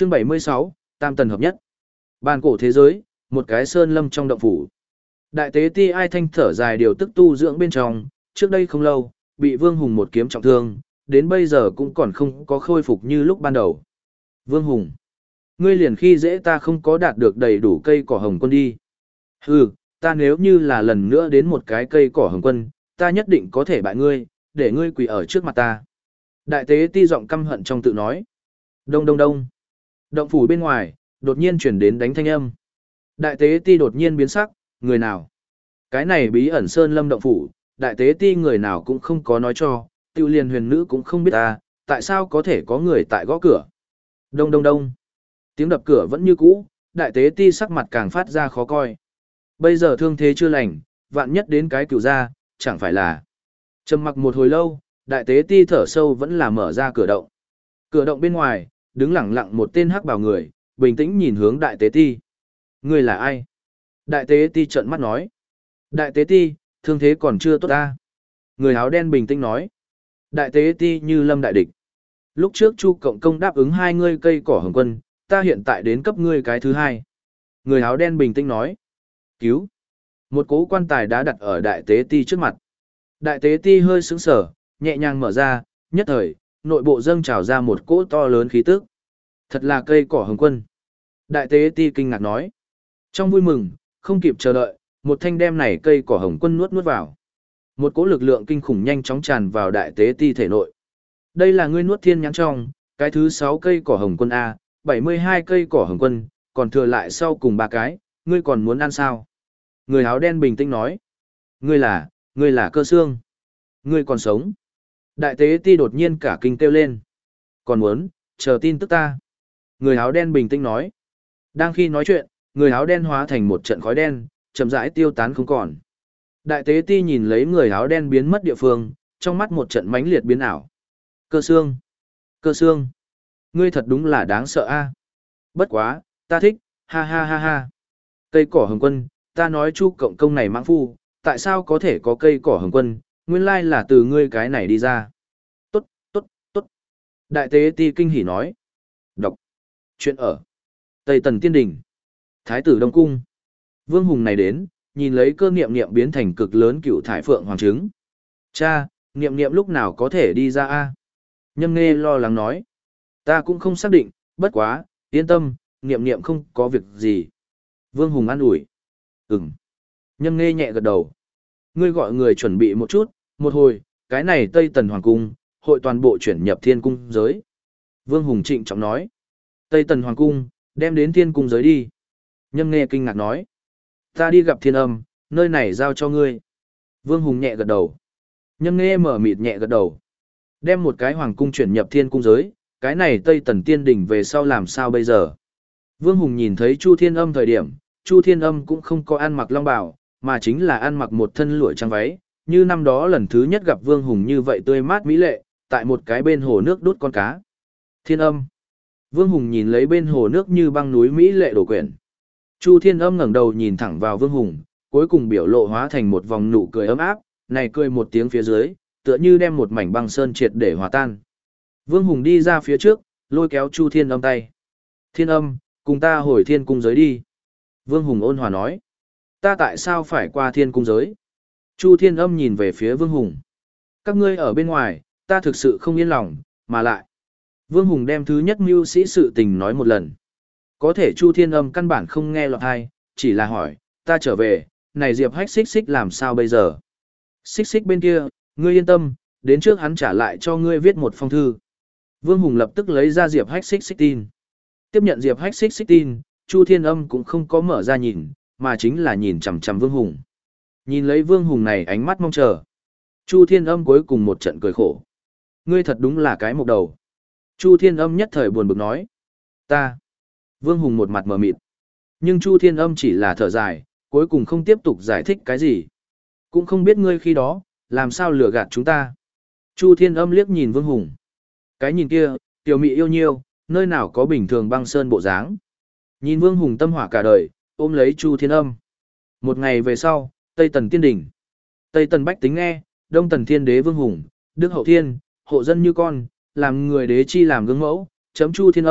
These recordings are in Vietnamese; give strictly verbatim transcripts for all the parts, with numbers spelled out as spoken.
Chương bảy mươi sáu, Tam tần hợp nhất. Bàn cổ thế giới, một cái sơn lâm trong động phủ. Đại tế ti ai thanh thở dài điều tức tu dưỡng bên trong, trước đây không lâu, bị Vương Hùng một kiếm trọng thương, đến bây giờ cũng còn không có khôi phục như lúc ban đầu. Vương Hùng, ngươi liền khi dễ ta không có đạt được đầy đủ cây cỏ hồng quân đi. Hừ, ta nếu như là lần nữa đến một cái cây cỏ hồng quân, ta nhất định có thể bại ngươi, để ngươi quỳ ở trước mặt ta. Đại tế ti giọng căm hận trong tự nói. Đông đông đông. Động phủ bên ngoài, đột nhiên chuyển đến đánh thanh âm. Đại tế ti đột nhiên biến sắc, người nào? Cái này bí ẩn sơn lâm động phủ, đại tế ti người nào cũng không có nói cho, tiêu liền huyền nữ cũng không biết ta, tại sao có thể có người tại gõ cửa. Đông đông đông. Tiếng đập cửa vẫn như cũ, đại tế ti sắc mặt càng phát ra khó coi. Bây giờ thương thế chưa lành, vạn nhất đến cái cửu ra, chẳng phải là. Trầm mặc một hồi lâu, đại tế ti thở sâu vẫn là mở ra cửa động. Cửa động bên ngoài, đứng lặng lặng một tên hắc bào người, bình tĩnh nhìn hướng đại tế ti. Ngươi là ai? Đại tế ti trợn mắt nói. Đại tế ti, thương thế còn chưa tốt ta. Người áo đen bình tĩnh nói. Đại tế ti như lâm đại địch. Lúc trước Chu Cộng Công đáp ứng hai ngươi cây cỏ hồng quân, ta hiện tại đến cấp ngươi cái thứ hai. Người áo đen bình tĩnh nói. Cứu. Một cố quan tài đã đặt ở đại tế ti trước mặt. Đại tế ti hơi sững sờ, nhẹ nhàng mở ra, nhất thời, nội bộ dâng trào ra một cỗ to lớn khí tức. Thật là cây cỏ hồng quân. Đại tế ti kinh ngạc nói. Trong vui mừng, không kịp chờ đợi, một thanh đem này cây cỏ hồng quân nuốt nuốt vào. Một cỗ lực lượng kinh khủng nhanh chóng tràn vào đại tế ti thể nội. Đây là ngươi nuốt thiên nhãn trong, cái thứ sáu cây cỏ hồng quân A, bảy mươi hai cây cỏ hồng quân, còn thừa lại sau cùng ba cái, ngươi còn muốn ăn sao? Người áo đen bình tĩnh nói. Ngươi là, ngươi là Cơ Xương. Ngươi còn sống. Đại tế ti đột nhiên cả kinh kêu lên. Còn muốn, chờ tin tức ta. Người áo đen bình tĩnh nói. Đang khi nói chuyện, người áo đen hóa thành một trận khói đen, chậm rãi tiêu tán không còn. Đại tế ti nhìn lấy người áo đen biến mất địa phương, trong mắt một trận mãnh liệt biến ảo. Cơ Xương. Cơ Xương. Ngươi thật đúng là đáng sợ a. Bất quá, ta thích, ha ha ha ha. Cây cỏ hồng quân, ta nói Chu Cộng Công này mãng phu, tại sao có thể có cây cỏ hồng quân, nguyên lai là từ ngươi cái này đi ra. Tốt, tốt, tốt. Đại tế ti kinh hỉ nói. Đọc. Chuyện ở. Tây Tần Tiên Đình. Thái tử Đông Cung. Vương Hùng này đến, nhìn lấy cơ niệm niệm biến thành cực lớn cựu thải phượng hoàng trứng. Cha, niệm niệm lúc nào có thể đi ra a? Nhâm Nghê lo lắng nói. Ta cũng không xác định, bất quá, yên tâm, niệm niệm không có việc gì. Vương Hùng an ủi. Ừm. Nhâm Nghê nhẹ gật đầu. Ngươi gọi người chuẩn bị một chút, một hồi, cái này Tây Tần Hoàng Cung, hội toàn bộ chuyển nhập thiên cung giới. Vương Hùng trịnh trọng nói. Tây Tần Hoàng Cung, đem đến thiên cung giới đi. Nhâm Nghê kinh ngạc nói. Ta đi gặp thiên âm, nơi này giao cho ngươi. Vương Hùng nhẹ gật đầu. Nhâm Nghê mở mịt nhẹ gật đầu. Đem một cái hoàng cung chuyển nhập thiên cung giới, cái này Tây Tần Tiên Đỉnh về sau làm sao bây giờ? Vương Hùng nhìn thấy Chu Thiên Âm thời điểm, Chu Thiên Âm cũng không có ăn mặc long bào, mà chính là ăn mặc một thân lụa trắng váy, như năm đó lần thứ nhất gặp Vương Hùng như vậy tươi mát mỹ lệ, tại một cái bên hồ nước đút con cá. Thiên Âm. Vương Hùng nhìn lấy bên hồ nước như băng núi mỹ lệ đổ quyển. Chu Thiên Âm ngẩng đầu nhìn thẳng vào Vương Hùng, cuối cùng biểu lộ hóa thành một vòng nụ cười ấm áp, này cười một tiếng phía dưới, tựa như đem một mảnh băng sơn triệt để hòa tan. Vương Hùng đi ra phía trước, lôi kéo Chu Thiên Âm tay. Thiên Âm, cùng ta hồi thiên cung giới đi. Vương Hùng ôn hòa nói. Ta tại sao phải qua thiên cung giới? Chu Thiên Âm nhìn về phía Vương Hùng. Các ngươi ở bên ngoài, ta thực sự không yên lòng, mà lại. Vương Hùng đem thứ nhất mưu sĩ sự tình nói một lần. Có thể Chu Thiên Âm căn bản không nghe lọt hay, chỉ là hỏi, ta trở về, này Diệp Hách xích xích làm sao bây giờ? Xích xích bên kia, ngươi yên tâm, đến trước hắn trả lại cho ngươi viết một phong thư. Vương Hùng lập tức lấy ra Diệp Hách xích xích tin. Tiếp nhận Diệp Hách xích xích tin, Chu Thiên Âm cũng không có mở ra nhìn, mà chính là nhìn chằm chằm Vương Hùng. Nhìn lấy Vương Hùng này ánh mắt mong chờ. Chu Thiên Âm cuối cùng một trận cười khổ. Ngươi thật đúng là cái mộc đầu. Chu Thiên Âm nhất thời buồn bực nói. Ta. Vương Hùng một mặt mờ mịt. Nhưng Chu Thiên Âm chỉ là thở dài, cuối cùng không tiếp tục giải thích cái gì. Cũng không biết ngươi khi đó, làm sao lừa gạt chúng ta. Chu Thiên Âm liếc nhìn Vương Hùng. Cái nhìn kia, tiểu mị yêu nhiêu, nơi nào có bình thường băng sơn bộ dáng. Nhìn Vương Hùng tâm hỏa cả đời, ôm lấy Chu Thiên Âm. Một ngày về sau, Tây Tần Tiên Đỉnh. Tây Tần Bách Tính nghe, Đông Tần Thiên Đế Vương Hùng, Đức Hậu Thiên, hộ dân như con, làm người đế chi làm gương mẫu, chấm Chu Thiên Âm,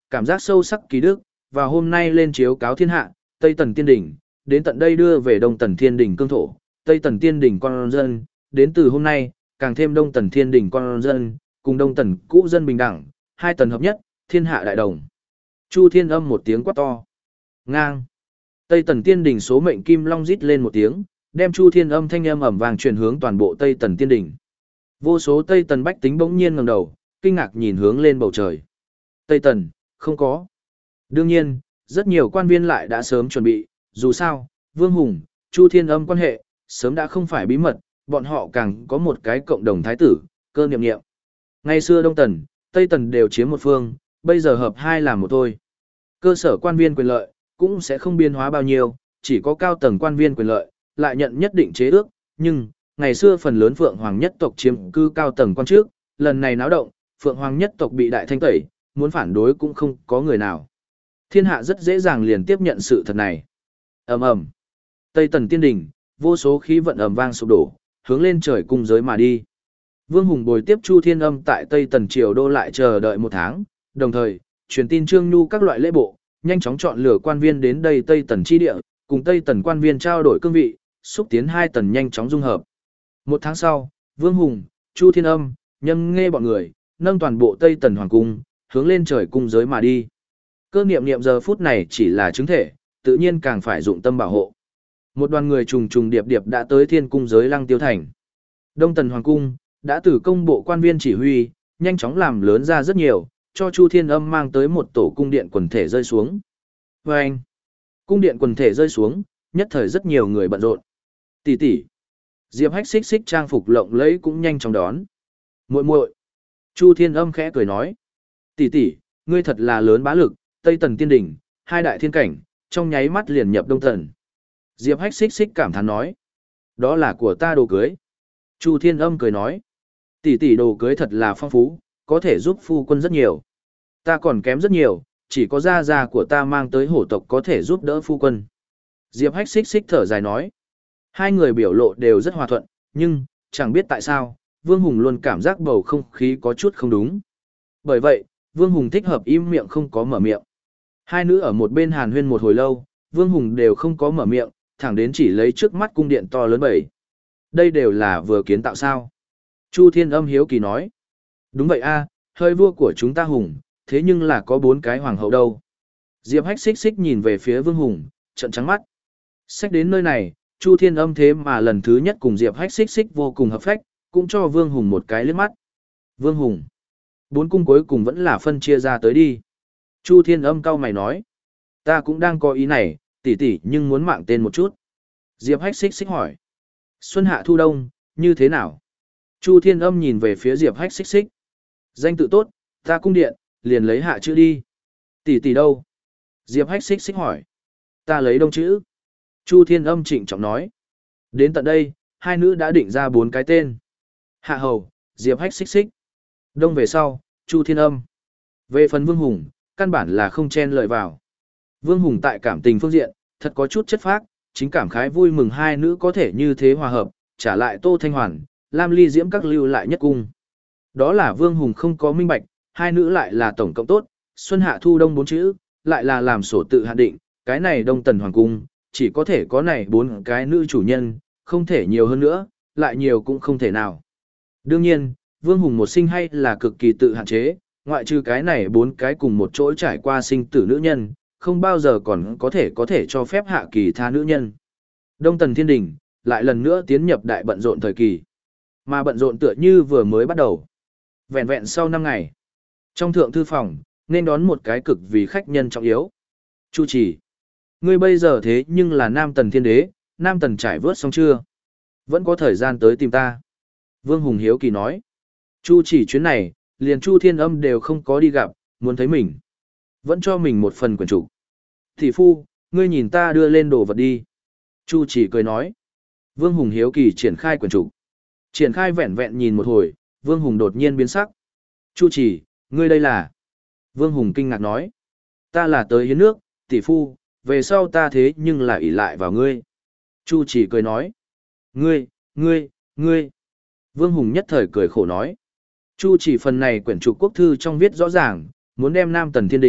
cảm giác sâu sắc ký đức, và hôm nay lên chiếu cáo thiên hạ, Tây Tần Tiên Đỉnh, đến tận đây đưa về Đông Tần Thiên Đỉnh cương thổ, Tây Tần Tiên Đỉnh con dân, đến từ hôm nay, càng thêm Đông Tần Thiên Đỉnh con dân, cùng Đông Tần cũ dân bình đẳng, hai tần hợp nhất, thiên hạ đại đồng. Chu Thiên Âm một tiếng quát to. Ngang. Tây Tần Tiên Đỉnh số mệnh kim long rít lên một tiếng, đem Chu Thiên Âm thanh âm ầm vang truyền hướng toàn bộ Tây Tần Tiên Đỉnh. Vô số Tây Tần bách tính bỗng nhiên ngẩng đầu, kinh ngạc nhìn hướng lên bầu trời. Tây Tần, không có. Đương nhiên, rất nhiều quan viên lại đã sớm chuẩn bị, dù sao, Vương Hùng, Chu Thiên Âm quan hệ, sớm đã không phải bí mật, bọn họ càng có một cái cộng đồng thái tử, Cơ Niệm Niệm. Ngày xưa Đông Tần, Tây Tần đều chiếm một phương, bây giờ hợp hai làm một thôi. Cơ sở quan viên quyền lợi, cũng sẽ không biên hóa bao nhiêu, chỉ có cao tầng quan viên quyền lợi, lại nhận nhất định chế ước, nhưng, ngày xưa phần lớn Phượng Hoàng nhất tộc chiếm cư cao tầng quan trước, lần này náo động, Phượng Hoàng nhất tộc bị đại thanh tẩy, muốn phản đối cũng không có người nào. Thiên hạ rất dễ dàng liền tiếp nhận sự thật này. Ầm ầm. Tây Tần Tiên Đỉnh, vô số khí vận ầm vang sụp đổ, hướng lên trời cung giới mà đi. Vương Hùng bồi tiếp Chu Thiên Âm tại Tây Tần Triều Đô lại chờ đợi một tháng, đồng thời, truyền tin Trương Nhu các loại lễ bộ, nhanh chóng chọn lựa quan viên đến đây Tây Tần chi địa, cùng Tây Tần quan viên trao đổi cương vị, xúc tiến hai tần nhanh chóng dung hợp. Một tháng sau, Vương Hùng, Chu Thiên Âm, Nhâm Nghê bọn người, nâng toàn bộ Tây Tần Hoàng Cung, hướng lên trời cung giới mà đi. Cơ Niệm Niệm giờ phút này chỉ là chứng thể, tự nhiên càng phải dụng tâm bảo hộ. Một đoàn người trùng trùng điệp điệp đã tới thiên cung giới Lăng Tiêu Thành. Đông Tần Hoàng Cung, đã từ công bộ quan viên chỉ huy, nhanh chóng làm lớn ra rất nhiều, cho Chu Thiên Âm mang tới một tổ cung điện quần thể rơi xuống. Và anh, cung điện quần thể rơi xuống, nhất thời rất nhiều người bận rộn. Tỷ tỷ, Diệp Hách xích xích trang phục lộng lẫy cũng nhanh chóng đón. Muội muội, Chu Thiên Âm khẽ cười nói, tỷ tỷ, ngươi thật là lớn bá lực, Tây Tần Tiên Đỉnh, hai đại thiên cảnh, trong nháy mắt liền nhập Đông Tần. Diệp Hách xích xích cảm thán nói, đó là của ta đồ cưới. Chu Thiên Âm cười nói, tỷ tỷ đồ cưới thật là phong phú, có thể giúp phu quân rất nhiều. Ta còn kém rất nhiều, chỉ có gia gia của ta mang tới hổ tộc có thể giúp đỡ phu quân. Diệp Hách xích xích thở dài nói, hai người biểu lộ đều rất hòa thuận, nhưng, chẳng biết tại sao, Vương Hùng luôn cảm giác bầu không khí có chút không đúng. Bởi vậy, Vương Hùng thích hợp im miệng không có mở miệng. Hai nữ ở một bên hàn huyên một hồi lâu, Vương Hùng đều không có mở miệng, thẳng đến chỉ lấy trước mắt cung điện to lớn bảy. Đây đều là vừa kiến tạo sao? Chu Thiên Âm hiếu kỳ nói. Đúng vậy a, hơi vua của chúng ta Hùng, thế nhưng là có bốn cái hoàng hậu đâu. Diệp Hách xích xích nhìn về phía Vương Hùng, trợn trắng mắt. Sách đến nơi này, Chu Thiên Âm thế mà lần thứ nhất cùng Diệp Hách xích xích vô cùng hợp phách, cũng cho Vương Hùng một cái liếc mắt. Vương Hùng, bốn cung cuối cùng vẫn là phân chia ra tới đi. Chu Thiên Âm cau mày nói. Ta cũng đang có ý này, tỷ tỷ nhưng muốn mạng tên một chút. Diệp Hách xích xích hỏi. Xuân hạ thu đông, như thế nào? Chu Thiên Âm nhìn về phía Diệp Hách xích xích. Danh tự tốt, ta cung điện, liền lấy hạ chữ đi. Tỷ tỷ đâu? Diệp Hách xích xích hỏi. Ta lấy đông chữ. Chu Thiên Âm trịnh trọng nói. Đến tận đây, hai nữ đã định ra bốn cái tên. Hạ hầu, Diệp Hách xích xích. Đông về sau, Chu Thiên Âm. Về phần Vương Hùng, căn bản là không chen lợi vào. Vương Hùng tại cảm tình phương diện, thật có chút chất phác, chính cảm khái vui mừng hai nữ có thể như thế hòa hợp, trả lại Tô Thanh Hoàn, Lam Ly Diễm các lưu lại nhất cung. Đó là Vương Hùng không có minh bạch, hai nữ lại là tổng cộng tốt, xuân hạ thu đông bốn chữ, lại là làm sổ tự hạn định, cái này Đông Tần Hoàng Cung, chỉ có thể có này bốn cái nữ chủ nhân, không thể nhiều hơn nữa, lại nhiều cũng không thể nào. Đương nhiên, Vương Hùng một sinh hay là cực kỳ tự hạn chế, ngoại trừ cái này bốn cái cùng một chỗ trải qua sinh tử nữ nhân, không bao giờ còn có thể có thể cho phép hạ kỳ tha nữ nhân. Đông Tần Thiên Đình, lại lần nữa tiến nhập đại bận rộn thời kỳ. Mà bận rộn tựa như vừa mới bắt đầu. Vẹn vẹn sau năm ngày. Trong thượng thư phòng, nên đón một cái cực vì khách nhân trọng yếu. Chu Chỉ, ngươi bây giờ thế nhưng là Nam Tần Thiên Đế, Nam Tần trải vớt xong chưa? Vẫn có thời gian tới tìm ta. Vương Hùng hiếu kỳ nói. Chu Chỉ chuyến này, liền Chu Thiên Âm đều không có đi gặp, muốn thấy mình. Vẫn cho mình một phần quyển trục. Thị phu, ngươi nhìn ta đưa lên đồ vật đi. Chu Chỉ cười nói. Vương Hùng hiếu kỳ triển khai quyển trục. Triển khai vẹn vẹn nhìn một hồi, Vương Hùng đột nhiên biến sắc. Chu Chỉ, ngươi đây là? Vương Hùng kinh ngạc nói. Ta là tới hiến nước, tỷ phu, về sau ta thế nhưng là ỷ lại vào ngươi. Chu Chỉ cười nói. Ngươi, ngươi, ngươi. Vương Hùng nhất thời cười khổ nói. Chu Chỉ phần này quyển trục quốc thư trong viết rõ ràng, muốn đem Nam Tần Thiên Đình,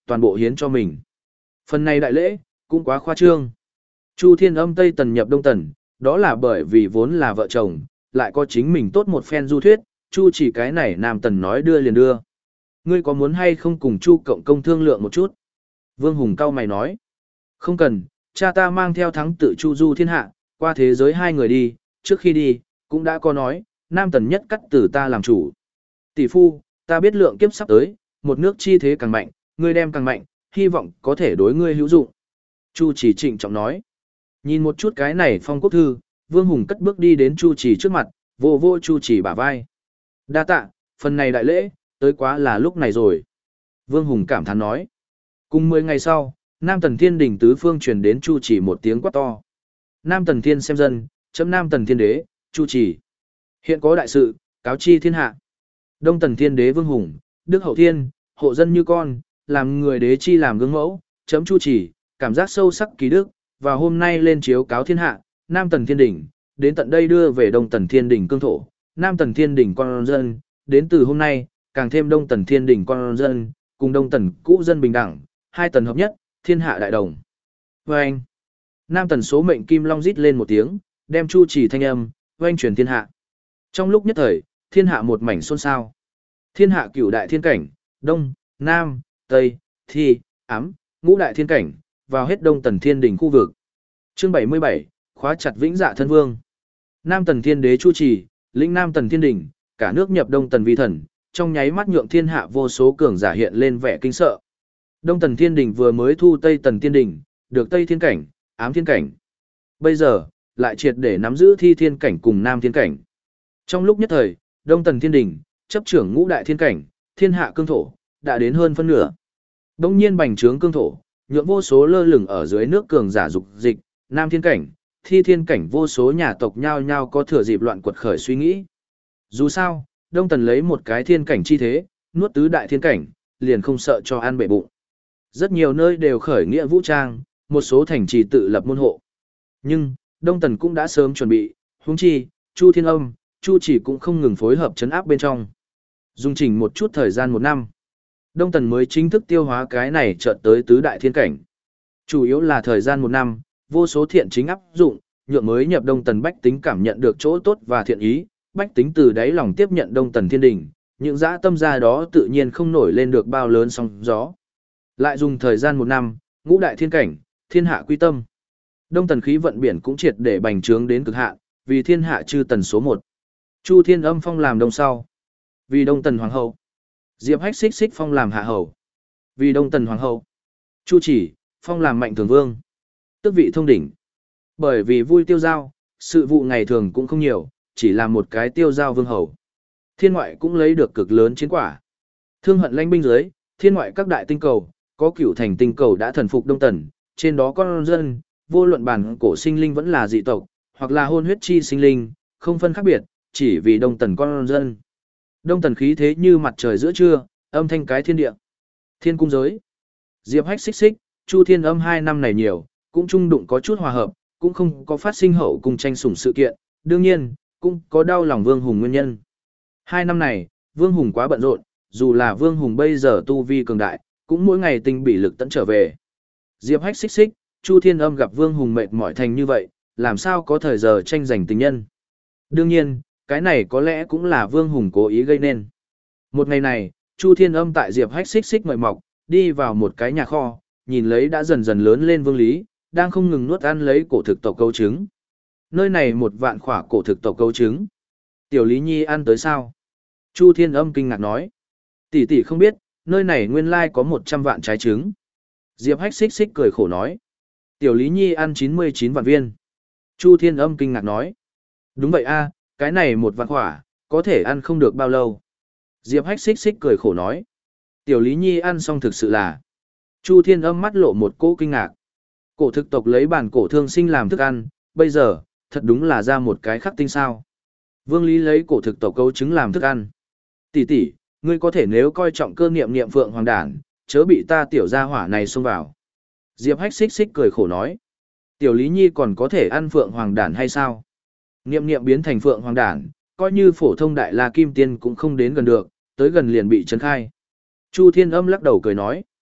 toàn bộ hiến cho mình. Phần này đại lễ, cũng quá khoa trương. Chu Thiên Âm Tây Tần nhập Đông Tần, đó là bởi vì vốn là vợ chồng, lại có chính mình tốt một phen du thuyết, Chu chỉ cái này Nam Tần nói đưa liền đưa. Ngươi có muốn hay không cùng Chu cộng công thương lượng một chút? Vương Hùng cau mày nói. Không cần, cha ta mang theo thắng tự Chu du thiên hạ, qua thế giới hai người đi, trước khi đi, cũng đã có nói, Nam Tần nhất cắt từ ta làm chủ. Tỷ phu, ta biết lượng kiếp sắp tới, một nước chi thế càng mạnh, ngươi đem càng mạnh, hy vọng có thể đối ngươi hữu dụng. Chu chỉ trịnh trọng nói. Nhìn một chút cái này phong quốc thư, Vương Hùng cất bước đi đến Chu chỉ trước mặt, vô vô Chu chỉ bả vai. Đa tạ, phần này đại lễ, tới quá là lúc này rồi. Vương Hùng cảm thán nói. Cùng mười ngày sau, Nam Tần Thiên đỉnh tứ phương truyền đến Chu chỉ một tiếng quát to. Nam Tần Thiên xem dân, chấm Nam Tần Thiên đế, Chu chỉ. Hiện có đại sự, cáo chi thiên hạ. Đông Tần Thiên đế Vương Hùng, Đức Hậu Thiên, hộ dân như con, làm người đế chi làm gương mẫu, chấm Chu chỉ, cảm giác sâu sắc ký đức, và hôm nay lên chiếu cáo thiên hạ, Nam Tần Thiên đỉnh, đến tận đây đưa về Đông Tần Thiên đỉnh cương thổ, Nam Tần Thiên đỉnh con dân, đến từ hôm nay, càng thêm Đông Tần Thiên đỉnh con dân, cùng Đông Tần cũ dân bình đẳng, hai tần hợp nhất, thiên hạ đại đồng. Vâng! Nam Tần số mệnh kim long rít lên một tiếng, đem Chu chỉ thanh âm, vang truyền thiên hạ. Trong lúc nhất thời, thiên hạ một mảnh xôn xao. Thiên hạ cửu đại thiên cảnh, Đông, Nam, Tây, Thi, Ám, ngũ đại thiên cảnh, vào hết Đông Tần Thiên đỉnh khu vực. Chương bảy mươi bảy, khóa chặt Vĩnh Dạ thân vương. Nam Tần Thiên đế Chu chỉ, lĩnh Nam Tần Thiên đỉnh, cả nước nhập Đông Tần vi thần, trong nháy mắt nhượng thiên hạ vô số cường giả hiện lên vẻ kinh sợ. Đông Tần Thiên đỉnh vừa mới thu Tây Tần Thiên đỉnh, được Tây Thiên cảnh, Ám Thiên cảnh. Bây giờ, lại triệt để nắm giữ Thi Thiên cảnh cùng Nam Thiên cảnh. Trong lúc nhất thời, Đông Tần Thiên đỉnh, chấp trưởng ngũ đại thiên cảnh, thiên hạ cương thổ, đã đến hơn phân nửa. Đông nhiên bành trướng cương thổ, nhượng vô số lơ lửng ở dưới nước cường giả dục dịch, Nam Thiên cảnh, Thi Thiên cảnh vô số nhà tộc nhao nhao có thừa dịp loạn quật khởi suy nghĩ. Dù sao, Đông Tần lấy một cái thiên cảnh chi thế, nuốt tứ đại thiên cảnh, liền không sợ cho ăn bể bụng. Rất nhiều nơi đều khởi nghĩa vũ trang, một số thành trì tự lập môn hộ. Nhưng, Đông Tần cũng đã sớm chuẩn bị, huống chi, Chu Thiên Âm, Chu chỉ cũng không ngừng phối hợp chấn áp bên trong. Dung trình một chút thời gian một năm. Đông Tần mới chính thức tiêu hóa cái này chợt tới tứ đại thiên cảnh. Chủ yếu là thời gian một năm, vô số thiện chính áp dụng, nhượng mới nhập Đông Tần bách tính cảm nhận được chỗ tốt và thiện ý, bách tính từ đáy lòng tiếp nhận Đông Tần Thiên đỉnh, những dã tâm ra đó tự nhiên không nổi lên được bao lớn sóng gió. Lại dùng thời gian một năm, ngũ đại thiên cảnh, thiên hạ quy tâm. Đông Tần khí vận biển cũng triệt để bành trướng đến cực hạn, vì thiên hạ chư tần số một. Chu Thiên Âm phong làm đông sau, vì Đông Tần hoàng hậu. Diệp Hách xích xích phong làm hạ hầu, vì Đông Tần hoàng hậu. Chu chỉ phong làm mạnh thường vương, tước vị thông đỉnh. Bởi vì vui tiêu giao, sự vụ ngày thường cũng không nhiều, chỉ là một cái tiêu giao vương hầu. Thiên ngoại cũng lấy được cực lớn chiến quả. Thương hận lãnh binh dưới, thiên ngoại các đại tinh cầu, có cửu thành tinh cầu đã thần phục Đông Tần, trên đó con dân, vô luận bản cổ sinh linh vẫn là dị tộc, hoặc là hôn huyết chi sinh linh, không phân khác biệt, chỉ vì Đông Tần con dân. Đông Tần khí thế như mặt trời giữa trưa, âm thanh cái thiên địa. Thiên cung giới. Diệp Hách xích xích, Chu Thiên Âm hai năm này nhiều, cũng trung đụng có chút hòa hợp, cũng không có phát sinh hậu cùng tranh sủng sự kiện, đương nhiên, cũng có đau lòng Vương Hùng nguyên nhân. Hai năm này, Vương Hùng quá bận rộn, dù là Vương Hùng bây giờ tu vi cường đại, cũng mỗi ngày tinh bị lực tận trở về. Diệp Hách xích xích, Chu Thiên Âm gặp Vương Hùng mệt mỏi thành như vậy, làm sao có thời giờ tranh giành tình nhân. Đương nhiên, cái này có lẽ cũng là Vương Hùng cố ý gây nên. Một ngày này, Chu Thiên Âm tại Diệp Hách xích xích mời mọc, đi vào một cái nhà kho, nhìn lấy đã dần dần lớn lên Vương Lý, đang không ngừng nuốt ăn lấy cổ thực tộc câu trứng. Nơi này một vạn khỏa cổ thực tộc câu trứng. Tiểu Lý Nhi ăn tới sao? Chu Thiên Âm kinh ngạc nói. Tỷ tỷ không biết, nơi này nguyên lai có một trăm vạn trái trứng. Diệp Hách xích xích cười khổ nói. Tiểu Lý Nhi ăn chín mươi chín vạn viên. Chu Thiên Âm kinh ngạc nói. Đúng vậy a, cái này một vạn khỏa, có thể ăn không được bao lâu. Diệp Hách xích xích cười khổ nói. Tiểu Lý Nhi ăn xong thực sự là. Chu Thiên Âm mắt lộ một cỗ kinh ngạc. Cổ thực tộc lấy bản cổ thương sinh làm thức ăn, bây giờ, thật đúng là ra một cái khắc tinh sao. Vương Lý lấy cổ thực tộc câu trứng làm thức ăn. Tỷ tỷ, ngươi có thể nếu coi trọng cơ niệm niệm phượng hoàng đản, chớ bị ta tiểu gia hỏa này xông vào. Diệp Hách xích xích cười khổ nói. Tiểu Lý Nhi còn có thể ăn phượng hoàng đản hay sao? Niệm niệm biến thành phượng hoàng đản, coi như phổ thông đại la kim tiên cũng không đến gần được, tới gần liền bị chấn khai. Chu Thiên Âm lắc đầu cười nói.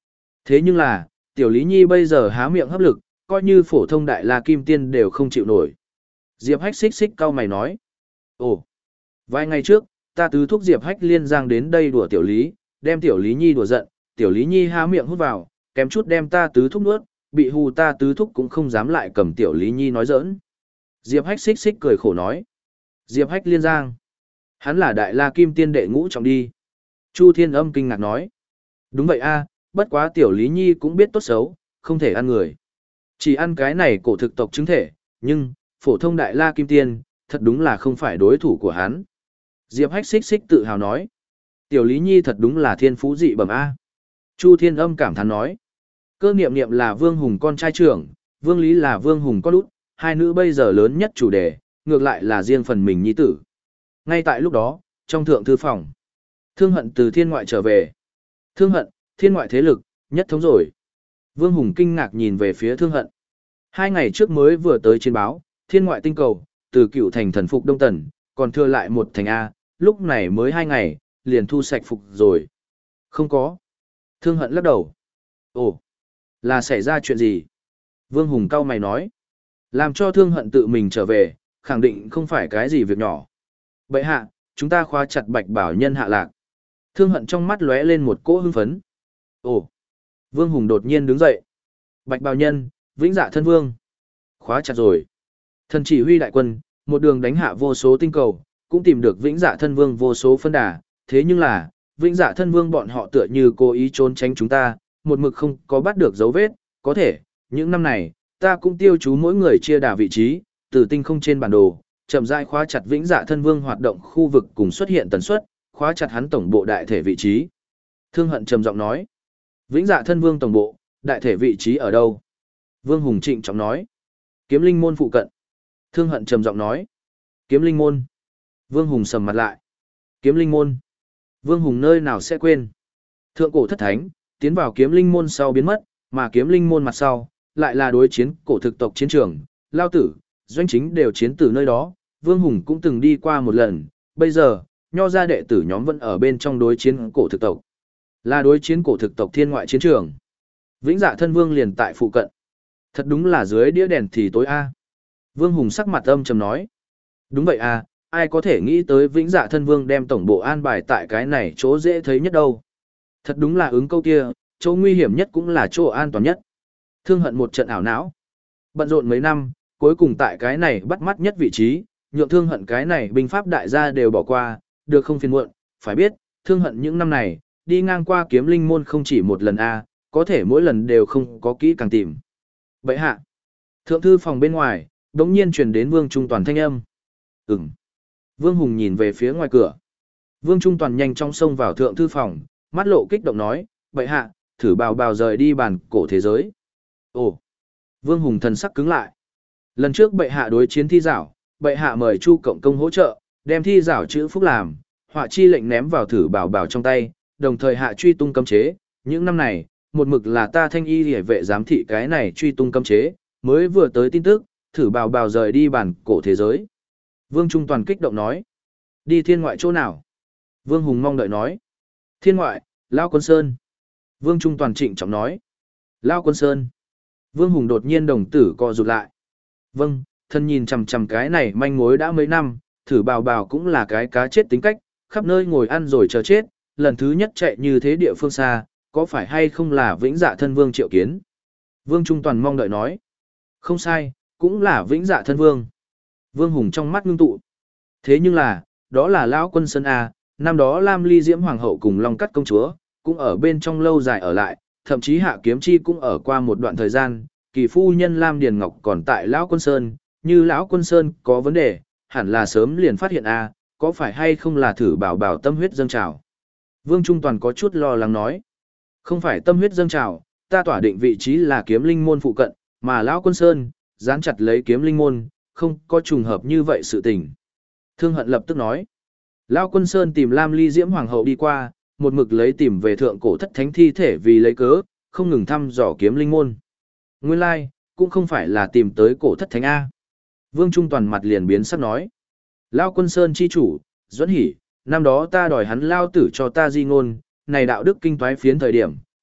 Thế nhưng là, Tiểu Lý Nhi bây giờ há miệng hấp lực, coi như phổ thông đại la kim tiên đều không chịu nổi. Diệp Hách xích xích cau mày nói. Ồ, vài ngày trước, ta tứ thúc Diệp Hách liên giang đến đây đùa Tiểu Lý, đem Tiểu Lý Nhi đùa giận, Tiểu Lý Nhi há miệng hút vào, kém chút đem ta tứ thúc nuốt, bị hù ta tứ thúc cũng không dám lại cầm Tiểu Lý Nhi nói giỡn. Diệp Hách xích xích cười khổ nói. Diệp Hách liên giang. Hắn là đại la kim tiên đệ ngũ trọng đi. Chu Thiên Âm kinh ngạc nói. Đúng vậy a, bất quá Tiểu Lý Nhi cũng biết tốt xấu, không thể ăn người. Chỉ ăn cái này cổ thực tộc chứng thể, nhưng, phổ thông đại la kim tiên, thật đúng là không phải đối thủ của hắn. Diệp Hách xích xích tự hào nói. Tiểu Lý Nhi thật đúng là thiên phú dị bẩm A. Chu Thiên Âm cảm thán nói. Cơ niệm niệm là Vương Hùng con trai trưởng, Vương Lý là Vương Hùng con út, hai nữ bây giờ lớn nhất chủ đề, ngược lại là riêng phần mình nhi tử. Ngay tại lúc đó, trong thượng thư phòng, Thương Hận từ thiên ngoại trở về. Thương Hận, thiên ngoại thế lực, nhất thống rồi. Vương Hùng kinh ngạc nhìn về phía Thương Hận. Hai ngày trước mới vừa tới trên báo, thiên ngoại tinh cầu, từ cựu thành thần phục Đông Tần, còn thừa lại một thành A, lúc này mới hai ngày, liền thu sạch phục rồi. Không có. Thương Hận lắc đầu. Ồ, là xảy ra chuyện gì? Vương Hùng cau mày nói. Làm cho Thương Hận tự mình trở về, khẳng định không phải cái gì việc nhỏ. Bệ hạ, chúng ta khóa chặt Bạch Bảo Nhân hạ lạc. Thương Hận trong mắt lóe lên một cỗ hưng phấn. Ồ. Vương Hùng đột nhiên đứng dậy. Bạch Bảo Nhân, Vĩnh Dạ Thân Vương. Khóa chặt rồi. Thần chỉ huy đại quân, một đường đánh hạ vô số tinh cầu, cũng tìm được Vĩnh Dạ Thân Vương vô số phân đà. Thế nhưng là, Vĩnh Dạ Thân Vương bọn họ tựa như cố ý trốn tránh chúng ta, một mực không có bắt được dấu vết. Có thể, những năm này, ta cũng tiêu chú mỗi người chia đà vị trí, từ tinh không trên bản đồ, chậm rãi khóa chặt Vĩnh Dạ Thân Vương hoạt động khu vực cùng xuất hiện tần suất, khóa chặt hắn tổng bộ đại thể vị trí. Thương Hận trầm giọng nói. Vĩnh Dạ Thân Vương tổng bộ, đại thể vị trí ở đâu? Vương Hùng trịnh trọng nói. Kiếm Linh môn phụ cận. Thương Hận trầm giọng nói. Kiếm Linh môn. Vương Hùng sầm mặt lại. Kiếm Linh môn. Vương Hùng nơi nào sẽ quên? Thượng cổ thất thánh, tiến vào Kiếm Linh môn sau biến mất, mà Kiếm Linh môn mặt sau, lại là đối chiến cổ thực tộc chiến trường, Lao Tử, Doanh Chính đều chiến từ nơi đó, Vương Hùng cũng từng đi qua một lần, bây giờ, nho gia đệ tử nhóm vẫn ở bên trong đối chiến cổ thực tộc. Là đối chiến cổ thực tộc thiên ngoại chiến trường. Vĩnh Dạ Thân Vương liền tại phụ cận. Thật đúng là dưới đĩa đèn thì tối a. Vương Hùng sắc mặt âm trầm nói. Đúng vậy a, ai có thể nghĩ tới Vĩnh Dạ Thân Vương đem tổng bộ an bài tại cái này chỗ dễ thấy nhất đâu. Thật đúng là ứng câu kia, chỗ nguy hiểm nhất cũng là chỗ an toàn nhất. Thương Hận một trận ảo não. Bận rộn mấy năm, cuối cùng tại cái này bắt mắt nhất vị trí, nhượng Thương Hận cái này binh pháp đại gia đều bỏ qua, được không phiền muộn, phải biết, Thương Hận những năm này, đi ngang qua Kiếm Linh môn không chỉ một lần a, có thể mỗi lần đều không có kỹ càng tìm. Bệ hạ. Thượng thư phòng bên ngoài, đống nhiên truyền đến Vương Trung Toàn thanh âm. Ừm. Vương Hùng nhìn về phía ngoài cửa. Vương Trung Toàn nhanh chóng xông vào thượng thư phòng, mắt lộ kích động nói, bệ hạ, thử bào bào rời đi bàn cổ thế giới. Ồ. Vương Hùng thần sắc cứng lại. Lần trước bệ hạ đối chiến thi giảo, bệ hạ mời Chu Cộng Công hỗ trợ, đem thi giảo chữ phúc làm, họa chi lệnh ném vào thử bảo bảo trong tay, đồng thời hạ truy tung cấm chế. Những năm này, một mực là ta thanh y liễu vệ giám thị cái này truy tung cấm chế, mới vừa tới tin tức, thử bảo bảo rời đi bản cổ thế giới. Vương Trung Toàn kích động nói. Đi thiên ngoại chỗ nào? Vương Hùng mong đợi nói. Thiên ngoại, Lao Quân Sơn. Vương Trung Toàn trịnh trọng nói. Lao Quân Sơn. Vương Hùng đột nhiên đồng tử co rụt lại. Vâng, thân nhìn chằm chằm cái này manh mối đã mấy năm, thử bào bào cũng là cái cá chết tính cách, khắp nơi ngồi ăn rồi chờ chết, lần thứ nhất chạy như thế địa phương xa, có phải hay không là Vĩnh Dạ Thân Vương triệu kiến? Vương Trung Toàn mong đợi nói. Không sai, cũng là Vĩnh Dạ Thân Vương. Vương Hùng trong mắt ngưng tụ. Thế nhưng là, đó là Lão Quân Sơn A, năm đó Lam Ly Diễm Hoàng hậu cùng Long Cắt công chúa, cũng ở bên trong lâu dài ở lại, thậm chí Hạ Kiếm Chi cũng ở qua một đoạn thời gian, kỳ phu nhân Lam Điền Ngọc còn tại Lão Quân Sơn, như Lão Quân Sơn có vấn đề, hẳn là sớm liền phát hiện A, có phải hay không là thử bảo bảo tâm huyết dâng trào. Vương Trung Toàn có chút lo lắng nói. Không phải tâm huyết dâng trào, ta tỏa định vị trí là Kiếm Linh môn phụ cận, mà Lão Quân Sơn, dán chặt lấy Kiếm Linh môn, không có trùng hợp như vậy sự tình. Thương Hận lập tức nói. Lão Quân Sơn tìm Lam Ly Diễm Hoàng hậu đi qua, một mực lấy tìm về thượng cổ thất thánh thi thể vì lấy cớ, không ngừng thăm dò Kiếm Linh môn. Nguyên lai, like, cũng không phải là tìm tới cổ thất thánh A. Vương Trung Toàn mặt liền biến sắc nói. Lão Quân Sơn chi chủ, Duẫn Hỉ, năm đó ta đòi hắn lao tử cho ta di ngôn, này đạo đức kinh toái phiến thời điểm,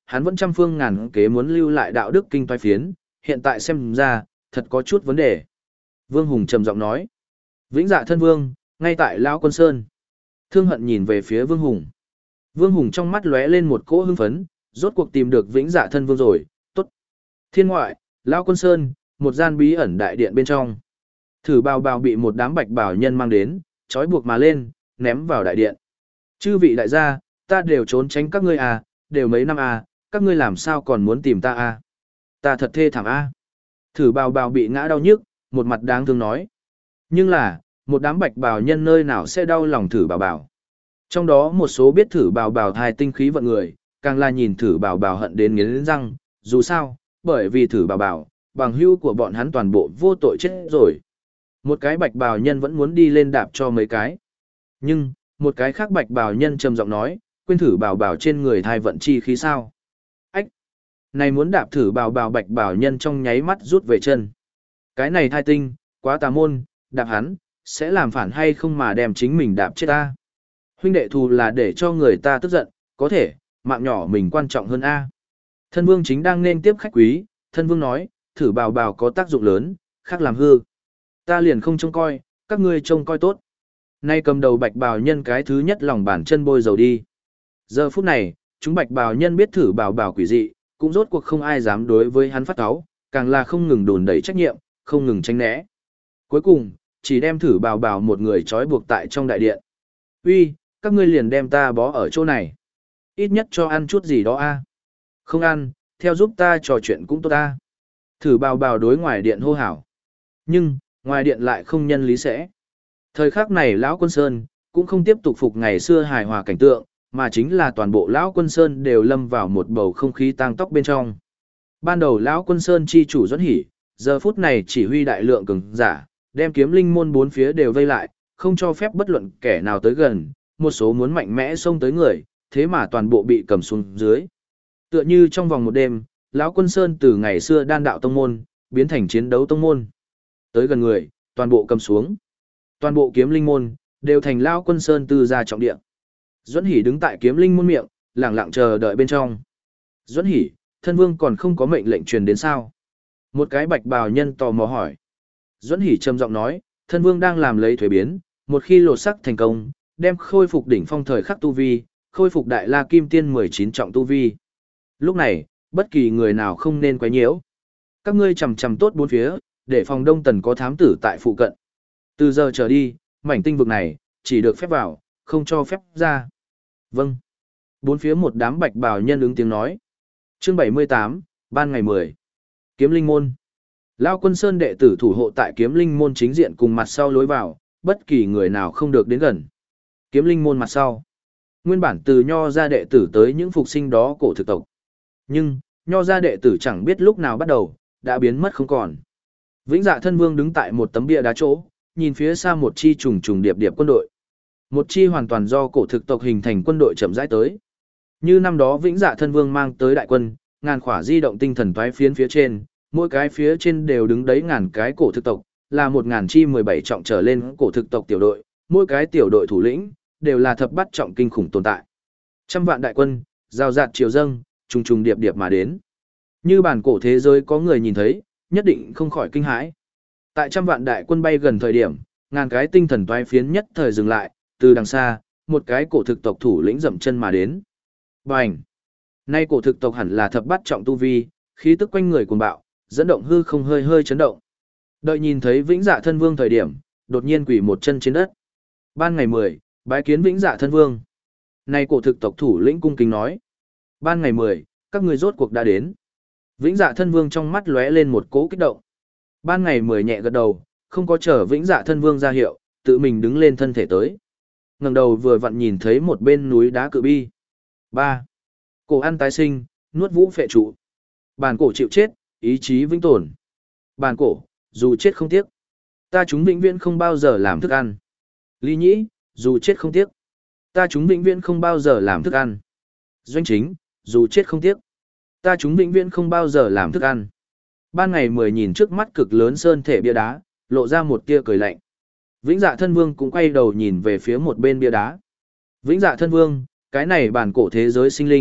hắn vẫn trăm phương ngàn kế muốn lưu lại đạo đức kinh toái phiến, hiện tại xem ra, thật có chút vấn đề. Vương Hùng trầm giọng nói. Vĩnh Dạ thân vương, ngay tại Lão Quân Sơn. Thương Hận nhìn về phía Vương Hùng. Vương Hùng trong mắt lóe lên một cỗ hưng phấn, rốt cuộc tìm được Vĩnh Dạ thân vương rồi, tốt. Thiên ngoại, Lão Quân Sơn, một gian bí ẩn đại điện bên trong. Thử bào bào bị một đám bạch bào nhân mang đến, trói buộc mà lên, ném vào đại điện. Chư vị đại gia, ta đều trốn tránh các ngươi à, đều mấy năm à, các ngươi làm sao còn muốn tìm ta à? Ta thật thê thảm à. Thử bào bào bị ngã đau nhức, một mặt đáng thương nói. Nhưng là, một đám bạch bào nhân nơi nào sẽ đau lòng thử bào bào. Trong đó một số biết thử bào bào thai tinh khí vận người, càng là nhìn thử bào bào hận đến nghiến răng, dù sao, bởi vì thử bào bào, bằng hữu của bọn hắn toàn bộ vô tội chết rồi. Một cái bạch bào nhân vẫn muốn đi lên đạp cho mấy cái. Nhưng, một cái khác bạch bào nhân trầm giọng nói, quên thử bào bào trên người thai vận chi khí sao. Ách! Này muốn đạp thử bào bào bạch bào nhân trong nháy mắt rút về chân. Cái này thai tinh, quá tà môn, đạp hắn, sẽ làm phản hay không mà đem chính mình đạp chết ta. Huynh đệ thù là để cho người ta tức giận, có thể, mạng nhỏ mình quan trọng hơn A. Thân vương chính đang nên tiếp khách quý, thân vương nói, thử bào bào có tác dụng lớn, khác làm hư. Ta liền không trông coi, các ngươi trông coi tốt. Nay cầm đầu bạch bào nhân cái thứ nhất lòng bàn chân bôi dầu đi. Giờ phút này, chúng bạch bào nhân biết thử bào bào quỷ dị, cũng rốt cuộc không ai dám đối với hắn phát cáu, càng là không ngừng đùn đẩy trách nhiệm, không ngừng tránh né. Cuối cùng, chỉ đem thử bào bào một người trói buộc tại trong đại điện. Uy, các ngươi liền đem ta bó ở chỗ này. Ít nhất cho ăn chút gì đó a. Không ăn, theo giúp ta trò chuyện cũng tốt ta. Thử bào bào đối ngoài điện hô hào. Nhưng, ngoài điện lại không nhân lý sẽ. Thời khắc này Lão Quân Sơn, cũng không tiếp tục phục ngày xưa hài hòa cảnh tượng, mà chính là toàn bộ Lão Quân Sơn đều lâm vào một bầu không khí tang tóc bên trong. Ban đầu Lão Quân Sơn chi chủ Duẫn Hỉ, giờ phút này chỉ huy đại lượng cường giả, đem kiếm linh môn bốn phía đều vây lại, không cho phép bất luận kẻ nào tới gần, một số muốn mạnh mẽ xông tới người, thế mà toàn bộ bị cầm xuống dưới. Tựa như trong vòng một đêm, Lão Quân Sơn từ ngày xưa đan đạo tông môn, biến thành chiến đấu tông môn. Tới gần người, toàn bộ cầm xuống. Toàn bộ kiếm linh môn, đều thành Lão Quân Sơn tư gia trọng địa. Duẫn Hỉ đứng tại kiếm linh môn miệng, lặng lặng chờ đợi bên trong. Duẫn Hỉ, thân vương còn không có mệnh lệnh truyền đến sao? Một cái bạch bào nhân tò mò hỏi. Duẫn Hỉ trầm giọng nói, thân vương đang làm lấy thuế biến, một khi lột sắc thành công, đem khôi phục đỉnh phong thời khắc tu vi, khôi phục đại la kim tiên mười chín trọng tu vi. Lúc này, bất kỳ người nào không nên quấy nhiễu. Các ngươi chằm chằm tốt bốn phía, để phòng Đông Tần có thám tử tại phụ cận. Từ giờ trở đi, mảnh tinh vực này, chỉ được phép vào, không cho phép ra. Vâng. Bốn phía một đám bạch bào nhân ứng tiếng nói. Chương bảy mươi tám, ban ngày mười. Kiếm linh môn. Lão Quân Sơn đệ tử thủ hộ tại kiếm linh môn chính diện cùng mặt sau lối vào, bất kỳ người nào không được đến gần. Kiếm linh môn mặt sau. Nguyên bản từ nho ra đệ tử tới những phục sinh đó cổ thực tộc. Nhưng, nho ra đệ tử chẳng biết lúc nào bắt đầu, đã biến mất không còn. Vĩnh Dạ thân vương đứng tại một tấm bia đá chỗ, nhìn phía xa một chi trùng trùng điệp điệp quân đội. Một chi hoàn toàn do cổ thực tộc hình thành quân đội chậm rãi tới. Như năm đó Vĩnh Dạ thân vương mang tới đại quân, ngàn khỏa di động tinh thần toái phiến phía trên, mỗi cái phía trên đều đứng đấy ngàn cái cổ thực tộc, là một ngàn chi mười bảy trọng trở lên cổ thực tộc tiểu đội, mỗi cái tiểu đội thủ lĩnh đều là thập bát trọng kinh khủng tồn tại. Trăm vạn đại quân, giao dạt triều dâng, trùng trùng điệp điệp mà đến. Như bản cổ thế giới có người nhìn thấy, nhất định không khỏi kinh hãi. Tại trăm vạn đại quân bay gần thời điểm, ngàn cái tinh thần toái phiến nhất thời dừng lại, từ đằng xa, một cái cổ thực tộc thủ lĩnh dậm chân mà đến. Bành! Nay cổ thực tộc hẳn là thập bát trọng tu vi, khí tức quanh người cuồng bạo, dẫn động hư không hơi hơi chấn động. Đợi nhìn thấy Vĩnh Dạ thân vương thời điểm, đột nhiên quỳ một chân trên đất. Ban ngày mười, bái kiến Vĩnh Dạ thân vương. Nay cổ thực tộc thủ lĩnh cung kính nói. Ban ngày mười, các người rốt cuộc đã đến. Vĩnh Dạ thân vương trong mắt lóe lên một cỗ kích động. Ban ngày mười nhẹ gật đầu, không có chờ Vĩnh Dạ thân vương ra hiệu, tự mình đứng lên thân thể tới. Ngẩng đầu vừa vặn nhìn thấy một bên núi đá cự bi. Ba, cổ ăn tái sinh, nuốt vũ phệ trụ. Bản cổ chịu chết, ý chí vĩnh tồn. Bản cổ, dù chết không tiếc. Ta chúng vĩnh viễn không bao giờ làm thức ăn. Lý Nhĩ, dù chết không tiếc. Ta chúng vĩnh viễn không bao giờ làm thức ăn. Doanh Chính, dù chết không tiếc. Ta chúng vĩnh viễn không bao giờ làm thức ăn. Ban ngày mười nhìn trước mắt cực lớn sơn thể bia đá, lộ ra một tia cười lạnh. Vĩnh Dạ thân vương cũng quay đầu nhìn về phía một bên bia đá. Vĩnh Dạ thân vương, cái này bản cổ thế giới sinh linh,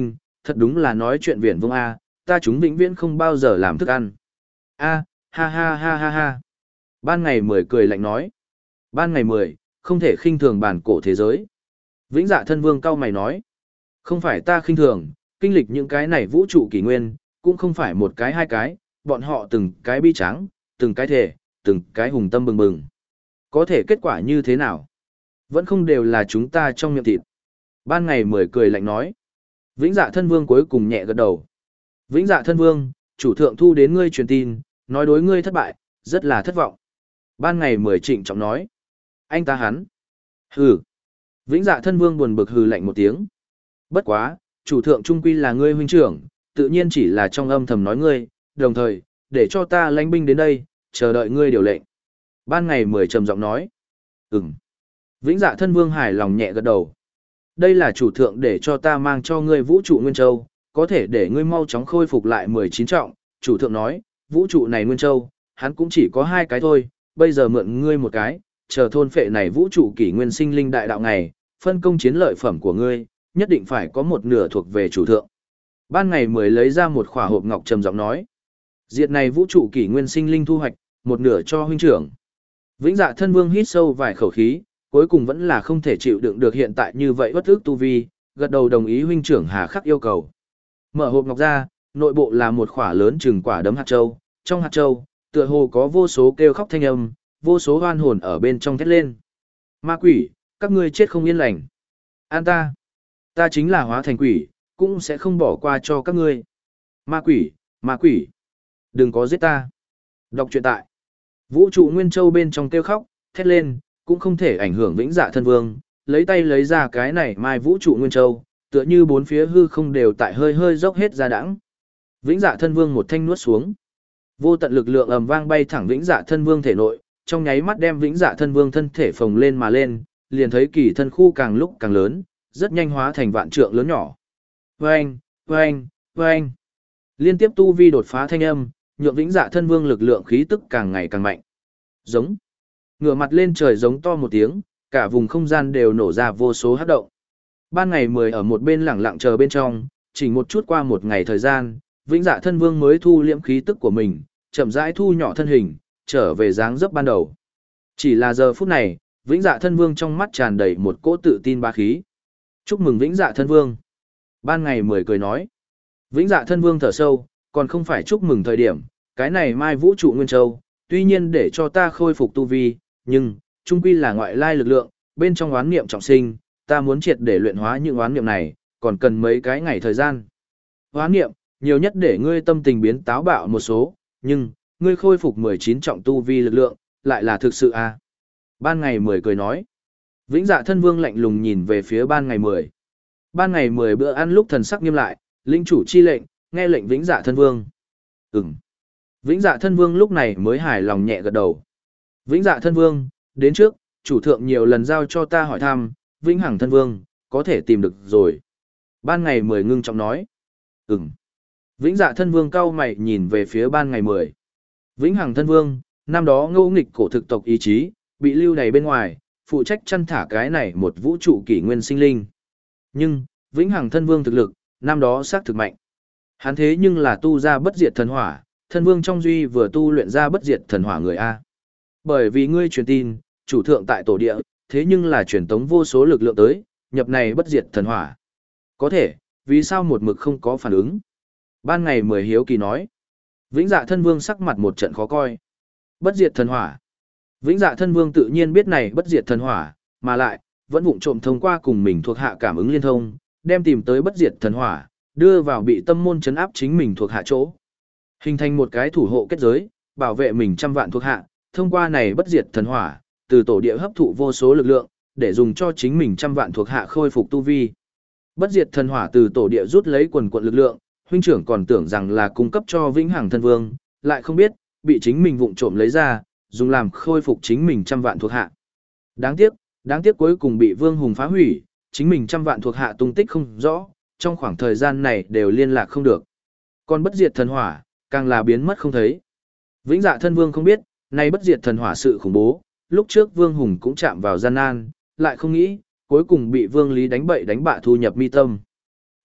Thật đúng là nói chuyện viển vông A, ta chúng vĩnh viễn không bao giờ làm thức ăn. A, ha ha ha ha ha. Ban ngày mười cười lạnh nói. Ban ngày mười, không thể khinh thường bản cổ thế giới. Vĩnh Dạ Thân Vương cau mày nói. Không phải ta khinh thường, kinh lịch những cái này vũ trụ kỷ nguyên, cũng không phải một cái hai cái, bọn họ từng cái bi trắng, từng cái thể, từng cái hùng tâm bừng bừng. Có thể kết quả như thế nào? Vẫn không đều là chúng ta trong miệng thịt. Ban ngày mười cười lạnh nói. Vĩnh Dạ Thân Vương cuối cùng nhẹ gật đầu. Vĩnh Dạ Thân Vương, chủ thượng thu đến ngươi truyền tin, nói đối ngươi thất bại, rất là thất vọng. Ban ngày mười trịnh trọng nói. Anh ta hắn. Hừ. Vĩnh Dạ Thân Vương buồn bực hừ lạnh một tiếng. Bất quá, chủ thượng trung quy là ngươi huynh trưởng, tự nhiên chỉ là trong âm thầm nói ngươi, đồng thời, để cho ta lãnh binh đến đây, chờ đợi ngươi điều lệnh. Ban ngày mười trầm giọng nói. Ừm. Vĩnh Dạ Thân Vương hài lòng nhẹ gật đầu. Đây là chủ thượng để cho ta mang cho ngươi vũ trụ Nguyên Châu, có thể để ngươi mau chóng khôi phục lại mười chín trọng. Chủ thượng nói, vũ trụ này Nguyên Châu, hắn cũng chỉ có hai cái thôi, bây giờ mượn ngươi một cái, chờ thôn phệ này vũ trụ kỷ nguyên sinh linh đại đạo ngày, phân công chiến lợi phẩm của ngươi, nhất định phải có một nửa thuộc về chủ thượng. Ban ngày mới lấy ra một khỏa hộp ngọc trầm giọng nói, diệt này vũ trụ kỷ nguyên sinh linh thu hoạch, một nửa cho huynh trưởng. Vĩnh Dạ Thân Vương hít sâu vài khẩu khí, cuối cùng vẫn là không thể chịu đựng được hiện tại như vậy bất ức tu vi, gật đầu đồng ý huynh trưởng hà khắc yêu cầu. Mở hộp ngọc ra, nội bộ là một khỏa lớn chừng quả đấm hạt châu, trong hạt châu, tựa hồ có vô số kêu khóc thanh âm, vô số hoan hồn ở bên trong thét lên. Ma quỷ, các ngươi chết không yên lành. An ta, ta chính là hóa thành quỷ, cũng sẽ không bỏ qua cho các ngươi. Ma quỷ, ma quỷ, đừng có giết ta. Đọc truyện tại Vũ trụ Nguyên Châu bên trong kêu khóc, thét lên, cũng không thể ảnh hưởng Vĩnh Dạ Thân Vương, lấy tay lấy ra cái này mai vũ trụ Nguyên Châu, tựa như bốn phía hư không đều tại hơi hơi dốc hết ra đãng. Vĩnh Dạ Thân Vương một thanh nuốt xuống. Vô tận lực lượng ầm vang bay thẳng Vĩnh Dạ Thân Vương thể nội, trong nháy mắt đem Vĩnh Dạ Thân Vương thân thể phồng lên mà lên, liền thấy kỳ thân khu càng lúc càng lớn, rất nhanh hóa thành vạn trượng lớn nhỏ. Oeng, oeng, oeng. Liên tiếp tu vi đột phá thanh âm, nhượng Vĩnh Dạ Thân Vương lực lượng khí tức càng ngày càng mạnh. Giống. Ngửa mặt lên trời giống to một tiếng, cả vùng không gian đều nổ ra vô số hắc động. Ban ngày mười ở một bên lẳng lặng chờ bên trong, chỉ một chút qua một ngày thời gian, Vĩnh Dạ Thân Vương mới thu liễm khí tức của mình, chậm rãi thu nhỏ thân hình, trở về dáng dấp ban đầu. Chỉ là giờ phút này, Vĩnh Dạ Thân Vương trong mắt tràn đầy một cỗ tự tin bá khí. Chúc mừng Vĩnh Dạ Thân Vương. Ban ngày mười cười nói. Vĩnh Dạ Thân Vương thở sâu, còn không phải chúc mừng thời điểm, cái này mai vũ trụ Nguyên Châu, tuy nhiên để cho ta khôi phục tu vi, nhưng, trung quy là ngoại lai lực lượng, bên trong oán niệm trọng sinh, ta muốn triệt để luyện hóa những oán niệm này, còn cần mấy cái ngày thời gian. Oán niệm, nhiều nhất để ngươi tâm tình biến táo bạo một số, nhưng, ngươi khôi phục mười chín trọng tu vi lực lượng, lại là thực sự à. Ban ngày mười cười nói. Vĩnh Dạ Thân Vương lạnh lùng nhìn về phía ban ngày mười. Ban ngày mười bữa ăn lúc thần sắc nghiêm lại, linh chủ chi lệnh, nghe lệnh Vĩnh Dạ Thân Vương. Ừm. Vĩnh Dạ Thân Vương lúc này mới hài lòng nhẹ gật đầu. Vĩnh Dạ Thân Vương, đến trước, chủ thượng nhiều lần giao cho ta hỏi thăm, Vĩnh Hằng Thân Vương, có thể tìm được rồi. Ban ngày mười ngưng trọng nói. Ừm. Vĩnh Dạ Thân Vương cau mày nhìn về phía ban ngày mười. Vĩnh Hằng Thân Vương, năm đó ngẫu nghịch cổ thực tộc ý chí, bị lưu đày bên ngoài, phụ trách chăn thả cái này một vũ trụ kỷ nguyên sinh linh. Nhưng, Vĩnh Hằng Thân Vương thực lực, năm đó xác thực mạnh. Hắn thế nhưng là tu ra bất diệt thần hỏa, Thân Vương trong duy vừa tu luyện ra bất diệt thần hỏa người A. Bởi vì ngươi truyền tin, chủ thượng tại tổ địa, thế nhưng là truyền tống vô số lực lượng tới, nhập này bất diệt thần hỏa. Có thể, vì sao một mực không có phản ứng? Ban ngày mười hiếu kỳ nói. Vĩnh Dạ Thân Vương sắc mặt một trận khó coi. Bất diệt thần hỏa. Vĩnh Dạ Thân Vương tự nhiên biết này bất diệt thần hỏa, mà lại, vẫn vụng trộm thông qua cùng mình thuộc hạ cảm ứng liên thông, đem tìm tới bất diệt thần hỏa, đưa vào bị tâm môn chấn áp chính mình thuộc hạ chỗ. Hình thành một cái thủ hộ kết giới, bảo vệ mình trăm vạn thuộc hạ, thông qua này bất diệt thần hỏa, từ tổ địa hấp thụ vô số lực lượng, để dùng cho chính mình trăm vạn thuộc hạ khôi phục tu vi. Bất diệt thần hỏa từ tổ địa rút lấy quần quận lực lượng, huynh trưởng còn tưởng rằng là cung cấp cho Vĩnh Hằng Thân Vương, lại không biết, bị chính mình vụng trộm lấy ra, dùng làm khôi phục chính mình trăm vạn thuộc hạ. Đáng tiếc, đáng tiếc cuối cùng bị Vương Hùng phá hủy, chính mình trăm vạn thuộc hạ tung tích không rõ, trong khoảng thời gian này đều liên lạc không được. Còn bất diệt thần hỏa, càng là biến mất không thấy. Vĩnh Dạ Thân Vương không biết, nay bất diệt thần hỏa sự khủng bố, lúc trước Vương Hùng cũng chạm vào gian nan, lại không nghĩ, cuối cùng bị Vương Lý đánh bậy đánh bạ thu nhập mi tâm.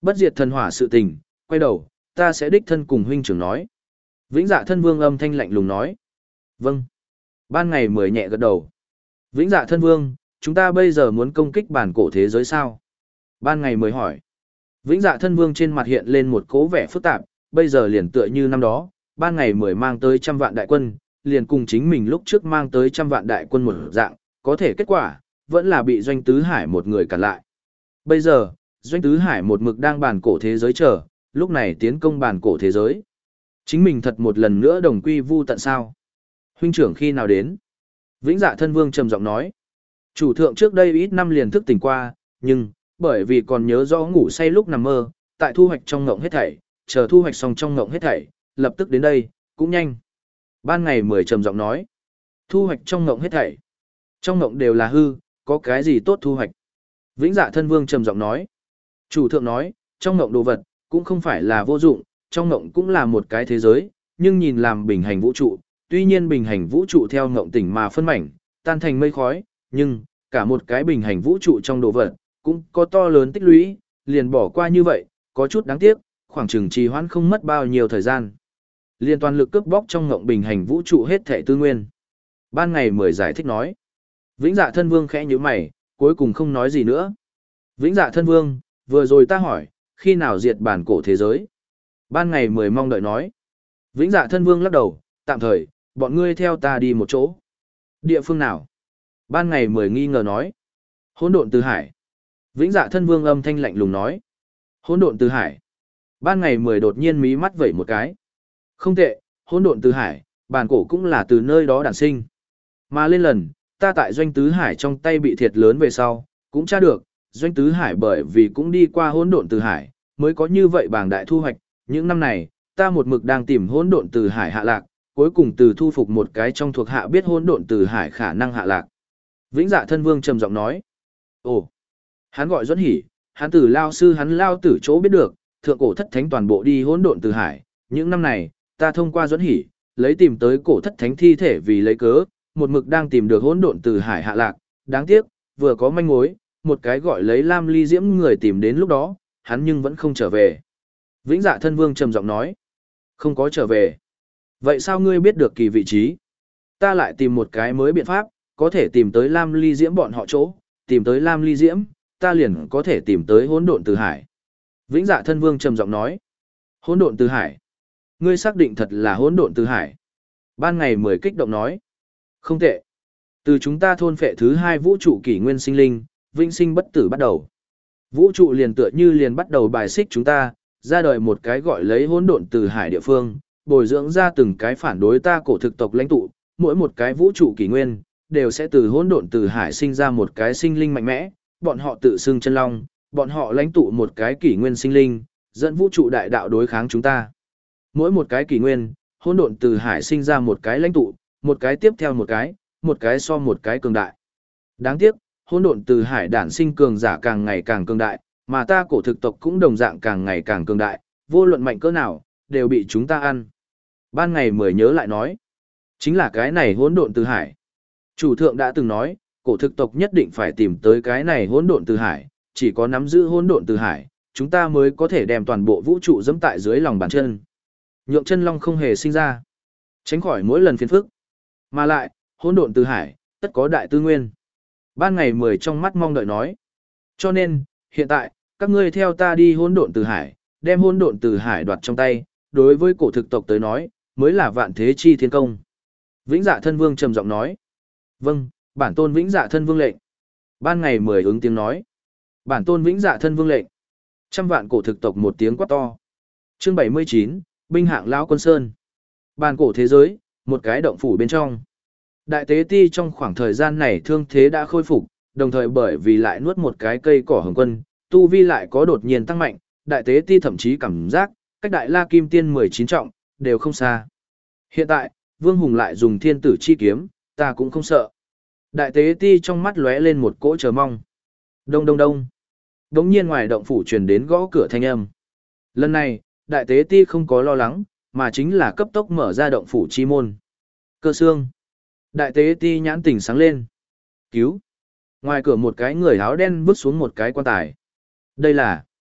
Bất diệt thần hỏa sự tình, quay đầu, ta sẽ đích thân cùng huynh trưởng nói. Vĩnh Dạ Thân Vương âm thanh lạnh lùng nói. Vâng. Ban ngày mười nhẹ gật đầu. Vĩnh Dạ Thân Vương, chúng ta bây giờ muốn công kích bản cổ thế giới sao? Ban ngày mười hỏi. Vĩnh Dạ Thân Vương trên mặt hiện lên một cố vẻ phức tạp, bây giờ liền tựa như năm đó, ban ngày mười mang tới trăm vạn đại quân, liền cùng chính mình lúc trước mang tới trăm vạn đại quân một dạng, có thể kết quả, vẫn là bị Doanh Tứ Hải một người cản lại. Bây giờ, Doanh Tứ Hải một mực đang bản cổ thế giới chờ, lúc này tiến công bản cổ thế giới. Chính mình thật một lần nữa đồng quy vu tận sao? Huynh trưởng khi nào đến? Vĩnh Dạ Thân Vương trầm giọng nói. Chủ thượng trước đây ít năm liền thức tỉnh qua, nhưng, bởi vì còn nhớ rõ ngủ say lúc nằm mơ, tại thu hoạch trong ngộng hết thảy, chờ thu hoạch xong trong ngộng hết thảy, lập tức đến đây, cũng nhanh. Ban ngày mười trầm giọng nói. Thu hoạch trong ngộng hết thảy. Trong ngộng đều là hư, có cái gì tốt thu hoạch? Vĩnh Dạ Thân Vương trầm giọng nói. Chủ thượng nói, trong ngộng đồ vật, cũng không phải là vô dụng, trong ngộng cũng là một cái thế giới, nhưng nhìn làm bình hành vũ trụ, tuy nhiên bình hành vũ trụ theo ngộng tỉnh mà phân mảnh, tan thành mây khói, nhưng, cả một cái bình hành vũ trụ trong đồ vật, cũng có to lớn tích lũy, liền bỏ qua như vậy, có chút đáng tiếc, khoảng chừng trì hoãn không mất bao nhiêu thời gian. Liên toàn lực cướp bóc trong ngộng bình hành vũ trụ hết thảy tư nguyên. Ban ngày mười giải thích nói. Vĩnh Dạ Thân Vương khẽ nhíu mày, cuối cùng không nói gì nữa. Vĩnh Dạ Thân Vương, vừa rồi ta hỏi, khi nào diệt bản cổ thế giới? Ban ngày mười mong đợi nói. Vĩnh Dạ Thân Vương lắc đầu, tạm thời, bọn ngươi theo ta đi một chỗ. Địa phương nào? Ban ngày mười nghi ngờ nói. Hỗn độn từ hải. Vĩnh Dạ Thân Vương âm thanh lạnh lùng nói. Hỗn độn từ hải. Ban ngày mười đột nhiên mí mắt vẩy một cái. Không tệ, hỗn độn từ hải, bản cổ cũng là từ nơi đó đản sinh. Mà lên lần, ta tại Doanh Tứ Hải trong tay bị thiệt lớn về sau, cũng tra được, Doanh Tứ Hải bởi vì cũng đi qua hỗn độn từ hải, mới có như vậy bảng đại thu hoạch. Những năm này, ta một mực đang tìm hỗn độn từ hải hạ lạc, cuối cùng từ thu phục một cái trong thuộc hạ biết hỗn độn từ hải khả năng hạ lạc. Vĩnh Dạ Thân Vương trầm giọng nói. Ồ, hắn gọi Duẫn Hỉ, hắn từ lao sư hắn lao tử chỗ biết được, thượng cổ thất thánh toàn bộ đi hỗn độn từ hải. Những năm này, ta thông qua Duẫn Hỉ, lấy tìm tới cổ thất thánh thi thể vì lấy cớ, một mực đang tìm được hỗn độn từ hải hạ lạc. Đáng tiếc, vừa có manh mối, một cái gọi lấy Lam Ly Diễm người tìm đến lúc đó, hắn nhưng vẫn không trở về. Vĩnh Dạ Thân Vương trầm giọng nói. Không có trở về. Vậy sao ngươi biết được kỳ vị trí? Ta lại tìm một cái mới biện pháp, có thể tìm tới Lam Ly Diễm bọn họ chỗ, tìm tới Lam Ly Diễm, ta liền có thể tìm tới hỗn độn từ hải. Vĩnh Dạ Thân Vương trầm giọng nói. Hỗn độn từ hải. Ngươi xác định thật là hỗn độn từ hải. Ban ngày mười kích động nói. Không tệ. Từ chúng ta thôn phệ thứ hai vũ trụ kỷ nguyên sinh linh, vĩnh sinh bất tử bắt đầu. Vũ trụ liền tựa như liền bắt đầu bài xích chúng ta, ra đời một cái gọi lấy hỗn độn từ hải địa phương, bồi dưỡng ra từng cái phản đối ta cổ thực tộc lãnh tụ, mỗi một cái vũ trụ kỷ nguyên, đều sẽ từ hỗn độn từ hải sinh ra một cái sinh linh mạnh mẽ, bọn họ tự xưng chân long, bọn họ lãnh tụ một cái kỷ nguyên sinh linh, dẫn vũ trụ đại đạo đối kháng chúng ta. Mỗi một cái kỷ nguyên, hỗn độn từ hải sinh ra một cái lãnh tụ, một cái tiếp theo một cái, một cái so một cái cường đại. Đáng tiếc, hỗn độn từ hải đản sinh cường giả càng ngày càng cường đại, mà ta cổ thực tộc cũng đồng dạng càng ngày càng cường đại, vô luận mạnh cỡ nào, đều bị chúng ta ăn. Ban ngày mười nhớ lại nói, chính là cái này hỗn độn từ hải. Chủ thượng đã từng nói, cổ thực tộc nhất định phải tìm tới cái này hỗn độn từ hải, chỉ có nắm giữ hỗn độn từ hải, chúng ta mới có thể đem toàn bộ vũ trụ dẫm tại dưới lòng bàn chân. Nhượng chân long không hề sinh ra, tránh khỏi mỗi lần phiền phức. Mà lại, hỗn độn từ hải, tất có đại tư nguyên. Ban ngày mười trong mắt mong đợi nói. Cho nên, hiện tại, các ngươi theo ta đi hỗn độn từ hải, đem hỗn độn từ hải đoạt trong tay, đối với cổ thực tộc tới nói, mới là vạn thế chi thiên công. Vĩnh Dạ Thân Vương trầm giọng nói. Vâng, bản tôn Vĩnh Dạ Thân Vương lệnh. Ban ngày mười ứng tiếng nói. Bản tôn Vĩnh Dạ Thân Vương lệnh. Trăm vạn cổ thực tộc một tiếng quát to. Chương bảy mươi chín, binh hạng lão quân sơn. Bàn cổ thế giới, một cái động phủ bên trong. Đại tế ti trong khoảng thời gian này thương thế đã khôi phục, đồng thời bởi vì lại nuốt một cái cây cỏ hồng quân, tu vi lại có đột nhiên tăng mạnh, đại tế ti thậm chí cảm giác, cách đại la kim tiên mười chín trọng, đều không xa. Hiện tại, Vương Hùng lại dùng thiên tử chi kiếm, ta cũng không sợ. Đại tế ti trong mắt lóe lên một cỗ chờ mong. Đông đông đông. Đống nhiên ngoài động phủ truyền đến gõ cửa thanh âm. Lần này, đại tế ti không có lo lắng, mà chính là cấp tốc mở ra động phủ chi môn. Cơ xương. Đại tế ti nhãn tỉnh sáng lên. Cứu. Ngoài cửa một cái người áo đen vứt xuống một cái quan tài. Đây là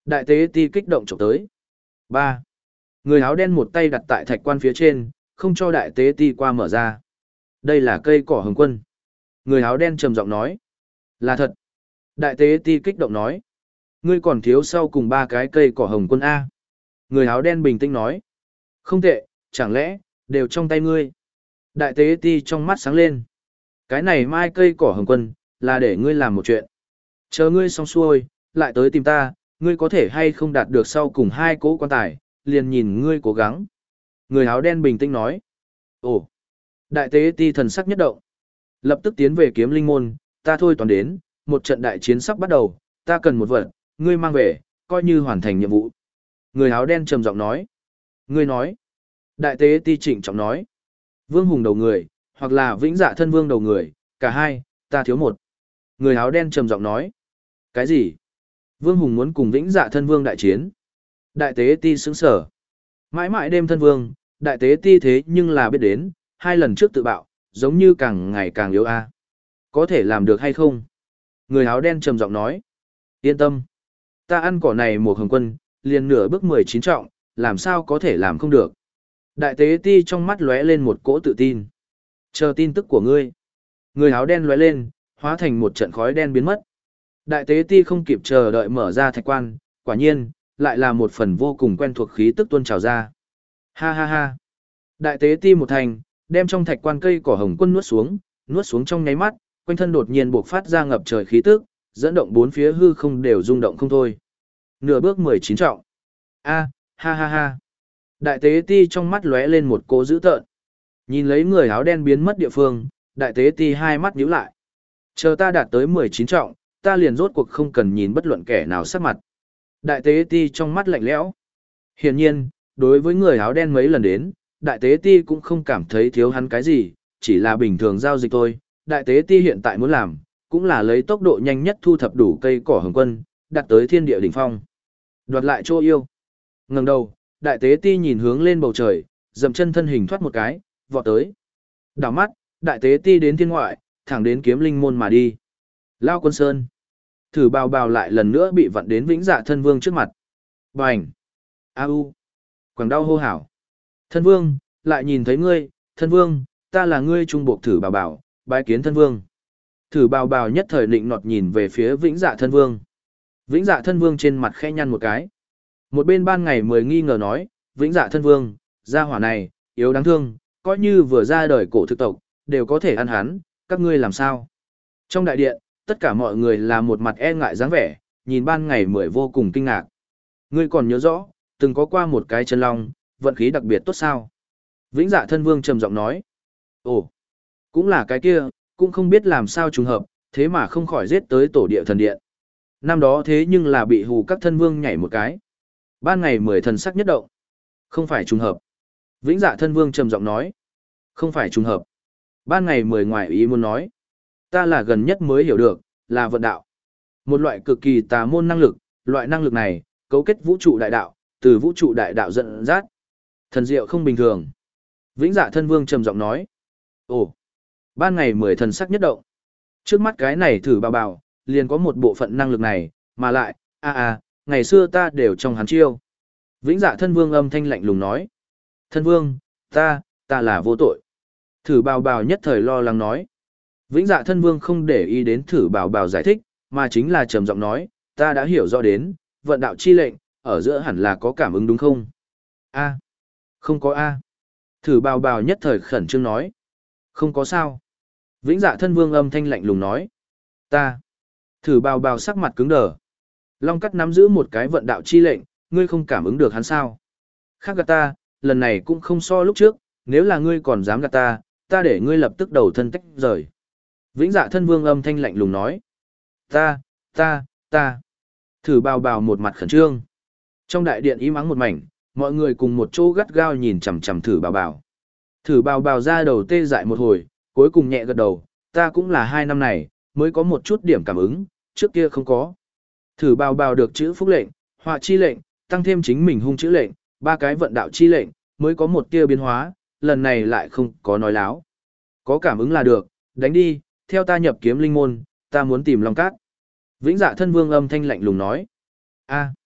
Đại tế ti kích động chụp tới. Ba. Người áo đen một tay đặt tại thạch quan phía trên, không cho đại tế ti qua mở ra. Đây là cây cỏ hồng quân. Người áo đen trầm giọng nói. Là thật. Đại tế ti kích động nói. Ngươi còn thiếu sau cùng ba cái cây cỏ hồng quân A. Người áo đen bình tĩnh nói. Không tệ, chẳng lẽ, đều trong tay ngươi. Đại tế ti trong mắt sáng lên. Cái này mai cây cỏ hồng quân, là để ngươi làm một chuyện. Chờ ngươi xong xuôi, lại tới tìm ta, ngươi có thể hay không đạt được sau cùng hai cỗ quan tài, liền nhìn ngươi cố gắng. Người áo đen bình tĩnh nói. Ồ! Đại tế ti thần sắc nhất động. Lập tức tiến về kiếm linh môn, ta thôi toàn đến, một trận đại chiến sắp bắt đầu, ta cần một vật, ngươi mang về, coi như hoàn thành nhiệm vụ. Người áo đen trầm giọng nói. Ngươi nói. Đại tế ti trịnh trọng nói. Vương hùng đầu người, hoặc là vĩnh dạ thân vương đầu người, cả hai, ta thiếu một. Người áo đen trầm giọng nói. Cái gì? Vương hùng muốn cùng vĩnh dạ thân vương đại chiến. Đại tế ti sững sở. Mãi mãi đêm thân vương, đại tế ti thế nhưng là biết đến, hai lần trước tự bạo, giống như càng ngày càng yếu a. Có thể làm được hay không? Người áo đen trầm giọng nói. Yên tâm. Ta ăn cỏ này một hồng quân, liền nửa bước mười chín trọng, làm sao có thể làm không được. Đại tế ti trong mắt lóe lên một cỗ tự tin. Chờ tin tức của ngươi. Người áo đen lóe lên, hóa thành một trận khói đen biến mất. Đại tế ti không kịp chờ đợi mở ra thạch quan, quả nhiên, lại là một phần vô cùng quen thuộc khí tức tuôn trào ra. Ha ha ha. Đại tế ti một thành, đem trong thạch quan cây cỏ hồng quân nuốt xuống, nuốt xuống trong nháy mắt, quanh thân đột nhiên bộc phát ra ngập trời khí tức, dẫn động bốn phía hư không đều rung động không thôi. Nửa bước mười chín trọng. A, ha ha ha. Đại tế ti trong mắt lóe lên một cỗ dữ tợn. Nhìn lấy người áo đen biến mất địa phương, đại tế ti hai mắt nhíu lại. Chờ ta đạt tới mười chín trọng, ta liền rốt cuộc không cần nhìn bất luận kẻ nào sắc mặt. Đại tế ti trong mắt lạnh lẽo. Hiển nhiên, đối với người áo đen mấy lần đến, đại tế ti cũng không cảm thấy thiếu hắn cái gì, chỉ là bình thường giao dịch thôi. Đại tế ti hiện tại muốn làm, cũng là lấy tốc độ nhanh nhất thu thập đủ cây cỏ hồng quân, đặt tới thiên địa đỉnh phong. Đoạt lại chỗ yêu. Ngẩng đầu, đại tế ti nhìn hướng lên bầu trời, dậm chân thân hình thoát một cái, vọt tới. Đảo mắt, đại tế ti đến thiên ngoại, thẳng đến kiếm linh môn mà đi. Lao Quân Sơn. Thử bào bào lại lần nữa bị vặn đến vĩnh dạ thân vương trước mặt. Bành! A u! Quảng đau hô hào. Thân vương, lại nhìn thấy ngươi, thân vương, ta là ngươi trung buộc thử bào bào, bái kiến thân vương. Thử bào bào nhất thời định nọt nhìn về phía vĩnh dạ thân vương. Vĩnh dạ thân vương trên mặt khẽ nhăn một cái. Một bên ban ngày mười nghi ngờ nói, vĩnh dạ thân vương, gia hỏa này, yếu đáng thương, coi như vừa ra đời cổ thực tộc, đều có thể ăn hắn, các ngươi làm sao? Trong đại điện, tất cả mọi người là một mặt e ngại dáng vẻ, nhìn ban ngày mười vô cùng kinh ngạc. Ngươi còn nhớ rõ, từng có qua một cái chân long, vận khí đặc biệt tốt sao? Vĩnh dạ thân vương trầm giọng nói. Ồ, cũng là cái kia, cũng không biết làm sao trùng hợp, thế mà không khỏi giết tới tổ địa thần điện. Năm đó thế nhưng là bị hù các thân vương nhảy một cái. Ban ngày mười thần sắc nhất động. Không phải trùng hợp. Vĩnh dạ thân vương trầm giọng nói. Không phải trùng hợp. Ban ngày mười ngoài ý muốn nói. Ta là gần nhất mới hiểu được, là vận đạo. Một loại cực kỳ tà môn năng lực, loại năng lực này, cấu kết vũ trụ đại đạo, từ vũ trụ đại đạo dẫn dắt. Thần diệu không bình thường. Vĩnh dạ thân vương trầm giọng nói. Ồ, ban ngày mười thần sắc nhất động. Trước mắt cái này thử bào bào, liền có một bộ phận năng lực này, mà lại, a a, ngày xưa ta đều trong hắn chiêu. Vĩnh dạ thân vương âm thanh lạnh lùng nói. Thân vương, ta, ta là vô tội. Thử bào bào nhất thời lo lắng nói. Vĩnh dạ thân vương không để ý đến thử bào bào giải thích, mà chính là trầm giọng nói, ta đã hiểu rõ đến, vận đạo chi lệnh, ở giữa hẳn là có cảm ứng đúng không? A. Không có A. Thử bào bào nhất thời khẩn trương nói. Không có sao. Vĩnh dạ thân vương âm thanh lạnh lùng nói. Ta. Thử bào bào sắc mặt cứng đờ. Long cắt nắm giữ một cái vận đạo chi lệnh, ngươi không cảm ứng được hắn sao? Khác gạt ta, lần này cũng không so lúc trước, nếu là ngươi còn dám gạt ta, ta để ngươi lập tức đầu thân tách rời. Vĩnh dạ thân vương âm thanh lạnh lùng nói. Ta, ta, ta. Thử bào bào một mặt khẩn trương. Trong đại điện im ắng một mảnh, mọi người cùng một chỗ gắt gao nhìn chằm chằm thử bào bào. Thử bào bào ra đầu tê dại một hồi, cuối cùng nhẹ gật đầu, ta cũng là hai năm này, mới có một chút điểm cảm ứng, trước kia không có. Thử bào bào được chữ phúc lệnh, họa chi lệnh, tăng thêm chính mình hung chữ lệnh, ba cái vận đạo chi lệnh, mới có một tia biến hóa, lần này lại không có nói láo. Có cảm ứng là được, đánh đi, theo ta nhập kiếm linh môn, ta muốn tìm Long Cát. Vĩnh dạ thân vương âm thanh lạnh lùng nói. A.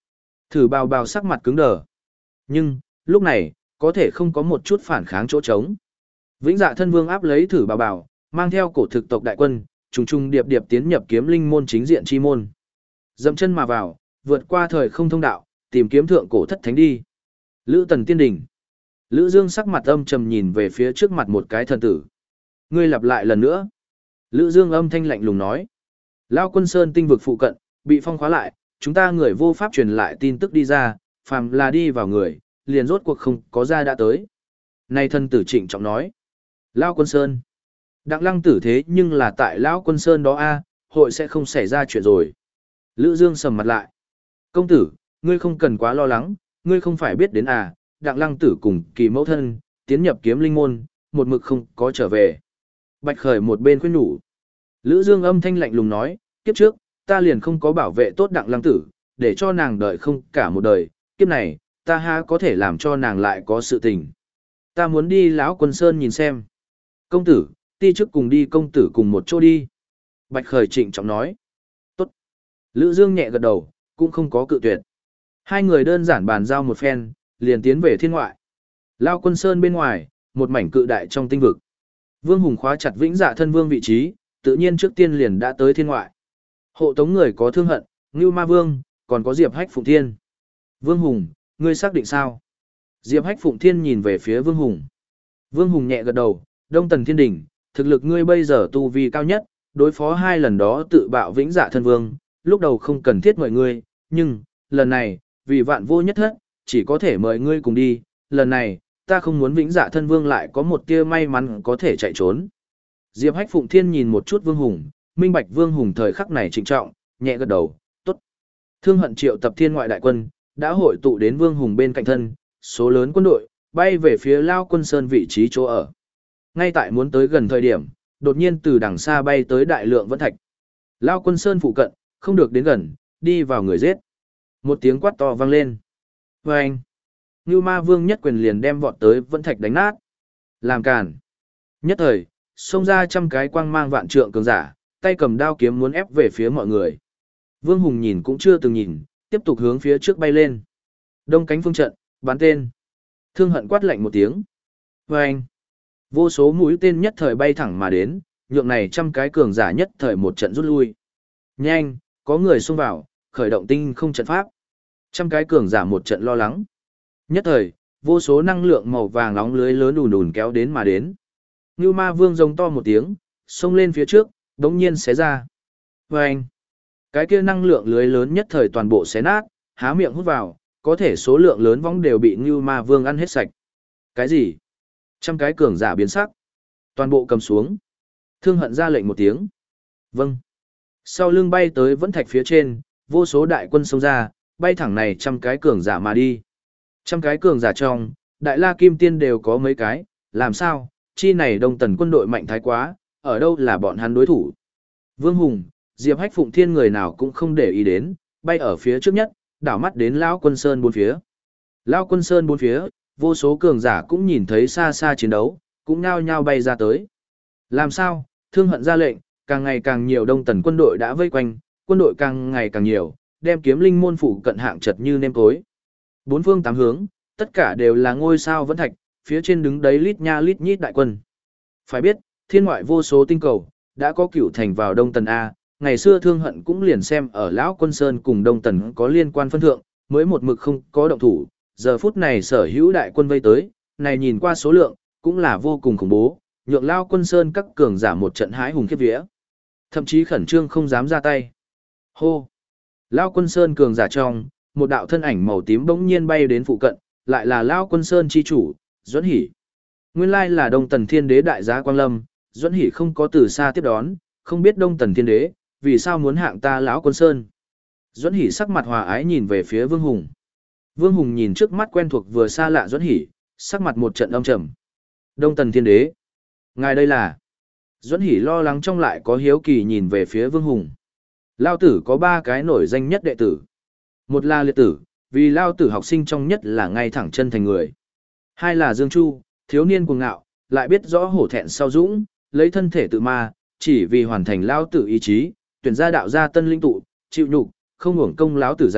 Thử bào bào sắc mặt cứng đờ. Nhưng, lúc này, có thể không có một chút phản kháng chỗ trống. Vĩnh Dạ Thân Vương áp lấy thử bào bào, mang theo cổ thực tộc đại quân, trùng trùng điệp điệp tiến nhập kiếm linh môn chính diện chi môn. Dậm chân mà vào, vượt qua thời không thông đạo, tìm kiếm thượng cổ thất thánh đi. Lữ Tần Tiên Đỉnh. Lữ Dương sắc mặt âm trầm nhìn về phía trước mặt một cái thần tử. Ngươi lặp lại lần nữa. Lữ Dương âm thanh lạnh lùng nói. Lao Quân Sơn tinh vực phụ cận, bị phong khóa lại, chúng ta người vô pháp truyền lại tin tức đi ra, phàm là đi vào người, liền rốt cuộc không có ra đã tới. Này thần tử trịnh trọng nói. Lao Quân Sơn. Đặng Lăng tử thế nhưng là tại Lão Quân Sơn đó a, hội sẽ không xảy ra chuyện rồi. Lữ Dương sầm mặt lại. Công tử, ngươi không cần quá lo lắng, ngươi không phải biết đến à, Đặng Lăng tử cùng Kỳ mẫu thân, tiến nhập kiếm linh môn, một mực không có trở về. Bạch Khởi một bên khuyên nhủ. Lữ Dương âm thanh lạnh lùng nói, kiếp trước, ta liền không có bảo vệ tốt Đặng Lăng tử, để cho nàng đợi không cả một đời, kiếp này, ta ha có thể làm cho nàng lại có sự tình. Ta muốn đi Lão Quân Sơn nhìn xem. Công tử, ti chức cùng đi công tử cùng một chỗ đi. Bạch Khởi trịnh trọng nói. Tốt. Lữ Dương nhẹ gật đầu, cũng không có cự tuyệt. Hai người đơn giản bàn giao một phen, liền tiến về thiên ngoại. Lao Quân Sơn bên ngoài, một mảnh cự đại trong tinh vực. Vương Hùng khóa chặt Vĩnh Dạ Thân Vương vị trí, tự nhiên trước tiên liền đã tới thiên ngoại. Hộ tống người có thương hận, Ngưu Ma Vương, còn có Diệp Hách Phụng Thiên. Vương Hùng, ngươi xác định sao? Diệp Hách Phụng Thiên nhìn về phía Vương Hùng. Vương Hùng nhẹ gật đầu, Đông Tần Thiên Đỉnh, thực lực ngươi bây giờ tu vi cao nhất, đối phó hai lần đó tự bạo Vĩnh Dạ Thân Vương, lúc đầu không cần thiết mời ngươi, nhưng, lần này, vì vạn vô nhất thất, chỉ có thể mời ngươi cùng đi, lần này, ta không muốn Vĩnh Dạ Thân Vương lại có một tia may mắn có thể chạy trốn. Diệp Hách Phụng Thiên nhìn một chút Vương Hùng, minh bạch Vương Hùng thời khắc này trịnh trọng, nhẹ gật đầu, tốt. Thương hận triệu tập thiên ngoại đại quân, đã hội tụ đến Vương Hùng bên cạnh thân, số lớn quân đội, bay về phía Lao Quân Sơn vị trí chỗ ở. Ngay tại muốn tới gần thời điểm, đột nhiên từ đằng xa bay tới đại lượng vẫn thạch. Lao Quân Sơn phụ cận, không được đến gần, đi vào người giết. Một tiếng quát to vang lên. Vâng! Ngưu Ma Vương nhất quyền liền đem vọt tới vẫn thạch đánh nát. Làm càn. Nhất thời, xông ra trăm cái quang mang vạn trượng cường giả, tay cầm đao kiếm muốn ép về phía mọi người. Vương Hùng nhìn cũng chưa từng nhìn, tiếp tục hướng phía trước bay lên. Đông cánh phương trận, bắn tên. Thương hận quát lạnh một tiếng. Vâng! Vô số mũi tên nhất thời bay thẳng mà đến, nhượng này trăm cái cường giả nhất thời một trận rút lui. Nhanh, có người xông vào, khởi động tinh không trận pháp. Trăm cái cường giả một trận lo lắng. Nhất thời, vô số năng lượng màu vàng nóng lưới lớn đùn đùn kéo đến mà đến. Ngưu Ma Vương rống to một tiếng, xông lên phía trước, đống nhiên xé ra. Vâng! Cái kia năng lượng lưới lớn nhất thời toàn bộ xé nát, há miệng hút vào, có thể số lượng lớn võng đều bị Ngưu Ma Vương ăn hết sạch. Cái gì? Trăm cái cường giả biến sắc. Toàn bộ cầm xuống. Thương hận ra lệnh một tiếng. Vâng. Sau lưng bay tới vẫn thạch phía trên, vô số đại quân xông ra, bay thẳng này trăm cái cường giả mà đi. Trăm cái cường giả trong, đại la kim tiên đều có mấy cái, làm sao, chi này Đông Tần quân đội mạnh thái quá, ở đâu là bọn hắn đối thủ. Vương Hùng, Diệp Hách Phụng Thiên người nào cũng không để ý đến, bay ở phía trước nhất, đảo mắt đến Lão Quân Sơn bốn phía. Lão Quân Sơn bốn phía, vô số cường giả cũng nhìn thấy xa xa chiến đấu, cũng nhao nhao bay ra tới. Làm sao, Thương hận ra lệnh, càng ngày càng nhiều Đông Tần quân đội đã vây quanh, quân đội càng ngày càng nhiều, đem kiếm linh môn phủ cận hạng chật như nêm tối. Bốn phương tám hướng, tất cả đều là ngôi sao vẫn thạch, phía trên đứng đấy lít nha lít nhít đại quân. Phải biết, thiên ngoại vô số tinh cầu, đã có cửu thành vào Đông Tần A, ngày xưa Thương hận cũng liền xem ở Lão Quân Sơn cùng Đông Tần có liên quan phân thượng, mới một mực không có động thủ, giờ phút này sở hữu đại quân vây tới, này nhìn qua số lượng, cũng là vô cùng khủng bố, nhượng Lao Quân Sơn các cường giả một trận hái hùng khiếp vía. Thậm chí khẩn trương không dám ra tay. Hô! Lao Quân Sơn cường giả trong, một đạo thân ảnh màu tím bỗng nhiên bay đến phụ cận, lại là Lao Quân Sơn chi chủ, Duẫn Hỷ. Nguyên lai là Đông Tần Thiên Đế đại giá Quang Lâm, Duẫn Hỷ không có từ xa tiếp đón, không biết Đông Tần Thiên Đế, vì sao muốn hạng ta Lão Quân Sơn. Duẫn Hỷ sắc mặt hòa ái nhìn về phía Vương Hùng. Vương Hùng nhìn trước mắt quen thuộc vừa xa lạ Duẫn Hỷ, sắc mặt một trận âm trầm. Đông Tần Thiên Đế, ngài đây là? Duẫn Hỷ lo lắng trong lại có hiếu kỳ nhìn về phía Vương Hùng. Lao tử có ba cái nổi danh nhất đệ tử. Một là liệt tử, vì Lao tử học sinh trong nhất là ngay thẳng chân thành người. Hai là Dương Chu, thiếu niên cuồng ngạo, lại biết rõ hổ thẹn sau dũng, lấy thân thể tự ma, chỉ vì hoàn thành Lao tử ý chí, tuyển ra đạo gia tân linh tụ, chịu nhục, không hưởng công Lão tử dạy,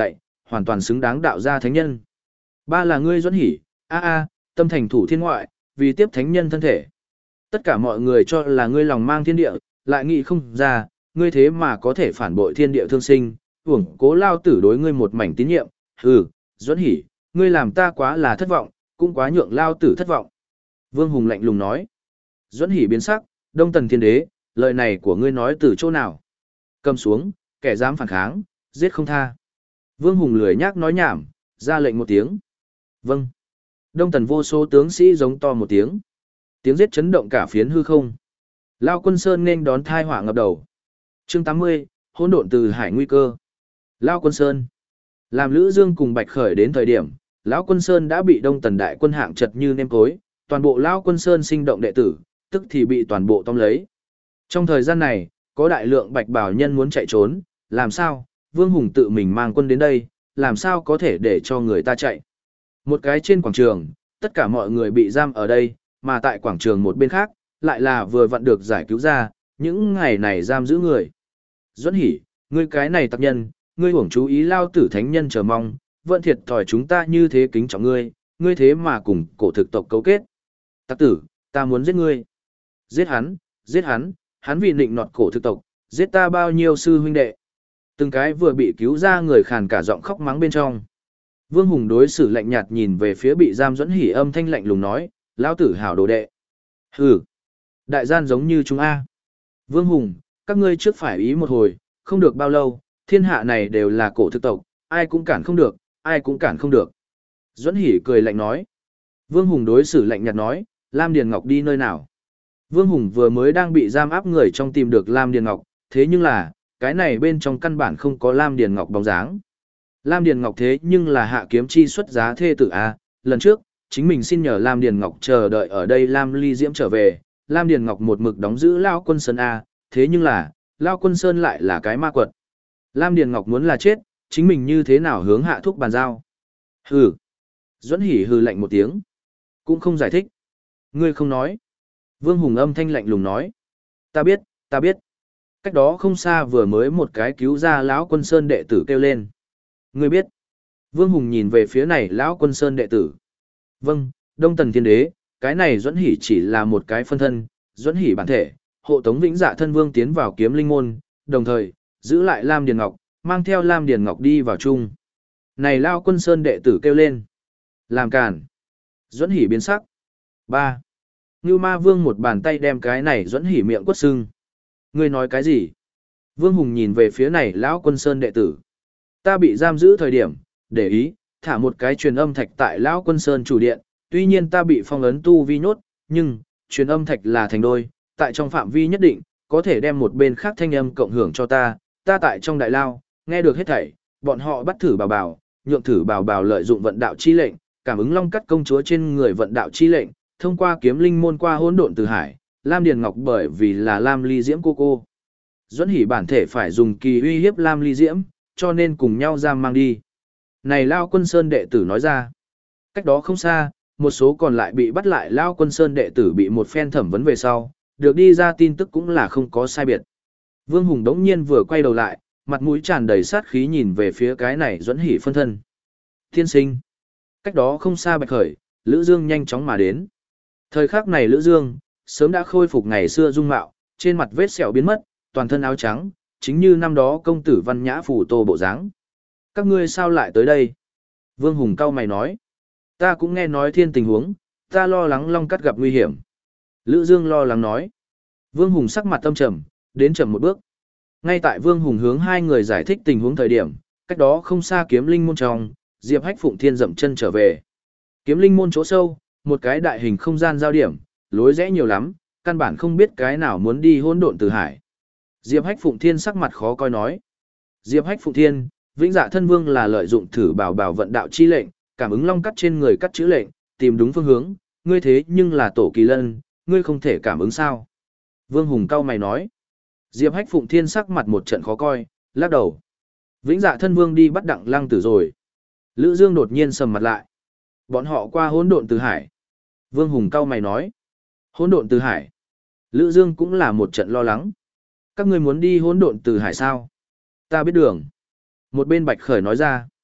hoàn toàn xứng đáng đạo gia thánh nhân. Ba là ngươi Duẫn Hỉ, a a, tâm thành thủ thiên ngoại, vì tiếp thánh nhân thân thể. Tất cả mọi người cho là ngươi lòng mang thiên địa, lại nghĩ không ra, ngươi thế mà có thể phản bội thiên địa thương sinh, uổng cố lao tử đối ngươi một mảnh tín nhiệm. Hừ, Duẫn Hỉ, ngươi làm ta quá là thất vọng, cũng quá nhượng lao tử thất vọng. Vương Hùng lạnh lùng nói. Duẫn Hỉ biến sắc, Đông Tần Thiên Đế, lời này của ngươi nói từ chỗ nào? Cầm xuống, kẻ dám phản kháng, giết không tha. Vương Hùng lười nhác nói nhảm, ra lệnh một tiếng. Vâng. Đông Tần vô số tướng sĩ giống to một tiếng. Tiếng giết chấn động cả phiến hư không. Lao Quân Sơn nên đón thai họa ngập đầu. Chương tám mươi, hỗn độn từ hải nguy cơ. Lao Quân Sơn. Làm Lữ Dương cùng Bạch Khởi đến thời điểm, Lão Quân Sơn đã bị Đông Tần đại quân hạng chật như nêm cối, toàn bộ Lão Quân Sơn sinh động đệ tử, tức thì bị toàn bộ tóm lấy. Trong thời gian này, có đại lượng bạch bào nhân muốn chạy trốn, làm sao? Vương Hùng tự mình mang quân đến đây, làm sao có thể để cho người ta chạy? Một cái trên quảng trường, tất cả mọi người bị giam ở đây, mà tại quảng trường một bên khác, lại là vừa vặn được giải cứu ra, những ngày này giam giữ người. Duẫn Hỉ, ngươi cái này tặc nhân, ngươi hưởng chú ý lao tử thánh nhân chờ mong, vận thiệt thòi chúng ta như thế kính trọng ngươi, ngươi thế mà cùng cổ thực tộc cấu kết. Tặc tử, ta muốn giết ngươi. Giết hắn, giết hắn, hắn vì nịnh nọt cổ thực tộc, giết ta bao nhiêu sư huynh đệ. Từng cái vừa bị cứu ra người khàn cả giọng khóc mắng bên trong. Vương Hùng đối xử lạnh nhạt nhìn về phía bị giam Duẫn Hỉ, âm thanh lạnh lùng nói, lão tử hảo đồ đệ. Hừ, đại gian giống như chúng A. Vương Hùng, các ngươi trước phải ý một hồi, không được bao lâu, thiên hạ này đều là cổ thực tộc, ai cũng cản không được, ai cũng cản không được. Duẫn Hỉ cười lạnh nói. Vương Hùng đối xử lạnh nhạt nói, Lam Điền Ngọc đi nơi nào? Vương Hùng vừa mới đang bị giam áp người trong tìm được Lam Điền Ngọc, thế nhưng là, cái này bên trong căn bản không có Lam Điền Ngọc bóng dáng. Lam Điền Ngọc thế nhưng là hạ kiếm chi xuất giá thê tử A, lần trước, chính mình xin nhờ Lam Điền Ngọc chờ đợi ở đây Lam Ly Diễm trở về, Lam Điền Ngọc một mực đóng giữ Lao Quân Sơn A, thế nhưng là, Lao Quân Sơn lại là cái ma quật. Lam Điền Ngọc muốn là chết, chính mình như thế nào hướng hạ thúc bàn giao? Hừ. Duẫn Hỉ hừ lạnh một tiếng, cũng không giải thích. Ngươi không nói. Vương Hùng âm thanh lạnh lùng nói. Ta biết, ta biết. Cách đó không xa vừa mới một cái cứu ra lão Quân Sơn đệ tử kêu lên. Ngươi biết. Vương Hùng nhìn về phía này lão Quân Sơn đệ tử. Vâng, Đông Tần Thiên Đế, cái này Duẫn Hỉ chỉ là một cái phân thân, Duẫn Hỉ bản thể, hộ tống Vĩnh Dạ thân vương tiến vào Kiếm Linh môn, đồng thời giữ lại Lam Điền Ngọc, mang theo Lam Điền Ngọc đi vào chung. Này lão Quân Sơn đệ tử kêu lên. Làm cản. Duẫn Hỉ biến sắc. Ba. Ngưu Ma Vương một bàn tay đem cái này Duẫn Hỉ miệng quất sưng. Ngươi nói cái gì? Vương Hùng nhìn về phía này lão Quân Sơn đệ tử. Ta bị giam giữ thời điểm, để ý, thả một cái truyền âm thạch tại lão Quân Sơn chủ điện, tuy nhiên ta bị phong ấn tu vi nhốt, nhưng, truyền âm thạch là thành đôi, tại trong phạm vi nhất định, có thể đem một bên khác thanh âm cộng hưởng cho ta, ta tại trong đại lao, nghe được hết thảy, bọn họ bắt thử bảo bảo, nhượng thử bảo bảo lợi dụng vận đạo chi lệnh, cảm ứng long cắt công chúa trên người vận đạo chi lệnh, thông qua kiếm linh môn qua hỗn độn từ hải, Lam Điền Ngọc bởi vì là Lam Ly Diễm cô cô. Duẫn Hỉ bản thể phải dùng kỳ uy hiếp Lam Ly Diễm, cho nên cùng nhau giam mang đi. Này Lao Quân Sơn đệ tử nói ra. Cách đó không xa, một số còn lại bị bắt lại Lao Quân Sơn đệ tử bị một phen thẩm vấn về sau, được đi ra tin tức cũng là không có sai biệt. Vương Hùng đống nhiên vừa quay đầu lại, mặt mũi tràn đầy sát khí nhìn về phía cái này Duẫn Hỉ phân thân. Thiên sinh. Cách đó không xa Bạch Khởi, Lữ Dương nhanh chóng mà đến. Thời khắc này Lữ Dương, sớm đã khôi phục ngày xưa dung mạo, trên mặt vết sẹo biến mất, toàn thân áo trắng, chính như năm đó công tử văn nhã phủ tô bộ dáng. Các ngươi sao lại tới đây? Vương Hùng cau mày nói. Ta cũng nghe nói thiên tình huống, ta lo lắng long cắt gặp nguy hiểm. Lữ Dương lo lắng nói. Vương Hùng sắc mặt tâm trầm, đến chậm một bước. Ngay tại Vương Hùng hướng hai người giải thích tình huống thời điểm, cách đó không xa kiếm linh môn trong, Diệp Hách Phụng Thiên dậm chân trở về. Kiếm linh môn chỗ sâu, một cái đại hình không gian giao điểm, lối rẽ nhiều lắm, căn bản không biết cái nào muốn đi hỗn độn từ hải. Diệp Hách Phụng Thiên sắc mặt khó coi nói. Diệp Hách Phụng Thiên, Vĩnh Dạ thân vương là lợi dụng thử bảo bảo vận đạo chi lệnh, cảm ứng long cắt trên người cắt chữ lệnh, tìm đúng phương hướng, ngươi thế nhưng là tổ kỳ lân, ngươi không thể cảm ứng sao? Vương Hùng cau mày nói. Diệp Hách Phụng Thiên sắc mặt một trận khó coi, lắc đầu. Vĩnh Dạ thân vương đi bắt Đặng Lăng Tử rồi. Lữ Dương đột nhiên sầm mặt lại. Bọn họ qua hỗn độn từ hải. Vương Hùng cau mày nói. Hỗn độn từ hải. Lữ Dương cũng là một trận lo lắng. Các ngươi muốn đi hỗn độn từ hải sao? Ta biết đường. Một bên Bạch Khởi nói ra.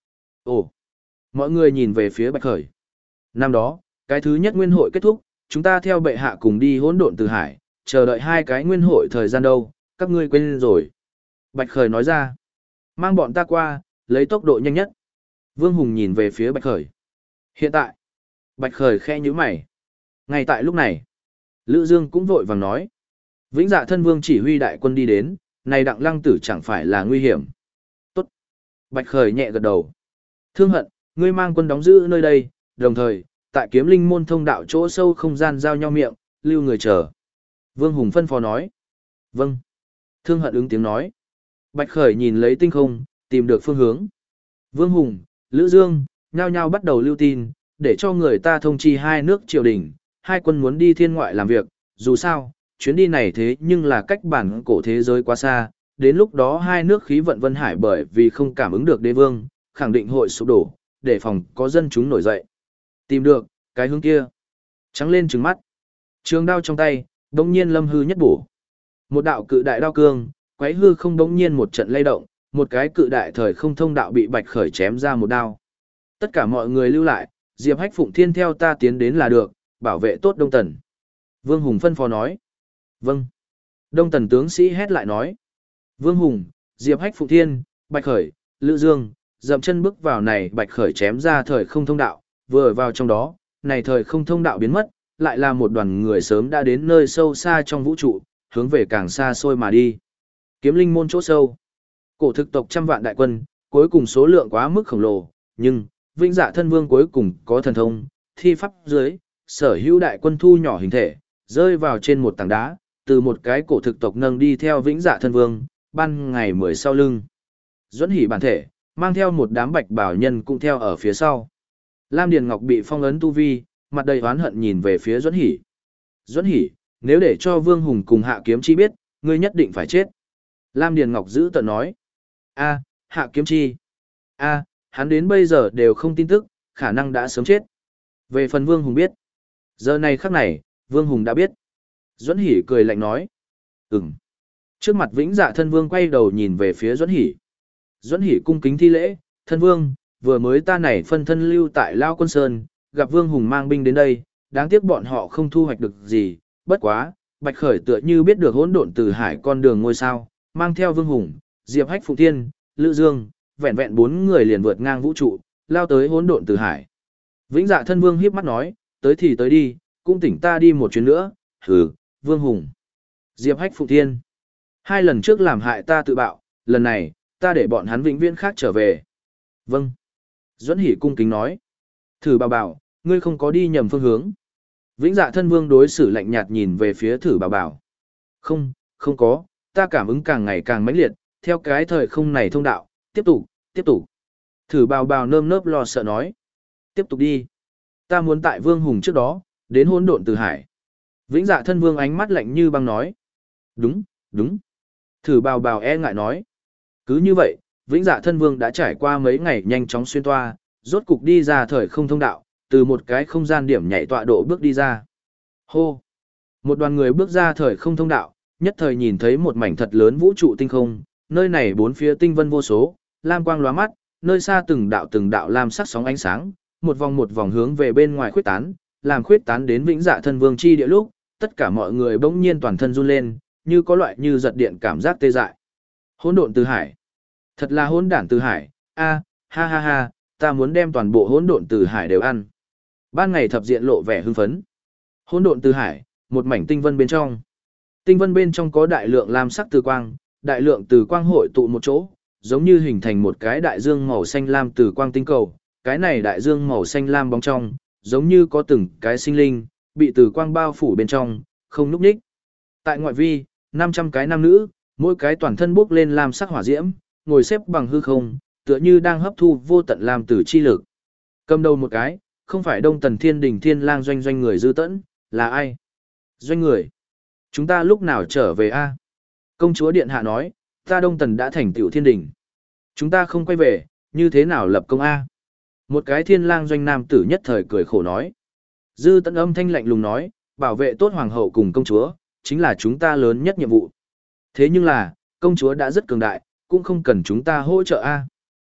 Ồ, mọi người nhìn về phía Bạch Khởi. Năm đó, cái thứ nhất nguyên hội kết thúc, chúng ta theo bệ hạ cùng đi hỗn độn từ hải, chờ đợi hai cái nguyên hội thời gian đâu, các ngươi quên rồi. Bạch Khởi nói ra, mang bọn ta qua, lấy tốc độ nhanh nhất. Vương Hùng nhìn về phía Bạch Khởi. Hiện tại, Bạch Khởi khe nhíu mày. Ngay tại lúc này, Lữ Dương cũng vội vàng nói. Vĩnh Dạ Thân Vương chỉ huy đại quân đi đến, này Đặng Lăng Tử chẳng phải là nguy hiểm. Tốt. Bạch Khởi nhẹ gật đầu. Thương Hận, ngươi mang quân đóng giữ nơi đây, đồng thời, tại Kiếm Linh môn thông đạo chỗ sâu không gian giao nhau miệng, lưu người chờ. Vương Hùng phân phó nói. Vâng. Thương Hận ứng tiếng nói. Bạch Khởi nhìn lấy tinh không, tìm được phương hướng. Vương Hùng, Lữ Dương, nhao nhao bắt đầu lưu tin, để cho người ta thông chi hai nước triều đình, hai quân muốn đi thiên ngoại làm việc, dù sao, chuyến đi này thế nhưng là cách bản cổ thế giới quá xa, đến lúc đó hai nước khí vận Vân Hải bởi vì không cảm ứng được đế vương, khẳng định hội sụp đổ, để phòng có dân chúng nổi dậy. Tìm được, cái hướng kia. Trắng lên trừng mắt. Trường đao trong tay, đống nhiên lâm hư nhất bổ. Một đạo cự đại đao cương, quấy hư không đống nhiên một trận lay động, một cái cự đại thời không thông đạo bị Bạch Khởi chém ra một đao. Tất cả mọi người lưu lại, Diệp Hách Phụng Thiên theo ta tiến đến là được, bảo vệ tốt Đông Tần. Vương Hùng phân phó nói. Vâng. Đông Tần tướng sĩ hét lại nói. Vương Hùng, Diệp Hách Phụng Thiên, Bạch Khởi, Lữ Dương, dậm chân bước vào này Bạch Khởi chém ra thời không thông đạo, vừa vào trong đó, này thời không thông đạo biến mất, lại là một đoàn người sớm đã đến nơi sâu xa trong vũ trụ, hướng về càng xa xôi mà đi. Kiếm Linh môn chỗ sâu. Cổ thực tộc trăm vạn đại quân, cuối cùng số lượng quá mức khổng lồ, nhưng Vĩnh Dạ Thân Vương cuối cùng có thần thông, thi pháp dưới, sở hữu đại quân thu nhỏ hình thể, rơi vào trên một tảng đá, từ một cái cổ thực tộc nâng đi theo Vĩnh Dạ Thân Vương, ban ngày mười sau lưng. Duẫn Hỉ bản thể, mang theo một đám bạch bảo nhân cũng theo ở phía sau. Lam Điền Ngọc bị phong ấn tu vi, mặt đầy oán hận nhìn về phía Duẫn Hỉ. Duẫn Hỉ, nếu để cho Vương Hùng cùng Hạ Kiếm Chi biết, ngươi nhất định phải chết. Lam Điền Ngọc giữ tợn nói. A, Hạ Kiếm Chi. A, hắn đến bây giờ đều không tin tức, khả năng đã sớm chết. Về phần Vương Hùng biết. Giờ này khắc này, Vương Hùng đã biết. Duẫn Hỉ cười lạnh nói. Ừm. Trước mặt Vĩnh Dạ Thân Vương quay đầu nhìn về phía Duẫn Hỉ. Duẫn Hỉ cung kính thi lễ, Thân Vương, vừa mới ta này phân thân lưu tại Lao Quân Sơn, gặp Vương Hùng mang binh đến đây, đáng tiếc bọn họ không thu hoạch được gì, bất quá, Bạch Khởi tựa như biết được hỗn độn từ hải con đường ngôi sao, mang theo Vương Hùng, Diệp Hách Phụng Thiên, Lữ Dương, vẹn vẹn bốn người liền vượt ngang vũ trụ, lao tới hỗn độn từ hải. Vĩnh Dạ Thân Vương hiếp mắt nói, tới thì tới đi, cũng tỉnh ta đi một chuyến nữa, hừ, Vương Hùng, Diệp Hách Phụng Thiên. Hai lần trước làm hại ta tự bạo, lần này, ta để bọn hắn vĩnh viễn khác trở về. Vâng. Duẫn Hỉ cung kính nói. Thử bảo bảo, ngươi không có đi nhầm phương hướng. Vĩnh Dạ Thân Vương đối xử lạnh nhạt nhìn về phía Thử bảo bảo. Không, không có, ta cảm ứng càng ngày càng mãnh liệt, theo cái thời không này thông đạo, tiếp tục, tiếp tục. Thử bảo bảo nơm nớp lo sợ nói. Tiếp tục đi. Ta muốn tại Vương Hùng trước đó, đến hỗn độn từ hải. Vĩnh Dạ Thân Vương ánh mắt lạnh như băng nói. Đúng, đúng. Thử bảo bảo e ngại nói. Cứ như vậy, Vĩnh Dạ Thân Vương đã trải qua mấy ngày nhanh chóng xuyên toa, rốt cục đi ra thời không thông đạo, từ một cái không gian điểm nhảy tọa độ bước đi ra. Hô! Một đoàn người bước ra thời không thông đạo, nhất thời nhìn thấy một mảnh thật lớn vũ trụ tinh không, nơi này bốn phía tinh vân vô số, lam quang lóa mắt, nơi xa từng đạo từng đạo lam sắc sóng ánh sáng, một vòng một vòng hướng về bên ngoài khuyết tán, làm khuyết tán đến Vĩnh Dạ Thân Vương chi địa lúc, tất cả mọi người bỗng nhiên toàn thân run lên, như có loại như giật điện cảm giác tê dại. Hỗn độn từ hải. Thật là hỗn đản từ hải, a, ha ha ha, ta muốn đem toàn bộ hỗn độn từ hải đều ăn. Ban ngày thập diện lộ vẻ hưng phấn. Hỗn độn từ hải, một mảnh tinh vân bên trong. Tinh vân bên trong có đại lượng lam sắc từ quang, đại lượng từ quang hội tụ một chỗ, giống như hình thành một cái đại dương màu xanh lam từ quang tinh cầu. Cái này đại dương màu xanh lam bóng trong, giống như có từng cái sinh linh, bị từ quang bao phủ bên trong, không núp ních. Tại ngoại vi, năm trăm cái nam nữ, mỗi cái toàn thân bốc lên lam sắc hỏa diễm, ngồi xếp bằng hư không, tựa như đang hấp thu vô tận lam tử chi lực. Cầm đầu một cái, không phải Đông Tần Thiên Đình Thiên Lang Doanh Doanh người dư tẫn, là ai? Doanh người. Chúng ta lúc nào trở về a? Công chúa Điện Hạ nói, ta Đông Tần đã thành tựu thiên đình. Chúng ta không quay về, như thế nào lập công a? Một cái Thiên Lang Doanh nam tử nhất thời cười khổ nói. Dư tẫn âm thanh lạnh lùng nói, bảo vệ tốt hoàng hậu cùng công chúa, chính là chúng ta lớn nhất nhiệm vụ. Thế nhưng là, công chúa đã rất cường đại, cũng không cần chúng ta hỗ trợ a.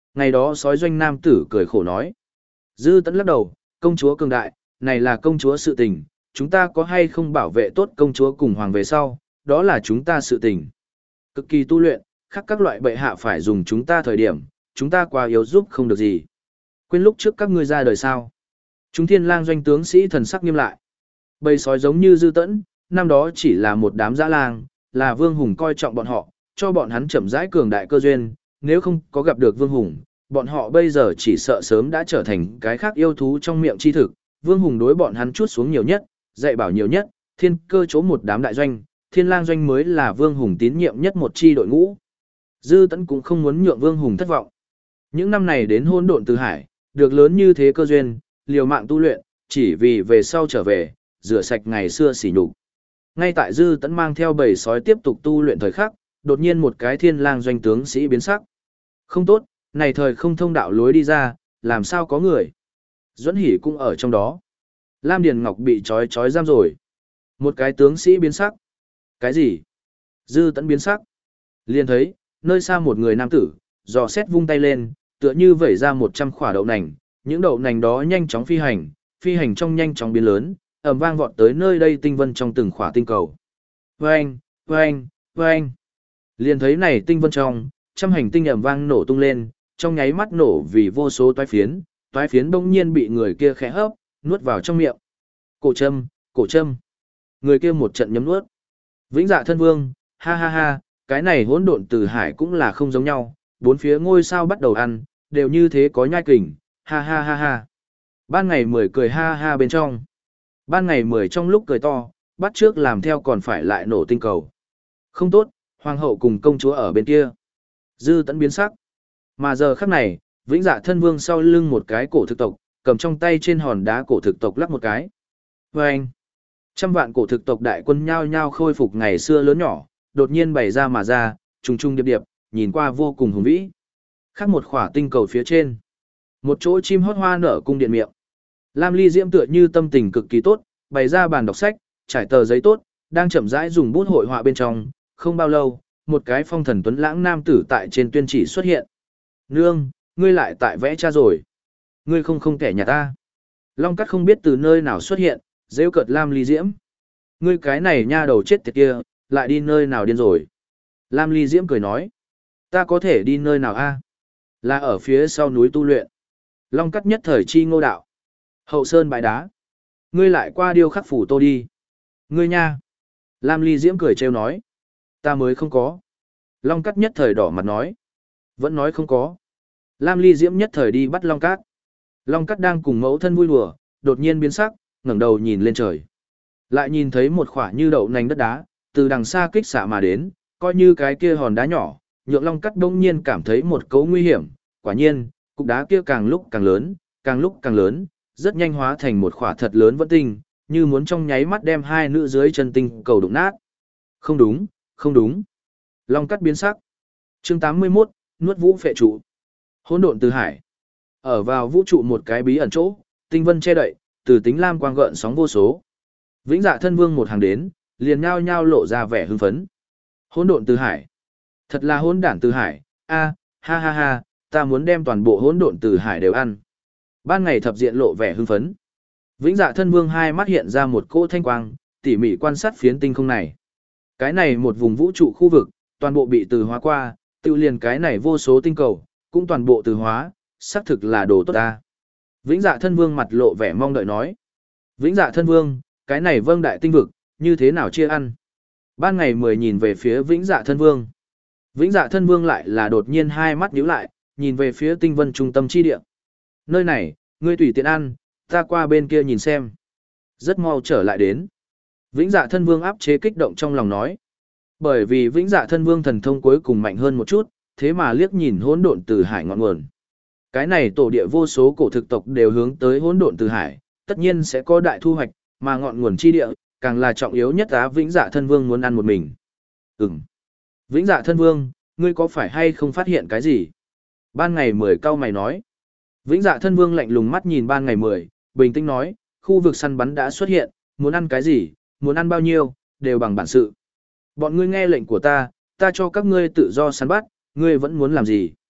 Ngày đó sói doanh nam tử cười khổ nói. Dư Tẫn lắc đầu, công chúa cường đại, này là công chúa sự tình, chúng ta có hay không bảo vệ tốt công chúa cùng hoàng về sau, đó là chúng ta sự tình. Cực kỳ tu luyện, khác các loại bệ hạ phải dùng chúng ta thời điểm, chúng ta quá yếu giúp không được gì. Quên lúc trước các ngươi ra đời sao. Chúng thiên lang doanh tướng sĩ thần sắc nghiêm lại. Bầy sói giống như Dư Tẫn, năm đó chỉ là một đám dã lang, là Vương Hùng coi trọng bọn họ, cho bọn hắn chậm rãi cường đại cơ duyên, nếu không có gặp được Vương Hùng, bọn họ bây giờ chỉ sợ sớm đã trở thành cái khác yêu thú trong miệng chi thực. Vương Hùng đối bọn hắn chút xuống nhiều nhất, dạy bảo nhiều nhất, thiên cơ chỗ một đám đại doanh, thiên lang doanh mới là Vương Hùng tín nhiệm nhất một chi đội ngũ. Dư Tẫn cũng không muốn nhượng Vương Hùng thất vọng. Những năm này đến hôn độn từ hải, được lớn như thế cơ duyên, liều mạng tu luyện, chỉ vì về sau trở về, rửa sạch ngày xưa sỉ nhục. Ngay tại Dư Tẫn mang theo bầy sói tiếp tục tu luyện thời khắc, đột nhiên một cái thiên lang doanh tướng sĩ biến sắc. Không tốt, này thời không thông đạo lối đi ra, làm sao có người? Duẫn Hỉ cũng ở trong đó. Lam Điền Ngọc bị trói trói giam rồi. Một cái tướng sĩ biến sắc. Cái gì? Dư Tẫn biến sắc. Liền thấy, nơi xa một người nam tử, dò xét vung tay lên, tựa như vẩy ra một trăm quả đậu nành, những đậu nành đó nhanh chóng phi hành, phi hành trong nhanh chóng biến lớn, ầm vang vọt tới nơi đây tinh vân trong từng quả tinh cầu. Oeng, oeng, oeng. Liền thấy này tinh vân trong, trăm hành tinh ầm vang nổ tung lên, trong nháy mắt nổ vì vô số toái phiến, toái phiến bỗng nhiên bị người kia khẽ hấp, nuốt vào trong miệng. Cổ châm, cổ châm. Người kia một trận nhấm nuốt. Vĩnh Dạ Thân Vương, ha ha ha, cái này hỗn độn từ hải cũng là không giống nhau, bốn phía ngôi sao bắt đầu ăn, đều như thế có nhai kình, ha ha ha ha. Ban ngày mười cười ha ha bên trong. Ban ngày mười trong lúc cười to, bắt trước làm theo còn phải lại nổ tinh cầu. Không tốt, hoàng hậu cùng công chúa ở bên kia. Dư Tẫn biến sắc. Mà giờ khắc này, Vĩnh Dạ Thân Vương sau lưng một cái cổ thực tộc, cầm trong tay trên hòn đá cổ thực tộc lắc một cái. Và anh, trăm vạn cổ thực tộc đại quân nhao nhao khôi phục ngày xưa lớn nhỏ, đột nhiên bày ra mà ra, trùng trùng điệp điệp, nhìn qua vô cùng hùng vĩ. Khác một khỏa tinh cầu phía trên, một chỗ chim hót hoa nở cung điện miệng. Lam Ly Diễm tựa như tâm tình cực kỳ tốt, bày ra bàn đọc sách, trải tờ giấy tốt, đang chậm rãi dùng bút hội họa bên trong, không bao lâu, một cái phong thần tuấn lãng nam tử tại trên tuyên chỉ xuất hiện. Nương, ngươi lại tại vẽ cha rồi. Ngươi không không kẻ nhà ta. Long Cắt không biết từ nơi nào xuất hiện, rêu cợt Lam Ly Diễm. Ngươi cái này nha đầu chết tiệt kia, lại đi nơi nào điên rồi. Lam Ly Diễm cười nói. Ta có thể đi nơi nào a? Là ở phía sau núi tu luyện. Long Cắt nhất thời chi ngô đạo. Hậu sơn bãi đá. Ngươi lại qua điêu khắc phủ tô đi. Ngươi nha. Lam Ly Diễm cười trêu nói. Ta mới không có. Long Cắt nhất thời đỏ mặt nói. Vẫn nói không có. Lam Ly Diễm nhất thời đi bắt Long Cát. Long Cát đang cùng mẫu thân vui đùa, đột nhiên biến sắc, ngẩng đầu nhìn lên trời. Lại nhìn thấy một khỏa như đậu nành đất đá, từ đằng xa kích xạ mà đến, coi như cái kia hòn đá nhỏ, nhượng Long Cát đông nhiên cảm thấy một cấu nguy hiểm. Quả nhiên, cục đá kia càng lúc càng lớn, càng lúc càng lớn, rất nhanh hóa thành một khỏa thật lớn vẫn tinh, như muốn trong nháy mắt đem hai nữ dưới chân tinh cầu đụng nát. Không đúng, không đúng. Long Cát biến sắc. Chương tám mươi mốt, nuốt vũ phệ trụ. Hỗn độn từ hải. Ở vào vũ trụ một cái bí ẩn chỗ, tinh vân che đậy, từ tính lam quang gợn sóng vô số. Vĩnh Dạ Thân Vương một hàng đến, liền nhao nhao lộ ra vẻ hưng phấn. Hỗn độn từ hải. Thật là hỗn đản từ hải, a, ha ha ha, ta muốn đem toàn bộ hỗn độn từ hải đều ăn. Ban ngày thập diện lộ vẻ hưng phấn. Vĩnh Dạ Thân Vương hai mắt hiện ra một cỗ thanh quang, tỉ mỉ quan sát phiến tinh không này. Cái này một vùng vũ trụ khu vực, toàn bộ bị từ hóa qua, tự liền cái này vô số tinh cầu, cũng toàn bộ từ hóa, xác thực là đồ tốt ta. Vĩnh Dạ Thân Vương mặt lộ vẻ mong đợi nói. Vĩnh Dạ Thân Vương, cái này vâng đại tinh vực, như thế nào chia ăn? Ban ngày mười nhìn về phía Vĩnh Dạ Thân Vương. Vĩnh Dạ Thân Vương lại là đột nhiên hai mắt nhíu lại, nhìn về phía tinh vân trung tâm chi địa. Nơi này, ngươi tùy tiện ăn, ta qua bên kia nhìn xem. Rất mau trở lại đến. Vĩnh Dạ Thân Vương áp chế kích động trong lòng nói. Bởi vì Vĩnh Dạ Thân Vương thần thông cuối cùng mạnh hơn một chút, thế mà liếc nhìn hỗn độn từ hải ngọn nguồn. Cái này tổ địa vô số cổ thực tộc đều hướng tới hỗn độn từ hải, tất nhiên sẽ có đại thu hoạch, mà ngọn nguồn chi địa càng là trọng yếu nhất á. Vĩnh Dạ Thân Vương muốn ăn một mình. Ừm. Vĩnh Dạ Thân Vương, ngươi có phải hay không phát hiện cái gì? Ban ngày mười cau mày nói. Vĩnh Dạ Thân Vương lạnh lùng mắt nhìn ban ngày mười, bình tĩnh nói, khu vực săn bắn đã xuất hiện, muốn ăn cái gì, muốn ăn bao nhiêu, đều bằng bản sự. Bọn ngươi nghe lệnh của ta, ta cho các ngươi tự do săn bắt, ngươi vẫn muốn làm gì?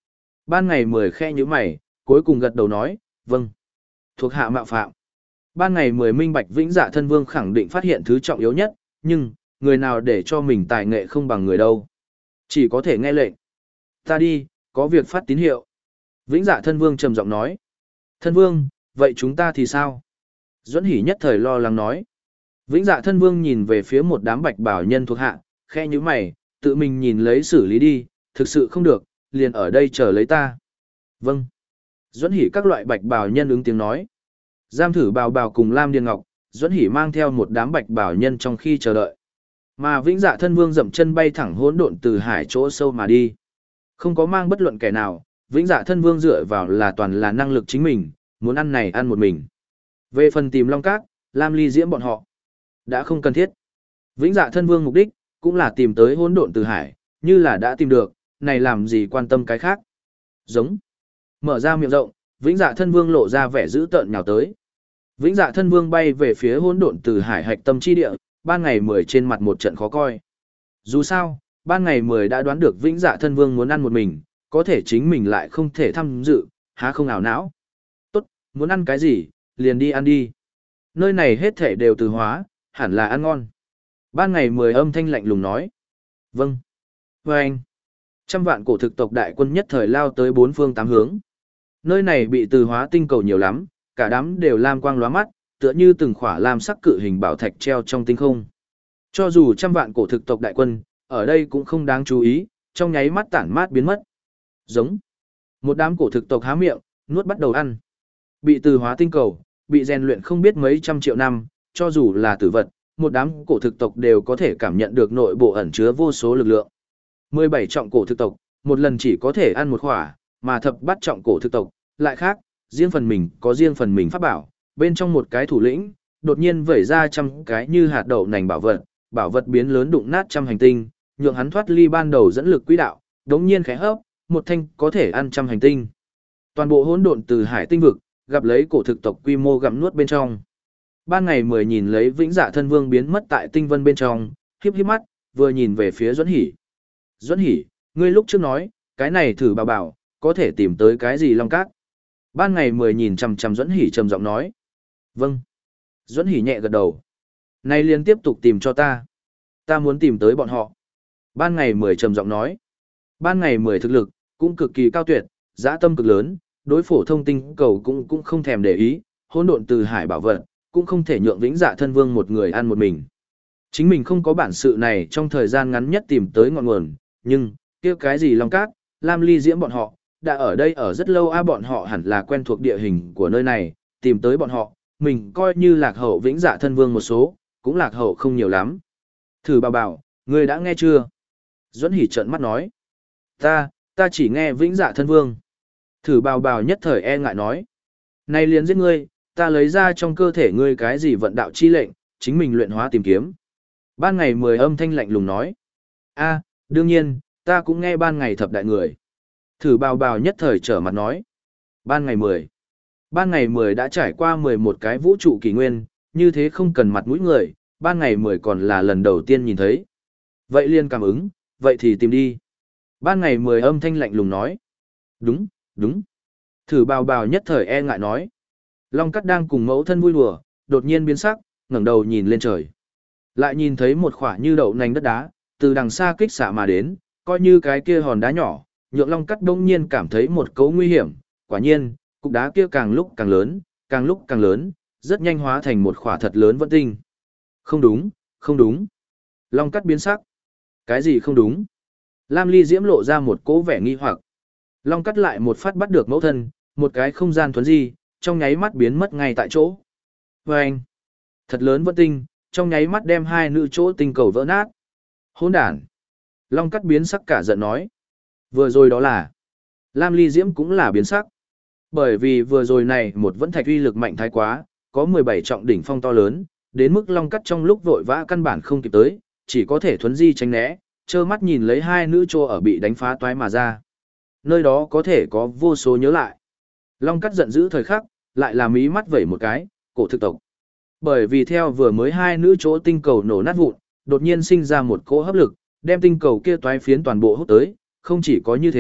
Ban ngày mười khe như mày, cuối cùng gật đầu nói, vâng. Thuộc hạ mạo phạm. Ban ngày mười minh bạch Vĩnh Dạ Thân Vương khẳng định phát hiện thứ trọng yếu nhất, nhưng, người nào để cho mình tài nghệ không bằng người đâu. Chỉ có thể nghe lệnh. Ta đi, có việc phát tín hiệu. Vĩnh Dạ Thân Vương trầm giọng nói. Thân Vương, vậy chúng ta thì sao? Duẫn Hỉ nhất thời lo lắng nói. Vĩnh Dạ Thân Vương nhìn về phía một đám bạch bảo nhân thuộc hạ, khe như mày, tự mình nhìn lấy xử lý đi, thực sự không được, liền ở đây chờ lấy ta. Vâng. Duẫn Hỉ các loại bạch bảo nhân ứng tiếng nói. Giam thử bào bào cùng Lam Điền Ngọc, Duẫn Hỉ mang theo một đám bạch bảo nhân trong khi chờ đợi. Mà Vĩnh Dạ Thân Vương dậm chân bay thẳng hỗn độn từ hải chỗ sâu mà đi. Không có mang bất luận kẻ nào, Vĩnh Dạ Thân Vương dựa vào là toàn là năng lực chính mình, muốn ăn này ăn một mình. Về phần tìm Long Cát, Lam Ly Diễm bọn họ, đã không cần thiết. Vĩnh Dạ Thân Vương mục đích, cũng là tìm tới hỗn độn từ hải, như là đã tìm được, này làm gì quan tâm cái khác. Giống. Mở ra miệng rộng, Vĩnh Dạ Thân Vương lộ ra vẻ dữ tợn nhào tới. Vĩnh Dạ Thân Vương bay về phía hỗn độn từ hải hạch tâm chi địa, ban ngày mười trên mặt một trận khó coi. Dù sao, ban ngày mười đã đoán được Vĩnh Dạ Thân Vương muốn ăn một mình, có thể chính mình lại không thể tham dự, há không ảo não. Tốt, muốn ăn cái gì, liền đi ăn đi. Nơi này hết thể đều từ hóa, hẳn là ăn ngon. Ban ngày mười âm thanh lạnh lùng nói. Vâng. Và anh. Trăm vạn cổ thực tộc đại quân nhất thời lao tới bốn phương tám hướng. Nơi này bị từ hóa tinh cầu nhiều lắm, cả đám đều lam quang lóa mắt, tựa như từng khỏa lam sắc cự hình bảo thạch treo trong tinh không. Cho dù trăm vạn cổ thực tộc đại quân, ở đây cũng không đáng chú ý, trong nháy mắt tản mát biến mất. Giống. Một đám cổ thực tộc há miệng, nuốt bắt đầu ăn. Bị từ hóa tinh cầu, bị rèn luyện không biết mấy trăm triệu năm, cho dù là tử vật, một đám cổ thực tộc đều có thể cảm nhận được nội bộ ẩn chứa vô số lực lượng. mười bảy trọng cổ thực tộc, một lần chỉ có thể ăn một khỏa, mà thập bát trọng cổ thực tộc, lại khác, riêng phần mình có riêng phần mình pháp bảo, bên trong một cái thủ lĩnh, đột nhiên vẩy ra trăm cái như hạt đậu nành bảo vật, bảo vật biến lớn đụng nát trăm hành tinh, nhượng hắn thoát ly ban đầu dẫn lực quỹ đạo, đống nhiên khẽ hấp, một thanh có thể ăn trăm hành tinh. Toàn bộ hỗn độn từ hải tinh vực, gặp lấy cổ thực tộc quy mô gặm nuốt bên trong. Ban ngày mười nhìn lấy Vĩnh Dạ Thân Vương biến mất tại tinh vân bên trong, híp híp mắt, vừa nhìn về phía Duẫn Hỉ. Duẫn Hỉ, ngươi lúc trước nói, cái này thử bảo bảo, có thể tìm tới cái gì long cát. Ban ngày mười nhìn chằm chằm Duẫn Hỉ trầm giọng nói. Vâng. Duẫn Hỉ nhẹ gật đầu. Nay liền tiếp tục tìm cho ta. Ta muốn tìm tới bọn họ. Ban ngày mười trầm giọng nói. Ban ngày mười thực lực, cũng cực kỳ cao tuyệt, dã tâm cực lớn, đối phổ thông tinh cầu cũng cũng không thèm để ý, hỗn độn từ hải bảo vật, cũng không thể nhượng Vĩnh Dạ Thân Vương một người ăn một mình. Chính mình không có bản sự này trong thời gian ngắn nhất tìm tới ngọn nguồn, nhưng, kia cái gì Long Cát, Lam Ly Diễm bọn họ, đã ở đây ở rất lâu a bọn họ hẳn là quen thuộc địa hình của nơi này, tìm tới bọn họ, mình coi như lạc hậu Vĩnh Dạ Thân Vương một số, cũng lạc hậu không nhiều lắm. Thử bảo bảo, ngươi đã nghe chưa? Duẫn Hỉ trợn mắt nói. Ta, ta chỉ nghe Vĩnh Dạ Thân Vương. Thử bào bào nhất thời e ngại nói. Này liền giết ngươi, ta lấy ra trong cơ thể ngươi cái gì vận đạo chi lệnh, chính mình luyện hóa tìm kiếm. Ban ngày mười âm thanh lạnh lùng nói. A, đương nhiên, ta cũng nghe ban ngày thập đại người. Thử bào bào nhất thời trở mặt nói. Ban ngày mười. Ban ngày mười đã trải qua mười một cái vũ trụ kỷ nguyên, như thế không cần mặt mũi người, ban ngày mười còn là lần đầu tiên nhìn thấy. Vậy liền cảm ứng, vậy thì tìm đi. Ban ngày mười âm thanh lạnh lùng nói. Đúng, đúng. Thử bào bào nhất thời e ngại nói. Long Cát đang cùng mẫu thân vui đùa, đột nhiên biến sắc, ngẩng đầu nhìn lên trời. Lại nhìn thấy một khỏa như đậu nành đất đá, từ đằng xa kích xạ mà đến, coi như cái kia hòn đá nhỏ, nhượng Long Cát đông nhiên cảm thấy một cấu nguy hiểm. Quả nhiên, cục đá kia càng lúc càng lớn, càng lúc càng lớn, rất nhanh hóa thành một khỏa thật lớn vẫn tinh. Không đúng, không đúng. Long Cát biến sắc. Cái gì không đúng? Lam Ly Diễm lộ ra một cố vẻ nghi hoặc. Long Cát lại một phát bắt được mẫu thân, một cái không gian thuấn di, trong nháy mắt biến mất ngay tại chỗ. Và anh, thật lớn vẫn tinh, trong nháy mắt đem hai nữ chỗ tinh cầu vỡ nát. Hỗn đản. Long Cát biến sắc cả giận nói. Vừa rồi đó là. Lam Ly Diễm cũng là biến sắc. Bởi vì vừa rồi này một vẫn thạch uy lực mạnh thái quá, có mười bảy trọng đỉnh phong to lớn, đến mức Long Cát trong lúc vội vã căn bản không kịp tới, chỉ có thể thuấn di tránh né, trơ mắt nhìn lấy hai nữ chỗ ở bị đánh phá toái mà ra. Nơi đó có thể có vô số nhớ lại. Long Cát giận dữ thời khắc, lại làm ý mắt vẩy một cái, cổ thực tộc. Bởi vì theo vừa mới hai nữ chỗ tinh cầu nổ nát vụn, đột nhiên sinh ra một cỗ hấp lực, đem tinh cầu kia toái phiến toàn bộ hút tới, không chỉ có như thế,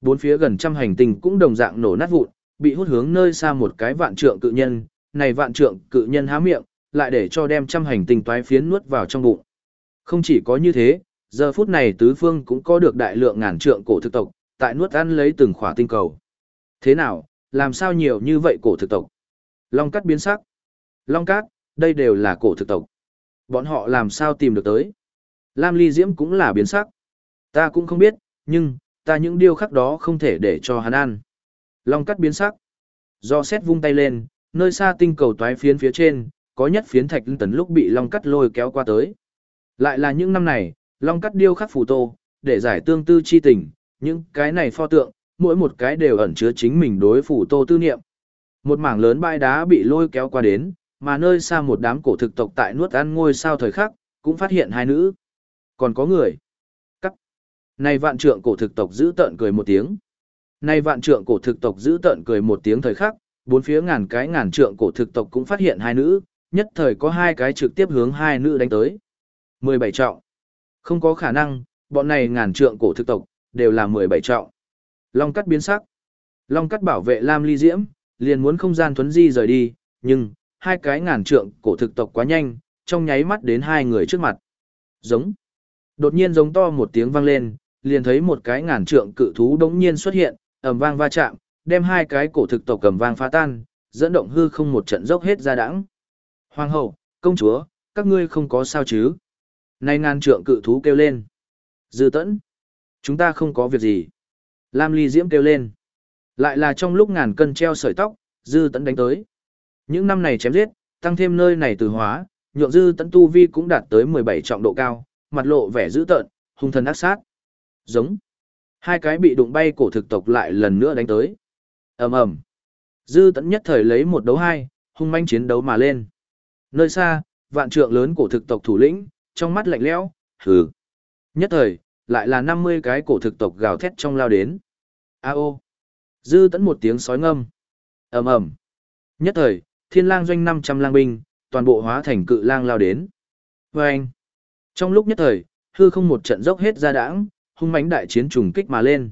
bốn phía gần trăm hành tinh cũng đồng dạng nổ nát vụn, bị hút hướng nơi xa một cái vạn trượng cự nhân, này vạn trượng cự nhân há miệng, lại để cho đem trăm hành tinh toái phiến nuốt vào trong bụng. Không chỉ có như thế, giờ phút này tứ phương cũng có được đại lượng ngàn trượng cổ thực tộc, tại nuốt ăn lấy từng khỏa tinh cầu. Thế nào, làm sao nhiều như vậy cổ thực tộc? Long Cát biến sắc. Long Cát, đây đều là cổ thực tộc. Bọn họ làm sao tìm được tới? Lam Ly Diễm cũng là biến sắc. Ta cũng không biết, nhưng, ta những điêu khắc đó không thể để cho hắn ăn. Long Cát biến sắc. Do xét vung tay lên, nơi xa tinh cầu toái phiến phía trên, có nhất phiến thạch tấn lúc bị Long Cát lôi kéo qua tới. Lại là những năm này, Long Cát điêu khắc phù tô, để giải tương tư chi tình, những cái này pho tượng, mỗi một cái đều ẩn chứa chính mình đối phù tô tư niệm. Một mảng lớn bãi đá bị lôi kéo qua đến, mà nơi xa một đám cổ thực tộc tại nuốt ăn ngôi sao thời khắc, cũng phát hiện hai nữ. Còn có người. Cắt. Này vạn trượng cổ thực tộc giữ tợn cười một tiếng. Này vạn trượng cổ thực tộc giữ tợn cười một tiếng thời khắc, bốn phía ngàn cái ngàn trượng cổ thực tộc cũng phát hiện hai nữ, nhất thời có hai cái trực tiếp hướng hai nữ đánh tới. mười bảy trọng. Không có khả năng, bọn này ngàn trượng cổ thực tộc, đều là mười bảy trọng. Long Cắt biến sắc. Long Cắt bảo vệ Lam Ly Diễm, liền muốn không gian thuấn di rời đi, nhưng, hai cái ngàn trượng cổ thực tộc quá nhanh, trong nháy mắt đến hai người trước mặt. Giống. Đột nhiên giống to một tiếng vang lên, liền thấy một cái ngàn trượng cự thú đống nhiên xuất hiện, ầm vang va chạm, đem hai cái cổ thực tộc cầm vang phá tan, dẫn động hư không một trận dốc hết ra đãng. Hoàng hậu, công chúa, các ngươi không có sao chứ? Này ngàn trượng cự thú kêu lên. Dư Tẫn, chúng ta không có việc gì. Lam Ly Diễm kêu lên. Lại là trong lúc ngàn cân treo sợi tóc, Dư Tẫn đánh tới. Những năm này chém giết, tăng thêm nơi này từ hóa, nhượng Dư Tẫn tu vi cũng đạt tới mười bảy trọng độ cao, mặt lộ vẻ dữ tợn, hung thần ác sát. Giống. Hai cái bị đụng bay cổ thực tộc lại lần nữa đánh tới. Ầm ầm. Dư Tẫn nhất thời lấy một đấu hai, hung manh chiến đấu mà lên. Nơi xa, vạn trượng lớn cổ thực tộc thủ lĩnh, trong mắt lạnh lẽo, hừ. Nhất thời, lại là năm mươi cái cổ thực tộc gào thét trong lao đến. A ô. Dư Tẫn một tiếng sói ngâm. Ầm ầm. Nhất thời, Thiên Lang doanh năm trăm lang binh, toàn bộ hóa thành cự lang lao đến. Oeng. Trong lúc nhất thời, hư không một trận dốc hết ra đãng, hung mãnh đại chiến trùng kích mà lên.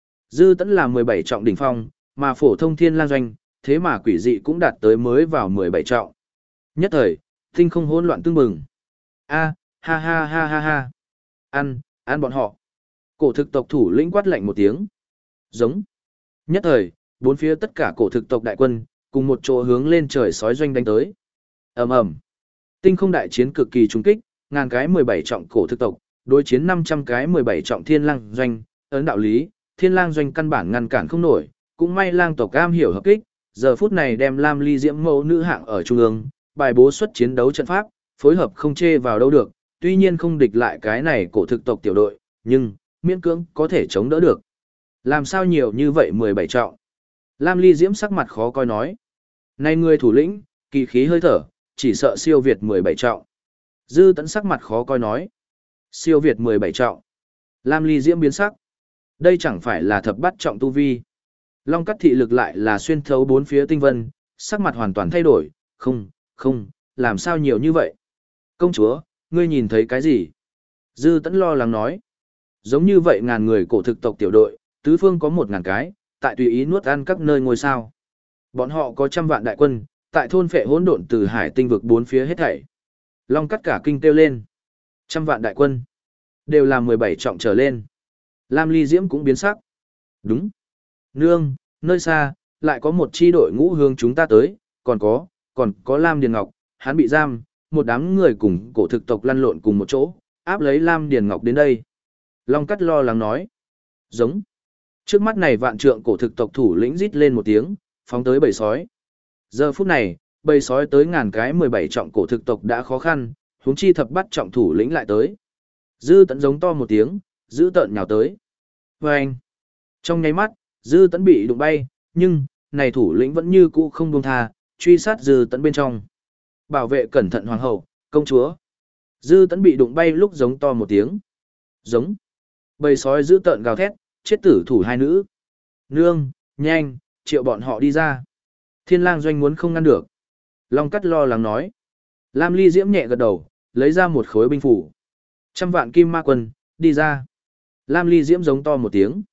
Dư Tẫn là mười bảy trọng đỉnh phong, mà phổ thông Thiên Lang doanh, thế mà quỷ dị cũng đạt tới mới vào mười bảy trọng. Nhất thời, tinh không hỗn loạn tương bừng. A, ha ha ha ha ha. Ăn, ăn bọn họ. Cổ thực tộc thủ lĩnh quát lạnh một tiếng. Giống. Nhất thời, bốn phía tất cả cổ thực tộc đại quân, cùng một chỗ hướng lên trời sói doanh đánh tới. Ầm ầm. Tinh không đại chiến cực kỳ trùng kích, ngàn cái mười bảy trọng cổ thực tộc, đối chiến năm trăm cái mười bảy trọng Thiên Lang doanh, ấn đạo lý, Thiên Lang doanh căn bản ngăn cản không nổi, cũng may lang tộc cam hiểu hợp kích, giờ phút này đem Lam Ly Diễm mẫu nữ hạng ở trung ương, bài bố xuất chiến đấu trận pháp, phối hợp không chê vào đâu được, tuy nhiên không địch lại cái này cổ thực tộc tiểu đội, nhưng miễn cưỡng có thể chống đỡ được. Làm sao nhiều như vậy mười bảy trọng? Lam Ly Diễm sắc mặt khó coi nói. Này người thủ lĩnh, kỳ khí hơi thở, chỉ sợ siêu việt mười bảy trọng. Dư Tẫn sắc mặt khó coi nói. Siêu việt mười bảy trọng. Lam Ly Diễm biến sắc. Đây chẳng phải là thập bát trọng tu vi. Long Cắt thị lực lại là xuyên thấu bốn phía tinh vân, sắc mặt hoàn toàn thay đổi. Không, không, làm sao nhiều như vậy? Công chúa, ngươi nhìn thấy cái gì? Dư Tẫn lo lắng nói. Giống như vậy ngàn người cổ thực tộc tiểu đội, tứ phương có một ngàn cái, tại tùy ý nuốt ăn các nơi ngôi sao. Bọn họ có trăm vạn đại quân, tại thôn phệ hỗn độn từ hải tinh vực bốn phía hết thảy. Long Cắt cả kinh kêu lên. Trăm vạn đại quân, đều là mười bảy trọng trở lên. Lam Ly Diễm cũng biến sắc. Đúng. Nương, nơi xa, lại có một chi đội ngũ hướng chúng ta tới, còn có, còn có Lam Điền Ngọc, hắn bị giam, một đám người cùng cổ thực tộc lăn lộn cùng một chỗ, áp lấy Lam Điền Ngọc đến đây. Long Cắt lo lắng nói. Giống. Trước mắt này vạn trượng cổ thực tộc thủ lĩnh rít lên một tiếng, phóng tới bầy sói. Giờ phút này, bầy sói tới ngàn cái mười bảy trọng cổ thực tộc đã khó khăn, huống chi thập bắt trọng thủ lĩnh lại tới. Dư Tẫn giống to một tiếng, Dư Tẫn nhào tới. Vâng! Trong nháy mắt, Dư Tẫn bị đụng bay, nhưng, này thủ lĩnh vẫn như cũ không buông tha, truy sát Dư Tẫn bên trong. Bảo vệ cẩn thận hoàng hậu, công chúa. Dư Tẫn bị đụng bay lúc giống to một tiếng. Giống. Bầy sói Dư Tẫn gào thét, chết tử thủ hai nữ. Nương, nhanh, triệu bọn họ đi ra. Thiên Lang doanh muốn không ngăn được. Long Cắt lo lắng nói. Lam Ly Diễm nhẹ gật đầu, lấy ra một khối binh phủ. Trăm vạn kim ma quân, đi ra. Lam Ly Diễm giống to một tiếng.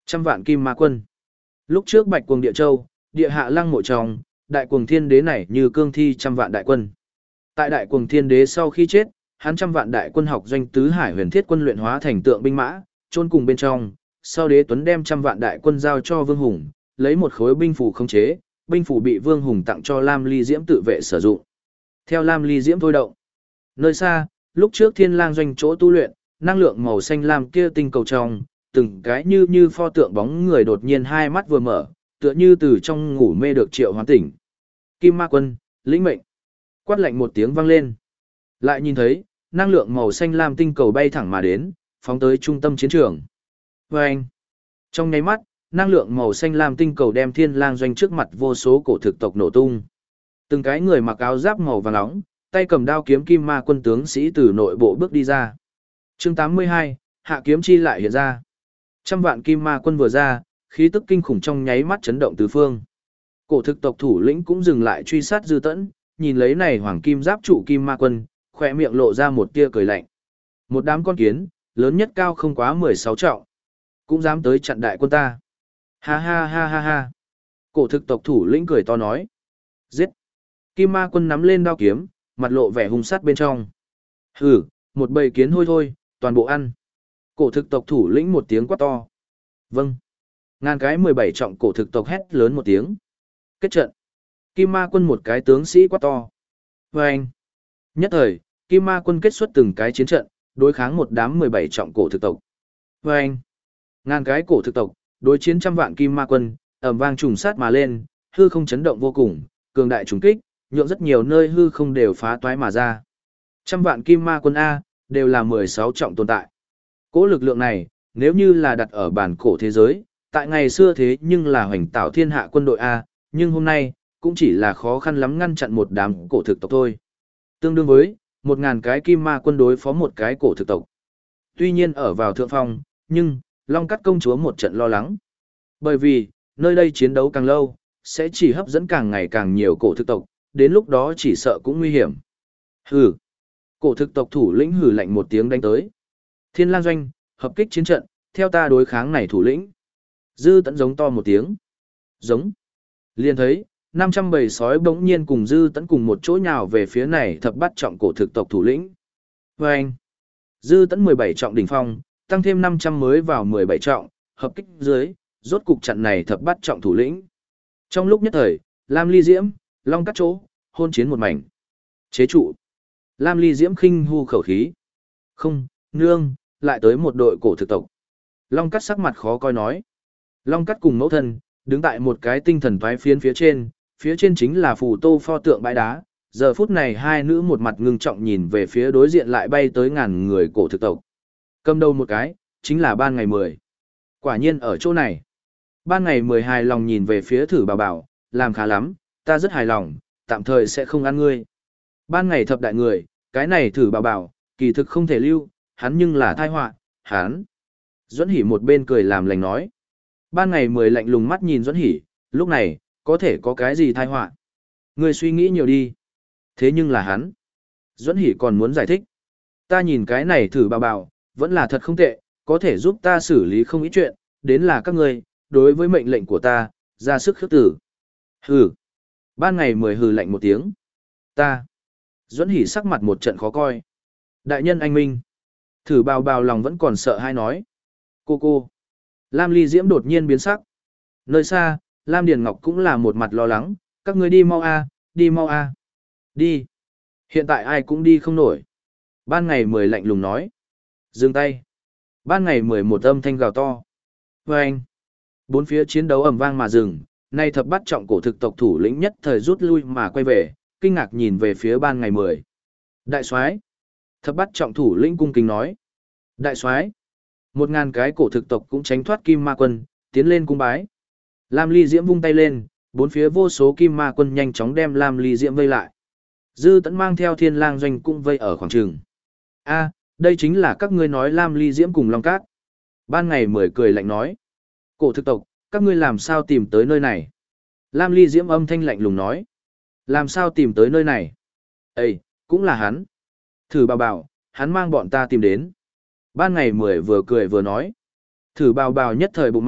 Trăm vạn kim ma quân. Lúc trước Bạch Cuồng Địa Châu, địa hạ lăng mộ trong, đại cuồng thiên đế này như cương thi trăm vạn đại quân. Tại đại cuồng thiên đế sau khi chết, hắn trăm vạn đại quân học doanh tứ hải huyền thiết quân luyện hóa thành tượng binh mã, chôn cùng bên trong, sau đế tuấn đem trăm vạn đại quân giao cho Vương Hùng, lấy một khối binh phủ khống chế, binh phủ bị Vương Hùng tặng cho Lam Ly Diễm tự vệ sử dụng. Theo Lam Ly Diễm thôi động, nơi xa, lúc trước Thiên Lang doanh chỗ tu luyện, năng lượng màu xanh lam kia tinh cầu trong, từng cái như như pho tượng bóng người đột nhiên hai mắt vừa mở, tựa như từ trong ngủ mê được triệu hoán tỉnh. Kim Ma Quân, lĩnh mệnh. Quát lạnh một tiếng vang lên. Lại nhìn thấy, năng lượng màu xanh lam tinh cầu bay thẳng mà đến, phóng tới trung tâm chiến trường. Vâng! Trong nháy mắt, năng lượng màu xanh lam tinh cầu đem Thiên Lang doanh trước mặt vô số cổ thực tộc nổ tung. Từng cái người mặc áo giáp màu vàng nóng, tay cầm đao kiếm Kim Ma Quân tướng sĩ từ nội bộ bước đi ra. Chương tám mươi hai, hạ kiếm chi lại hiện ra. Trăm vạn Kim Ma Quân vừa ra, khí tức kinh khủng trong nháy mắt chấn động tứ phương. Cổ thực tộc thủ lĩnh cũng dừng lại truy sát Dư Tẫn, nhìn lấy này hoàng kim giáp trụ Kim Ma Quân, khỏe miệng lộ ra một tia cười lạnh. Một đám con kiến, lớn nhất cao không quá mười sáu trọng, cũng dám tới chặn đại quân ta. Ha ha ha ha ha. Cổ thực tộc thủ lĩnh cười to nói. Giết. Kim Ma Quân nắm lên đao kiếm, mặt lộ vẻ hung sát bên trong. Hừ, một bầy kiến hôi thôi, toàn bộ ăn. Cổ thực tộc thủ lĩnh một tiếng quát to. Vâng. Ngàn cái mười bảy trọng cổ thực tộc hét lớn một tiếng. Kết trận. Kim Ma Quân một cái tướng sĩ quát to. Vâng. Nhất thời, Kim Ma Quân kết xuất từng cái chiến trận, đối kháng một đám mười bảy trọng cổ thực tộc. Vâng. Ngàn cái cổ thực tộc, đối chiến trăm vạn Kim Ma Quân, ầm vang trùng sát mà lên, hư không chấn động vô cùng, cường đại trùng kích, nhượng rất nhiều nơi hư không đều phá toái mà ra. Trăm vạn Kim Ma Quân A, đều là mười sáu trọng tồn tại. Cỗ lực lượng này, nếu như là đặt ở bản cổ thế giới, tại ngày xưa thế nhưng là hoành tạo thiên hạ quân đội A, nhưng hôm nay, cũng chỉ là khó khăn lắm ngăn chặn một đám cổ thực tộc thôi. Tương đương với, một ngàn cái Kim Ma Quân đối phó một cái cổ thực tộc. Tuy nhiên ở vào thượng phong, nhưng, Long Cắt công chúa một trận lo lắng. Bởi vì, nơi đây chiến đấu càng lâu, sẽ chỉ hấp dẫn càng ngày càng nhiều cổ thực tộc, đến lúc đó chỉ sợ cũng nguy hiểm. Hừ. Cổ thực tộc thủ lĩnh hừ lạnh một tiếng đánh tới. Thiên Lang doanh, hợp kích chiến trận, theo ta đối kháng này thủ lĩnh. Dư Tẫn giống to một tiếng. Giống. Liền thấy, năm trăm bầy sói bỗng nhiên cùng Dư Tẫn cùng một chỗ nhào về phía này thập bát trọng cổ thực tộc thủ lĩnh. Vâng. Dư Tẫn mười bảy trọng đỉnh phong, tăng thêm năm trăm mới vào mười bảy trọng, hợp kích dưới, rốt cục chặn này thập bát trọng thủ lĩnh. Trong lúc nhất thời, Lam Ly Diễm, Long Cắt chỗ, hôn chiến một mảnh. Chế trụ. Lam Ly Diễm khinh hu khẩu khí. Không, nương, lại tới một đội cổ thực tộc. Long Cắt sắc mặt khó coi nói. Long Cắt cùng mẫu thân, đứng tại một cái tinh thần toái phiến phía trên, phía trên chính là phù tô pho tượng bãi đá. Giờ phút này hai nữ một mặt ngưng trọng nhìn về phía đối diện lại bay tới ngàn người cổ thực tộc. Cầm đầu một cái, chính là ban ngày mười. Quả nhiên ở chỗ này. Ban ngày mười hài lòng nhìn về phía thử bảo bảo, làm khá lắm, ta rất hài lòng, tạm thời sẽ không ăn ngươi. Ban ngày thập đại người, cái này thử bảo bảo, kỳ thực không thể lưu, hắn nhưng là tai họa, hắn. Duẫn Hỉ một bên cười làm lành nói. Ban ngày mười lạnh lùng mắt nhìn Duẫn Hỉ, lúc này, có thể có cái gì tai họa. Ngươi suy nghĩ nhiều đi. Thế nhưng là hắn. Duẫn Hỉ còn muốn giải thích. Ta nhìn cái này thử bảo bảo, vẫn là thật không tệ, có thể giúp ta xử lý không ít chuyện, đến là các ngươi, đối với mệnh lệnh của ta, ra sức khước tử. Hừ. Ban ngày mười hừ lạnh một tiếng. Ta. Duẫn Hỉ sắc mặt một trận khó coi. Đại nhân anh minh. Thử bào bào lòng vẫn còn sợ hay nói. Cô cô. Lam Ly Diễm đột nhiên biến sắc. Nơi xa, Lam Điền Ngọc cũng là một mặt lo lắng. Các ngươi đi mau a, đi mau a. Đi. Hiện tại ai cũng đi không nổi. Ban ngày mười lạnh lùng nói. Dừng tay. Ban ngày mười một âm thanh gào to. Và anh. Bốn phía chiến đấu ầm vang mà dừng. Nay thập bắt trọng cổ thực tộc thủ lĩnh nhất thời rút lui mà quay về, kinh ngạc nhìn về phía ban ngày mười. Đại soái. Thập bắt trọng thủ lĩnh cung kính nói. Đại soái. Một ngàn cái cổ thực tộc cũng tránh thoát kim ma quân, tiến lên cung bái. Lam Ly Diễm vung tay lên, bốn phía vô số kim ma quân nhanh chóng đem Lam Ly Diễm vây lại. Dư Tẫn mang theo Thiên Lang doanh cũng vây ở khoảng trường. A, đây chính là các ngươi nói Lam Ly Diễm cùng Long Cát. Ban ngày mười cười lạnh nói. Cổ thực tộc, các ngươi làm sao tìm tới nơi này? Lam Ly Diễm âm thanh lạnh lùng nói. Làm sao tìm tới nơi này? Ê, cũng là hắn. Thử bào bào, hắn mang bọn ta tìm đến. Ban ngày mười vừa cười vừa nói. Thử bào bào nhất thời bụng mặt,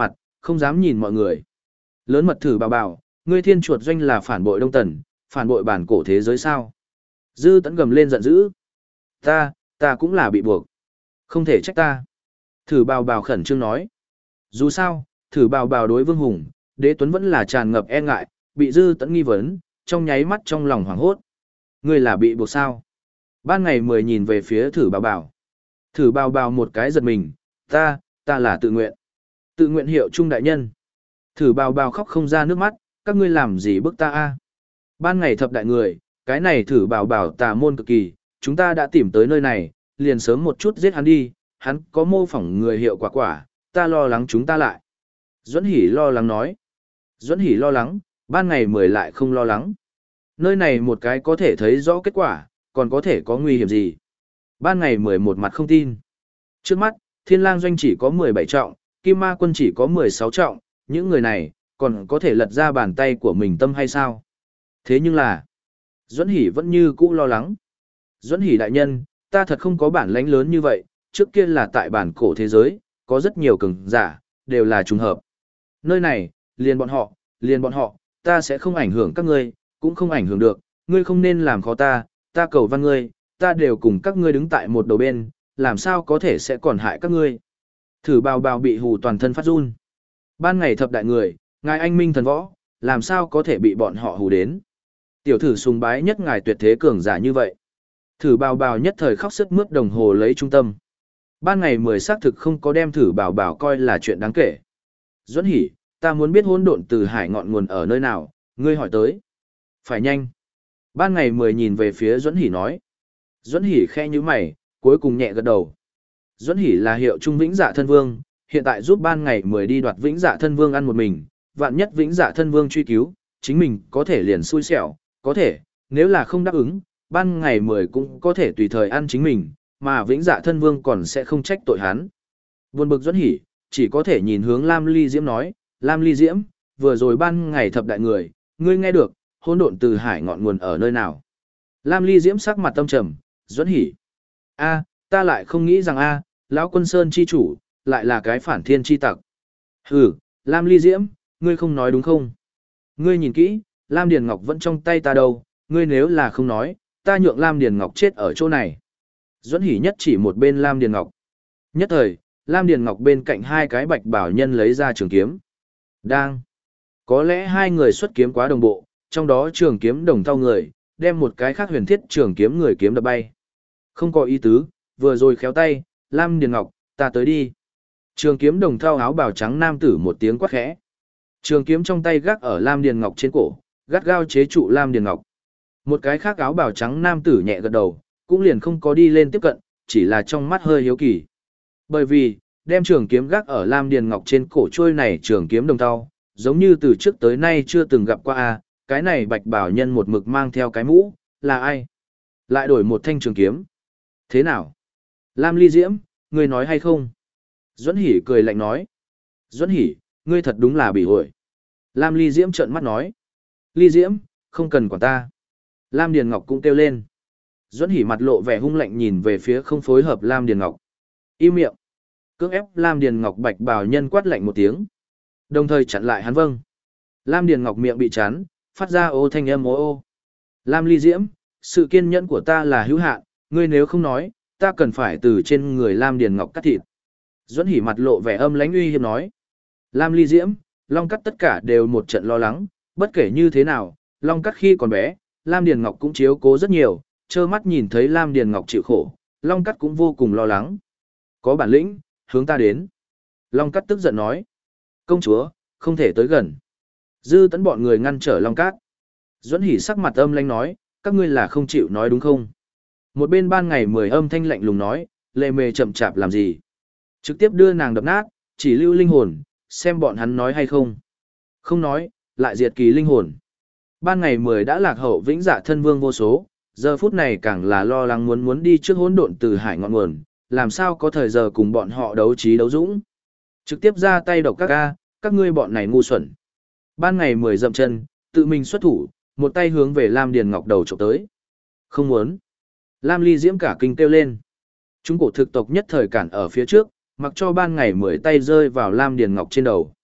không dám nhìn mọi người. Lớn mật thử bảo bảo, ngươi thiên chuột doanh là phản bội Đông Tần, phản bội bản cổ thế giới sao? Dư Tẫn gầm lên giận dữ. Ta, ta cũng là bị buộc. Không thể trách ta. Thử bào bào khẩn trương nói. Dù sao, thử bào bào đối Vương Hùng, Đế Tuấn vẫn là tràn ngập e ngại, bị Dư Tẫn nghi vấn, trong nháy mắt trong lòng hoảng hốt. Ngươi là bị buộc sao? Ban ngày mười nhìn về phía thử bào bào. Thử bào bào một cái giật mình, ta, ta là tự nguyện. Tự nguyện hiệu trung đại nhân. Thử bào bào khóc không ra nước mắt, các ngươi làm gì bức ta a? Ban ngày thập đại người, cái này thử bào bào tà môn cực kỳ, chúng ta đã tìm tới nơi này, liền sớm một chút giết hắn đi, hắn có mô phỏng người hiệu quả quả, ta lo lắng chúng ta lại. Duẫn Hỉ lo lắng nói. Duẫn Hỉ lo lắng, ban ngày mười lại không lo lắng. Nơi này một cái có thể thấy rõ kết quả, còn có thể có nguy hiểm gì. Ban ngày mười một mặt không tin. Trước mắt, Thiên Lang doanh chỉ có mười bảy trọng, Kim Ma quân chỉ có mười sáu trọng, những người này, còn có thể lật ra bàn tay của mình tâm hay sao? Thế nhưng là, Duẫn Hỉ vẫn như cũ lo lắng. Duẫn Hỉ đại nhân, ta thật không có bản lãnh lớn như vậy, trước kia là tại bản cổ thế giới, có rất nhiều cường giả, đều là trùng hợp. Nơi này, liền bọn họ, liền bọn họ, ta sẽ không ảnh hưởng các ngươi, cũng không ảnh hưởng được, ngươi không nên làm khó ta, ta cầu văn ngươi, ta đều cùng các ngươi đứng tại một đầu bên, làm sao có thể sẽ còn hại các ngươi. Thử bào bào bị hù toàn thân phát run. Ban ngày thập đại người, ngài anh minh thần võ, làm sao có thể bị bọn họ hù đến. Tiểu thử sùng bái nhất ngài tuyệt thế cường giả như vậy. Thử bào bào nhất thời khóc sức mướt đồng hồ lấy trung tâm. Ban ngày mười xác thực không có đem thử bào bào coi là chuyện đáng kể. Duẫn Hỉ, ta muốn biết hỗn độn từ hải ngọn nguồn ở nơi nào, ngươi hỏi tới. Phải nhanh. Ban ngày mười nhìn về phía Duẫn Hỉ nói. Duẫn Hỉ khe như mày, cuối cùng nhẹ gật đầu. Duẫn Hỉ là hiệu trung vĩnh dạ thân vương, hiện tại giúp ban ngày mười đi đoạt vĩnh dạ thân vương ăn một mình, vạn nhất vĩnh dạ thân vương truy cứu, chính mình có thể liền xui xẻo, có thể, nếu là không đáp ứng, ban ngày mười cũng có thể tùy thời ăn chính mình, mà vĩnh dạ thân vương còn sẽ không trách tội hắn. Buồn bực Duẫn Hỉ, chỉ có thể nhìn hướng Lam Ly Diễm nói, Lam Ly Diễm, vừa rồi ban ngày thập đại người, ngươi nghe được, hỗn độn từ hải ngọn nguồn ở nơi nào. Lam Ly Diễm sắc mặt tâm trầm, Duẫn Hỉ. A, ta lại không nghĩ rằng a, lão Quân Sơn chi chủ, lại là cái phản thiên chi tặc. Hừ, Lam Ly Diễm, ngươi không nói đúng không? Ngươi nhìn kỹ, Lam Điền Ngọc vẫn trong tay ta đâu, ngươi nếu là không nói, ta nhượng Lam Điền Ngọc chết ở chỗ này. Duẫn Hỉ nhất chỉ một bên Lam Điền Ngọc. Nhất thời, Lam Điền Ngọc bên cạnh hai cái bạch bảo nhân lấy ra trường kiếm. Đang. Có lẽ hai người xuất kiếm quá đồng bộ, trong đó trường kiếm đồng thau người, đem một cái khác huyền thiết trường kiếm người kiếm đập bay. Không có ý tứ, vừa rồi khéo tay, Lam Điền Ngọc, ta tới đi. Trường kiếm đồng thau áo bào trắng nam tử một tiếng quát khẽ. Trường kiếm trong tay gác ở Lam Điền Ngọc trên cổ, gắt gao chế trụ Lam Điền Ngọc. Một cái khác áo bào trắng nam tử nhẹ gật đầu, cũng liền không có đi lên tiếp cận, chỉ là trong mắt hơi hiếu kỳ. Bởi vì, đem trường kiếm gác ở Lam Điền Ngọc trên cổ trôi này trường kiếm đồng thau, giống như từ trước tới nay chưa từng gặp qua a, cái này bạch bảo nhân một mực mang theo cái mũ, là ai? Lại đổi một thanh trường kiếm. Thế nào? Lam Ly Diễm, ngươi nói hay không? Duẫn Hỉ cười lạnh nói. Duẫn Hỉ, ngươi thật đúng là bị hội. Lam Ly Diễm trợn mắt nói. Ly Diễm, không cần quản ta. Lam Điền Ngọc cũng kêu lên. Duẫn Hỉ mặt lộ vẻ hung lạnh nhìn về phía không phối hợp Lam Điền Ngọc. Im miệng. Cưỡng ép Lam Điền Ngọc bạch bảo nhân quát lạnh một tiếng. Đồng thời chặn lại hắn vâng. Lam Điền Ngọc miệng bị chắn, phát ra ô thanh âm ô ô. Lam Ly Diễm, sự kiên nhẫn của ta là hữu hạn, ngươi nếu không nói, ta cần phải từ trên người Lam Điền Ngọc cắt thịt. Duẫn Hỉ mặt lộ vẻ âm lãnh uy hiếp nói. Lam Ly Diễm, Long Cắt tất cả đều một trận lo lắng, bất kể như thế nào, Long Cắt khi còn bé, Lam Điền Ngọc cũng chiếu cố rất nhiều, trơ mắt nhìn thấy Lam Điền Ngọc chịu khổ, Long Cắt cũng vô cùng lo lắng. Có bản lĩnh, hướng ta đến. Long Cắt tức giận nói. Công chúa, không thể tới gần. Dư Tẫn bọn người ngăn trở Long Cát. Duẫn Hỉ sắc mặt âm lãnh nói, các ngươi là không chịu nói đúng không? Một bên ban ngày mười âm thanh lạnh lùng nói, lệ mề chậm chạp làm gì? Trực tiếp đưa nàng đập nát, chỉ lưu linh hồn, xem bọn hắn nói hay không. Không nói, lại diệt kỳ linh hồn. Ban ngày mười đã lạc hậu vĩnh dạ thân vương vô số, giờ phút này càng là lo lắng muốn muốn đi trước hỗn độn từ hải ngọn nguồn, làm sao có thời giờ cùng bọn họ đấu trí đấu dũng. Trực tiếp ra tay độc các ca, các ngươi bọn này ngu xuẩn. Ban ngày mười dậm chân, tự mình xuất thủ, một tay hướng về Lam Điền Ngọc đầu chụp tới. Không muốn. Lam Ly Diễm cả kinh kêu lên. Chúng cổ thực tộc nhất thời cản ở phía trước, mặc cho ban ngày mười tay rơi vào Lam Điền Ngọc trên đầu.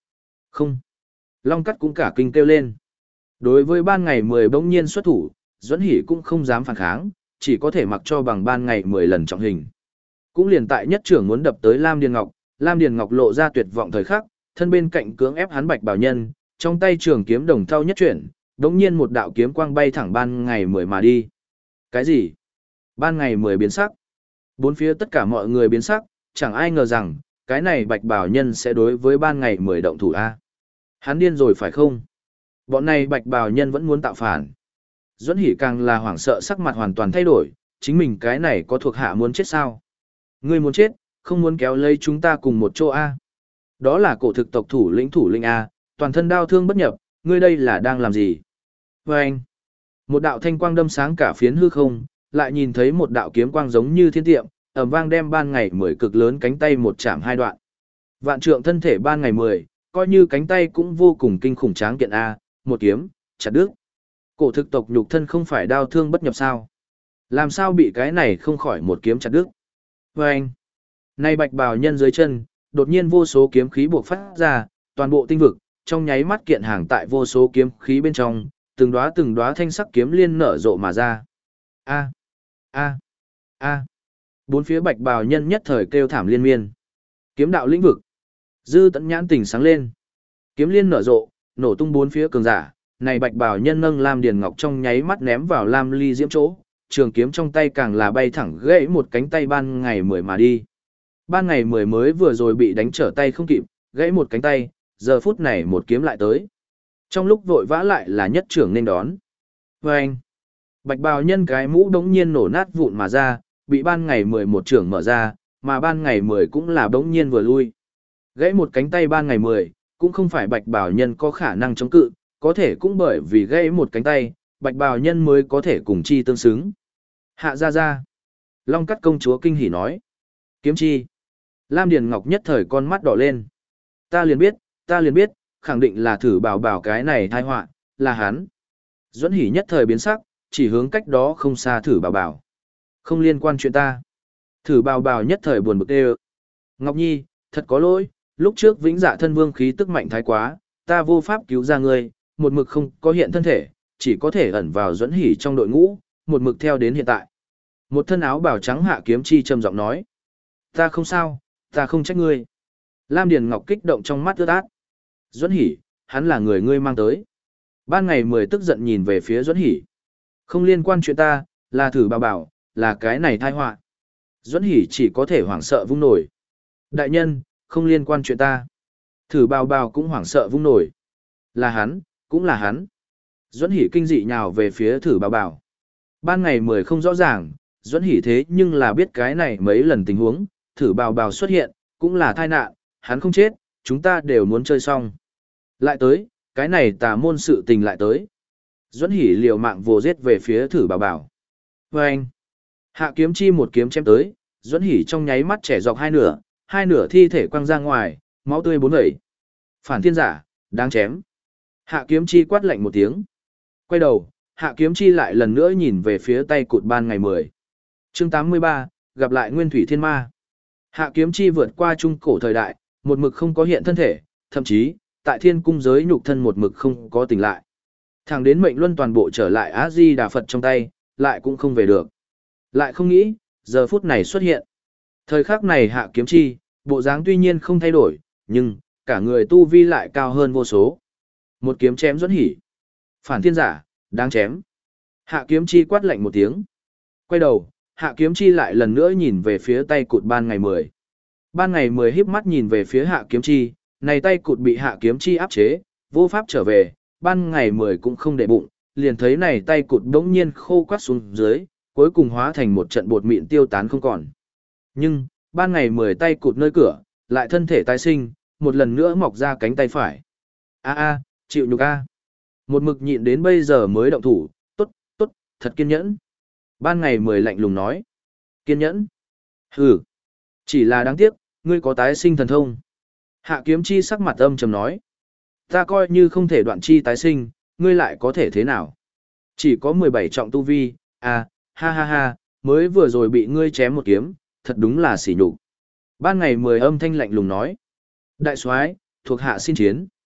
Không. Long cắt cũng cả kinh kêu lên. Đối với ban ngày mười bỗng nhiên xuất thủ, Duẫn Hỷ cũng không dám phản kháng, chỉ có thể mặc cho bằng ban ngày mười lần trọng hình. Cũng liền tại nhất trưởng muốn đập tới Lam Điền Ngọc, Lam Điền Ngọc lộ ra tuyệt vọng thời khắc, thân bên cạnh cưỡng ép hắn Bạch Bảo Nhân, trong tay trường kiếm đồng thau nhất chuyển, đống nhiên một đạo kiếm quang bay thẳng ban ngày mười mà đi. Cái gì? Ban ngày mười biến sắc. Bốn phía tất cả mọi người biến sắc, chẳng ai ngờ rằng, cái này Bạch Bảo Nhân sẽ đối với ban ngày mười động thủ A. Hắn điên rồi phải không? Bọn này Bạch Bảo Nhân vẫn muốn tạo phản. Duẫn Hỷ càng là hoảng sợ, sắc mặt hoàn toàn thay đổi, chính mình cái này có thuộc hạ muốn chết sao? Ngươi muốn chết, không muốn kéo lấy chúng ta cùng một chỗ A. Đó là cổ thực tộc thủ lĩnh thủ lĩnh A, toàn thân đau thương bất nhập, ngươi đây là đang làm gì? Và anh, một đạo thanh quang đâm sáng cả phiến hư không, lại nhìn thấy một đạo kiếm quang giống như thiên tiệm, ầm vang đem ban ngày mười cực lớn cánh tay một chạm hai đoạn. Vạn trượng thân thể ban ngày mười, coi như cánh tay cũng vô cùng kinh khủng tráng kiện A, một kiếm, chặt đứt. Cổ thực tộc nhục thân không phải đau thương bất nhập sao? Làm sao bị cái này không khỏi một kiếm chặt đứt? Và anh, nay Bạch Bào Nhân dưới chân, đột nhiên vô số kiếm khí buộc phát ra, toàn bộ tinh vực, trong nháy mắt kiện hàng tại vô số kiếm khí bên trong, từng đóa từng đóa thanh sắc kiếm liên nở rộ mà ra. A, a, a. Bốn phía Bạch Bào Nhân nhất thời kêu thảm liên miên. Kiếm đạo lĩnh vực. Dư Tẫn nhãn tỉnh sáng lên. Kiếm liên nở rộ, nổ tung bốn phía cường giả, này Bạch Bào Nhân nâng Lam Điền Ngọc trong nháy mắt ném vào Lam Ly Diễm chỗ, trường kiếm trong tay càng là bay thẳng gãy một cánh tay ban ngày mười mà đi. Ban ngày mười mới vừa rồi bị đánh trở tay không kịp, gãy một cánh tay, giờ phút này một kiếm lại tới. Trong lúc vội vã lại là nhất trưởng nên đón. Và anh, Bạch Bào Nhân cái mũ đống nhiên nổ nát vụn mà ra, bị ban ngày mười một trưởng mở ra, mà ban ngày mười cũng là đống nhiên vừa lui. Gãy một cánh tay ban ngày mười, cũng không phải Bạch Bào Nhân có khả năng chống cự, có thể cũng bởi vì gãy một cánh tay, Bạch Bào Nhân mới có thể cùng chi tương xứng. Hạ ra ra. Long Cắt công chúa kinh hỉ nói. Kiếm chi. Lam Điền Ngọc nhất thời con mắt đỏ lên. Ta liền biết, ta liền biết, khẳng định là thử bảo bảo cái này tai họa, là hắn. Duẫn Hỷ nhất thời biến sắc, chỉ hướng cách đó không xa thử bảo bảo. Không liên quan chuyện ta. Thử bảo bảo nhất thời buồn bực đê. Ngọc Nhi, thật có lỗi, lúc trước vĩnh dạ thân vương khí tức mạnh thái quá, ta vô pháp cứu ra ngươi, một mực không có hiện thân thể, chỉ có thể ẩn vào Duẫn Hỷ trong đội ngũ, một mực theo đến hiện tại. Một thân áo bào trắng Hạ Kiếm Chi trầm giọng nói. Ta không sao, ta không trách ngươi. Lam Điền Ngọc kích động trong mắt ướt át. Duẫn Hỷ, hắn là người ngươi mang tới. Ban ngày mười tức giận nhìn về phía Duẫn Hỷ. Không liên quan chuyện ta, là thử bảo bảo, là cái này tai họa. Duẫn Hỷ chỉ có thể hoảng sợ vung nổi. Đại nhân, không liên quan chuyện ta. Thử bảo bảo cũng hoảng sợ vung nổi. Là hắn, cũng là hắn. Duẫn Hỷ kinh dị nhào về phía thử bảo bảo. Ban ngày mười không rõ ràng, Duẫn Hỷ thế nhưng là biết cái này mấy lần tình huống, thử bảo bảo xuất hiện, cũng là tai nạn, hắn không chết, chúng ta đều muốn chơi xong. Lại tới, cái này tà môn sự tình lại tới. Duẫn Hỷ liều mạng vồ giết về phía thử bảo bảo. Và anh, Hạ Kiếm Chi một kiếm chém tới, Duẫn Hỷ trong nháy mắt trẻ dọc hai nửa, hai nửa thi thể quăng ra ngoài, máu tươi bốn vẩy. Phản thiên giả, đáng chém. Hạ Kiếm Chi quát lạnh một tiếng. Quay đầu, Hạ Kiếm Chi lại lần nữa nhìn về phía tay cụt ban ngày mười. Chương tám mươi ba, gặp lại Nguyên Thủy Thiên Ma. Hạ Kiếm Chi vượt qua trung cổ thời đại, một mực không có hiện thân thể, thậm chí, tại thiên cung giới nhục thân một mực không có tỉnh lại. Thẳng đến mệnh luân toàn bộ trở lại A-di Đà Phật trong tay, lại cũng không về được. Lại không nghĩ, giờ phút này xuất hiện. Thời khắc này Hạ Kiếm Chi, bộ dáng tuy nhiên không thay đổi, nhưng, cả người tu vi lại cao hơn vô số. Một kiếm chém Duẫn Hỷ. Phản thiên giả, đáng chém. Hạ Kiếm Chi quát lạnh một tiếng. Quay đầu, Hạ Kiếm Chi lại lần nữa nhìn về phía tay cụt ban ngày mười. Ban ngày mười híp mắt nhìn về phía Hạ Kiếm Chi, này tay cụt bị Hạ Kiếm Chi áp chế, vô pháp trở về, ban ngày mười cũng không để bụng, liền thấy này tay cụt đống nhiên khô quắt xuống dưới, cuối cùng hóa thành một trận bột mịn tiêu tán không còn. Nhưng, ban ngày mười tay cụt nơi cửa, lại thân thể tái sinh, một lần nữa mọc ra cánh tay phải. A a, chịu nhục a. Một mực nhịn đến bây giờ mới động thủ, tốt, tốt, thật kiên nhẫn. Ban ngày mười lạnh lùng nói. Kiên nhẫn. Hừ. Chỉ là đáng tiếc, ngươi có tái sinh thần thông. Hạ Kiếm Chi sắc mặt âm trầm nói. Ta coi như không thể đoạn chi tái sinh, ngươi lại có thể thế nào? Chỉ có mười bảy trọng tu vi, à, ha ha ha, mới vừa rồi bị ngươi chém một kiếm, thật đúng là sỉ nhục. Ban ngày mười âm thanh lạnh lùng nói. Đại soái, thuộc hạ xin chiến.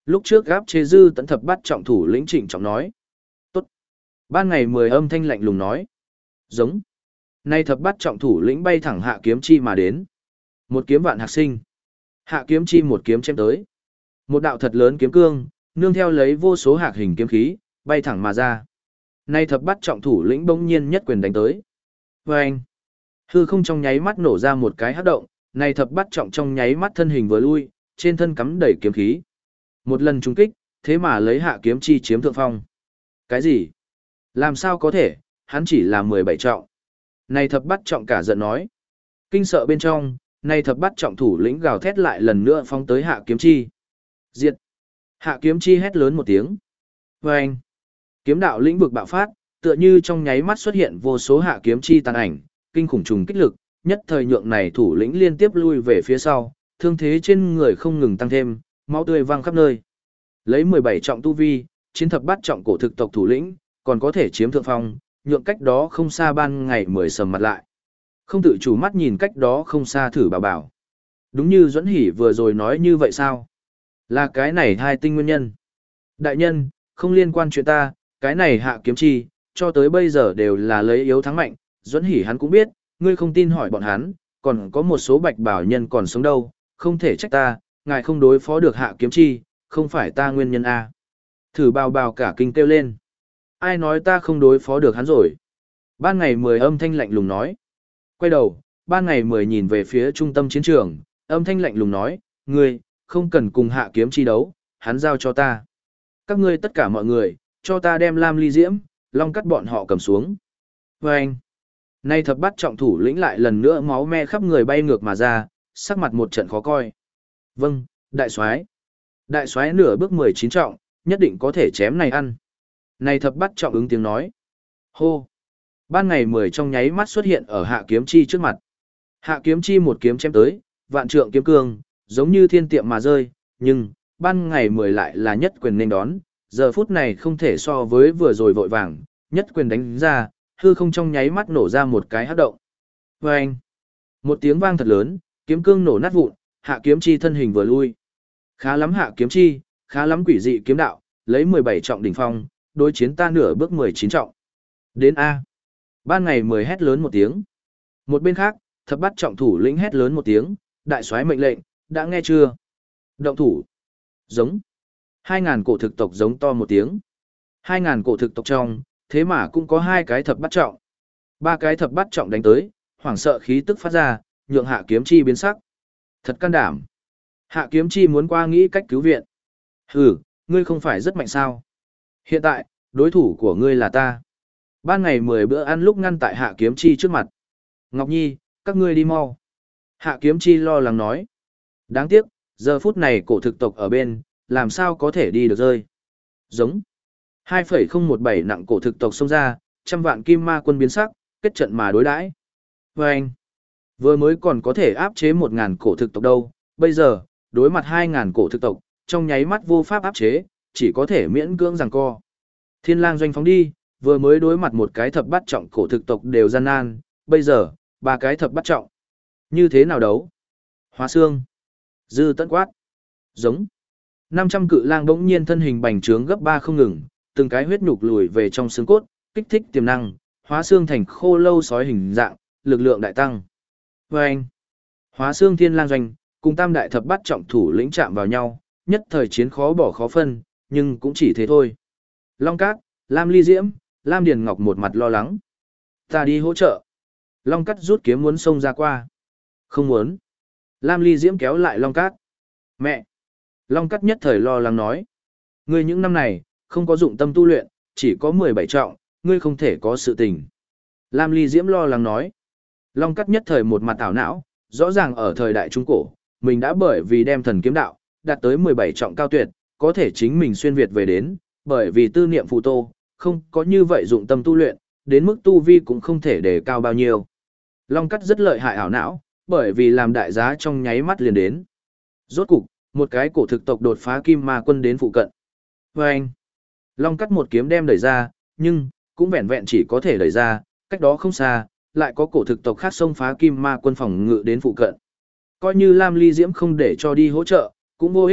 Lúc trước gáp chế dư tận thập bắt trọng thủ lĩnh trịnh trọng nói. Tốt. Ban ngày mười âm thanh lạnh lùng nói. Giống. Nay thập bắt trọng thủ lĩnh bay thẳng hạ kiếm chi mà đến. Một kiếm vạn hạc sinh. Hạ kiếm chi một kiếm chém tới. Một đạo thật lớn kiếm cương, nương theo lấy vô số hạc hình kiếm khí, bay thẳng mà ra. Nay thập bắt trọng thủ lĩnh bỗng nhiên nhất quyền đánh tới. Vâng! Hư không trong nháy mắt nổ ra một cái hắc động, nay thập bắt trọng trong nháy mắt thân hình vừa lui, trên thân cắm đầy kiếm khí. Một lần trúng kích, thế mà lấy hạ kiếm chi chiếm thượng phong. Cái gì? Làm sao có thể, hắn chỉ là mười bảy trọng. Này thập bắt trọng cả giận nói. Kinh sợ bên trong, này thập bắt trọng thủ lĩnh gào thét lại lần nữa phóng tới hạ kiếm chi. Diệt! Hạ kiếm chi hét lớn một tiếng. Vâng! Kiếm đạo lĩnh vực bạo phát, tựa như trong nháy mắt xuất hiện vô số hạ kiếm chi tàn ảnh, kinh khủng trùng kích lực, nhất thời nhượng này thủ lĩnh liên tiếp lui về phía sau, thương thế trên người không ngừng tăng thêm, máu tươi văng khắp nơi. Lấy mười bảy trọng tu vi, chiến thập bát trọng cổ thực tộc thủ lĩnh, còn có thể chiếm thượng phong, nhượng cách đó không xa ban ngày mười sầm mặt lại. Không tự chủ mắt nhìn cách đó không xa thử bảo bảo. Đúng như Duẫn Hỉ vừa rồi nói như vậy sao? Là cái này hai tinh nguyên nhân. Đại nhân, không liên quan chuyện ta, cái này hạ kiếm chi, cho tới bây giờ đều là lấy yếu thắng mạnh, Duẫn Hỉ hắn cũng biết, ngươi không tin hỏi bọn hắn, còn có một số bạch bảo nhân còn sống đâu, không thể trách ta, ngài không đối phó được hạ kiếm chi, không phải ta nguyên nhân a. Thử bào bào cả kinh kêu lên. Ai nói ta không đối phó được hắn rồi? Ban ngày mười âm thanh lạnh lùng nói. Quay đầu, ban ngày mười nhìn về phía trung tâm chiến trường, âm thanh lạnh lùng nói, ngươi, không cần cùng hạ kiếm chi đấu, hắn giao cho ta. Các ngươi tất cả mọi người, cho ta đem Lam Ly Diễm, long cắt bọn họ cầm xuống. Và anh, nay thập bắt trọng thủ lĩnh lại lần nữa máu me khắp người bay ngược mà ra, sắc mặt một trận khó coi. Vâng, đại soái. Đại soái nửa bước mười chín trọng, nhất định có thể chém này ăn. Này thập bắt trọng ứng tiếng nói. Hô. Ban ngày mười trong nháy mắt xuất hiện ở hạ kiếm chi trước mặt. Hạ kiếm chi một kiếm chém tới, vạn trượng kiếm cương, giống như thiên tiệm mà rơi, nhưng, ban ngày mười lại là nhất quyền nên đón, giờ phút này không thể so với vừa rồi vội vàng, nhất quyền đánh ra, hư không trong nháy mắt nổ ra một cái hắc động. Và anh, một tiếng vang thật lớn, kiếm cương nổ nát vụn, hạ kiếm chi thân hình vừa lui. Khá lắm hạ kiếm chi, khá lắm quỷ dị kiếm đạo, lấy mười bảy trọng đỉnh phong, đối chiến ta nửa bước mười chín trọng. Đến A. Ban ngày mười hét lớn một tiếng. Một bên khác, thập bắt trọng thủ lĩnh hét lớn một tiếng, đại soái mệnh lệnh, đã nghe chưa? Động thủ. Giống. Hai ngàn cổ thực tộc giống to một tiếng. Hai ngàn cổ thực tộc trong, thế mà cũng có hai cái thập bắt trọng. Ba cái thập bắt trọng đánh tới, hoảng sợ khí tức phát ra, nhượng hạ kiếm chi biến sắc. Thật can đảm. Hạ kiếm chi muốn qua nghĩ cách cứu viện. Hừ, ngươi không phải rất mạnh sao? Hiện tại, đối thủ của ngươi là ta. Ban ngày mười bữa ăn lúc ngăn tại hạ kiếm chi trước mặt. Ngọc Nhi, các ngươi đi mau. Hạ kiếm chi lo lắng nói. Đáng tiếc, giờ phút này cổ thực tộc ở bên, làm sao có thể đi được rơi. Giống. hai phẩy không một bảy nặng cổ thực tộc xông ra, trăm vạn kim ma quân biến sắc, kết trận mà đối đãi. Và anh, vừa mới còn có thể áp chế một ngàn cổ thực tộc đâu, bây giờ, đối mặt hai ngàn cổ thực tộc, trong nháy mắt vô pháp áp chế, chỉ có thể miễn cưỡng giằng co. Thiên lang doanh phóng đi, vừa mới đối mặt một cái thập bắt trọng cổ thực tộc đều gian nan, bây giờ, ba cái thập bắt trọng. Như thế nào đấu? Hóa xương. Dư tận quát. Giống. năm trăm cự lang bỗng nhiên thân hình bành trướng gấp ba không ngừng, từng cái huyết nhục lùi về trong xương cốt, kích thích tiềm năng, hóa xương thành khô lâu sói hình dạng, lực lượng đại tăng. Và anh, hóa xương thiên lang doanh, cùng tam đại thập bắt trọng thủ lĩnh chạm vào nhau, nhất thời chiến khó bỏ khó phân, nhưng cũng chỉ thế thôi. Long Cát, Lam Ly Diễm, Lam Điền Ngọc một mặt lo lắng. Ta đi hỗ trợ. Long Cát rút kiếm muốn xông ra qua. Không muốn. Lam Ly Diễm kéo lại Long Cát. Mẹ. Long Cát nhất thời lo lắng nói. Ngươi những năm này, không có dụng tâm tu luyện, chỉ có mười bảy trọng, ngươi không thể có sự tình. Lam Ly Diễm lo lắng nói. Long Cát nhất thời một mặt ảo não, rõ ràng ở thời đại Trung Cổ, mình đã bởi vì đem thần kiếm đạo, đạt tới mười bảy trọng cao tuyệt, có thể chính mình xuyên Việt về đến, bởi vì tư niệm phù tô, không có như vậy dụng tâm tu luyện, đến mức tu vi cũng không thể đề cao bao nhiêu. Long Cát rất lợi hại ảo não, bởi vì làm đại giá trong nháy mắt liền đến. Rốt cục, một cái cổ thực tộc đột phá kim ma quân đến phụ cận. Và anh, Long Cát một kiếm đem đẩy ra, nhưng, cũng vẹn vẹn chỉ có thể đẩy ra, cách đó không xa, lại có cổ thực tộc khác xông phá kim ma quân phòng ngự đến phụ cận. Coi như Lam Ly Diễm không để cho đi hỗ trợ, cũng vô ích,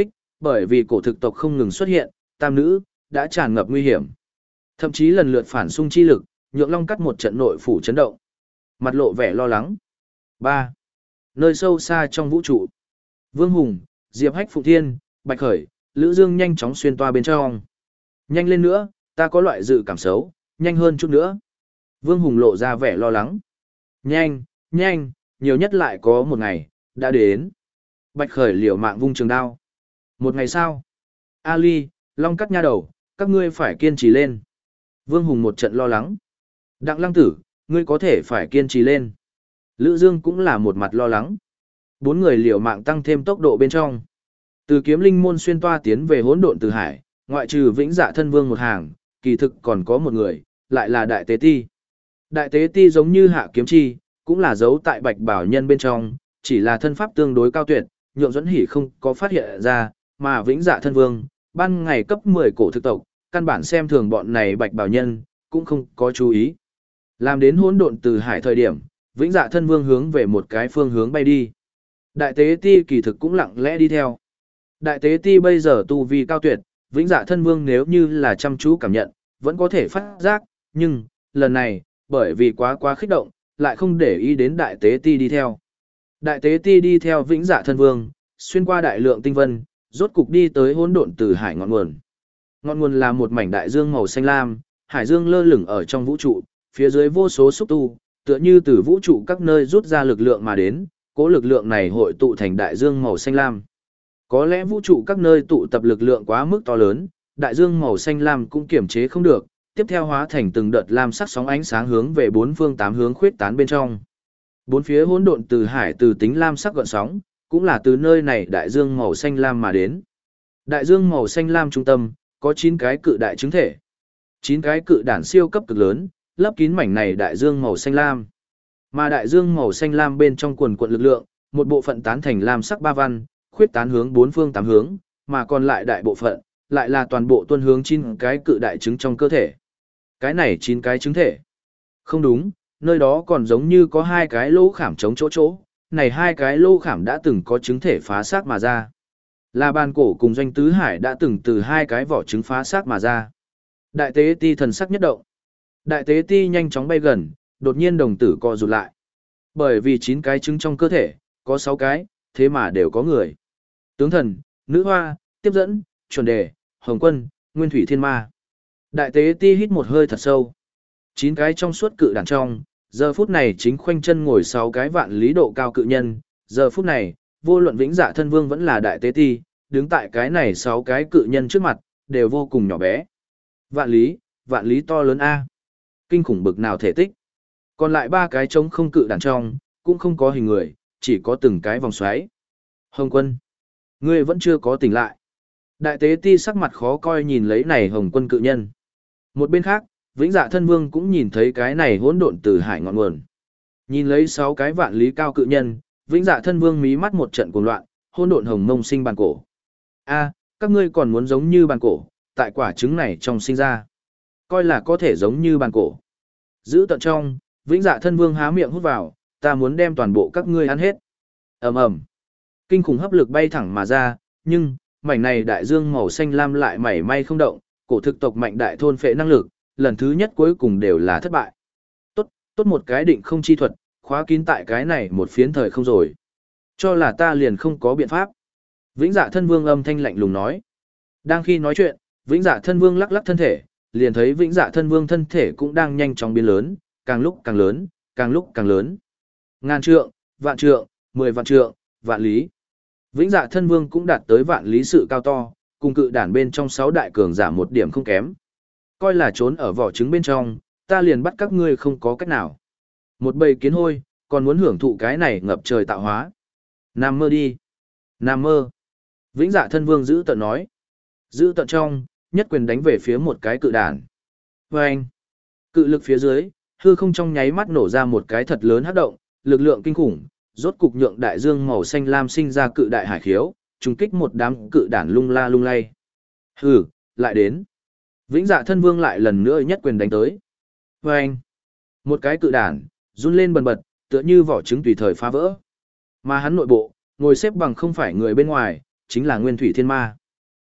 Bởi vì cổ thực tộc không ngừng xuất hiện, tam nữ đã tràn ngập nguy hiểm. Thậm chí lần lượt phản xung chi lực, nhượng Long cắt một trận nội phủ chấn động. Mặt lộ vẻ lo lắng. ba. Nơi sâu xa trong vũ trụ. Vương Hùng, Diệp Hách Phụng Thiên, Bạch Khởi, Lữ Dương nhanh chóng xuyên toa bên trong. Nhanh lên nữa, ta có loại dự cảm xấu, nhanh hơn chút nữa. Vương Hùng lộ ra vẻ lo lắng. Nhanh, nhanh, nhiều nhất lại có một ngày, đã đến. Bạch Khởi liều mạng vung trường đao. Một ngày sau. Ali, Long cắt nha đầu, các ngươi phải kiên trì lên. Vương Hùng một trận lo lắng. Đặng Lăng Tử, ngươi có thể phải kiên trì lên. Lữ Dương cũng là một mặt lo lắng. Bốn người liều mạng tăng thêm tốc độ bên trong. Từ kiếm linh môn xuyên toa tiến về hỗn độn từ hải, ngoại trừ Vĩnh Dạ Thân Vương một hàng, kỳ thực còn có một người, lại là Đại Tế Ti. Đại Tế Ti giống như Hạ Kiếm Chi, cũng là giấu tại Bạch Bảo Nhân bên trong, chỉ là thân pháp tương đối cao tuyệt, nhượng Duẫn Hỉ không có phát hiện ra, mà Vĩnh Dạ Thân Vương, ban ngày cấp mười cổ thực tộc, căn bản xem thường bọn này Bạch Bảo Nhân, cũng không có chú ý. Làm đến hỗn độn từ hải thời điểm, Vĩnh Dạ Thân Vương hướng về một cái phương hướng bay đi. Đại Tế Ti kỳ thực cũng lặng lẽ đi theo. Đại Tế Ti bây giờ tu vi cao tuyệt, Vĩnh Dạ Thân Vương nếu như là chăm chú cảm nhận, vẫn có thể phát giác, nhưng, lần này, bởi vì quá quá kích động, lại không để ý đến Đại Tế Ti đi theo. Đại Tế Ti đi theo Vĩnh Dạ Thân Vương, xuyên qua đại lượng tinh vân, rốt cục đi tới hỗn độn từ hải ngọn nguồn. Ngọn nguồn là một mảnh đại dương màu xanh lam, hải dương lơ lửng ở trong vũ trụ, phía dưới vô số xúc tu, tựa như từ vũ trụ các nơi rút ra lực lượng mà đến, cố lực lượng này hội tụ thành đại dương màu xanh lam. Có lẽ vũ trụ các nơi tụ tập lực lượng quá mức to lớn, đại dương màu xanh lam cũng kiểm chế không được, tiếp theo hóa thành từng đợt lam sắc sóng ánh sáng hướng về bốn phương tám hướng khuyết tán bên trong. Bốn phía hỗn độn từ hải từ tính lam sắc gợn sóng, cũng là từ nơi này đại dương màu xanh lam mà đến. Đại dương màu xanh lam trung tâm, có chín cái cự đại chứng thể. chín cái cự đản siêu cấp cực lớn, lấp kín mảnh này đại dương màu xanh lam. Mà đại dương màu xanh lam bên trong quần quận lực lượng, một bộ phận tán thành lam sắc ba văn, khuyết tán hướng bốn phương tám hướng, mà còn lại đại bộ phận, lại là toàn bộ tuân hướng chín cái cự đại trứng trong cơ thể. Cái này chín cái trứng thể. Không đúng, nơi đó còn giống như có hai cái lỗ khảm trống chỗ chỗ, này hai cái lỗ khảm đã từng có trứng thể phá xác mà ra. Là bàn cổ cùng doanh tứ hải đã từng từ hai cái vỏ trứng phá xác mà ra. Đại Tế Ti thần sắc nhất động. Đại Tế Ti nhanh chóng bay gần, đột nhiên đồng tử co rụt lại. Bởi vì chín cái trứng trong cơ thể, có sáu cái, thế mà đều có người. Tướng thần, nữ hoa, tiếp dẫn, chuẩn đề, hồng quân, nguyên thủy thiên ma. Đại Tế Ti hít một hơi thật sâu. Chín cái trong suốt cự đàn trong, giờ phút này chính khoanh chân ngồi sáu cái vạn lý độ cao cự nhân. Giờ phút này, vô luận Vĩnh Dạ Thân Vương vẫn là Đại Tế Ti, đứng tại cái này sáu cái cự nhân trước mặt, đều vô cùng nhỏ bé. Vạn lý, vạn lý to lớn A. Kinh khủng bực nào thể tích. Còn lại ba cái trống không cự đàn trong, cũng không có hình người, chỉ có từng cái vòng xoáy. Hồng quân, ngươi vẫn chưa có tỉnh lại. Đại Tế Ti sắc mặt khó coi nhìn lấy này Hồng quân cự nhân. Một bên khác, Vĩnh Dạ Thân Vương cũng nhìn thấy cái này hỗn độn từ hải ngọn nguồn. Nhìn lấy sáu cái vạn lý cao cự nhân, Vĩnh Dạ Thân Vương mí mắt một trận cuồng loạn, hỗn độn hồng mông sinh bàn cổ. A, các ngươi còn muốn giống như bàn cổ, tại quả trứng này trong sinh ra. Coi là có thể giống như bàn cổ. Giữ tận trong, Vĩnh Dạ Thân Vương há miệng hút vào, ta muốn đem toàn bộ các ngươi ăn hết. Ầm ầm. Kinh khủng hấp lực bay thẳng mà ra, nhưng mảnh này đại dương màu xanh lam lại mảy may không động, cổ thực tộc mạnh đại thôn phệ năng lực, lần thứ nhất cuối cùng đều là thất bại. Tốt, tốt một cái định không chi thuật, khóa kín tại cái này một phiến thời không rồi. Cho là ta liền không có biện pháp. Vĩnh Dạ Thân Vương âm thanh lạnh lùng nói. Đang khi nói chuyện, Vĩnh Dạ Thân Vương lắc lắc thân thể, liền thấy Vĩnh Dạ Thân Vương thân thể cũng đang nhanh chóng biến lớn, càng lúc càng lớn, càng lúc càng lớn. Ngàn trượng, vạn trượng, mười vạn trượng, vạn lý. Vĩnh Dạ Thân Vương cũng đạt tới vạn lý sự cao to, cùng cự đản bên trong sáu đại cường giả một điểm không kém. Coi là trốn ở vỏ trứng bên trong, ta liền bắt các ngươi không có cách nào. Một bầy kiến hôi, còn muốn hưởng thụ cái này ngập trời tạo hóa. Nằm mơ đi. Nằm mơ. Vĩnh Dạ Thân Vương giữ tận nói. Giữ tận trong, nhất quyền đánh về phía một cái cự đản. Vâng. Cự lực phía dưới, hư không trong nháy mắt nổ ra một cái thật lớn hấp động, lực lượng kinh khủng, rốt cục nhượng đại dương màu xanh lam sinh ra cự đại hải khiếu, trùng kích một đám cự đản lung la lung lay. Hừ, lại đến. Vĩnh Dạ Thân Vương lại lần nữa nhất quyền đánh tới. Vâng. Một cái cự đản, run lên bần bật, tựa như vỏ trứng tùy thời phá vỡ. Mà hắn nội bộ, ngồi xếp bằng không phải người bên ngoài, chính là Nguyên Thủy Thiên Ma.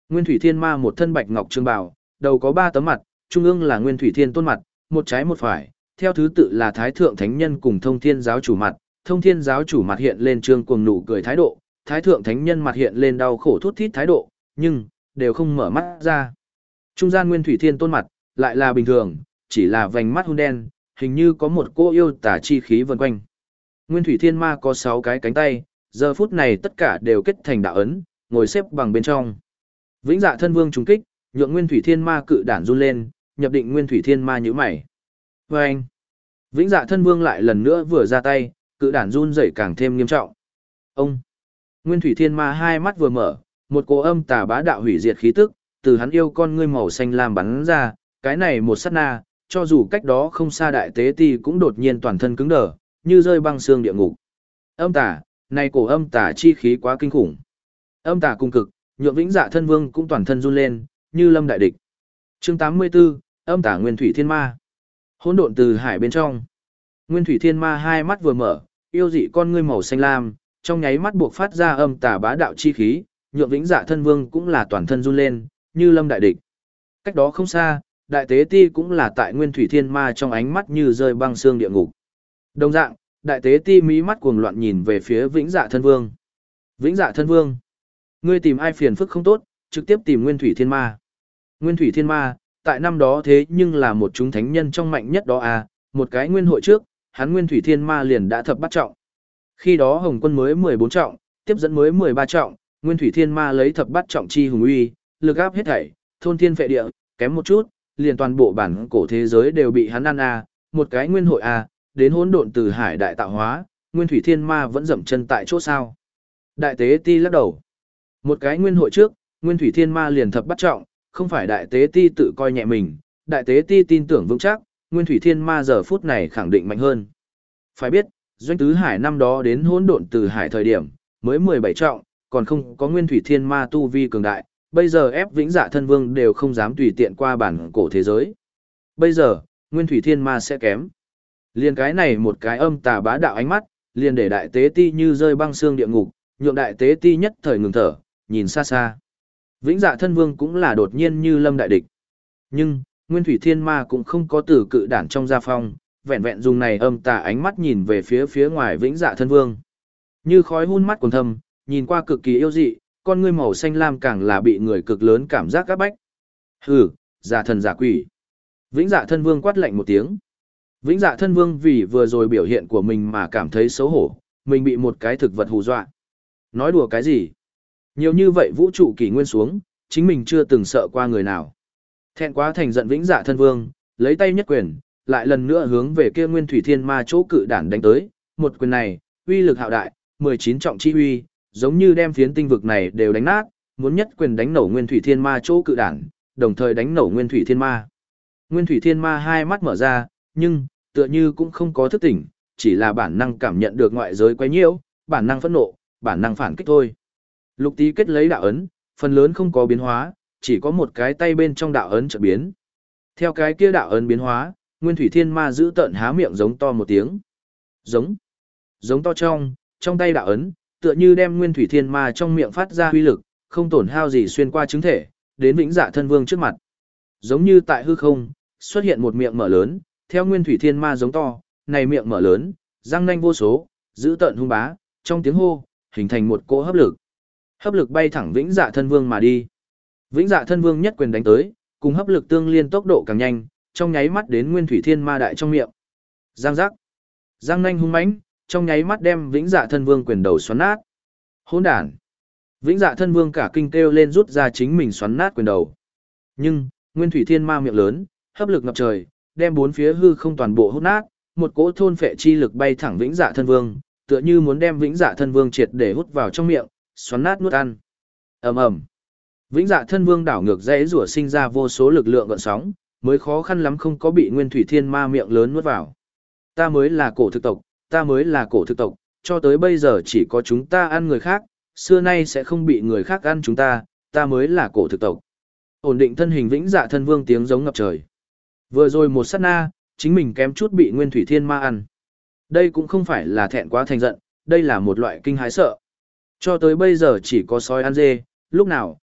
Nguyên Thủy Thiên Ma một thân bạch ngọc trường bào, đầu có ba tấm mặt, trung ương là Nguyên Thủy Thiên Tôn mặt, một trái một phải, theo thứ tự là Thái Thượng Thánh Nhân cùng Thông Thiên Giáo Chủ mặt. Thông Thiên Giáo Chủ mặt hiện lên trương cuồng nụ cười thái độ, Thái Thượng Thánh Nhân mặt hiện lên đau khổ thút thít thái độ, nhưng đều không mở mắt ra. Trung gian Nguyên Thủy Thiên Tôn mặt lại là bình thường, chỉ là vành mắt hun đen, hình như có một cô yêu tà chi khí vần quanh. Nguyên Thủy Thiên Ma có sáu cái cánh tay, giờ phút này tất cả đều kết thành đạo ấn, ngồi xếp bằng bên trong. Vĩnh Dạ Thân Vương trùng kích, nhượng Nguyên Thủy Thiên Ma cự đản run lên, nhập định Nguyên Thủy Thiên Ma nhíu mày. Và anh, Vĩnh Dạ Thân Vương lại lần nữa vừa ra tay, cự đản run rẩy càng thêm nghiêm trọng. Ông, Nguyên Thủy Thiên Ma hai mắt vừa mở, một cỗ âm tà bá đạo hủy diệt khí tức, từ hắn yêu con ngươi màu xanh lam bắn ra, cái này một sát na, cho dù cách đó không xa đại tế ti cũng đột nhiên toàn thân cứng đờ, như rơi băng xương địa ngục. Âm tà, này cổ âm tà chi khí quá kinh khủng. Âm tà cung cực, nhượng Vĩnh Dạ Thân Vương cũng toàn thân run lên, như lâm đại địch. Chương tám mươi tư, âm tà Nguyên Thủy Thiên Ma. Hỗn độn từ hải bên trong. Nguyên Thủy Thiên Ma hai mắt vừa mở, yêu dị con ngươi màu xanh lam, trong nháy mắt buộc phát ra âm tà bá đạo chi khí, nhượng Vĩnh Dạ Thân Vương cũng là toàn thân run lên, như lâm đại địch. Cách đó không xa, đại tế ti cũng là tại Nguyên Thủy Thiên Ma trong ánh mắt như rơi băng xương địa ngục. Đồng dạng, đại tế ti mí mắt cuồng loạn nhìn về phía Vĩnh Dạ Thân Vương. Vĩnh Dạ Thân Vương, ngươi tìm ai phiền phức không tốt, trực tiếp tìm Nguyên Thủy Thiên Ma. Nguyên Thủy Thiên Ma, tại năm đó thế nhưng là một chúng thánh nhân trong mạnh nhất đó à, một cái nguyên hội trước, hắn Nguyên Thủy Thiên Ma liền đã thập bắt trọng. Khi đó Hồng Quân mới mười bốn trọng, tiếp dẫn mới mười ba trọng, Nguyên Thủy Thiên Ma lấy thập bắt trọng chi hùng uy, lực áp hết thảy, thôn thiên phệ địa, kém một chút, liền toàn bộ bản cổ thế giới đều bị hắn ăn à, một cái nguyên hội à, đến hỗn độn từ hải đại tạo hóa, Nguyên Thủy Thiên Ma vẫn dậm chân tại chỗ sao? Đại tế ti lắc đầu. Một cái nguyên hội trước, Nguyên Thủy Thiên Ma liền thập bắt trọng, không phải đại tế ti tự coi nhẹ mình, đại tế ti tin tưởng vững chắc, Nguyên Thủy Thiên Ma giờ phút này khẳng định mạnh hơn. Phải biết, Doanh Tứ Hải năm đó đến hỗn độn từ hải thời điểm, mới mười bảy trọng, còn không có Nguyên Thủy Thiên Ma tu vi cường đại, bây giờ ép Vĩnh Dạ Thân Vương đều không dám tùy tiện qua bản cổ thế giới. Bây giờ, Nguyên Thủy Thiên Ma sẽ kém. Liền cái này một cái âm tà bá đạo ánh mắt, liền để đại tế ti như rơi băng xương địa ngục, nhượng đại tế ti nhất thời ngừng thở, nhìn xa xa. Vĩnh Dạ Thân Vương cũng là đột nhiên như lâm đại địch. Nhưng, Nguyên Thủy Thiên Ma cũng không có từ cự đản trong gia phong, vẹn vẹn dùng này âm tà ánh mắt nhìn về phía phía ngoài Vĩnh Dạ Thân Vương. Như khói hun mắt quần thâm, nhìn qua cực kỳ yêu dị, con ngươi màu xanh lam càng là bị người cực lớn cảm giác áp bách. Hừ, giả thần giả quỷ. Vĩnh Dạ Thân Vương quát lạnh một tiếng. Vĩnh Dạ Thân Vương vì vừa rồi biểu hiện của mình mà cảm thấy xấu hổ, mình bị một cái thực vật hù dọa. Nói đùa cái gì? Nhiều như vậy vũ trụ kỷ nguyên xuống, chính mình chưa từng sợ qua người nào. Thẹn quá thành giận Vĩnh Dạ Thân Vương, lấy tay nhất quyền, lại lần nữa hướng về kia Nguyên Thủy Thiên Ma chỗ cự đản đánh tới, một quyền này, uy lực hạo đại, mười chín trọng chi uy, giống như đem phiến tinh vực này đều đánh nát, muốn nhất quyền đánh nổ Nguyên Thủy Thiên Ma chỗ cự đản, đồng thời đánh nổ Nguyên Thủy Thiên Ma. Nguyên Thủy Thiên Ma hai mắt mở ra, nhưng tựa như cũng không có thức tỉnh, chỉ là bản năng cảm nhận được ngoại giới quấy nhiễu, bản năng phẫn nộ, bản năng phản kích thôi. Lục Tý kết lấy đạo ấn, phần lớn không có biến hóa, chỉ có một cái tay bên trong đạo ấn chợt biến. Theo cái kia đạo ấn biến hóa, Nguyên Thủy Thiên Ma giữ tợn há miệng giống to một tiếng. Giống. Giống to trong, trong tay đạo ấn, tựa như đem Nguyên Thủy Thiên Ma trong miệng phát ra uy lực, không tổn hao gì xuyên qua chứng thể, đến Vĩnh Dạ Thân Vương trước mặt. Giống như tại hư không, xuất hiện một miệng mở lớn, theo Nguyên Thủy Thiên Ma giống to, này miệng mở lớn, răng nanh vô số, giữ tợn hung bá, trong tiếng hô, hình thành một cỗ hấp lực. Hấp lực bay thẳng Vĩnh Dạ Thân Vương mà đi. Vĩnh Dạ Thân Vương nhất quyền đánh tới, cùng hấp lực tương liên tốc độ càng nhanh, trong nháy mắt đến Nguyên Thủy Thiên Ma đại trong miệng. Giang giác. Giang nanh hung mãnh, trong nháy mắt đem Vĩnh Dạ Thân Vương quyền đầu xoắn nát. Hỗn đản. Vĩnh Dạ Thân Vương cả kinh kêu lên rút ra chính mình xoắn nát quyền đầu. Nhưng, Nguyên Thủy Thiên Ma miệng lớn, hấp lực ngập trời, đem bốn phía hư không toàn bộ hút nát, một cỗ thôn phệ chi lực bay thẳng Vĩnh Dạ Thân Vương, tựa như muốn đem Vĩnh Dạ Thân Vương triệt để hút vào trong miệng, xoắn nát nuốt ăn. Ầm ầm. Vĩnh Dạ Thân Vương đảo ngược dãy rủa sinh ra vô số lực lượng gợn sóng, mới khó khăn lắm không có bị Nguyên Thủy Thiên Ma miệng lớn nuốt vào. Ta mới là cổ thực tộc, ta mới là cổ thực tộc, cho tới bây giờ chỉ có chúng ta ăn người khác, xưa nay sẽ không bị người khác ăn chúng ta, ta mới là cổ thực tộc. Ổn định thân hình Vĩnh Dạ Thân Vương tiếng giống ngập trời. Vừa rồi một sát na, chính mình kém chút bị Nguyên Thủy Thiên Ma ăn. Đây cũng không phải là thẹn quá thành giận, đây là một loại kinh hãi sợ. Cho tới bây giờ chỉ có sói ăn dê, lúc nào,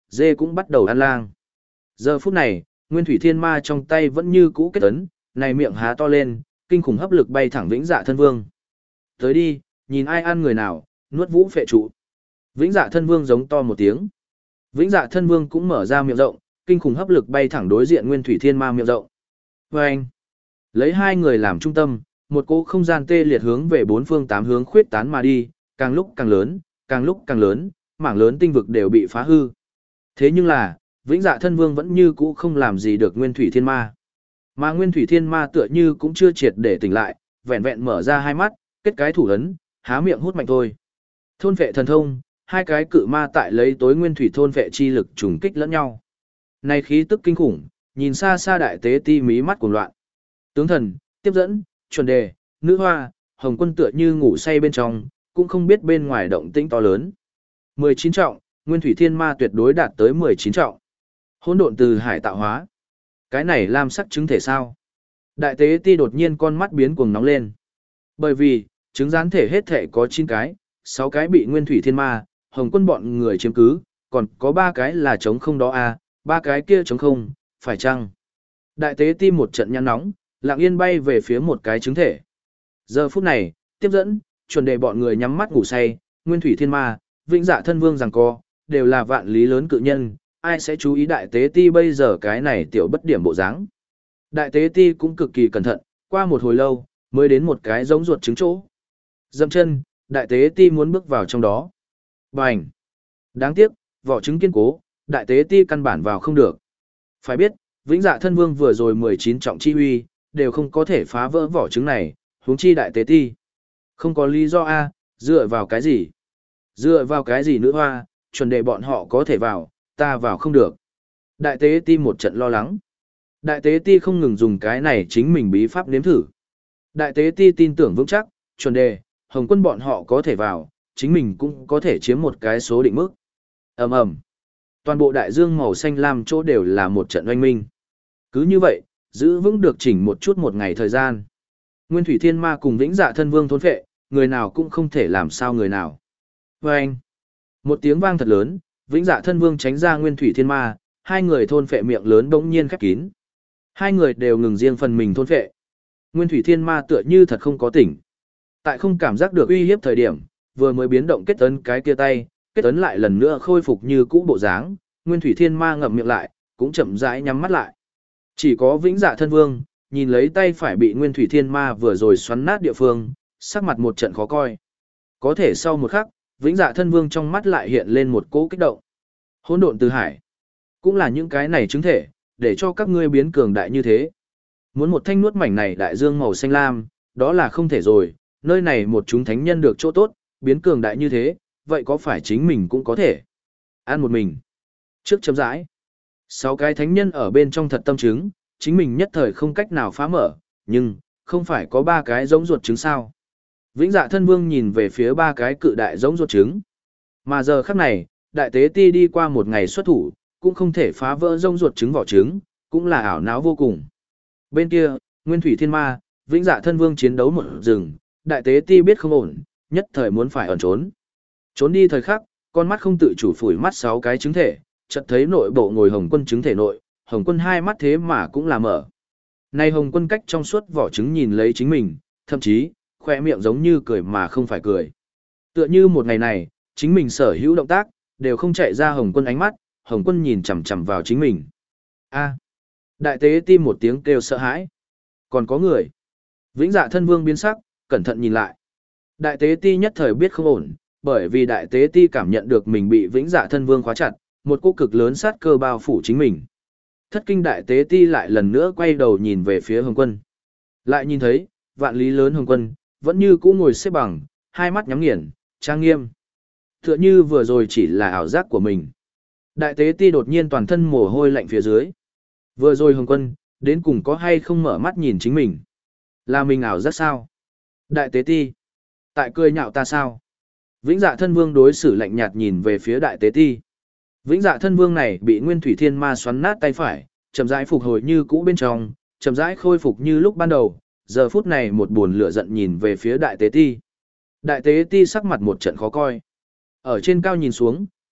dê cũng bắt đầu ăn lang. Giờ phút này, Nguyên Thủy Thiên Ma trong tay vẫn như cũ kết ấn, này miệng há to lên, kinh khủng hấp lực bay thẳng Vĩnh Dạ Thân Vương. Tới đi, nhìn ai ăn người nào, nuốt vũ phệ trụ. Vĩnh Dạ Thân Vương giống to một tiếng. Vĩnh Dạ Thân Vương cũng mở ra miệng rộng, kinh khủng hấp lực bay thẳng đối diện Nguyên Thủy Thiên Ma miệng rộng. Và anh, lấy hai người làm trung tâm, một cỗ không gian tê liệt hướng về bốn phương tám hướng khuyết tán mà đi, càng lúc càng lớn, càng lúc càng lớn, mảng lớn tinh vực đều bị phá hư. Thế nhưng là, Vĩnh Dạ Thân Vương vẫn như cũ không làm gì được Nguyên Thủy Thiên Ma. Mà Nguyên Thủy Thiên Ma tựa như cũng chưa triệt để tỉnh lại, vẹn vẹn mở ra hai mắt, kết cái thủ ấn, há miệng hút mạnh thôi. Thôn vệ thần thông, hai cái cự ma tại lấy tối nguyên thủy thôn vệ chi lực trùng kích lẫn nhau. Này khí tức kinh khủng, nhìn xa xa đại tế ti mí mắt cuồng loạn. Tướng thần, tiếp dẫn, chuẩn đề, nữ hoa, hồng quân tựa như ngủ say bên trong, cũng không biết bên ngoài động tĩnh to lớn. mười chín trọng, Nguyên Thủy Thiên Ma tuyệt đối đạt tới mười chín trọng. Hỗn độn từ hải tạo hóa. Cái này lam sắc chứng thể sao? Đại tế ti đột nhiên con mắt biến cuồng nóng lên. Bởi vì, chứng gián thể hết thể có chín cái, sáu cái bị Nguyên Thủy Thiên Ma, hồng quân bọn người chiếm cứ, còn có ba cái là trống không đó à, ba cái kia trống không, phải chăng? Đại tế ti một trận nhăn nóng, lặng yên bay về phía một cái chứng thể. Giờ phút này, tiếp dẫn, chuẩn đề bọn người nhắm mắt ngủ say, Nguyên Thủy Thiên Ma, Vĩnh Dạ Thân Vương giằng co, đều là vạn lý lớn cự nhân, ai sẽ chú ý đại tế ti bây giờ cái này tiểu bất điểm bộ dáng. Đại tế ti cũng cực kỳ cẩn thận, qua một hồi lâu, mới đến một cái giống ruột trứng chỗ. Dậm chân, đại tế ti muốn bước vào trong đó. Bành! Đáng tiếc, vỏ trứng kiên cố, đại tế ti căn bản vào không được. Phải biết, Vĩnh Dạ Thân Vương vừa rồi mười chín trọng chi huy, đều không có thể phá vỡ vỏ trứng này, huống chi đại tế ti. Không có lý do A, dựa vào cái gì? Dựa vào cái gì nữa hoa, chuẩn đề bọn họ có thể vào, ta vào không được. Đại tế ti một trận lo lắng. Đại tế ti không ngừng dùng cái này chính mình bí pháp nếm thử. Đại tế ti tin tưởng vững chắc, chuẩn đề, hồng quân bọn họ có thể vào, chính mình cũng có thể chiếm một cái số định mức. Ầm ầm. Toàn bộ đại dương màu xanh lam chỗ đều là một trận oanh minh. Cứ như vậy, giữ vững được chỉnh một chút một ngày thời gian. Nguyên Thủy Thiên Ma cùng Vĩnh Dạ Thân Vương thôn phệ, người nào cũng không thể làm sao người nào. Oanh. Một tiếng vang thật lớn, Vĩnh Dạ Thân Vương tránh ra Nguyên Thủy Thiên Ma, hai người thôn phệ miệng lớn bỗng nhiên khép kín. Hai người đều ngừng riêng phần mình thôn phệ. Nguyên Thủy Thiên Ma tựa như thật không có tỉnh. Tại không cảm giác được uy hiếp thời điểm, vừa mới biến động kết ấn cái kia tay, kết ấn lại lần nữa khôi phục như cũ bộ dáng, Nguyên Thủy Thiên Ma ngậm miệng lại, cũng chậm rãi nhắm mắt lại. Chỉ có Vĩnh Dạ Thân Vương, nhìn lấy tay phải bị Nguyên Thủy Thiên Ma vừa rồi xoắn nát địa phương, sắc mặt một trận khó coi. Có thể sau một khắc, Vĩnh Dạ Thân Vương trong mắt lại hiện lên một cỗ kích động. Hỗn độn từ hải, cũng là những cái này chứng thể, để cho các ngươi biến cường đại như thế. Muốn một thanh nuốt mảnh này đại dương màu xanh lam, đó là không thể rồi, nơi này một chúng thánh nhân được chỗ tốt, biến cường đại như thế, vậy có phải chính mình cũng có thể ăn một mình. Trước chấm rãi, sáu cái thánh nhân ở bên trong thật tâm chứng, chính mình nhất thời không cách nào phá mở, nhưng không phải có ba cái giống ruột trứng sao? Vĩnh Dạ Thân Vương nhìn về phía ba cái cự đại giống ruột trứng. Mà giờ khắc này, đại tế ti đi qua một ngày xuất thủ, cũng không thể phá vỡ rông ruột trứng vỏ trứng, cũng là ảo não vô cùng. Bên kia, Nguyên Thủy Thiên Ma, Vĩnh Dạ Thân Vương chiến đấu một rừng, đại tế ti biết không ổn, nhất thời muốn phải ẩn trốn. Trốn đi thời khắc, con mắt không tự chủ phủi mắt sáu cái trứng thể, chợt thấy nội bộ ngồi Hồng Quân trứng thể nội, Hồng Quân hai mắt thế mà cũng là mở. Này Hồng Quân cách trong suốt vỏ trứng nhìn lấy chính mình, thậm chí, khoe miệng giống như cười mà không phải cười. Tựa như một ngày này, chính mình sở hữu động tác, đều không chạy ra Hồng Quân ánh mắt, Hồng Quân nhìn chằm chằm vào chính mình. A. Đại tế ti một tiếng kêu sợ hãi. Còn có người. Vĩnh Dạ Thân Vương biến sắc, cẩn thận nhìn lại. Đại tế ti nhất thời biết không ổn, bởi vì đại tế ti cảm nhận được mình bị Vĩnh Dạ Thân Vương khóa chặt, một cỗ cực lớn sát cơ bao phủ chính mình. Thất kinh đại tế ti lại lần nữa quay đầu nhìn về phía Hồng Quân. Lại nhìn thấy, vạn lý lớn Hồng Quân, vẫn như cũ ngồi xếp bằng, hai mắt nhắm nghiền, trang nghiêm. Tựa như vừa rồi chỉ là ảo giác của mình. Đại tế ti đột nhiên toàn thân mồ hôi lạnh phía dưới. Vừa rồi Hồng Quân, đến cùng có hay không mở mắt nhìn chính mình? Là mình ảo giác sao? Đại tế ti, tại cười nhạo ta sao? Vĩnh Dạ Thân Vương đối xử lạnh nhạt nhìn về phía đại tế ti. Vĩnh Dạ Thân Vương này bị Nguyên Thủy Thiên Ma xoắn nát tay phải, chậm rãi phục hồi như cũ bên trong, chậm rãi khôi phục như lúc ban đầu, giờ phút này một buồn lửa giận nhìn về phía đại tế ti. Đại tế ti sắc mặt một trận khó coi. Ở trên cao nhìn xuống,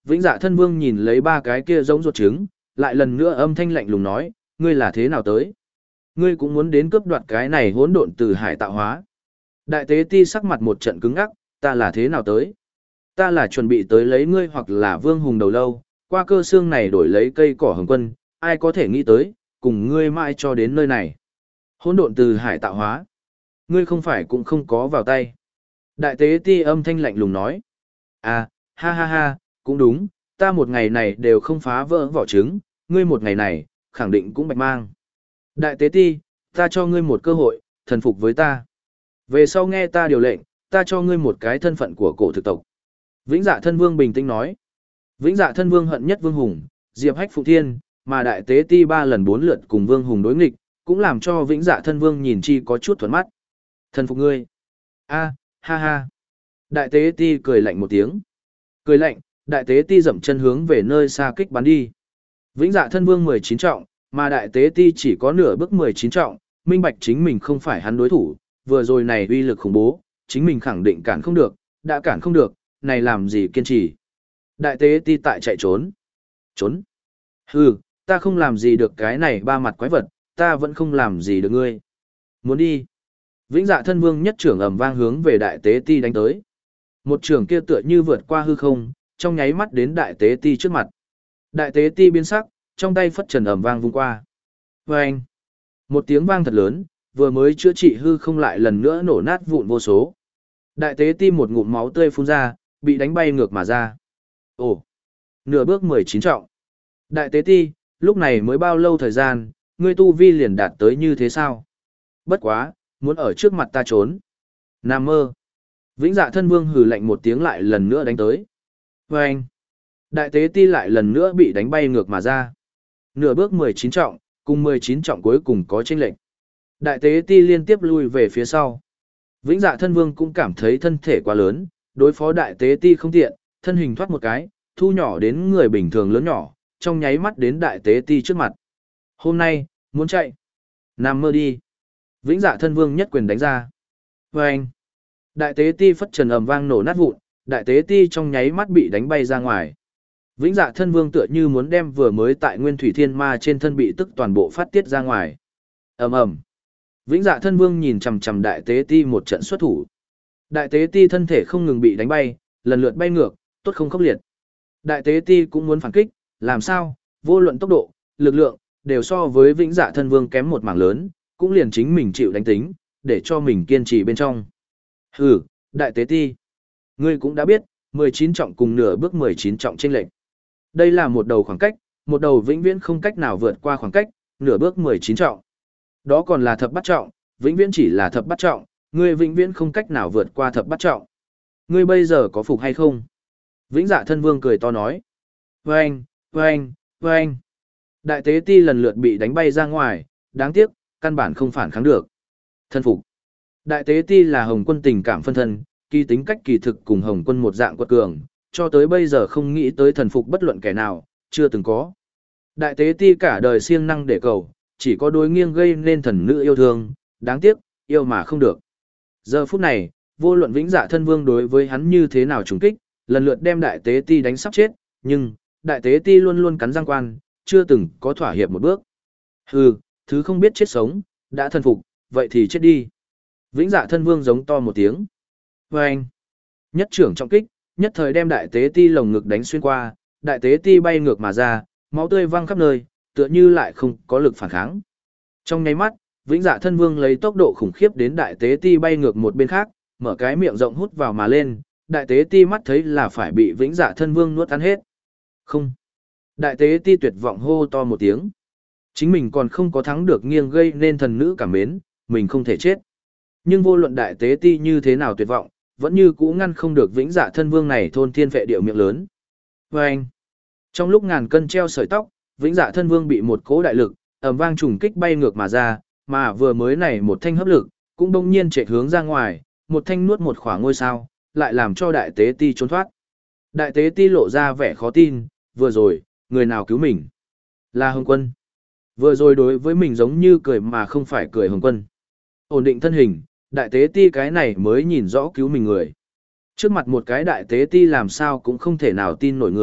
Vĩnh Dạ Thân Vương nhìn lấy ba cái kia giống ruột trứng, lại lần nữa âm thanh lạnh lùng nói, ngươi là thế nào tới? Ngươi cũng muốn đến cướp đoạt cái này hỗn độn từ hải tạo hóa. Đại tế ti sắc mặt một trận cứng ngắc, ta là thế nào tới? Ta là chuẩn bị tới lấy ngươi hoặc là Vương Hùng đầu lâu, qua cơ xương này đổi lấy cây cỏ hồng quân, ai có thể nghĩ tới, cùng ngươi mãi cho đến nơi này. Hỗn độn từ hải tạo hóa. Ngươi không phải cũng không có vào tay. Đại tế ti âm thanh lạnh lùng nói. À, ha ha ha, cũng đúng, ta một ngày này đều không phá vỡ vỏ trứng, ngươi một ngày này, khẳng định cũng bạch mang. Đại tế ti, ta cho ngươi một cơ hội, thần phục với ta. Về sau nghe ta điều lệnh, ta cho ngươi một cái thân phận của cổ thực tộc. Vĩnh Dạ Thân Vương bình tĩnh nói. Vĩnh Dạ Thân Vương hận nhất Vương Hùng, Diệp Hách Phụng Thiên, mà đại tế ti ba lần bốn lượt cùng Vương Hùng đối nghịch, cũng làm cho Vĩnh Dạ Thân Vương nhìn chi có chút thuận mắt. Thần phục ngươi. A, ha ha. Đại tế ti cười lạnh một tiếng. Cười lạnh, đại tế ti dậm chân hướng về nơi xa kích bắn đi. Vĩnh Dạ Thân Vương mười chín trọng, mà đại tế ti chỉ có nửa bước mười chín trọng, minh bạch chính mình không phải hắn đối thủ, vừa rồi này uy lực khủng bố, chính mình khẳng định cản không được, đã cản không được, này làm gì kiên trì. Đại tế ti tại chạy trốn. Trốn. Hừ, ta không làm gì được cái này ba mặt quái vật, ta vẫn không làm gì được ngươi. Muốn đi. Vĩnh Dạ Thân Vương nhất trưởng ầm vang hướng về đại tế ti đánh tới. Một trưởng kia tựa như vượt qua hư không, trong nháy mắt đến đại tế ti trước mặt. Đại tế ti biến sắc, trong tay phất trần ầm vang vung qua. Vâng! Một tiếng vang thật lớn, vừa mới chữa trị hư không lại lần nữa nổ nát vụn vô số. Đại tế ti một ngụm máu tươi phun ra, bị đánh bay ngược mà ra. Ồ! Nửa bước mười chín trọng. Đại tế ti, lúc này mới bao lâu thời gian, ngươi tu vi liền đạt tới như thế sao? Bất quá, muốn ở trước mặt ta trốn. Nam mơ! Vĩnh Dạ Thân Vương hừ lạnh một tiếng lại lần nữa đánh tới. Vâng! Đại tế ti lại lần nữa bị đánh bay ngược mà ra. Nửa bước mười chín trọng, cùng mười chín trọng cuối cùng có chênh lệch. Đại tế ti liên tiếp lui về phía sau. Vĩnh Dạ Thân Vương cũng cảm thấy thân thể quá lớn, đối phó đại tế ti không tiện, thân hình thoát một cái, thu nhỏ đến người bình thường lớn nhỏ, trong nháy mắt đến đại tế ti trước mặt. Hôm nay, muốn chạy. Nằm mơ đi. Vĩnh Dạ Thân Vương nhất quyền đánh ra. Vâng! Đại tế ti phất trần ầm vang nổ nát vụn, đại tế ti trong nháy mắt bị đánh bay ra ngoài. Vĩnh Dạ Thân Vương tựa như muốn đem vừa mới tại Nguyên Thủy Thiên Ma trên thân bị tức toàn bộ phát tiết ra ngoài. Ầm ầm. Vĩnh Dạ Thân Vương nhìn chằm chằm đại tế ti một trận xuất thủ. Đại tế ti thân thể không ngừng bị đánh bay, lần lượt bay ngược, tốt không khốc liệt. Đại tế ti cũng muốn phản kích, làm sao? Vô luận tốc độ, lực lượng đều so với Vĩnh Dạ Thân Vương kém một mảng lớn, cũng liền chính mình chịu đánh tính, để cho mình kiên trì bên trong. Hừ, đại tế ti, ngươi cũng đã biết, mười chín trọng cùng nửa bước mười chín trọng chênh lệch. Đây là một đầu khoảng cách, một đầu vĩnh viễn không cách nào vượt qua khoảng cách, nửa bước mười chín trọng. Đó còn là thập bát trọng, vĩnh viễn chỉ là thập bát trọng, ngươi vĩnh viễn không cách nào vượt qua thập bát trọng. Ngươi bây giờ có phục hay không? Vĩnh Dạ Thân Vương cười to nói. Vâng, vâng, vâng. Đại tế ti lần lượt bị đánh bay ra ngoài, đáng tiếc, căn bản không phản kháng được. Thân phục. Đại tế ti là Hồng Quân tình cảm phân thân, kỳ tính cách kỳ thực cùng Hồng Quân một dạng quật cường, cho tới bây giờ không nghĩ tới thần phục bất luận kẻ nào, chưa từng có. Đại tế ti cả đời siêng năng để cầu, chỉ có đối nghiêng gây nên thần nữ yêu thương, đáng tiếc, yêu mà không được. Giờ phút này, vô luận Vĩnh Dạ Thân Vương đối với hắn như thế nào trùng kích, lần lượt đem đại tế ti đánh sắp chết, nhưng, đại tế ti luôn luôn cắn răng quan, chưa từng có thỏa hiệp một bước. Hừ, thứ không biết chết sống, đã thần phục, vậy thì chết đi. Vĩnh Dạ Thân Vương giống to một tiếng. Và anh, nhất trưởng trọng kích, nhất thời đem đại tế ti lồng ngực đánh xuyên qua, đại tế ti bay ngược mà ra, máu tươi văng khắp nơi, tựa như lại không có lực phản kháng. Trong nháy mắt, Vĩnh Dạ Thân Vương lấy tốc độ khủng khiếp đến đại tế ti bay ngược một bên khác, mở cái miệng rộng hút vào mà lên, đại tế ti mắt thấy là phải bị Vĩnh Dạ Thân Vương nuốt ăn hết. Không. Đại tế ti tuyệt vọng hô to một tiếng. Chính mình còn không có thắng được nghiêng gây nên thần nữ cảm mến, mình không thể chết. Nhưng vô luận đại tế ti như thế nào tuyệt vọng, vẫn như cũ ngăn không được Vĩnh Dạ Thân Vương này thôn thiên vệ điệu miệng lớn. Và anh, trong lúc ngàn cân treo sợi tóc, Vĩnh Dạ Thân Vương bị một cỗ đại lực, ầm vang trùng kích bay ngược mà ra, mà vừa mới này một thanh hấp lực, cũng bỗng nhiên chạy hướng ra ngoài, một thanh nuốt một khỏa ngôi sao, lại làm cho đại tế ti trốn thoát. Đại tế ti lộ ra vẻ khó tin, vừa rồi, người nào cứu mình? Là Hồng Quân. Vừa rồi đối với mình giống như cười mà không phải cười Hồng Quân. Ổn định thân hình, đại tế ti cái này mới nhìn rõ cứu mình người. Trước mặt một cái đại tế ti làm sao cũng không thể nào tin nổi người,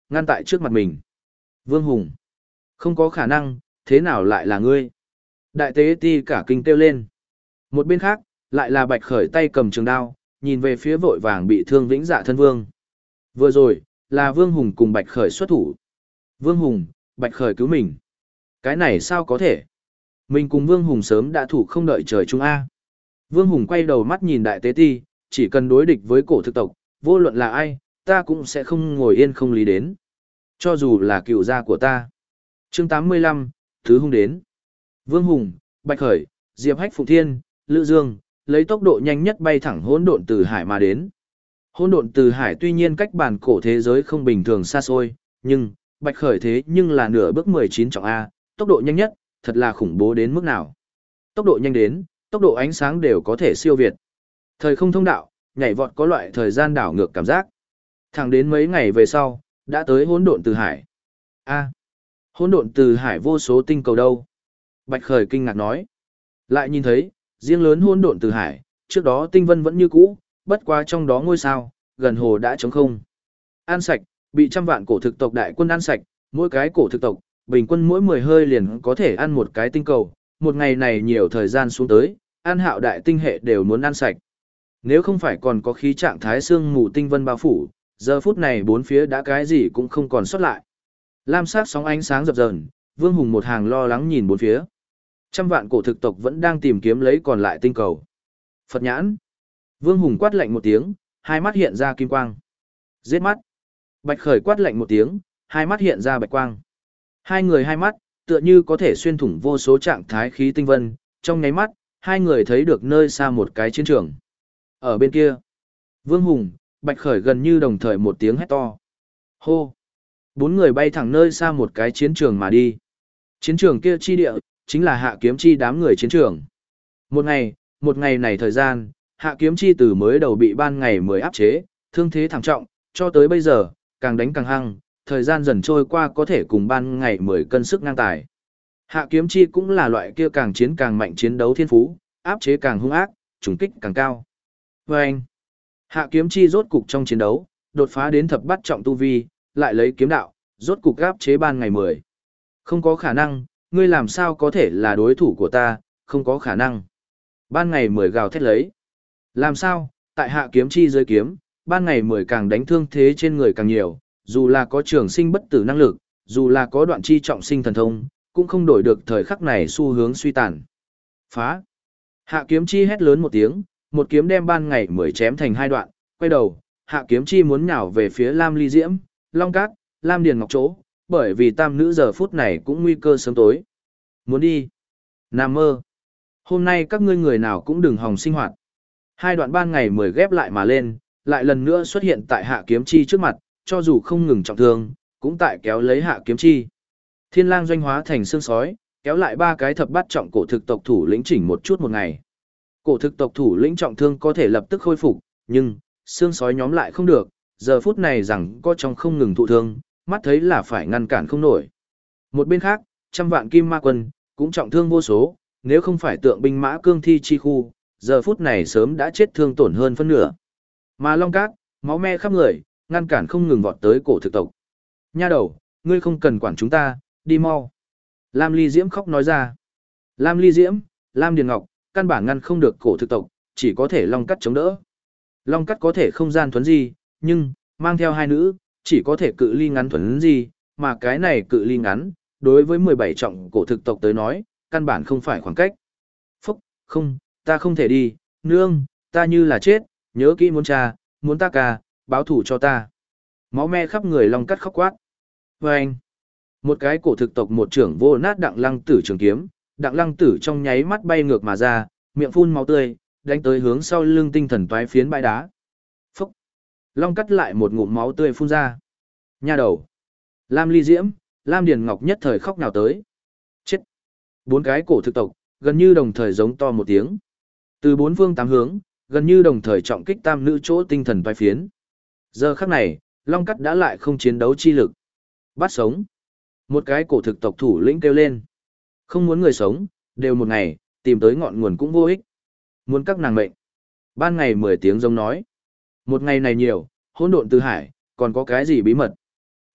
ngăn tại trước mặt mình. Vương Hùng. Không có khả năng, thế nào lại là ngươi? Đại tế ti cả kinh kêu lên. Một bên khác, lại là Bạch Khởi tay cầm trường đao, nhìn về phía vội vàng bị thương Vĩnh Dạ thân vương. Vừa rồi, là Vương Hùng cùng Bạch Khởi xuất thủ. Vương Hùng, Bạch Khởi cứu mình. Cái này sao có thể? Mình cùng Vương Hùng sớm đã thủ không đợi trời chung A. Vương Hùng quay đầu mắt nhìn đại tế ti, chỉ cần đối địch với cổ thực tộc, vô luận là ai, ta cũng sẽ không ngồi yên không lý đến. Cho dù là cựu gia của ta. Chương tám mươi lăm, Thứ Hung đến. Vương Hùng, Bạch Khởi, Diệp Hách Phụng Thiên, Lữ Dương, lấy tốc độ nhanh nhất bay thẳng hỗn độn từ hải mà đến. Hỗn độn từ hải tuy nhiên cách bản cổ thế giới không bình thường xa xôi, nhưng, Bạch Khởi thế nhưng là nửa bước mười chín trọng A, tốc độ nhanh nhất, thật là khủng bố đến mức nào. Tốc độ nhanh đến, tốc độ ánh sáng đều có thể siêu việt. Thời không thông đạo, nhảy vọt có loại thời gian đảo ngược cảm giác. Thẳng đến mấy ngày về sau, đã tới hỗn độn từ hải. A, hỗn độn từ hải vô số tinh cầu đâu? Bạch Khởi kinh ngạc nói. Lại nhìn thấy, riêng lớn hỗn độn từ hải, trước đó tinh vân vẫn như cũ, bất quá trong đó ngôi sao, gần hồ đã trống không. Ăn sạch, bị trăm vạn cổ thực tộc đại quân ăn sạch, mỗi cái cổ thực tộc, bình quân mỗi mười hơi liền có thể ăn một cái tinh cầu, một ngày này nhiều thời gian xuống tới, ăn hạo đại tinh hệ đều muốn ăn sạch. Nếu không phải còn có khí trạng thái xương mù tinh vân bao phủ, giờ phút này bốn phía đã cái gì cũng không còn sót lại. Lam sắc sóng ánh sáng dập dờn, Vương Hùng một hàng lo lắng nhìn bốn phía. Trăm vạn cổ thực tộc vẫn đang tìm kiếm lấy còn lại tinh cầu. Phật nhãn. Vương Hùng quát lạnh một tiếng, hai mắt hiện ra kim quang. Giết mắt. Bạch Khởi quát lạnh một tiếng, hai mắt hiện ra bạch quang. Hai người hai mắt, tựa như có thể xuyên thủng vô số trạng thái khí tinh vân, trong nháy mắt, hai người thấy được nơi xa một cái chiến trường. Ở bên kia, Vương Hùng, Bạch Khởi gần như đồng thời một tiếng hét to. Hô! Bốn người bay thẳng nơi xa một cái chiến trường mà đi. Chiến trường kia chi địa, chính là Hạ Kiếm Chi đám người chiến trường. Một ngày, một ngày này thời gian, Hạ Kiếm Chi từ mới đầu bị ban ngày mới áp chế, thương thế thảm trọng, cho tới bây giờ, càng đánh càng hăng, thời gian dần trôi qua có thể cùng ban ngày mười cân sức ngang tài. Hạ Kiếm Chi cũng là loại kia càng chiến càng mạnh chiến đấu thiên phú, áp chế càng hung ác, trùng kích càng cao. Và anh, Hạ Kiếm Chi rốt cục trong chiến đấu, đột phá đến thập bát trọng tu vi, lại lấy kiếm đạo, rốt cục áp chế ban ngày mười. Không có khả năng, ngươi làm sao có thể là đối thủ của ta, không có khả năng. Ban ngày mười gào thét lấy. Làm sao, tại Hạ Kiếm Chi dưới kiếm, ban ngày mười càng đánh thương thế trên người càng nhiều, dù là có trường sinh bất tử năng lực, dù là có đoạn chi trọng sinh thần thông, cũng không đổi được thời khắc này xu hướng suy tàn. Phá! Hạ Kiếm Chi hét lớn một tiếng, một kiếm đem ban ngày mười chém thành hai đoạn, quay đầu, Hạ Kiếm Chi muốn nhào về phía Lam Ly Diễm, Long Cát, Lam Điền Ngọc chỗ, bởi vì tam nữ giờ phút này cũng nguy cơ sớm tối. Muốn đi? Nằm mơ! Hôm nay các ngươi người nào cũng đừng hòng sinh hoạt. Hai đoạn ban ngày mười ghép lại mà lên, lại lần nữa xuất hiện tại Hạ Kiếm Chi trước mặt, cho dù không ngừng trọng thương, cũng tại kéo lấy Hạ Kiếm Chi. Thiên Lang doanh hóa thành xương sói, kéo lại ba cái thập bát trọng cổ thực tộc thủ lĩnh chỉnh một chút một ngày. Cổ thực tộc thủ lĩnh trọng thương có thể lập tức khôi phục, nhưng xương sói nhóm lại không được, giờ phút này rằng có trong không ngừng thụ thương, mắt thấy là phải ngăn cản không nổi. Một bên khác, trăm vạn kim ma quân cũng trọng thương vô số, nếu không phải tượng binh mã cương thi chi khu, giờ phút này sớm đã chết thương tổn hơn phân nửa. Mà Long Cát, máu me khắp người, ngăn cản không ngừng vọt tới cổ thực tộc. Nha đầu, ngươi không cần quản chúng ta, đi mau. Lam Ly Diễm khóc nói ra. Lam Ly Diễm, Lam Điền Ngọc, căn bản ngăn không được cổ thực tộc, chỉ có thể Long Cát chống đỡ. Long Cát có thể không gian thuấn gì, nhưng, mang theo hai nữ, chỉ có thể cự ly ngắn thuấn gì, mà cái này cự ly ngắn, đối với mười bảy trọng cổ thực tộc tới nói, căn bản không phải khoảng cách. Phúc, không, ta không thể đi, nương, ta như là chết, nhớ kỹ muốn cha, muốn ta ca, báo thủ cho ta. Máu me khắp người Long Cát khóc quát. Và anh, một cái cổ thực tộc một trưởng vô nát Đặng Lăng Tử trường kiếm, Đặng Lăng Tử trong nháy mắt bay ngược mà ra, miệng phun máu tươi, đánh tới hướng sau lưng tinh thần toái phiến bãi đá. Phúc, Long Cát lại một ngụm máu tươi phun ra. Nha đầu, Lam Ly Diễm, Lam Điền Ngọc nhất thời khóc nào tới. Chết. Bốn cái cổ thực tộc, gần như đồng thời giống to một tiếng. Từ bốn phương tám hướng, gần như đồng thời trọng kích tam nữ chỗ tinh thần toái phiến. Giờ khắc này, Long Cát đã lại không chiến đấu chi lực. Bắt sống. Một cái cổ thực tộc thủ lĩnh kêu lên. Không muốn người sống, đều một ngày, tìm tới ngọn nguồn cũng vô ích. Muốn các nàng mệnh. Ban ngày mười tiếng giống nói. Một ngày này nhiều, hỗn độn từ hải, còn có cái gì bí mật?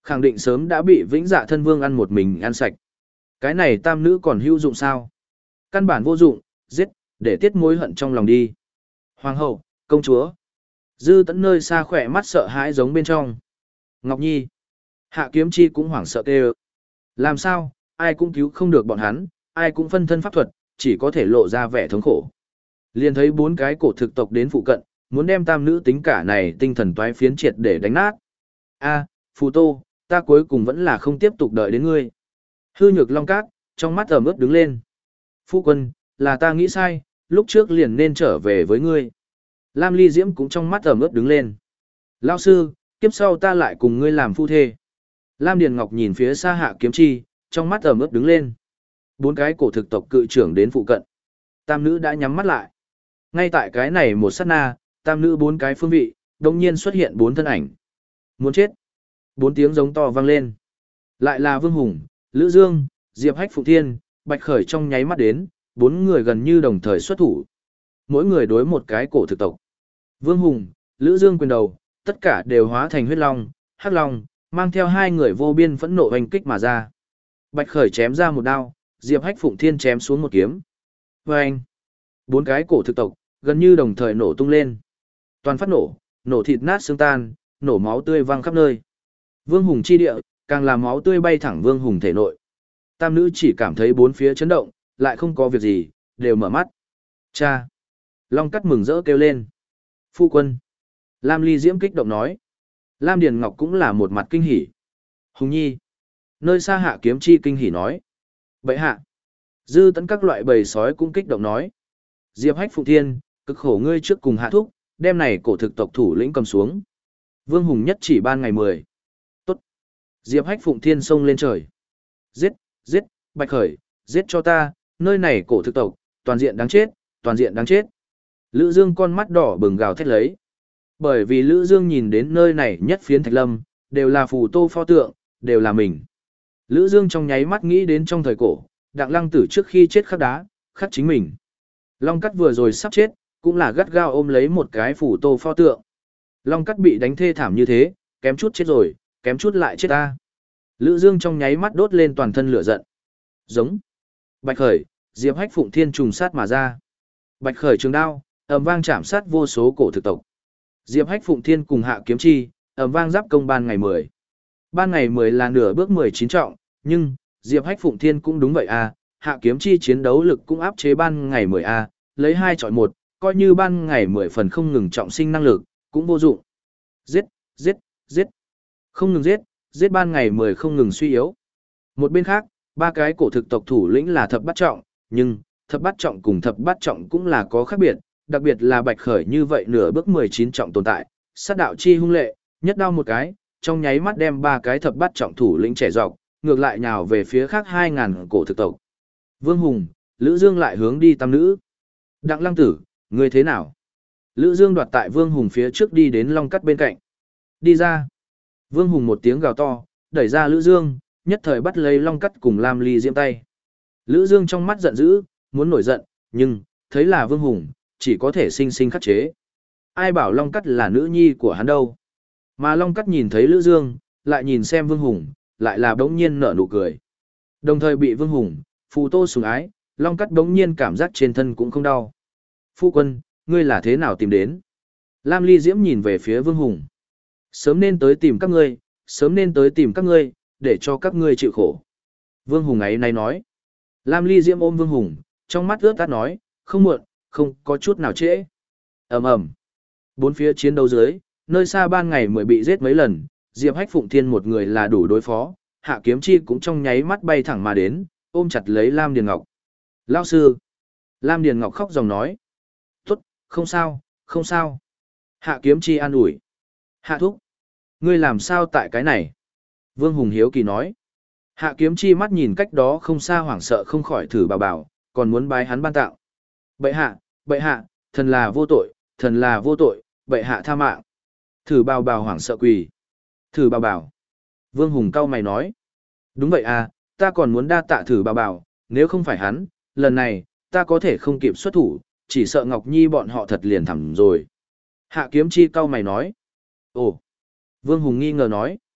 Khẳng định sớm đã bị Vĩnh Dạ thân vương ăn một mình ăn sạch. Cái này tam nữ còn hữu dụng sao? Căn bản vô dụng, giết, để tiết mối hận trong lòng đi. Hoàng hậu, công chúa. Dư Tẫn nơi xa khỏe mắt sợ hãi giống bên trong. Ngọc Nhi. Hạ Kiếm Chi cũng hoảng sợ kêu. Làm sao, ai cũng cứu không được bọn hắn, ai cũng phân thân pháp thuật, chỉ có thể lộ ra vẻ thống khổ. Liền thấy bốn cái cổ thực tộc đến phụ cận, muốn đem tam nữ tính cả này tinh thần toái phiến triệt để đánh nát. A, Phù Tô, ta cuối cùng vẫn là không tiếp tục đợi đến ngươi. Hư Nhược Long Cát, trong mắt ẩm ướt đứng lên. Phu quân, là ta nghĩ sai, lúc trước liền nên trở về với ngươi. Lam Ly Diễm cũng trong mắt ẩm ướt đứng lên. Lão sư, kiếp sau ta lại cùng ngươi làm phu thê. Lam Điền Ngọc nhìn phía xa Hạ Kiếm Chi, trong mắt ẩm ướt đứng lên. Bốn cái cổ thực tộc cự trưởng đến phụ cận. Tam nữ đã nhắm mắt lại. Ngay tại cái này một sát na, tam nữ bốn cái phương vị, đồng nhiên xuất hiện bốn thân ảnh. Muốn chết. Bốn tiếng giống to vang lên. Lại là Vương Hùng, Lữ Dương, Diệp Hách Phụng Thiên, Bạch Khởi trong nháy mắt đến, bốn người gần như đồng thời xuất thủ. Mỗi người đối một cái cổ thực tộc. Vương Hùng, Lữ Dương quyền đầu, tất cả đều hóa thành huyết long, hắc long, mang theo hai người vô biên phẫn nộ hoành kích mà ra. Bạch Khởi chém ra một đao, Diệp Hách Phụng Thiên chém xuống một kiếm. Vâng! Bốn cái cổ thực tộc, gần như đồng thời nổ tung lên. Toàn phát nổ, nổ thịt nát xương tan, nổ máu tươi văng khắp nơi. Vương Hùng chi địa, càng làm máu tươi bay thẳng Vương Hùng thể nội. Tam nữ chỉ cảm thấy bốn phía chấn động, lại không có việc gì, đều mở mắt. Cha! Long Cắt mừng rỡ kêu lên. Phu quân! Lam Ly Diễm kích động nói. Lam Điền Ngọc cũng là một mặt kinh hỉ. Hùng Nhi! Nơi xa Hạ Kiếm Chi kinh hỉ nói. Bậy hạ! Dư Tẫn các loại bầy sói cũng kích động nói. Diệp Hách Phụng Thiên, cực khổ ngươi trước cùng hạ thúc, đem này cổ thực tộc thủ lĩnh cầm xuống. Vương Hùng nhất chỉ ban ngày mười. Tốt. Diệp Hách Phụng Thiên xông lên trời. Giết, giết, Bạch Khởi, giết cho ta, nơi này cổ thực tộc, toàn diện đáng chết, toàn diện đáng chết. Lữ Dương con mắt đỏ bừng gào thét lấy. Bởi vì Lữ Dương nhìn đến nơi này nhất phiến thạch lâm, đều là phù tô pho tượng, đều là mình. Lữ Dương trong nháy mắt nghĩ đến trong thời cổ, Đặng Lăng Tử trước khi chết khắc đá, khắc chính mình. Long Cắt vừa rồi sắp chết, cũng là gắt gao ôm lấy một cái phù tô pho tượng. Long Cắt bị đánh thê thảm như thế, kém chút chết rồi, kém chút lại chết ta. Lữ Dương trong nháy mắt đốt lên toàn thân lửa giận. Giống. Bạch Khởi, Diệp Hách Phụng Thiên trùng sát mà ra. Bạch Khởi trường đao, ầm vang chạm sát vô số cổ thực tộc. Diệp Hách Phụng Thiên cùng Hạ Kiếm Chi, ầm vang giáp công ban ngày mười. Ban ngày mười là nửa bước mười chín trọng, nhưng Diệp Hách Phụng Thiên cũng đúng vậy à, Hạ Kiếm Chi chiến đấu lực cũng áp chế ban ngày mười a, lấy hai chọi một, coi như ban ngày mười phần không ngừng trọng sinh năng lực, cũng vô dụng. Giết, giết, giết. Không ngừng giết, giết ban ngày mười không ngừng suy yếu. Một bên khác, ba cái cổ thực tộc thủ lĩnh là thập bát trọng, nhưng thập bát trọng cùng thập bát trọng cũng là có khác biệt, đặc biệt là Bạch Khởi như vậy nửa bước mười chín trọng tồn tại, sát đạo chi hung lệ, nhất đao một cái, trong nháy mắt đem ba cái thập bát trọng thủ lĩnh trẻ dọc, ngược lại nhào về phía khác hai ngàn cổ thực tộc. Vương Hùng, Lữ Dương lại hướng đi tam nữ. Đặng Lăng Tử, ngươi thế nào? Lữ Dương đoạt tại Vương Hùng phía trước đi đến Long Cắt bên cạnh. Đi ra. Vương Hùng một tiếng gào to, đẩy ra Lữ Dương, nhất thời bắt lấy Long Cắt cùng Lam Ly Diễm tay. Lữ Dương trong mắt giận dữ, muốn nổi giận, nhưng thấy là Vương Hùng, chỉ có thể sinh sinh khắc chế. Ai bảo Long Cắt là nữ nhi của hắn đâu? Mà Long Cắt nhìn thấy Lữ Dương, lại nhìn xem Vương Hùng, lại là bỗng nhiên nở nụ cười. Đồng thời bị Vương Hùng, phù tô sủng ái, Long Cắt bỗng nhiên cảm giác trên thân cũng không đau. Phu quân, ngươi là thế nào tìm đến? Lam Ly Diễm nhìn về phía Vương Hùng. Sớm nên tới tìm các ngươi, sớm nên tới tìm các ngươi, để cho các ngươi chịu khổ. Vương Hùng ấy nay nói. Lam Ly Diễm ôm Vương Hùng, trong mắt ướt át nói, không muộn, không có chút nào trễ. Ầm ầm. Bốn phía chiến đấu dưới, nơi xa ban ngày mới bị giết mấy lần, Diệp Hách Phụng Thiên một người là đủ đối phó, Hạ Kiếm Chi cũng trong nháy mắt bay thẳng mà đến, ôm chặt lấy Lam Điền Ngọc. Lão sư. Lam Điền Ngọc khóc dòng nói. Tốt, không sao, không sao. Hạ Kiếm Chi an ủi. Hạ thúc. Ngươi làm sao tại cái này? Vương Hùng hiếu kỳ nói. Hạ Kiếm Chi mắt nhìn cách đó không xa hoảng sợ không khỏi thử bảo bảo, còn muốn bái hắn ban tạo. Bệ hạ, bệ hạ, thần là vô tội, thần là vô tội, bệ hạ tha mạng. Thử bảo bảo hoảng sợ quỳ. Thử bảo bảo. Vương Hùng cau mày nói. Đúng vậy à, ta còn muốn đa tạ thử bảo bảo, nếu không phải hắn, lần này, ta có thể không kịp xuất thủ, chỉ sợ Ngọc Nhi bọn họ thật liền thẳm rồi. Hạ Kiếm Chi cau mày nói. Ồ. Vương Hùng nghi ngờ nói.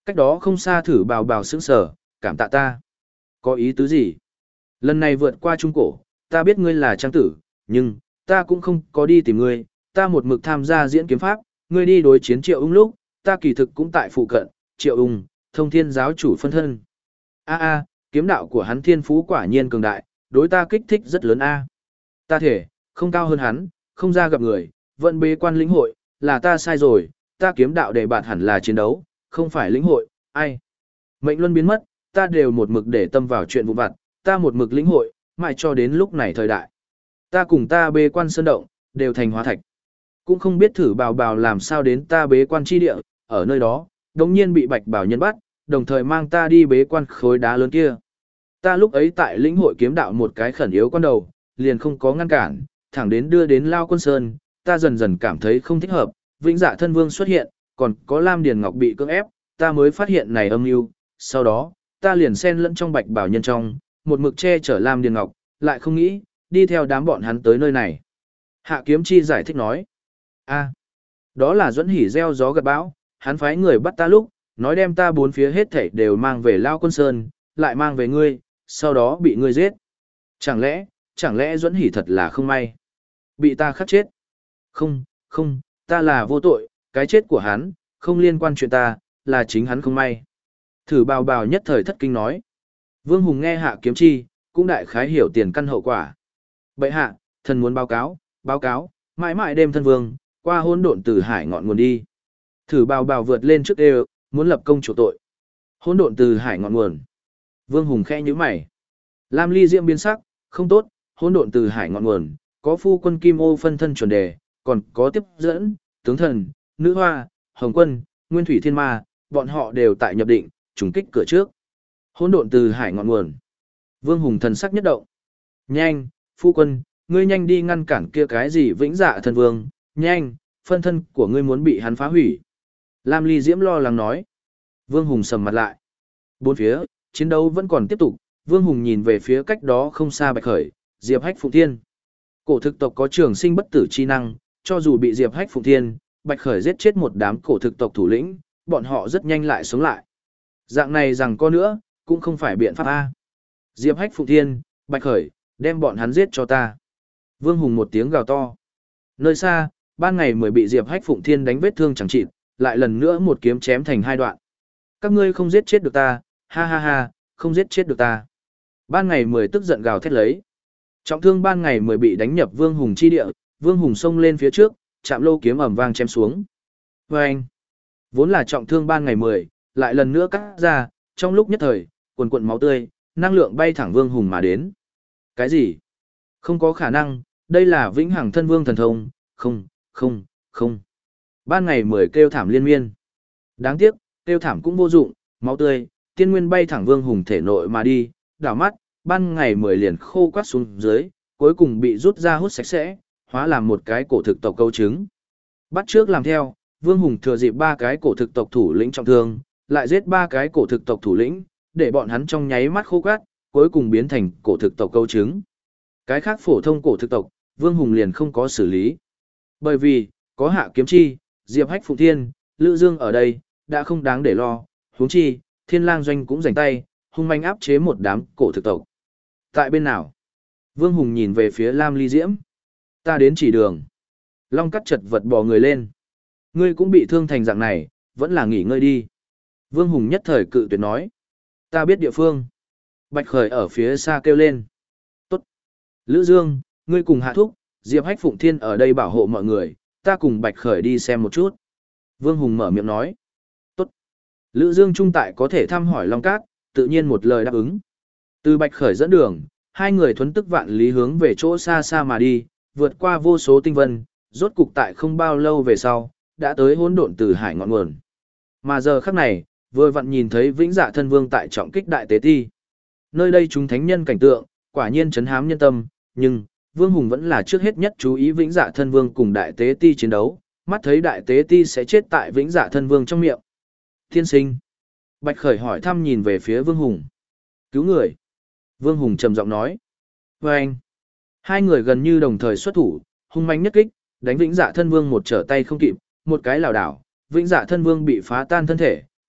Cách đó không xa thử bào bào sững sờ, cảm tạ ta. Có ý tứ gì? Lần này vượt qua trung cổ, ta biết ngươi là trang tử, nhưng, ta cũng không có đi tìm ngươi, ta một mực tham gia diễn kiếm pháp, ngươi đi đối chiến Triệu Ung lúc, ta kỳ thực cũng tại phụ cận, Triệu Ung, thông thiên giáo chủ phân thân. A a, kiếm đạo của hắn thiên phú quả nhiên cường đại, đối ta kích thích rất lớn a. Ta thể, không cao hơn hắn, không ra gặp người, vẫn bế quan lĩnh hội, là ta sai rồi, ta kiếm đạo để bạn hẳn là chiến đấu, không phải lĩnh hội, ai. Mệnh luân biến mất, ta đều một mực để tâm vào chuyện vụ vặt, ta một mực lĩnh hội, mãi cho đến lúc này thời đại. Ta cùng ta bế quan sơn động, đều thành hóa thạch. Cũng không biết thử bào bào làm sao đến ta bế quan chi địa, ở nơi đó, đồng nhiên bị bạch bảo nhân bắt, đồng thời mang ta đi bế quan khối đá lớn kia. Ta lúc ấy tại lĩnh hội kiếm đạo một cái khẩn yếu quan đầu, liền không có ngăn cản, thẳng đến đưa đến Lao Quân Sơn, ta dần dần cảm thấy không thích hợp, Vĩnh Dạ Thân Vương xuất hiện, còn có Lam Điền Ngọc bị cưỡng ép, ta mới phát hiện này âm mưu. Sau đó, ta liền xen lẫn trong bạch bảo nhân trong, một mực che chở Lam Điền Ngọc, lại không nghĩ, đi theo đám bọn hắn tới nơi này. Hạ Kiếm Chi giải thích nói, a, đó là Duẫn Hỉ gieo gió gặt bão, hắn phái người bắt ta lúc, nói đem ta bốn phía hết thảy đều mang về Lao Quân Sơn, lại mang về ngươi, sau đó bị ngươi giết. Chẳng lẽ, chẳng lẽ Duẫn Hỉ thật là không may? Bị ta khắc chết? Không, không, ta là vô tội, cái chết của hắn, không liên quan chuyện ta, là chính hắn không may. Thử bào bào nhất thời thất kinh nói. Vương Hùng nghe Hạ Kiếm Chi, cũng đại khái hiểu tiền căn hậu quả. Bệ hạ, thần muốn báo cáo, báo cáo, mãi mãi đêm thân vương, qua hỗn độn từ hải ngọn nguồn đi. Thử bào bào vượt lên trước đều, muốn lập công chủ tội. Hỗn độn từ hải ngọn nguồn. Vương Hùng khẽ nhíu mày. Lam Ly Diễm biến sắc, không tốt, hỗn độn từ hải ngọn nguồn, có phu quân Kim Ô phân thân chuẩn đề, còn có tiếp dẫn, tướng thần, nữ hoa, hồng quân, nguyên thủy thiên ma, bọn họ đều tại nhập định, trùng kích cửa trước. Hỗn độn từ hải ngọn nguồn. Vương Hùng thần sắc nhất động. Nhanh, phu quân, ngươi nhanh đi ngăn cản kia cái gì Vĩnh Dạ Thân Vương, nhanh, phân thân của ngươi muốn bị hắn phá hủy. Lam Ly Diễm lo lắng nói. Vương Hùng sầm mặt lại. Bốn phía, chiến đấu vẫn còn tiếp tục, Vương Hùng nhìn về phía cách đó không xa Bạch Khởi, Diệp Hách Phụng Thiên. Cổ thực tộc có trường sinh bất tử chi năng, cho dù bị Diệp Hách Phụng Thiên, Bạch Khởi giết chết một đám cổ thực tộc thủ lĩnh, bọn họ rất nhanh lại sống lại. Dạng này rằng có nữa, cũng không phải biện pháp A. Diệp Hách Phụng Thiên, Bạch Khởi, đem bọn hắn giết cho ta. Vương Hùng một tiếng gào to. Nơi xa, ban ngày mới bị Diệp Hách Phụng Thiên đánh vết thương chẳng chịt, lại lần nữa một kiếm chém thành hai đoạn. Các ngươi không giết chết được ta, ha ha ha, không giết chết được ta. Ban ngày mười tức giận gào thét lấy. Trọng thương ban ngày mười bị đánh nhập Vương Hùng chi địa, Vương Hùng xông lên phía trước, chạm lô kiếm ầm vang chém xuống. Vâng! Vốn là trọng thương ban ngày mười, lại lần nữa cắt ra, trong lúc nhất thời, quần quần máu tươi, năng lượng bay thẳng Vương Hùng mà đến. Cái gì? Không có khả năng, đây là vĩnh hằng thân vương thần thông, không, không, không. Ban ngày mười kêu thảm liên miên. Đáng tiếc, kêu thảm cũng vô dụng, máu tươi, tiên nguyên bay thẳng Vương Hùng thể nội mà đi, đảo mắt, ban ngày mười liền khô quắt xuống dưới, cuối cùng bị rút ra hút sạch sẽ, hóa làm một cái cổ thực tộc câu trứng. Bắt trước làm theo, Vương Hùng thừa dịp ba cái cổ thực tộc thủ lĩnh trọng thương, lại giết ba cái cổ thực tộc thủ lĩnh, để bọn hắn trong nháy mắt khô quắt, cuối cùng biến thành cổ thực tộc câu trứng. Cái khác phổ thông cổ thực tộc, Vương Hùng liền không có xử lý. Bởi vì, có Hạ Kiếm Chi, Diệp Hách Phụng Thiên, Lữ Dương ở đây, đã không đáng để lo, huống chi, Thiên Lang Doanh cũng rảnh tay, hung manh áp chế một đám cổ thực tộc. Tại bên nào? Vương Hùng nhìn về phía Lam Ly Diễm. Ta đến chỉ đường. Long cắt chật vật bò người lên. Ngươi cũng bị thương thành dạng này, vẫn là nghỉ ngơi đi. Vương Hùng nhất thời cự tuyệt nói. Ta biết địa phương. Bạch Khởi ở phía xa kêu lên. Tốt. Lữ Dương, ngươi cùng Hạ Thúc, Diệp Hách Phụng Thiên ở đây bảo hộ mọi người, ta cùng Bạch Khởi đi xem một chút. Vương Hùng mở miệng nói. Tốt. Lữ Dương trung tại có thể thăm hỏi Long Cát, tự nhiên một lời đáp ứng. Từ Bạch Khởi dẫn đường, hai người thuấn tức vạn lý hướng về chỗ xa xa mà đi, vượt qua vô số tinh vân, rốt cục tại không bao lâu về sau, đã tới hỗn độn từ hải ngọn nguồn. Mà giờ khắc này, vừa vặn nhìn thấy Vĩnh Dạ Thân Vương tại trọng kích đại tế ti. Nơi đây chúng thánh nhân cảnh tượng, quả nhiên chấn hám nhân tâm, nhưng Vương Hùng vẫn là trước hết nhất chú ý Vĩnh Dạ Thân Vương cùng đại tế ti chiến đấu, mắt thấy đại tế ti sẽ chết tại Vĩnh Dạ Thân Vương trong miệng. Thiên sinh. Bạch Khởi hỏi thăm nhìn về phía Vương Hùng. Cứu người. Vương Hùng trầm giọng nói. Và anh. Hai người gần như đồng thời xuất thủ, hung manh nhất kích, đánh Vĩnh Dạ Thân Vương một trở tay không kịp, một cái lảo đảo, Vĩnh Dạ Thân Vương bị phá tan thân thể,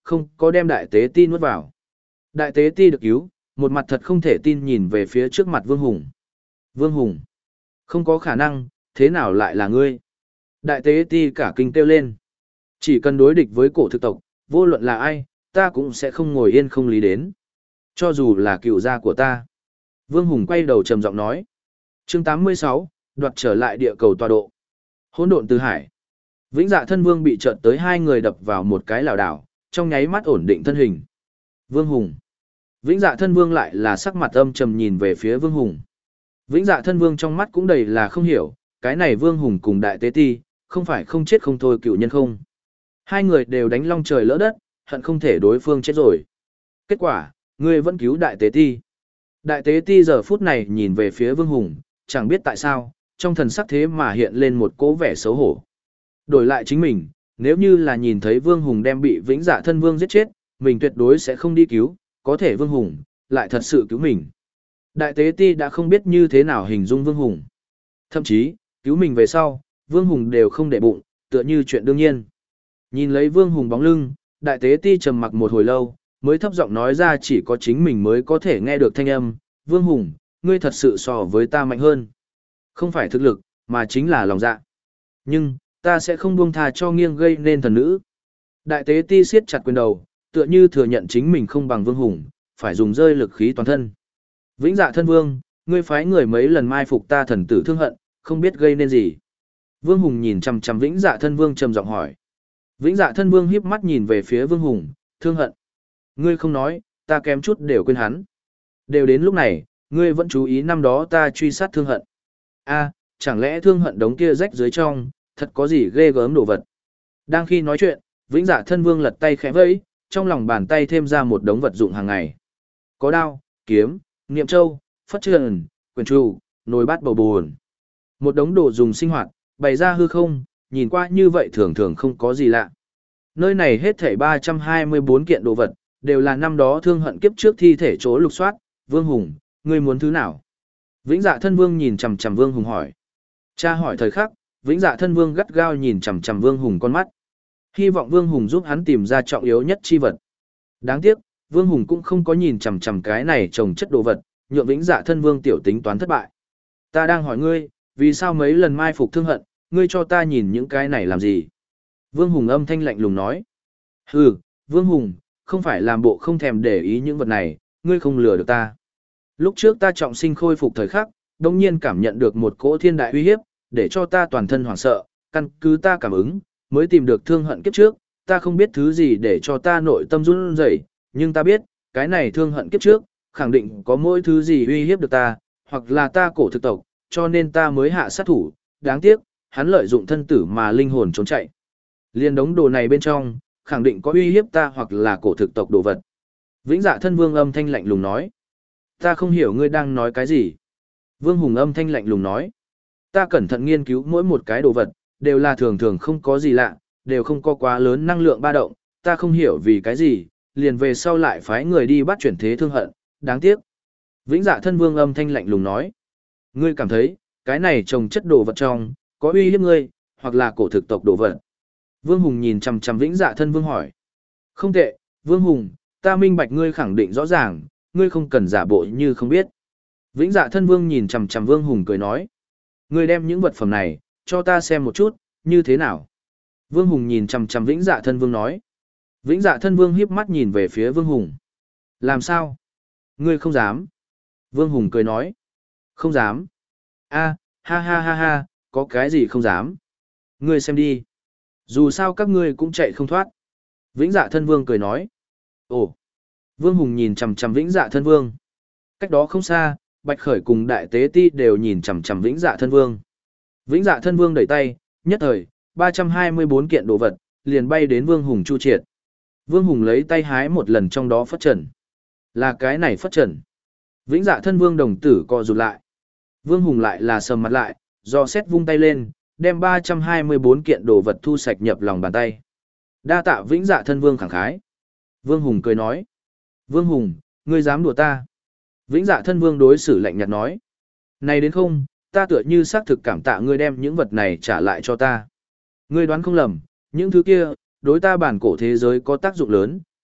không có đem đại tế ti nuốt vào. Đại tế ti được cứu, một mặt thật không thể tin nhìn về phía trước mặt Vương Hùng. Vương Hùng, không có khả năng, thế nào lại là ngươi? Đại tế ti cả kinh kêu lên. Chỉ cần đối địch với cổ thực tộc, vô luận là ai, ta cũng sẽ không ngồi yên không lý đến. Cho dù là cựu gia của ta. Vương Hùng quay đầu trầm giọng nói. Chương tám mươi sáu, đoạt trở lại địa cầu tọa độ. Hỗn độn từ hải. Vĩnh Dạ Thân Vương bị chợt tới hai người đập vào một cái lảo đảo, trong nháy mắt ổn định thân hình. Vương Hùng. Vĩnh Dạ Thân Vương lại là sắc mặt âm trầm nhìn về phía Vương Hùng. Vĩnh Dạ Thân Vương trong mắt cũng đầy là không hiểu, cái này Vương Hùng cùng Đại Tế Ti, không phải không chết không thôi cựu nhân không. Hai người đều đánh long trời lỡ đất, hận không thể đối phương chết rồi. Kết quả, ngươi vẫn cứu Đại Tế Ti. Đại Tế Ti giờ phút này nhìn về phía Vương Hùng, chẳng biết tại sao, trong thần sắc thế mà hiện lên một cố vẻ xấu hổ. Đổi lại chính mình, nếu như là nhìn thấy Vương Hùng đem bị Vĩnh Dạ Thân Vương giết chết, mình tuyệt đối sẽ không đi cứu, có thể Vương Hùng lại thật sự cứu mình. Đại Tế Ti đã không biết như thế nào hình dung Vương Hùng. Thậm chí, cứu mình về sau, Vương Hùng đều không để bụng, tựa như chuyện đương nhiên. Nhìn lấy Vương Hùng bóng lưng, Đại Tế Ti trầm mặc một hồi lâu, mới thấp giọng nói ra chỉ có chính mình mới có thể nghe được thanh âm. Vương Hùng, ngươi thật sự so với ta mạnh hơn. Không phải thực lực, mà chính là lòng dạ. Nhưng, ta sẽ không buông tha cho nghiêng gây nên thần nữ. Đại Tế Ti siết chặt quyền đầu, tựa như thừa nhận chính mình không bằng Vương Hùng, phải dùng rơi lực khí toàn thân. Vĩnh Dạ Thân Vương, ngươi phái người mấy lần mai phục ta thần tử thương hận, không biết gây nên gì. Vương Hùng nhìn chằm chằm Vĩnh Dạ Thân Vương trầm giọng hỏi. Vĩnh Dạ Thân Vương híp mắt nhìn về phía Vương Hùng, thương hận. Ngươi không nói, ta kém chút đều quên hắn. Đều đến lúc này, ngươi vẫn chú ý năm đó ta truy sát thương hận. A, chẳng lẽ thương hận đống kia rách dưới trong, thật có gì ghê gớm đồ vật. Đang khi nói chuyện, Vĩnh Dạ Thân Vương lật tay khẽ vẫy, trong lòng bàn tay thêm ra một đống vật dụng hàng ngày. Có đao, kiếm, niệm châu, phất trần, quyền trụ, nồi bát bầu bùn. Một đống đồ dùng sinh hoạt, bày ra hư không, nhìn qua như vậy thường thường không có gì lạ. Nơi này hết thảy ba trăm hai mươi bốn kiện đồ vật, đều là năm đó thương hận kiếp trước thi thể chỗ lục soát. Vương Hùng, ngươi muốn thứ nào? Vĩnh Dạ Thân Vương nhìn chằm chằm Vương Hùng hỏi. Cha hỏi thời khắc, Vĩnh Dạ Thân Vương gắt gao nhìn chằm chằm Vương Hùng con mắt. Hy vọng Vương Hùng giúp hắn tìm ra trọng yếu nhất chi vật. Đáng tiếc, Vương Hùng cũng không có nhìn chằm chằm cái này trồng chất đồ vật, nhượng Vĩnh Dạ Thân Vương tiểu tính toán thất bại. Ta đang hỏi ngươi, vì sao mấy lần mai phục thương hận, ngươi cho ta nhìn những cái này làm gì? Vương Hùng âm thanh lạnh lùng nói. Hừ, Vương Hùng, không phải làm bộ không thèm để ý những vật này, ngươi không lừa được ta. Lúc trước ta trọng sinh khôi phục thời khắc, đồng nhiên cảm nhận được một cỗ thiên đại uy hiếp, để cho ta toàn thân hoảng sợ, căn cứ ta cảm ứng, mới tìm được thương hận kiếp trước, ta không biết thứ gì để cho ta nội tâm run rẩy, nhưng ta biết, cái này thương hận kiếp trước, khẳng định có mỗi thứ gì uy hiếp được ta, hoặc là ta cổ thực tộc, cho nên ta mới hạ sát thủ, đáng tiếc, hắn lợi dụng thân tử mà linh hồn trốn chạy. Liên đống đồ này bên trong, khẳng định có uy hiếp ta hoặc là cổ thực tộc đồ vật. Vĩnh Dạ Thân Vương âm thanh lạnh lùng nói. Ta không hiểu ngươi đang nói cái gì. Vương Hùng âm thanh lạnh lùng nói. Ta cẩn thận nghiên cứu mỗi một cái đồ vật, đều là thường thường không có gì lạ, đều không có quá lớn năng lượng ba động, ta không hiểu vì cái gì, liền về sau lại phái người đi bắt chuyển thế thương hận, đáng tiếc. Vĩnh Dạ Thân Vương âm thanh lạnh lùng nói. Ngươi cảm thấy, cái này trồng chất đồ vật trong, có uy hiếp ngươi, hoặc là cổ thực tộc đồ vật. Vương Hùng nhìn chằm chằm Vĩnh Dạ Thân Vương hỏi. Không tệ, Vương Hùng, ta minh bạch ngươi khẳng định rõ ràng, ngươi không cần giả bộ như không biết. Vĩnh Dạ Thân Vương nhìn chằm chằm Vương Hùng cười nói. Ngươi đem những vật phẩm này, cho ta xem một chút, như thế nào? Vương Hùng nhìn chằm chằm Vĩnh Dạ Thân Vương nói. Vĩnh Dạ Thân Vương híp mắt nhìn về phía Vương Hùng. Làm sao? Ngươi không dám. Vương Hùng cười nói. Không dám. A, ha ha ha ha, có cái gì không dám? Ngươi xem đi. Dù sao các ngươi cũng chạy không thoát. Vĩnh Dạ Thân Vương cười nói. Ồ. Vương Hùng nhìn chằm chằm Vĩnh Dạ Thân Vương. Cách đó không xa, Bạch Khởi cùng Đại Tế Ti đều nhìn chằm chằm Vĩnh Dạ Thân Vương. Vĩnh Dạ Thân Vương đẩy tay, nhất thời, ba trăm hai mươi bốn kiện đồ vật, liền bay đến Vương Hùng chu triệt. Vương Hùng lấy tay hái một lần trong đó phất trần. Là cái này phất trần. Vĩnh Dạ Thân Vương đồng tử co rụt lại. Vương Hùng lại là sầm mặt lại, do xét vung tay lên, đem ba trăm hai mươi bốn kiện đồ vật thu sạch nhập lòng bàn tay. Đa tạ Vĩnh Dạ Thân Vương khẳng khái. Vương Hùng cười nói. Vương Hùng, ngươi dám đùa ta. Vĩnh Dạ Thân Vương đối xử lạnh nhạt nói. Này đến không, ta tựa như xác thực cảm tạ ngươi đem những vật này trả lại cho ta. Ngươi đoán không lầm, những thứ kia, đối ta bản cổ thế giới có tác dụng lớn,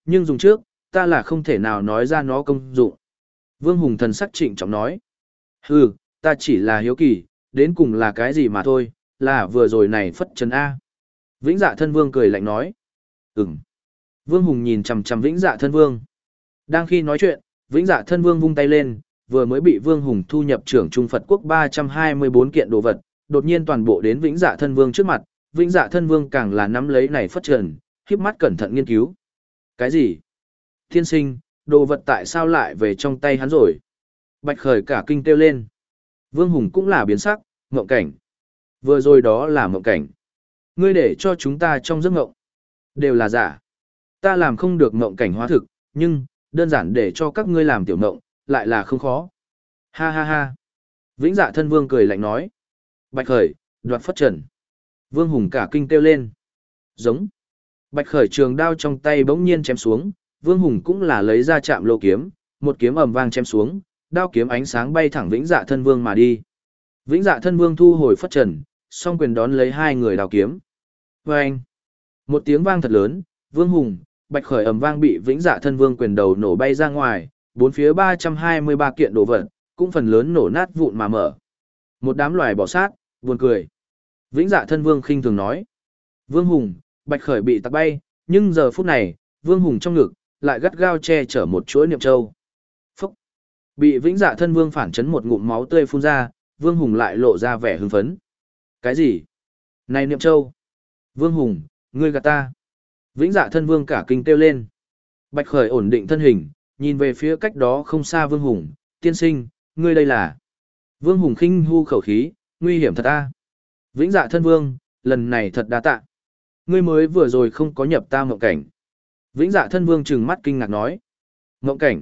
nhưng dùng trước, ta là không thể nào nói ra nó công dụng. Vương Hùng thần sắc trịnh trọng nói. Hừ, ta chỉ là hiếu kỳ, đến cùng là cái gì mà thôi, là vừa rồi này phất trần A. Vĩnh Dạ Thân Vương cười lạnh nói. Ừm. Vương Hùng nhìn chằm chằm Vĩnh Dạ Thân Vương. Đang khi nói chuyện, Vĩnh Dạ Thân Vương vung tay lên, vừa mới bị Vương Hùng thu nhập trưởng Trung Phật Quốc ba trăm hai mươi bốn kiện đồ vật, đột nhiên toàn bộ đến Vĩnh Dạ Thân Vương trước mặt, Vĩnh Dạ Thân Vương càng là nắm lấy này phất trần, híp mắt cẩn thận nghiên cứu. Cái gì? Thiên sinh, đồ vật tại sao lại về trong tay hắn rồi? Bạch Khởi cả kinh kêu lên. Vương Hùng cũng là biến sắc, ngộng cảnh. Vừa rồi đó là ngộng cảnh. Ngươi để cho chúng ta trong giấc ngộng. Đều là giả. Ta làm không được ngộng cảnh hóa thực, nhưng, đơn giản để cho các ngươi làm tiểu ngộng, lại là không khó. Ha ha ha. Vĩnh Dạ Thân Vương cười lạnh nói. Bạch Khởi, đoạt phất trần. Vương Hùng cả kinh kêu lên. Giống. Bạch Khởi trường đao trong tay bỗng nhiên chém xuống, Vương Hùng cũng là lấy ra chạm lô kiếm, một kiếm ầm vang chém xuống, đao kiếm ánh sáng bay thẳng Vĩnh Dạ Thân Vương mà đi. Vĩnh Dạ Thân Vương thu hồi phất trần, song quyền đón lấy hai người đao kiếm. Vâng! Một tiếng vang thật lớn, Vương Hùng, Bạch Khởi ầm vang bị Vĩnh Dạ Thân Vương quyền đầu nổ bay ra ngoài, bốn phía ba trăm hai mươi ba kiện đồ vật, cũng phần lớn nổ nát vụn mà mở. Một đám loài bò sát, buồn cười. Vĩnh Dạ Thân Vương khinh thường nói. Vương Hùng, Bạch Khởi bị tạc bay, nhưng giờ phút này, Vương Hùng trong ngực, lại gắt gao che chở một chuỗi niệm châu. Phúc! Bị Vĩnh Dạ Thân Vương phản chấn một ngụm máu tươi phun ra, Vương Hùng lại lộ ra vẻ hưng phấn. Cái gì? Này niệm châu! Vương Hùng, ngươi gạt ta! Vĩnh Dạ Thân Vương cả kinh kêu lên. Bạch Khởi ổn định thân hình, nhìn về phía cách đó không xa Vương Hùng, tiên sinh, ngươi đây là... Vương Hùng khinh hu khẩu khí, nguy hiểm thật ta. Vĩnh Dạ Thân Vương, lần này thật đa tạ. Ngươi mới vừa rồi không có nhập ta mộng cảnh. Vĩnh Dạ Thân Vương trừng mắt kinh ngạc nói. Mộng cảnh?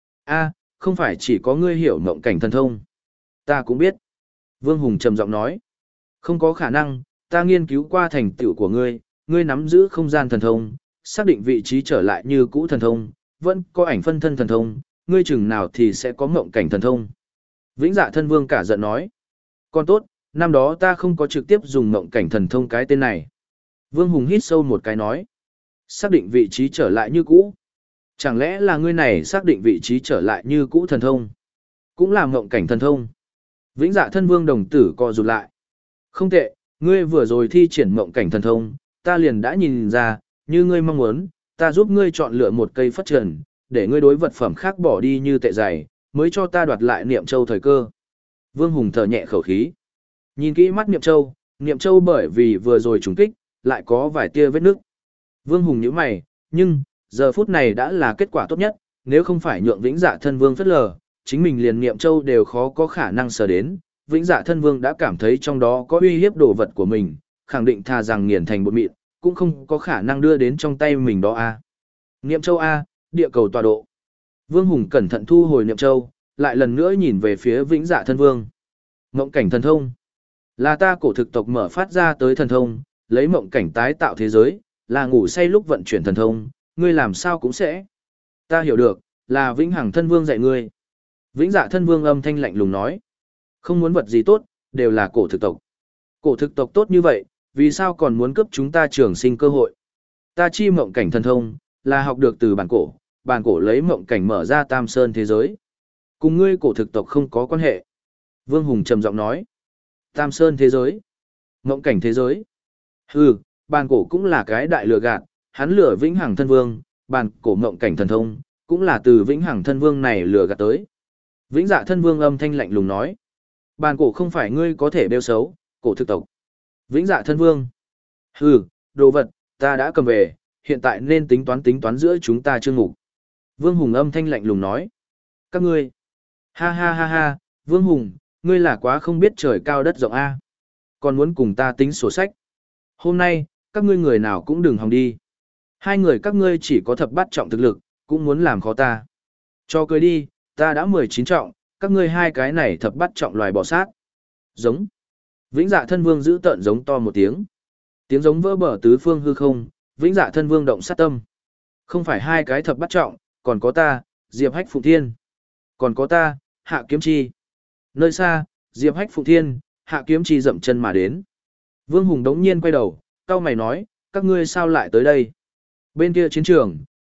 A, không phải chỉ có ngươi hiểu mộng cảnh thần thông. Ta cũng biết. Vương Hùng trầm giọng nói. Không có khả năng, ta nghiên cứu qua thành tựu của ngươi, ngươi nắm giữ không gian thần thông, xác định vị trí trở lại như cũ thần thông, vẫn có ảnh phân thân thần thông, ngươi chừng nào thì sẽ có mộng cảnh thần thông. Vĩnh Dạ Thân Vương cả giận nói. Còn tốt, năm đó ta không có trực tiếp dùng mộng cảnh thần thông cái tên này. Vương Hùng hít sâu một cái nói. Xác định vị trí trở lại như cũ. Chẳng lẽ là ngươi này xác định vị trí trở lại như cũ thần thông? Cũng là mộng cảnh thần thông. Vĩnh Dạ Thân Vương đồng tử co rụt lại. Không tệ, ngươi vừa rồi thi triển mộng cảnh thần thông, ta liền đã nhìn ra, như ngươi mong muốn, ta giúp ngươi chọn lựa một cây phất trần, để ngươi đối vật phẩm khác bỏ đi như tệ giày, mới cho ta đoạt lại Niệm Châu thời cơ. Vương Hùng thở nhẹ khẩu khí. Nhìn kỹ mắt Niệm Châu, Niệm Châu bởi vì vừa rồi trùng kích, lại có vài tia vết nước. Vương Hùng nhíu mày, nhưng, giờ phút này đã là kết quả tốt nhất, nếu không phải nhượng Vĩnh Dạ Thân Vương phất lờ, chính mình liền Niệm Châu đều khó có khả năng sờ đến. Vĩnh Dạ Thân Vương đã cảm thấy trong đó có uy hiếp đồ vật của mình, khẳng định thà rằng nghiền thành bột mịn, cũng không có khả năng đưa đến trong tay mình đó a. Niệm Châu a, địa cầu tọa độ. Vương Hùng cẩn thận thu hồi Niệm Châu, lại lần nữa nhìn về phía Vĩnh Dạ Thân Vương. Mộng cảnh thần thông, là ta cổ thực tộc mở phát ra tới thần thông, lấy mộng cảnh tái tạo thế giới, là ngủ say lúc vận chuyển thần thông, ngươi làm sao cũng sẽ. Ta hiểu được, là Vĩnh Hằng Thân Vương dạy ngươi. Vĩnh Dạ Thân Vương âm thanh lạnh lùng nói. Không muốn vật gì tốt, đều là cổ thực tộc. Cổ thực tộc tốt như vậy, vì sao còn muốn cướp chúng ta trường sinh cơ hội? Ta chi mộng cảnh thần thông, là học được từ bản cổ, bản cổ lấy mộng cảnh mở ra Tam Sơn thế giới. Cùng ngươi cổ thực tộc không có quan hệ. Vương Hùng trầm giọng nói. Tam Sơn thế giới? Mộng cảnh thế giới? Hừ, bản cổ cũng là cái đại lừa gạt, hắn lừa Vĩnh Hằng Thân Vương, bản cổ mộng cảnh thần thông, cũng là từ Vĩnh Hằng Thân Vương này lừa gạt tới. Vĩnh Dạ Thân Vương âm thanh lạnh lùng nói. Bản cổ không phải ngươi có thể đeo xấu, cổ thực tộc. Vĩnh Dạ Thân Vương. Hừ, đồ vật, ta đã cầm về, hiện tại nên tính toán tính toán giữa chúng ta chương mục. Vương Hùng âm thanh lạnh lùng nói. Các ngươi. Ha ha ha ha, Vương Hùng, ngươi là quá không biết trời cao đất rộng a. Còn muốn cùng ta tính sổ sách. Hôm nay, các ngươi người nào cũng đừng hòng đi. Hai người các ngươi chỉ có thập bát trọng thực lực, cũng muốn làm khó ta. Cho cười đi, ta đã mười chín trọng, các ngươi hai cái này thập bát trọng loài bò sát. Giống. Vĩnh Dạ Thân Vương giữ tợn giống to một tiếng. Tiếng giống vỡ bờ tứ phương hư không, Vĩnh Dạ Thân Vương động sát tâm. Không phải hai cái thập bát trọng, còn có ta, Diệp Hách Phụng Thiên. Còn có ta, Hạ Kiếm Chi. Nơi xa, Diệp Hách Phụng Thiên, Hạ Kiếm Chi dậm chân mà đến. Vương Hùng đống nhiên quay đầu, cau mày nói, các ngươi sao lại tới đây? Bên kia chiến trường,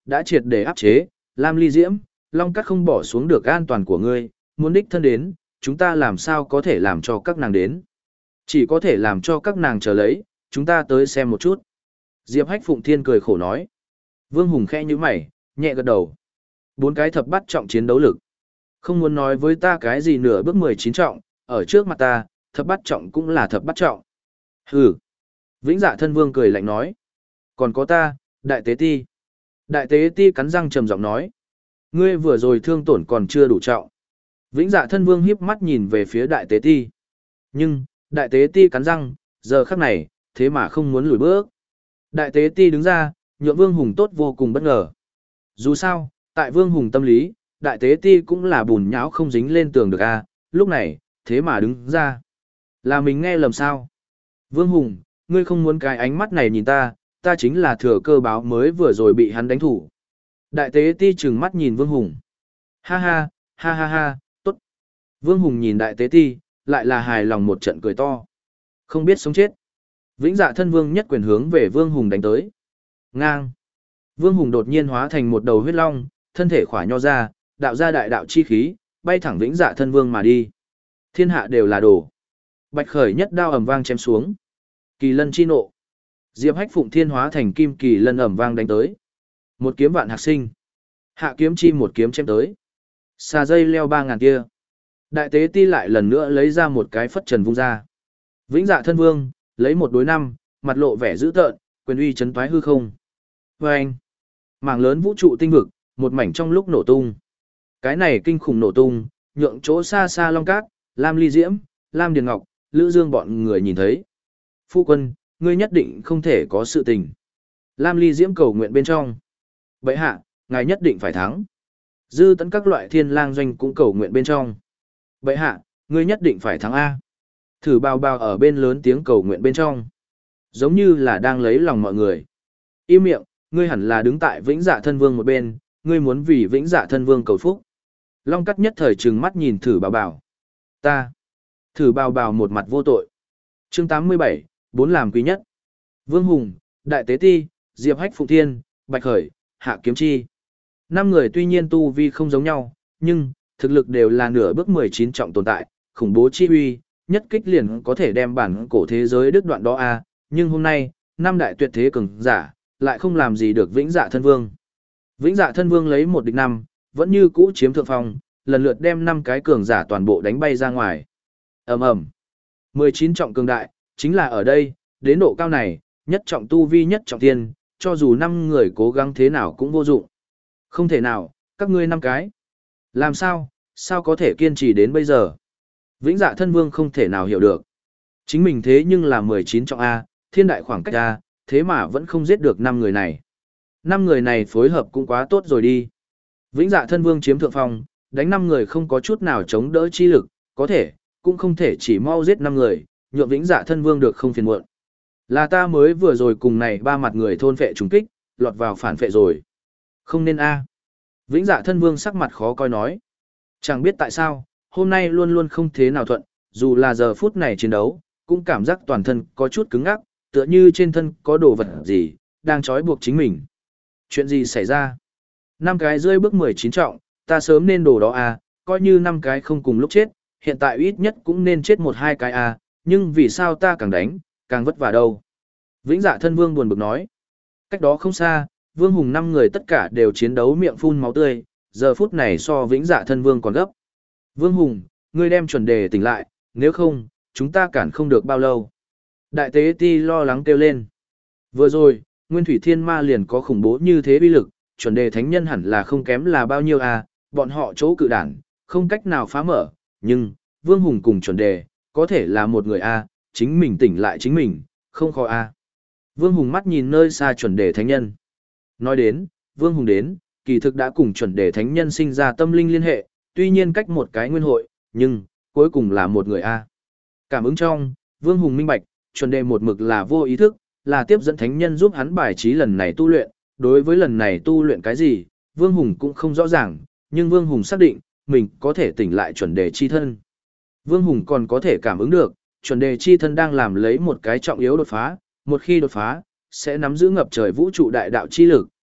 đã triệt để áp chế, Lam Ly Diễm, Long Cắt không bỏ xuống được an toàn của ngươi, muốn đích thân đến, chúng ta làm sao có thể làm cho các nàng đến. Chỉ có thể làm cho các nàng chờ lấy, chúng ta tới xem một chút. Diệp Hách Phụng Thiên cười khổ nói. Vương Hùng khẽ như mày, nhẹ gật đầu. Bốn cái thập bắt trọng chiến đấu lực. Không muốn nói với ta cái gì nửa bước mười chín trọng, ở trước mặt ta, thập bắt trọng cũng là thập bắt trọng. Hừ. Vĩnh Dạ Thân Vương cười lạnh nói. Còn có ta, Đại Tế Ti. Đại Tế Ti cắn răng trầm giọng nói. Ngươi vừa rồi thương tổn còn chưa đủ trọng. Vĩnh Dạ Thân Vương hiếp mắt nhìn về phía Đại Tế Ti. Nhưng, Đại Tế Ti cắn răng, giờ khắc này, thế mà không muốn lùi bước. Đại Tế Ti đứng ra, nhượng Vương Hùng tốt vô cùng bất ngờ. Dù sao, tại Vương Hùng tâm lý, Đại Tế Ti cũng là bùn nhão không dính lên tường được a, lúc này, thế mà đứng ra. Là mình nghe lầm sao? Vương Hùng, ngươi không muốn cái ánh mắt này nhìn ta, ta chính là thừa cơ báo mới vừa rồi bị hắn đánh thủ. Đại Tế Ti trừng mắt nhìn Vương Hùng. Ha ha, ha ha ha, tốt. Vương Hùng nhìn Đại Tế Ti, lại là hài lòng một trận cười to. Không biết sống chết. Vĩnh Dạ Thân Vương nhất quyền hướng về Vương Hùng đánh tới. Ngang. Vương Hùng đột nhiên hóa thành một đầu huyết long, thân thể khỏa nho ra, đạo ra đại đạo chi khí, bay thẳng Vĩnh Dạ Thân Vương mà đi. Thiên hạ đều là đồ. Bạch Khởi nhất đao ầm vang chém xuống. Kỳ Lân chi nộ. Diệp Hách Phụng Thiên hóa thành kim kỳ lân ầm vang đánh tới. Một kiếm vạn hạc sinh. Hạ kiếm chi một kiếm chém tới. Xà dây leo ba ngàn tia. Đại Tế Ti lại lần nữa lấy ra một cái phất trần vung ra. Vĩnh Dạ Thân Vương, lấy một đối năm, mặt lộ vẻ dữ tợn, quyền uy chấn toái hư không. Và anh, mảng lớn vũ trụ tinh vực, một mảnh trong lúc nổ tung. Cái này kinh khủng nổ tung, nhượng chỗ xa xa Long Cát, Lam Ly Diễm, Lam Điền Ngọc, Lữ Dương bọn người nhìn thấy. Phu quân, ngươi nhất định không thể có sự tình. Lam Ly Diễm cầu nguyện bên trong. Bệ hạ, ngài nhất định phải thắng. Dư tấn các loại thiên lang doanh cũng cầu nguyện bên trong. Bệ hạ, ngươi nhất định phải thắng A. Thử bao bao ở bên lớn tiếng cầu nguyện bên trong. Giống như là đang lấy lòng mọi người. Im miệng, ngươi hẳn là đứng tại Vĩnh Dạ Thân Vương một bên, ngươi muốn vì Vĩnh Dạ Thân Vương cầu phúc. Long Cắt nhất thời trừng mắt nhìn thử bao bao. Ta. Thử bao bao một mặt vô tội. Chương tám mươi bảy, bốn làm quý nhất. Vương Hùng, Đại Tế Ti, Diệp Hách Phụng Thiên, Bạch Khởi, Hạ Kiếm Chi. Năm người tuy nhiên tu vi không giống nhau, nhưng thực lực đều là nửa bước mười chín trọng tồn tại, khủng bố chi uy, nhất kích liền có thể đem bản cổ thế giới đứt đoạn đó a, nhưng hôm nay, năm đại tuyệt thế cường giả, lại không làm gì được Vĩnh Dạ Thân Vương. Vĩnh Dạ Thân Vương lấy một địch năm, vẫn như cũ chiếm thượng phong, lần lượt đem năm cái cường giả toàn bộ đánh bay ra ngoài. Ầm ầm. mười chín trọng cường đại, chính là ở đây, đến độ cao này, nhất trọng tu vi nhất trọng thiên, cho dù năm người cố gắng thế nào cũng vô dụng. Không thể nào, các ngươi năm cái. Làm sao, sao có thể kiên trì đến bây giờ? Vĩnh Dạ Thân Vương không thể nào hiểu được. Chính mình thế nhưng là mười chín trọng A, thiên đại khoảng cách A, thế mà vẫn không giết được năm người này. Năm người này phối hợp cũng quá tốt rồi đi. Vĩnh Dạ Thân Vương chiếm thượng phong, đánh năm người không có chút nào chống đỡ chi lực, có thể, cũng không thể chỉ mau giết năm người, nhượng Vĩnh Dạ Thân Vương được không phiền muộn. Là ta mới vừa rồi cùng này ba mặt người thôn phệ trùng kích, lọt vào phản phệ rồi. Không nên A. Vĩnh Dạ Thân Vương sắc mặt khó coi nói. Chẳng biết tại sao, hôm nay luôn luôn không thế nào thuận, dù là giờ phút này chiến đấu, cũng cảm giác toàn thân có chút cứng ngắc, tựa như trên thân có đồ vật gì, đang trói buộc chính mình. Chuyện gì xảy ra? Năm cái rơi bước mười chín trọng, ta sớm nên đồ đó à, coi như năm cái không cùng lúc chết, hiện tại ít nhất cũng nên chết một hai cái à, nhưng vì sao ta càng đánh, càng vất vả đâu? Vĩnh Dạ Thân Vương buồn bực nói. Cách đó không xa, Vương Hùng năm người tất cả đều chiến đấu miệng phun máu tươi, giờ phút này so Vĩnh Dạ Thân Vương còn gấp. Vương Hùng, ngươi đem chuẩn đề tỉnh lại, nếu không, chúng ta cản không được bao lâu. Đại Tế Ti lo lắng kêu lên. Vừa rồi, Nguyên Thủy Thiên Ma liền có khủng bố như thế uy lực, chuẩn đề thánh nhân hẳn là không kém là bao nhiêu à, bọn họ chỗ cự đản, không cách nào phá mở, nhưng, Vương Hùng cùng chuẩn đề, có thể là một người a, à, chính mình tỉnh lại chính mình, không khó a. À. Vương Hùng mắt nhìn nơi xa chuẩn đề thánh nhân. Nói đến, Vương Hùng đến, kỳ thực đã cùng chuẩn đề thánh nhân sinh ra tâm linh liên hệ, tuy nhiên cách một cái nguyên hội, nhưng, cuối cùng là một người a. Cảm ứng trong, Vương Hùng minh bạch, chuẩn đề một mực là vô ý thức, là tiếp dẫn thánh nhân giúp hắn bài trí lần này tu luyện, đối với lần này tu luyện cái gì, Vương Hùng cũng không rõ ràng, nhưng Vương Hùng xác định, mình có thể tỉnh lại chuẩn đề chi thân. Vương Hùng còn có thể cảm ứng được, chuẩn đề chi thân đang làm lấy một cái trọng yếu đột phá, một khi đột phá, sẽ nắm giữ ngập trời vũ trụ đại đạo chi lực,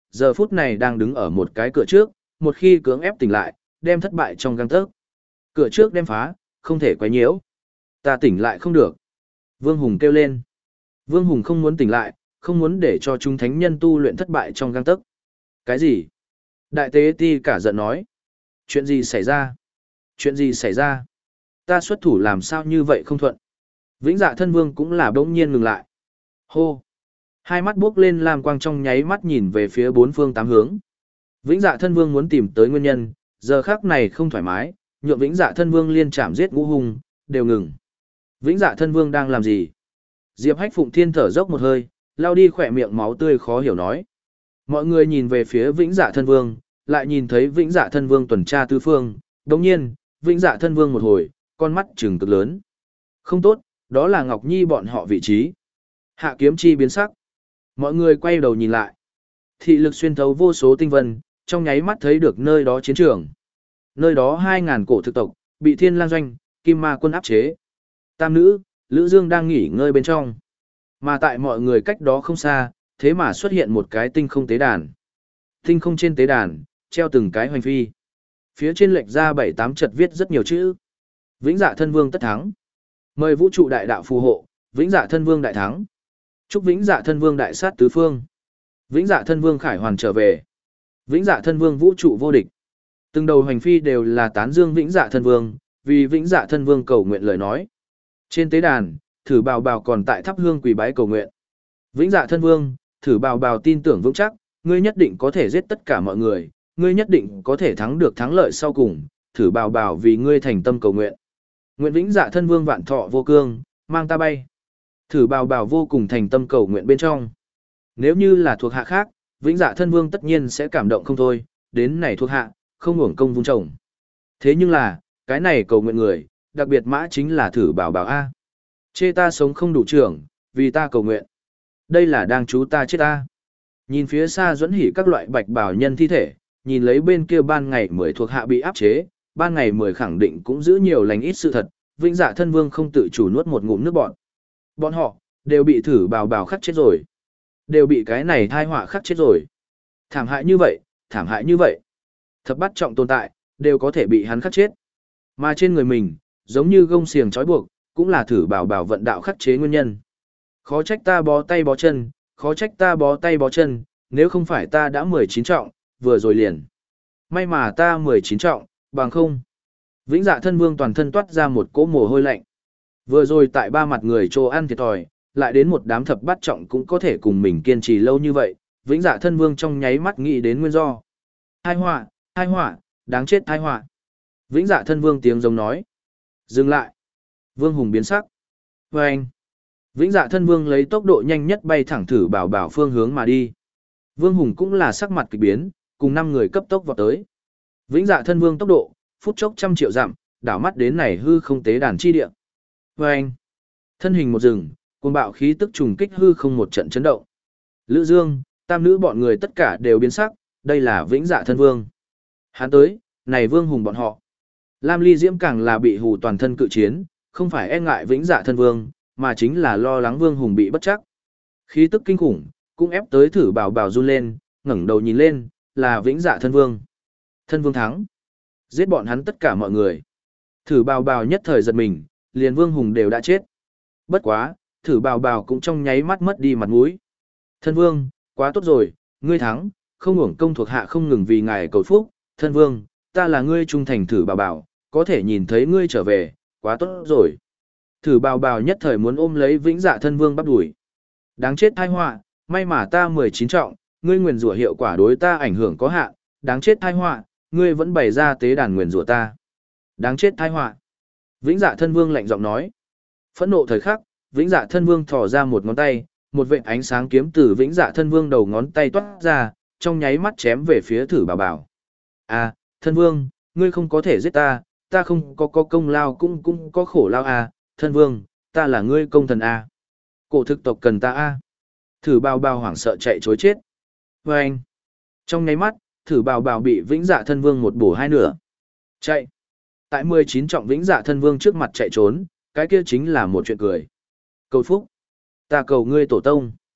giờ phút này đang đứng ở một cái cửa trước, một khi cưỡng ép tỉnh lại, đem thất bại trong gang tấc. Cửa trước đem phá, không thể quấy nhiễu. Ta tỉnh lại không được. Vương Hùng kêu lên. Vương Hùng không muốn tỉnh lại, không muốn để cho chúng thánh nhân tu luyện thất bại trong gang tấc. Cái gì? Đại tế ti cả giận nói. Chuyện gì xảy ra? Chuyện gì xảy ra? Ta xuất thủ làm sao như vậy không thuận? Vĩnh Dạ Thân Vương cũng là bỗng nhiên ngừng lại. Hô! Hai mắt buốc lên làm quang trong nháy mắt nhìn về phía bốn phương tám hướng. Vĩnh Dạ Thân Vương muốn tìm tới nguyên nhân, giờ khắc này không thoải mái, nhượng Vĩnh Dạ Thân Vương liên chạm giết ngũ hùng, đều ngừng. Vĩnh Dạ Thân Vương đang làm gì? Diệp Hách Phụng Thiên thở dốc một hơi, lao đi khỏe miệng máu tươi khó hiểu nói. Mọi người nhìn về phía Vĩnh Dạ Thân Vương, lại nhìn thấy Vĩnh Dạ Thân Vương tuần tra tứ phương, đồng nhiên, Vĩnh Dạ Thân Vương một hồi, con mắt trừng cực lớn. Không tốt, đó là Ngọc Nhi bọn họ vị trí. Hạ Kiếm Chi biến sắc. Mọi người quay đầu nhìn lại. Thị lực xuyên thấu vô số tinh vân, trong nháy mắt thấy được nơi đó chiến trường. Nơi đó hai ngàn cổ thực tộc, bị Thiên Lang Doanh, Kim Ma quân áp chế. Tam nữ, Lữ Dương đang nghỉ ngơi bên trong. Mà tại mọi người cách đó không xa, thế mà xuất hiện một cái tinh không tế đàn. Tinh không trên tế đàn, treo từng cái hoành phi. Phía trên lệch ra bảy tám chật viết rất nhiều chữ. Vĩnh Dạ Thân Vương tất thắng. Mời vũ trụ đại đạo phù hộ, Vĩnh Dạ Thân Vương đại thắng. Chúc Vĩnh Dạ Thân Vương đại sát tứ phương. Vĩnh Dạ Thân Vương khải hoàn trở về. Vĩnh Dạ Thân Vương vũ trụ vô địch. Từng đầu hoành phi đều là tán dương Vĩnh Dạ Thân Vương, vì Vĩnh Dạ Thân Vương cầu nguyện lời nói. Trên tế đàn, Thử Bào Bào còn tại thắp hương quỳ bái cầu nguyện. Vĩnh Dạ Thân Vương, Thử Bào Bào tin tưởng vững chắc, ngươi nhất định có thể giết tất cả mọi người, ngươi nhất định có thể thắng được thắng lợi sau cùng, Thử Bào Bào vì ngươi thành tâm cầu nguyện. Nguyện Vĩnh Dạ Thân Vương vạn thọ vô cương, mang ta bay. Thử Bào Bào vô cùng thành tâm cầu nguyện bên trong. Nếu như là thuộc hạ khác, Vĩnh Dạ Thân Vương tất nhiên sẽ cảm động không thôi, đến này thuộc hạ, không uổng công vung trồng. Thế nhưng là, cái này cầu nguyện người, đặc biệt mã chính là Thử Bào Bào A. Chê ta sống không đủ trưởng, vì ta cầu nguyện. Đây là đang chú ta chết ta. Nhìn phía xa duẫn hỉ các loại bạch bào nhân thi thể, nhìn lấy bên kia ban ngày mười thuộc hạ bị áp chế, ban ngày mười khẳng định cũng giữ nhiều lành ít sự thật, Vĩnh Dạ Thân Vương không tự chủ nuốt một ngụm nước bọn. Bọn họ, đều bị Thử Bào Bào khắc chết rồi. Đều bị cái này thai họa khắc chết rồi. Thảm hại như vậy, thảm hại như vậy. Thập bát trọng tồn tại, đều có thể bị hắn khắc chết. Mà trên người mình, giống như gông xiềng trói buộc, cũng là Thử Bào Bào vận đạo khắc chế nguyên nhân. Khó trách ta bó tay bó chân, khó trách ta bó tay bó chân, nếu không phải ta đã mười chín trọng, vừa rồi liền. May mà ta mười chín trọng, bằng không. Vĩnh Dạ Thân Vương toàn thân toát ra một cỗ mồ hôi lạnh. Vừa rồi tại ba mặt người trô ăn thiệt thòi, lại đến một đám thập bát trọng cũng có thể cùng mình kiên trì lâu như vậy, Vĩnh Dạ Thân Vương trong nháy mắt nghĩ đến nguyên do. Hai họa, hai họa, đáng chết hai họa. Vĩnh Dạ Thân Vương tiếng giống nói. Dừng lại. Vương Hùng biến sắc. Và anh. Vĩnh Dạ Thân Vương lấy tốc độ nhanh nhất bay thẳng Thử Bảo Bảo phương hướng mà đi. Vương Hùng cũng là sắc mặt kỳ biến, cùng năm người cấp tốc vọt tới. Vĩnh Dạ Thân Vương tốc độ, phút chốc trăm triệu dặm, đảo mắt đến này hư không tế đàn chi địa. Và anh. Thân hình một rừng, cuồng bạo khí tức trùng kích hư không một trận chấn động. Lữ Dương, tam nữ bọn người tất cả đều biến sắc, đây là Vĩnh Dạ Thân Vương. Hắn tới, này Vương Hùng bọn họ. Lam Ly Diễm càng là bị hù toàn thân cự chiến, không phải e ngại Vĩnh Dạ Thân Vương, mà chính là lo lắng Vương Hùng bị bất chắc. Khí tức kinh khủng, cũng ép tới Thử Bảo Bảo run lên, ngẩng đầu nhìn lên, là Vĩnh Dạ Thân Vương. Thân Vương thắng. Giết bọn hắn tất cả mọi người. Thử Bảo Bảo nhất thời giật mình, liền Vương Hùng đều đã chết. Bất quá, Thử Bảo Bảo cũng trong nháy mắt mất đi mặt mũi. Thân Vương, quá tốt rồi, ngươi thắng, không uổng công thuộc hạ không ngừng vì ngài cầu phúc. Thân Vương, ta là ngươi trung thành Thử Bảo Bảo, có thể nhìn thấy ngươi trở về, quá tốt rồi. Thử Bảo Bảo nhất thời muốn ôm lấy Vĩnh Dạ Thân Vương bắp đuổi. Đáng chết tai họa, may mà ta mười chín trọng, ngươi nguyền rủa hiệu quả đối ta ảnh hưởng có hạn, đáng chết tai họa, ngươi vẫn bày ra tế đàn nguyền rủa ta. Đáng chết tai họa. Vĩnh Dạ Thân Vương lạnh giọng nói. Phẫn nộ thời khắc, Vĩnh Dạ Thân Vương thò ra một ngón tay, một vệt ánh sáng kiếm từ Vĩnh Dạ Thân Vương đầu ngón tay toát ra, trong nháy mắt chém về phía Thử Bảo Bảo. À, Thân Vương, ngươi không có thể giết ta, ta không có có công lao cũng cũng có khổ lao à, Thân Vương, ta là ngươi công thần à. Cổ thực tộc cần ta à. Thử Bảo Bảo hoảng sợ chạy trối chết. Và anh, trong nháy mắt, Thử Bảo Bảo bị Vĩnh Dạ Thân Vương một bổ hai nửa. Chạy. Tại mười chín trọng Vĩnh Dạ Thân Vương trước mặt chạy trốn, cái kia chính là một chuyện cười. Cầu phúc. Ta cầu ngươi tổ tông.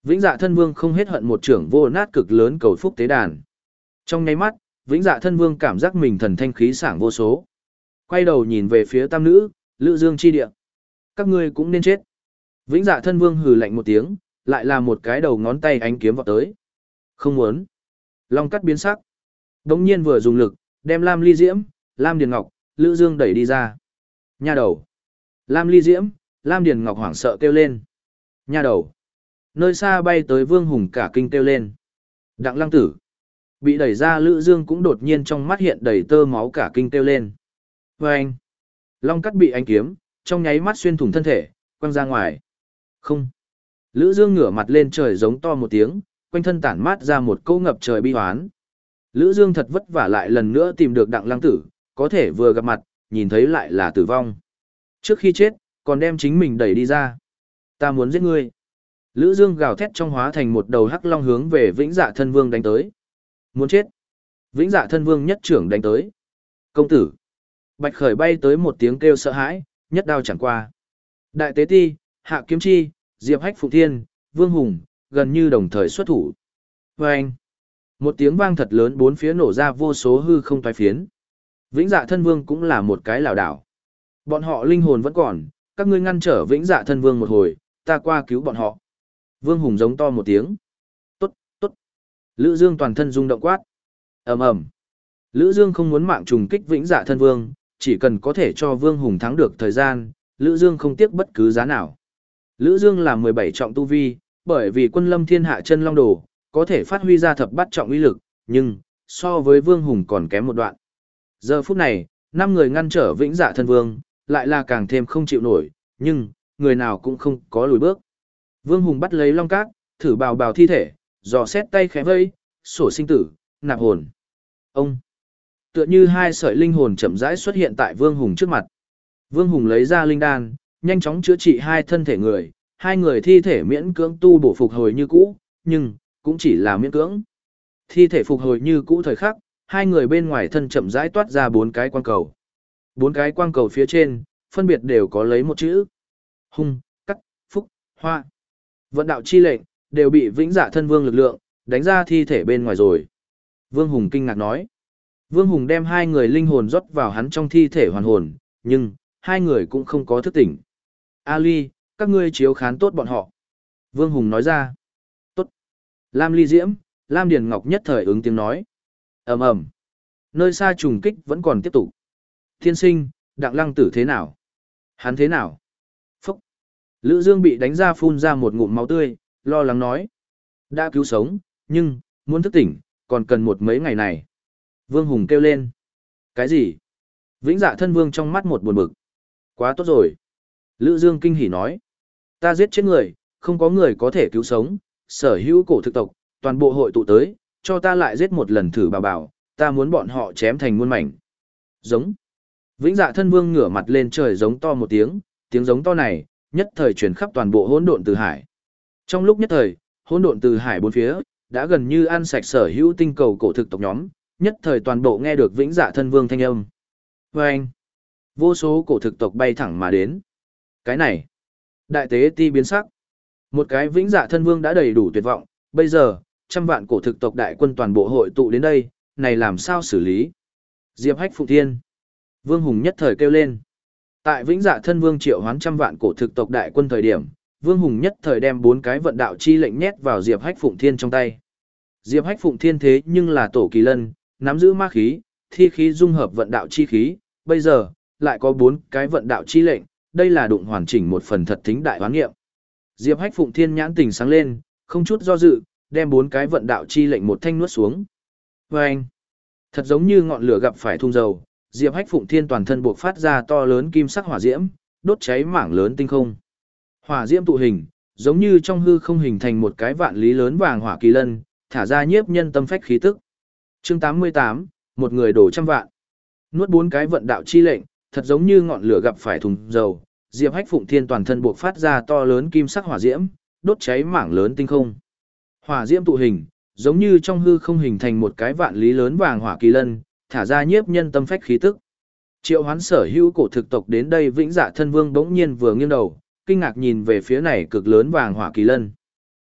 Vĩnh Dạ Thân Vương không hết hận một trưởng vô nát cực lớn cầu phúc tế đàn. Trong nháy mắt, Vĩnh Dạ Thân Vương cảm giác mình thần thanh khí sảng vô số. Quay đầu nhìn về phía tam nữ, Lữ Dương chi địa. Các ngươi cũng nên chết. Vĩnh Dạ Thân Vương hừ lạnh một tiếng, lại là một cái đầu ngón tay ánh kiếm vọt tới. Không muốn. Long cắt biến sắc. Đống nhiên vừa dùng lực, đem Lam Ly Diễm, Lam Điền Ngọc, Lữ Dương đẩy đi ra. Nha đầu. Lam Ly Diễm, Lam Điền Ngọc hoảng sợ kêu lên. Nha đầu. Nơi xa bay tới Vương Hùng cả kinh kêu lên. Đặng Lăng Tử. Bị đẩy ra Lữ Dương cũng đột nhiên trong mắt hiện đầy tơ máu cả kinh kêu lên. Và anh. Long cắt bị ánh kiếm, trong nháy mắt xuyên thủng thân thể, quăng ra ngoài. Không. Lữ Dương ngửa mặt lên trời giống to một tiếng, quanh thân tản mát ra một câu ngập trời bi hoán. Lữ Dương thật vất vả lại lần nữa tìm được Đặng Lăng Tử, có thể vừa gặp mặt, nhìn thấy lại là tử vong. Trước khi chết, còn đem chính mình đẩy đi ra. Ta muốn giết ngươi. Lữ Dương gào thét trong hóa thành một đầu hắc long hướng về Vĩnh Dạ Thân Vương đánh tới. Muốn chết. Vĩnh Dạ Thân Vương nhất trưởng đánh tới. Công tử. Bạch Khởi bay tới một tiếng kêu sợ hãi, nhất đao chẳng qua. Đại Tế Ti, Hạ Kiếm Chi, Diệp Hách Phụng Thiên, Vương Hùng, gần như đồng thời xuất thủ. Và anh. Một tiếng vang thật lớn bốn phía nổ ra vô số hư không toái phiến. Vĩnh Dạ Thân Vương cũng là một cái lảo đảo. Bọn họ linh hồn vẫn còn, các ngươi ngăn trở Vĩnh Dạ Thân Vương một hồi, ta qua cứu bọn họ. Vương Hùng giống to một tiếng. Tốt, tốt. Lữ Dương toàn thân rung động quát. Ầm ầm. Lữ Dương không muốn mạng trùng kích Vĩnh Dạ Thân Vương, chỉ cần có thể cho Vương Hùng thắng được thời gian, Lữ Dương không tiếc bất cứ giá nào. Lữ Dương là mười bảy trọng tu vi, bởi vì Quân Lâm Thiên Hạ Chân Long Đồ, có thể phát huy ra thập bát trọng uy lực, nhưng so với Vương Hùng còn kém một đoạn. Giờ phút này, năm người ngăn trở Vĩnh Dạ Thân Vương, lại là càng thêm không chịu nổi, nhưng người nào cũng không có lùi bước. Vương Hùng bắt lấy long cát, thử bào bào thi thể, dò xét tay khẽ vây, sổ sinh tử, nạp hồn. Ông tựa như hai sợi linh hồn chậm rãi xuất hiện tại Vương Hùng trước mặt. Vương Hùng lấy ra linh đan, nhanh chóng chữa trị hai thân thể người, hai người thi thể miễn cưỡng tu bổ phục hồi như cũ, nhưng cũng chỉ là miễn cưỡng. Thi thể phục hồi như cũ thời khắc, hai người bên ngoài thân chậm rãi toát ra bốn cái quang cầu. Bốn cái quang cầu phía trên, phân biệt đều có lấy một chữ. Hung, cắt, phúc, hoa. Vận đạo chi lệnh, đều bị Vĩnh Dạ Thân Vương lực lượng, đánh ra thi thể bên ngoài rồi. Vương Hùng kinh ngạc nói. Vương Hùng đem hai người linh hồn rót vào hắn trong thi thể hoàn hồn, nhưng, hai người cũng không có thức tỉnh. Ali, các ngươi chiếu khán tốt bọn họ. Vương Hùng nói ra. Tốt. Lam Ly Diễm, Lam Điền Ngọc nhất thời ứng tiếng nói. Ầm ầm. Nơi xa trùng kích vẫn còn tiếp tục. Thiên sinh, Đặng Lăng Tử thế nào? Hắn thế nào? Phúc. Lữ Dương bị đánh ra phun ra một ngụm máu tươi, lo lắng nói. Đã cứu sống, nhưng, muốn thức tỉnh, còn cần một mấy ngày này. Vương Hùng kêu lên. Cái gì? Vĩnh Dạ Thân Vương trong mắt một buồn bực. Quá tốt rồi. Lữ Dương kinh hỉ nói. Ta giết chết người, không có người có thể cứu sống, sở hữu cổ thực tộc, toàn bộ hội tụ tới, cho ta lại giết một lần thử bảo bảo, ta muốn bọn họ chém thành muôn mảnh. Giống. Vĩnh Dạ Thân Vương ngửa mặt lên trời giống to một tiếng, tiếng giống to này, nhất thời truyền khắp toàn bộ hỗn độn từ hải. Trong lúc nhất thời, hỗn độn từ hải bốn phía, đã gần như ăn sạch sở hữu tinh cầu cổ thực tộc nhóm, nhất thời toàn bộ nghe được Vĩnh Dạ Thân Vương thanh âm. Vâng! Vô số cổ thực tộc bay thẳng mà đến. Cái này! Đại tế ti biến sắc. Một cái Vĩnh Dạ Thân Vương đã đầy đủ tuyệt vọng, bây giờ, trăm vạn cổ thực tộc đại quân toàn bộ hội tụ đến đây, này làm sao xử lý? Diệp Hách Phụng Thiên. Vương Hùng nhất thời kêu lên. Tại Vĩnh Dạ Thân Vương triệu hoán trăm vạn cổ thực tộc đại quân thời điểm, Vương Hùng nhất thời đem bốn cái vận đạo chi lệnh nhét vào Diệp Hách Phụng Thiên trong tay. Diệp Hách Phụng Thiên thế nhưng là tổ kỳ lân, nắm giữ ma khí, thi khí dung hợp vận đạo chi khí, bây giờ lại có bốn cái vận đạo chi lệnh, đây là đụng hoàn chỉnh một phần thật thính đại hoán nghiệm. Diệp Hách Phụng Thiên nhãn tình sáng lên, không chút do dự, đem bốn cái vận đạo chi lệnh một thanh nuốt xuống. Và anh, thật giống như ngọn lửa gặp phải thung dầu, Diệp Hách Phụng Thiên toàn thân buộc phát ra to lớn kim sắc hỏa diễm, đốt cháy mảng lớn tinh không. Hỏa diễm tụ hình, giống như trong hư không hình thành một cái vạn lý lớn vàng hỏa kỳ lân, thả ra nhiếp nhân tâm phách khí tức. Chương tám mươi tám, một người đổ trăm vạn. Nuốt bốn cái vận đạo chi lệnh, thật giống như ngọn lửa gặp phải thùng dầu, Diệp Hách Phụng Thiên toàn thân buộc phát ra to lớn kim sắc hỏa diễm, đốt cháy mảng lớn tinh không. Hỏa diễm tụ hình, giống như trong hư không hình thành một cái vạn lý lớn vàng hỏa kỳ lân, thả ra nhiếp nhân tâm phách khí tức. Triệu Hoán sở hữu cổ thực tộc đến đây Vĩnh Dạ Thân Vương bỗng nhiên vừa nghiêng đầu, kinh ngạc nhìn về phía này cực lớn vàng hỏa kỳ lân.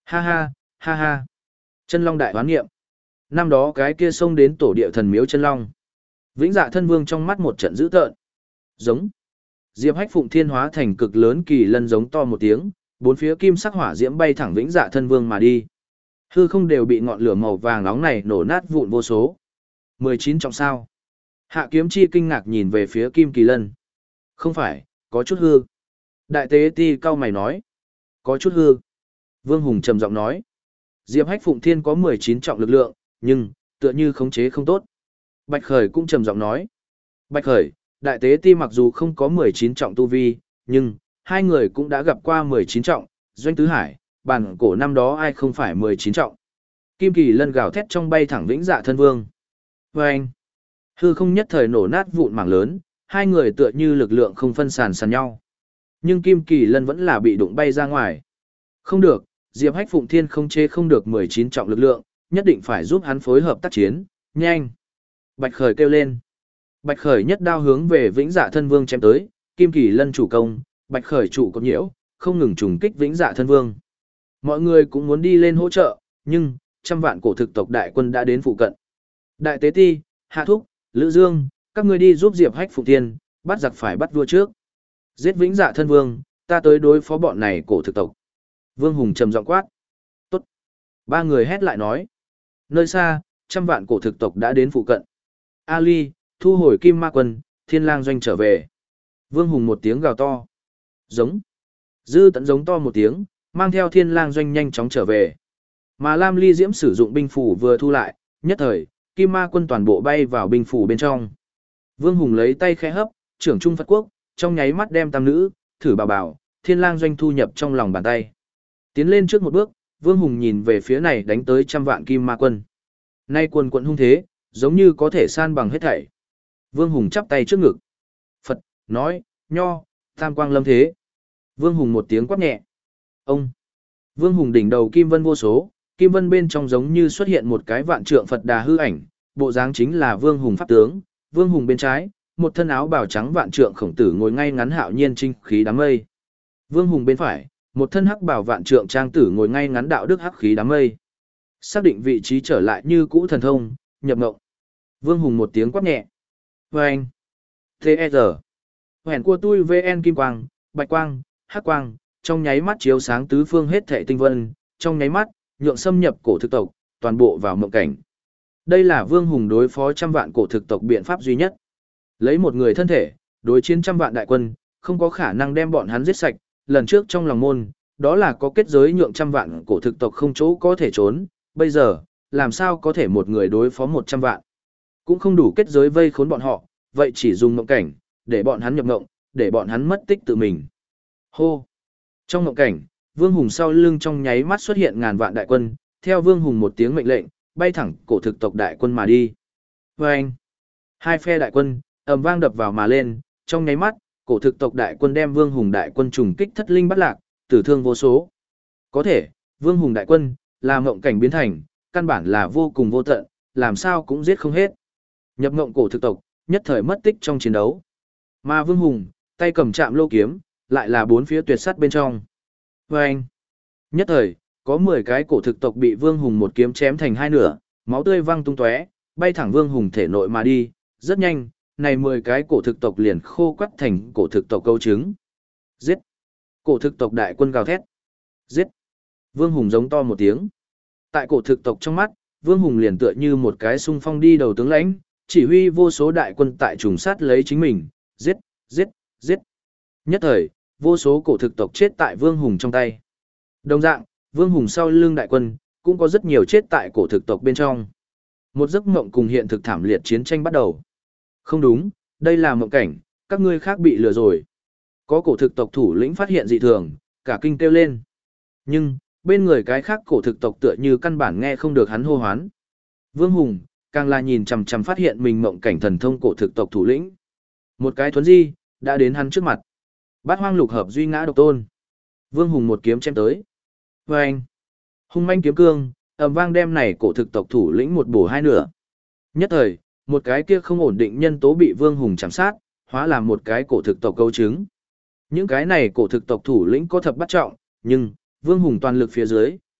Ha ha, ha ha. Chân long đại hoán nghiệm. Năm đó cái kia xông đến tổ địa thần miếu chân long. Vĩnh Dạ Thân Vương trong mắt một trận dữ tợn. Giống. Diệp Hách Phụng Thiên hóa thành cực lớn kỳ lân giống to một tiếng, bốn phía kim sắc hỏa diễm bay thẳng Vĩnh Dạ Thân Vương mà đi. Hư không đều bị ngọn lửa màu vàng nóng này nổ nát vụn vô số. mười chín trọng sao? Hạ Kiếm Chi kinh ngạc nhìn về phía Kim Kỳ Lân. Không phải, có chút hư. Đại tế ti cao mày nói. Có chút hư. Vương Hùng trầm giọng nói. Diệp Hách Phụng Thiên có mười chín trọng lực lượng, nhưng, tựa như khống chế không tốt. Bạch Khởi cũng trầm giọng nói. Bạch Khởi, đại tế ti mặc dù không có mười chín trọng tu vi, nhưng, hai người cũng đã gặp qua mười chín trọng, Doanh Tứ Hải, bản cổ năm đó ai không phải mười chín trọng. Kim Kỳ Lân gào thét trong bay thẳng Vĩnh Dạ Thân Vương. Vâng! Hư không nhất thời nổ nát vụn mảng lớn, hai người tựa như lực lượng không phân sàn sàn nhau. Nhưng Kim Kỳ Lân vẫn là bị đụng bay ra ngoài. Không được, Diệp Hách Phụng Thiên không chế không được mười chín trọng lực lượng, nhất định phải giúp hắn phối hợp tác chiến, nhanh. Bạch Khởi kêu lên. Bạch Khởi nhất đao hướng về Vĩnh Dạ Thân Vương chém tới, Kim Kỳ Lân chủ công, Bạch Khởi chủ cột nhiễu, không ngừng trùng kích Vĩnh Dạ Thân Vương. Mọi người cũng muốn đi lên hỗ trợ, nhưng trăm vạn cổ thực tộc đại quân đã đến phụ cận. Đại tế ti, Hạ Thúc, Lữ Dương, các ngươi đi giúp Diệp Hách Phụng Thiên, bắt giặc phải bắt vua trước. Giết Vĩnh Dạ Thân Vương, ta tới đối phó bọn này cổ thực tộc. Vương Hùng trầm giọng quát. Tốt. Ba người hét lại nói. Nơi xa, trăm vạn cổ thực tộc đã đến phụ cận. Ali, thu hồi Kim Ma Quân, Thiên Lang Doanh trở về. Vương Hùng một tiếng gào to. Giống. Dư Tẫn giống to một tiếng, mang theo Thiên Lang Doanh nhanh chóng trở về. Mà Lam Ly Diễm sử dụng binh phủ vừa thu lại, nhất thời, Kim Ma Quân toàn bộ bay vào binh phủ bên trong. Vương Hùng lấy tay khẽ hấp, trưởng trung Phật quốc, trong nháy mắt đem tam nữ, thử bảo bảo, Thiên Lang Doanh thu nhập trong lòng bàn tay. Tiến lên trước một bước, Vương Hùng nhìn về phía này đánh tới trăm vạn Kim Ma Quân. Nay quần quận hung thế, giống như có thể san bằng hết thảy. Vương Hùng chắp tay trước ngực. Phật, nói, nho, tam quang lâm thế. Vương Hùng một tiếng quát nhẹ. Ông. Vương Hùng đỉnh đầu kim vân vô số, kim vân bên trong giống như xuất hiện một cái vạn trượng Phật đà hư ảnh, bộ dáng chính là Vương Hùng pháp tướng. Vương Hùng bên trái, một thân áo bào trắng vạn trượng khổng tử ngồi ngay ngắn hạo nhiên trinh khí đám mây. Vương Hùng bên phải, một thân hắc bào vạn trượng trang tử ngồi ngay ngắn đạo đức hắc khí đám mây. Xác định vị trí trở lại như cũ thần thông, nhập ngộng. Vương Hùng một tiếng quát nhẹ. Vâng. tê e rờ. Hẻn của tôi vê en kim quang, bạch quang, hắc quang, trong nháy mắt chiếu sáng tứ phương hết thảy tinh vân, trong nháy mắt, nhượng xâm nhập cổ thực tộc, toàn bộ vào mộng cảnh. Đây là Vương Hùng đối phó trăm vạn cổ thực tộc biện pháp duy nhất. Lấy một người thân thể, đối chiến trăm vạn đại quân, không có khả năng đem bọn hắn giết sạch, lần trước trong lòng môn, đó là có kết giới nhượng trăm vạn cổ thực tộc không chỗ có thể trốn, bây giờ, làm sao có thể một người đối phó một trăm vạn. Cũng không đủ kết giới vây khốn bọn họ, vậy chỉ dùng mộng cảnh, để bọn hắn nhập mộng, để bọn hắn mất tích tự mình. Hô! Trong mộng cảnh, Vương Hùng sau lưng trong nháy mắt xuất hiện ngàn vạn đại quân, theo Vương Hùng một tiếng mệnh lệnh, bay thẳng cổ thực tộc đại quân mà đi. Vâng! Hai phe đại quân, ầm vang đập vào mà lên, trong nháy mắt, cổ thực tộc đại quân đem Vương Hùng đại quân trùng kích thất linh bắt lạc, tử thương vô số. Có thể, Vương Hùng đại quân, là mộng cảnh biến thành, căn bản là vô cùng vô tận, làm sao cũng giết không hết. Nhập mộng cổ thực tộc, nhất thời mất tích trong chiến đấu. Mà Vương Hùng, tay cầm chạm lô kiếm, lại là bốn phía tuyệt sắt bên trong. Vâng! Nhất thời, có mười cái cổ thực tộc bị Vương Hùng một kiếm chém thành hai nửa, máu tươi văng tung tóe, bay thẳng Vương Hùng thể nội mà đi, rất nhanh, này mười cái cổ thực tộc liền khô quắt thành cổ thực tộc câu trứng. Giết! Cổ thực tộc đại quân gào thét. Giết! Vương Hùng giống to một tiếng. Tại cổ thực tộc trong mắt, Vương Hùng liền tựa như một cái xung phong đi đầu tướng lãnh, chỉ huy vô số đại quân tại trùng sát lấy chính mình. Giết! Giết! Giết! Nhất thời, vô số cổ thực tộc chết tại Vương Hùng trong tay. Đồng dạng, Vương Hùng sau lưng đại quân, cũng có rất nhiều chết tại cổ thực tộc bên trong. Một giấc mộng cùng hiện thực thảm liệt chiến tranh bắt đầu. Không đúng, đây là mộng cảnh, các ngươi khác bị lừa rồi. Có cổ thực tộc thủ lĩnh phát hiện dị thường, cả kinh kêu lên. Nhưng, bên người cái khác cổ thực tộc tựa như căn bản nghe không được hắn hô hoán. Vương Hùng, càng là nhìn chằm chằm phát hiện mình mộng cảnh thần thông cổ thực tộc thủ lĩnh. Một cái thuấn di, đã đến hắn trước mặt. Bát hoang lục hợp duy ngã độc tôn. Vương Hùng một kiếm chém tới. Và anh, hung manh kiếm cương, ầm vang đem này cổ thực tộc thủ lĩnh một bổ hai nửa. Nhất thời, một cái kia không ổn định nhân tố bị Vương Hùng chạm sát, hóa làm một cái cổ thực tộc câu trứng. Những cái này cổ thực tộc thủ lĩnh có thập bắt trọng, nhưng Vương Hùng toàn lực phía dưới,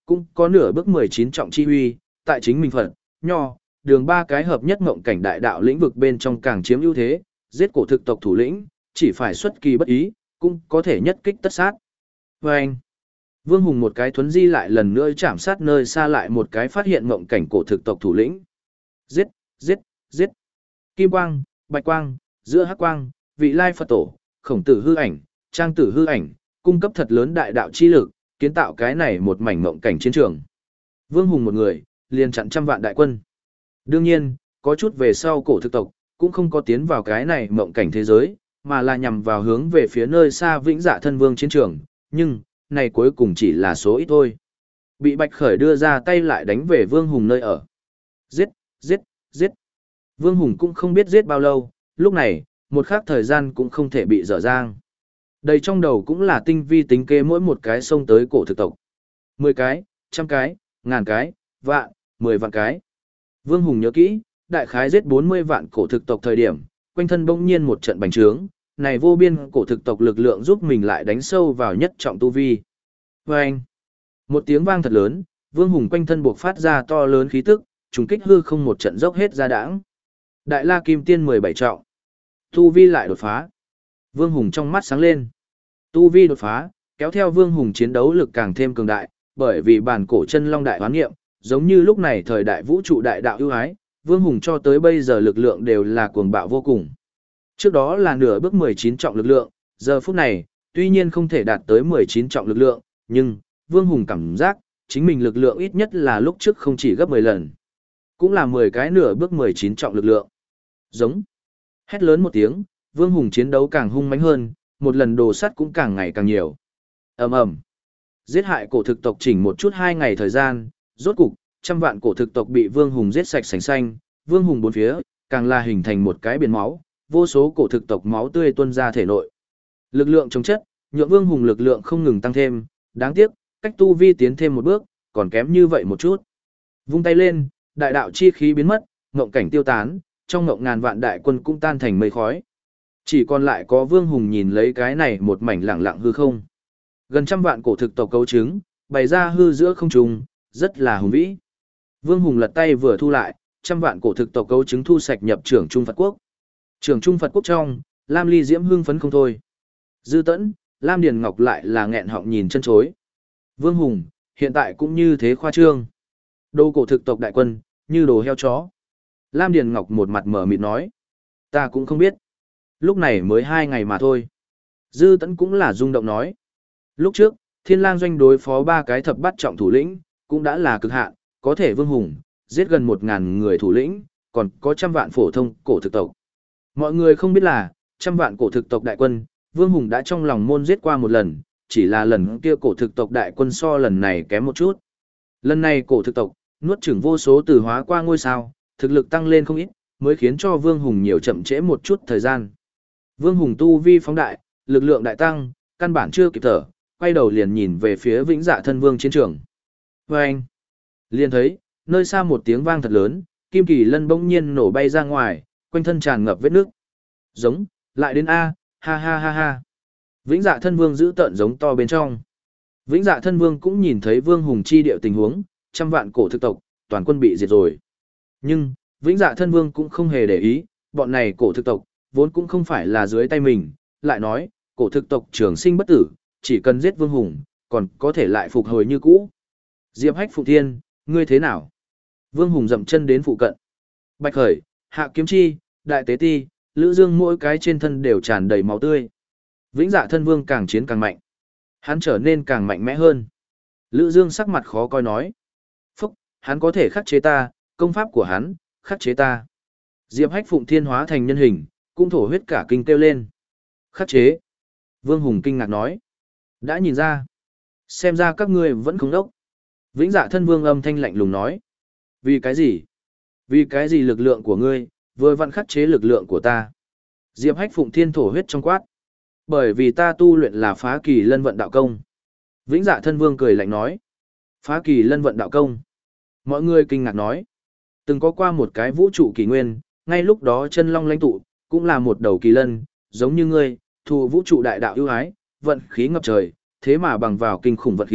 cũng có nửa bước mười chín trọng chi huy, tại chính mình Phật, Nho, đường ba cái hợp nhất mộng cảnh đại đạo lĩnh vực bên trong càng chiếm ưu thế, giết cổ thực tộc thủ lĩnh, chỉ phải xuất kỳ bất ý, cũng có thể nhất kích tất sát. Và anh, Vương Hùng một cái thuấn di lại lần nữa chạm sát nơi xa lại một cái phát hiện mộng cảnh cổ thực tộc thủ lĩnh. Giết, giết, giết. Kim quang, bạch quang, giữa hắc quang, vị lai Phật tổ, khổng tử hư ảnh, trang tử hư ảnh, cung cấp thật lớn đại đạo chi lực, kiến tạo cái này một mảnh mộng cảnh chiến trường. Vương Hùng một người, liền chặn trăm vạn đại quân. Đương nhiên, có chút về sau cổ thực tộc, cũng không có tiến vào cái này mộng cảnh thế giới, mà là nhằm vào hướng về phía nơi xa vĩnh dạ thân vương chiến trường, nhưng, này cuối cùng chỉ là số ít thôi. Bị Bạch Khởi đưa ra tay lại đánh về Vương Hùng nơi ở. Giết, giết, giết. Vương Hùng cũng không biết giết bao lâu, lúc này, một khắc thời gian cũng không thể bị dở dang. Đầy trong đầu cũng là tinh vi tính kế mỗi một cái xông tới cổ thực tộc. Mười cái, trăm cái, ngàn cái, vạn, mười vạn cái. Vương Hùng nhớ kỹ, đại khái giết bốn mươi vạn cổ thực tộc thời điểm, quanh thân bỗng nhiên một trận bành trướng, này vô biên cổ thực tộc lực lượng giúp mình lại đánh sâu vào nhất trọng tu vi. Và anh, một tiếng vang thật lớn, Vương Hùng quanh thân buộc phát ra to lớn khí tức, trùng kích hư không một trận dốc hết ra đãng. Đại La Kim Tiên mười bảy trọng. Tu vi lại đột phá. Vương Hùng trong mắt sáng lên. Tu vi đột phá, kéo theo Vương Hùng chiến đấu lực càng thêm cường đại, bởi vì bản cổ chân long đại hoán nghiệm, giống như lúc này thời đại vũ trụ đại đạo ưu ái, Vương Hùng cho tới bây giờ lực lượng đều là cuồng bạo vô cùng. Trước đó là nửa bước mười chín trọng lực lượng, giờ phút này, tuy nhiên không thể đạt tới mười chín trọng lực lượng, nhưng, Vương Hùng cảm giác, chính mình lực lượng ít nhất là lúc trước không chỉ gấp mười lần. Cũng là mười cái nửa bước mười chín trọng lực lượng. Giống. Hét lớn một tiếng, Vương Hùng chiến đấu càng hung mãnh hơn, một lần đồ sắt cũng càng ngày càng nhiều. Ầm ầm. Giết hại cổ thực tộc chỉnh một chút hai ngày thời gian, rốt cục, trăm vạn cổ thực tộc bị Vương Hùng giết sạch sành xanh, Vương Hùng bốn phía, càng là hình thành một cái biển máu, vô số cổ thực tộc máu tươi tuôn ra thể nội. Lực lượng chống chất, nhượng Vương Hùng lực lượng không ngừng tăng thêm, đáng tiếc, cách tu vi tiến thêm một bước, còn kém như vậy một chút. Vung tay lên, đại đạo chi khí biến mất, ngộng cảnh tiêu tán, trong ngộng ngàn vạn đại quân cũng tan thành mây khói. Chỉ còn lại có Vương Hùng nhìn lấy cái này một mảnh lặng lặng hư không. Gần trăm vạn cổ thực tộc cấu trứng, bày ra hư giữa không trung, rất là hùng vĩ. Vương Hùng lật tay vừa thu lại, trăm vạn cổ thực tộc cấu trứng thu sạch nhập trưởng Trung Phật Quốc. Trưởng Trung Phật Quốc trong, Lam Ly Diễm hưng phấn không thôi. Dư Tẫn, Lam Điền Ngọc lại là nghẹn họng nhìn chân chối. Vương Hùng, hiện tại cũng như thế khoa trương. Đồ cổ thực tộc đại quân, như đồ heo chó. Lam Điền Ngọc một mặt mở mịt nói. Ta cũng không biết. Lúc này mới hai ngày mà thôi. Dư Tẫn cũng là rung động nói. Lúc trước, Thiên Lang doanh đối phó ba cái thập bát trọng thủ lĩnh, cũng đã là cực hạn, có thể Vương Hùng, giết gần một ngàn người thủ lĩnh, còn có trăm vạn phổ thông cổ thực tộc. Mọi người không biết là, trăm vạn cổ thực tộc đại quân, Vương Hùng đã trong lòng môn giết qua một lần, chỉ là lần kia cổ thực tộc đại quân so lần này kém một chút. Lần này cổ thực tộc, nuốt chửng vô số từ hóa qua ngôi sao, thực lực tăng lên không ít, mới khiến cho Vương Hùng nhiều chậm trễ một chút thời gian. Vương Hùng tu vi phóng đại, lực lượng đại tăng, căn bản chưa kịp thở, quay đầu liền nhìn về phía Vĩnh Dạ Thân Vương chiến trường. Và anh, liền thấy, nơi xa một tiếng vang thật lớn, Kim Kỳ Lân bỗng nhiên nổ bay ra ngoài, quanh thân tràn ngập vết nước. Giống, lại đến A, ha ha ha ha. Vĩnh Dạ Thân Vương giữ tợn giống to bên trong. Vĩnh Dạ Thân Vương cũng nhìn thấy Vương Hùng chi điệu tình huống, trăm vạn cổ thực tộc, toàn quân bị diệt rồi. Nhưng, Vĩnh Dạ Thân Vương cũng không hề để ý, bọn này cổ thực tộc, vốn cũng không phải là dưới tay mình, lại nói, cổ thực tộc trường sinh bất tử, chỉ cần giết Vương Hùng, còn có thể lại phục hồi như cũ. Diệp Hách Phụ Thiên, ngươi thế nào? Vương Hùng dậm chân đến phụ cận. Bạch Khởi, Hạ Kiếm Chi, Đại Tế Ti, Lữ Dương mỗi cái trên thân đều tràn đầy máu tươi. Vĩnh Dạ Thân Vương càng chiến càng mạnh. Hắn trở nên càng mạnh mẽ hơn. Lữ Dương sắc mặt khó coi nói. Phúc, hắn có thể khắc chế ta, công pháp của hắn, khắc chế ta. Diệp Hách Phụng Thiên hóa thành nhân hình, cũng thổ huyết cả kinh kêu lên. Khắc chế. Vương Hùng kinh ngạc nói. Đã nhìn ra. Xem ra các ngươi vẫn không đốc. Vĩnh Dạ Thân Vương âm thanh lạnh lùng nói. Vì cái gì? Vì cái gì lực lượng của ngươi, vừa vặn khắc chế lực lượng của ta? Diệp Hách Phụng Thiên thổ huyết trong quát. Bởi vì ta tu luyện là phá kỳ lân vận đạo công. Vĩnh Dạ Thân Vương cười lạnh nói. Phá kỳ lân vận đạo công. Mọi người kinh ngạc nói. Từng có qua một cái vũ trụ kỳ nguyên, ngay lúc đó chân long lãnh tụ, cũng là một đầu kỳ lân, giống như ngươi, thù vũ trụ đại đạo ưu ái, vận khí ngập trời, thế mà bằng vào kinh khủng vận khí,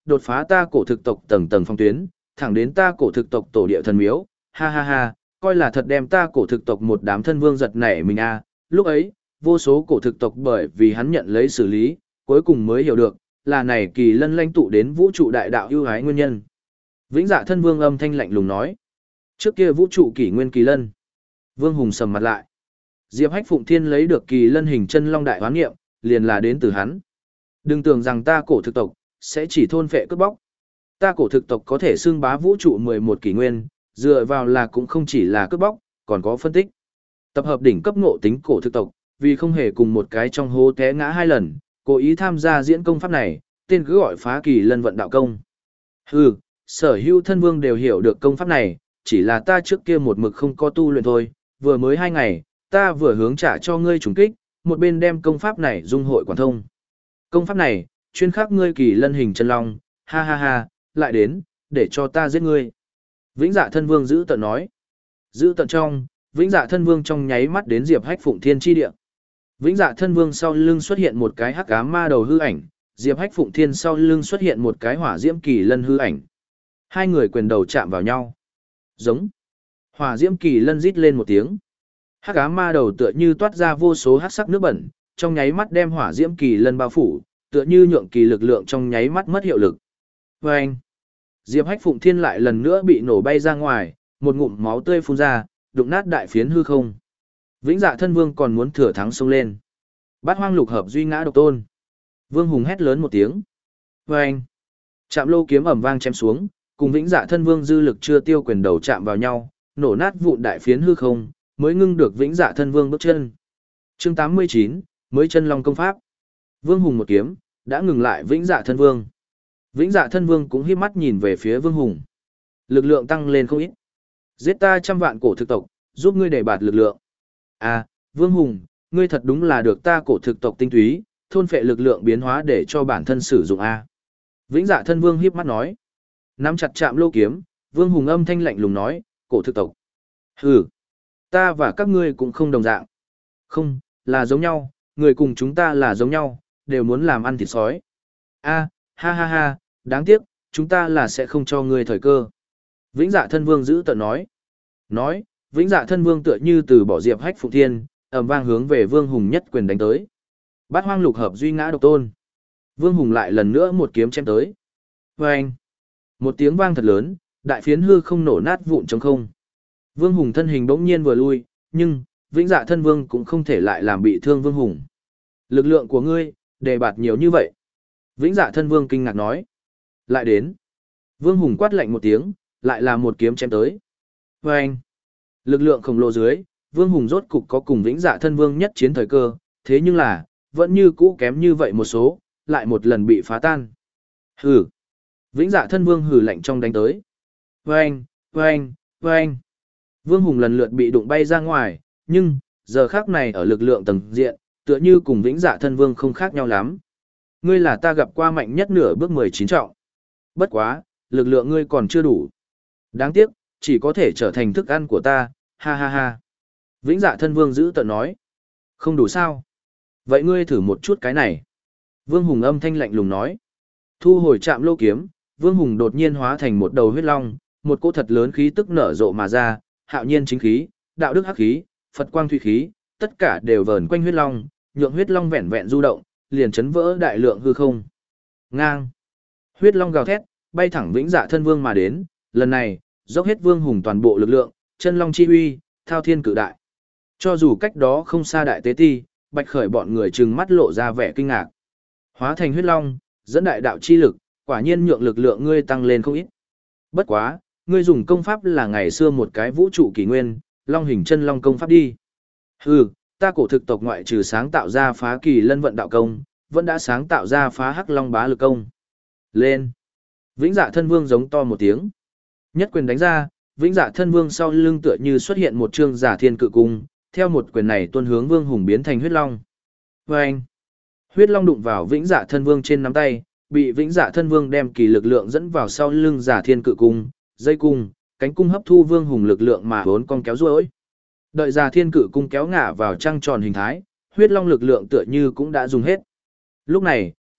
đột phá ta cổ thực tộc tầng tầng phong tuyến, thẳng đến ta cổ thực tộc tổ địa thần miếu, ha ha ha, coi là thật đem ta cổ thực tộc một đám thân vương giật nảy mình a. Lúc ấy, vô số cổ thực tộc bởi vì hắn nhận lấy xử lý, cuối cùng mới hiểu được, là này kỳ lân lãnh tụ đến vũ trụ đại đạo ưu ái nguyên nhân. Vĩnh Dạ thân vương âm thanh lạnh lùng nói, trước kia vũ trụ kỷ nguyên kỳ lân. Vương Hùng sầm mặt lại. Diệp Hách Phụng Thiên lấy được kỳ lân hình chân long đại hoán nghiệm, liền là đến từ hắn. Đừng tưởng rằng ta cổ thực tộc sẽ chỉ thôn phệ cướp bóc. Ta cổ thực tộc có thể xưng bá vũ trụ mười một kỷ nguyên, dựa vào là cũng không chỉ là cướp bóc, còn có phân tích. Tập hợp đỉnh cấp ngộ tính cổ thực tộc, vì không hề cùng một cái trong hố té ngã hai lần, cố ý tham gia diễn công pháp này, tên cứ gọi phá kỳ lân vận đạo công. Hừ, sở hữu thân vương đều hiểu được công pháp này, chỉ là ta trước kia một mực không có tu luyện thôi, vừa mới hai ngày, ta vừa hướng trả cho ngươi trùng kích, một bên đem công pháp này dung hội quản thông. Công pháp này, chuyên khắc ngươi kỳ lân hình chân long, ha ha ha, lại đến, để cho ta giết ngươi. Vĩnh Dạ thân vương giữ tận nói. Giữ tận trong, Vĩnh Dạ thân vương trong nháy mắt đến Diệp Hách Phụng Thiên chi địa. Vĩnh Dạ thân vương sau lưng xuất hiện một cái hắc ám ma đầu hư ảnh, Diệp Hách Phụng Thiên sau lưng xuất hiện một cái hỏa diễm kỳ lân hư ảnh. Hai người quyền đầu chạm vào nhau. Giống. Hỏa diễm kỳ lân rít lên một tiếng. Hắc ám ma đầu tựa như toát ra vô số hắc sắc nước bẩn, trong nháy mắt đem hỏa diễm kỳ lân bao phủ, tựa như nhượng kỳ lực lượng trong nháy mắt mất hiệu lực. Vâng! Diệp Hách Phụng Thiên lại lần nữa bị nổ bay ra ngoài, một ngụm máu tươi phun ra, đụng nát đại phiến hư không. Vĩnh Dạ thân vương còn muốn thừa thắng xông lên. Bát hoang lục hợp duy ngã độc tôn. Vương Hùng hét lớn một tiếng. Vâng! Chạm lô kiếm ầm vang chém xuống, cùng Vĩnh Dạ thân vương dư lực chưa tiêu quyền đầu chạm vào nhau, nổ nát vụn đại phiến hư không, mới ngưng được Vĩnh Dạ thân vương bước chân. Chương tám mươi chín, mới chân long công pháp. Vương Hùng một kiếm, đã ngừng lại Vĩnh Dạ thân vương. Vĩnh Dạ thân vương cũng híp mắt nhìn về phía Vương Hùng. Lực lượng tăng lên không ít. Giết ta trăm vạn cổ thực tộc, giúp ngươi đề bạt lực lượng. À, Vương Hùng, ngươi thật đúng là được ta cổ thực tộc tinh túy, thôn phệ lực lượng biến hóa để cho bản thân sử dụng a. Vĩnh Dạ thân vương híp mắt nói. Nắm chặt chạm lô kiếm, Vương Hùng âm thanh lạnh lùng nói, cổ thực tộc. Hừ, ta và các ngươi cũng không đồng dạng. Không, là giống nhau, người cùng chúng ta là giống nhau, đều muốn làm ăn thịt sói. A, ha ha ha, đáng tiếc, chúng ta là sẽ không cho ngươi thời cơ. Vĩnh Dạ thân vương giữ tợn nói. Nói, Vĩnh Dạ thân vương tựa như từ bỏ Diệp Hách Phụng Thiên, ầm vang hướng về Vương Hùng nhất quyền đánh tới. Bát hoang lục hợp duy ngã độc tôn. Vương Hùng lại lần nữa một kiếm chém tới. Vâng! Một tiếng vang thật lớn, đại phiến hư không nổ nát vụn trong không. Vương Hùng thân hình bỗng nhiên vừa lui, nhưng Vĩnh Dạ thân vương cũng không thể lại làm bị thương Vương Hùng. Lực lượng của ngươi, đề bạt nhiều như vậy. Vĩnh Dạ thân vương kinh ngạc nói. Lại đến. Vương Hùng quát lạnh một tiếng, lại là một kiếm chém tới. Vâng! Lực lượng khổng lồ dưới, Vương Hùng rốt cục có cùng Vĩnh Dạ thân vương nhất chiến thời cơ, thế nhưng là, vẫn như cũ kém như vậy một số, lại một lần bị phá tan. Hừ! Vĩnh Dạ thân vương hừ lạnh trong đánh tới. Vâng! Vâng! Vâng! Vương Hùng lần lượt bị đụng bay ra ngoài, nhưng, giờ khác này ở lực lượng tầng diện, tựa như cùng Vĩnh Dạ thân vương không khác nhau lắm. Ngươi là ta gặp qua mạnh nhất nửa bước mười chín trọng. Bất quá, lực lượng ngươi còn chưa đủ. Đáng tiếc, chỉ có thể trở thành thức ăn của ta, ha ha ha. Vĩnh Dạ thân vương giữ tợn nói. Không đủ sao? Vậy ngươi thử một chút cái này. Vương Hùng âm thanh lạnh lùng nói. Thu hồi chạm lô kiếm, Vương Hùng đột nhiên hóa thành một đầu huyết long, một cỗ thật lớn khí tức nở rộ mà ra, hạo nhiên chính khí, đạo đức hắc khí, Phật quang thủy khí, tất cả đều vờn quanh huyết long, nhượng huyết long vẹn vẹn du động, liền chấn vỡ đại lượng hư không. Ngang. Huyết long gào thét, bay thẳng Vĩnh Dạ thân vương mà đến, lần này, dốc hết Vương Hùng toàn bộ lực lượng, chân long chi uy, thao thiên cự đại. Cho dù cách đó không xa đại tế ti, Bạch Khởi bọn người trừng mắt lộ ra vẻ kinh ngạc. Hóa thành huyết long, dẫn đại đạo chi lực, quả nhiên nhượng lực lượng ngươi tăng lên không ít. Bất quá, ngươi dùng công pháp là ngày xưa một cái vũ trụ kỷ nguyên, long hình chân long công pháp đi. Hừ, ta cổ thực tộc ngoại trừ sáng tạo ra phá kỳ lân vận đạo công, vẫn đã sáng tạo ra phá hắc long bá lực công. Lên! Vĩnh Dạ thân vương giống to một tiếng. Nhất quyền đánh ra, Vĩnh Dạ thân vương sau lưng tựa như xuất hiện một trương giả thiên cự cung, theo một quyền này tuôn hướng Vương Hùng biến thành huyết long. Vâng! Huyết long đụng vào Vĩnh Dạ thân vương trên nắm tay, bị Vĩnh Dạ thân vương đem kỳ lực lượng dẫn vào sau lưng giả thiên cự cung, dây cung, cánh cung hấp thu Vương Hùng lực lượng mà bốn con kéo ruôi. Đợi giả thiên cự cung kéo ngả vào trăng tròn hình thái, huyết long lực lượng tựa như cũng đã dùng hết. Lúc này,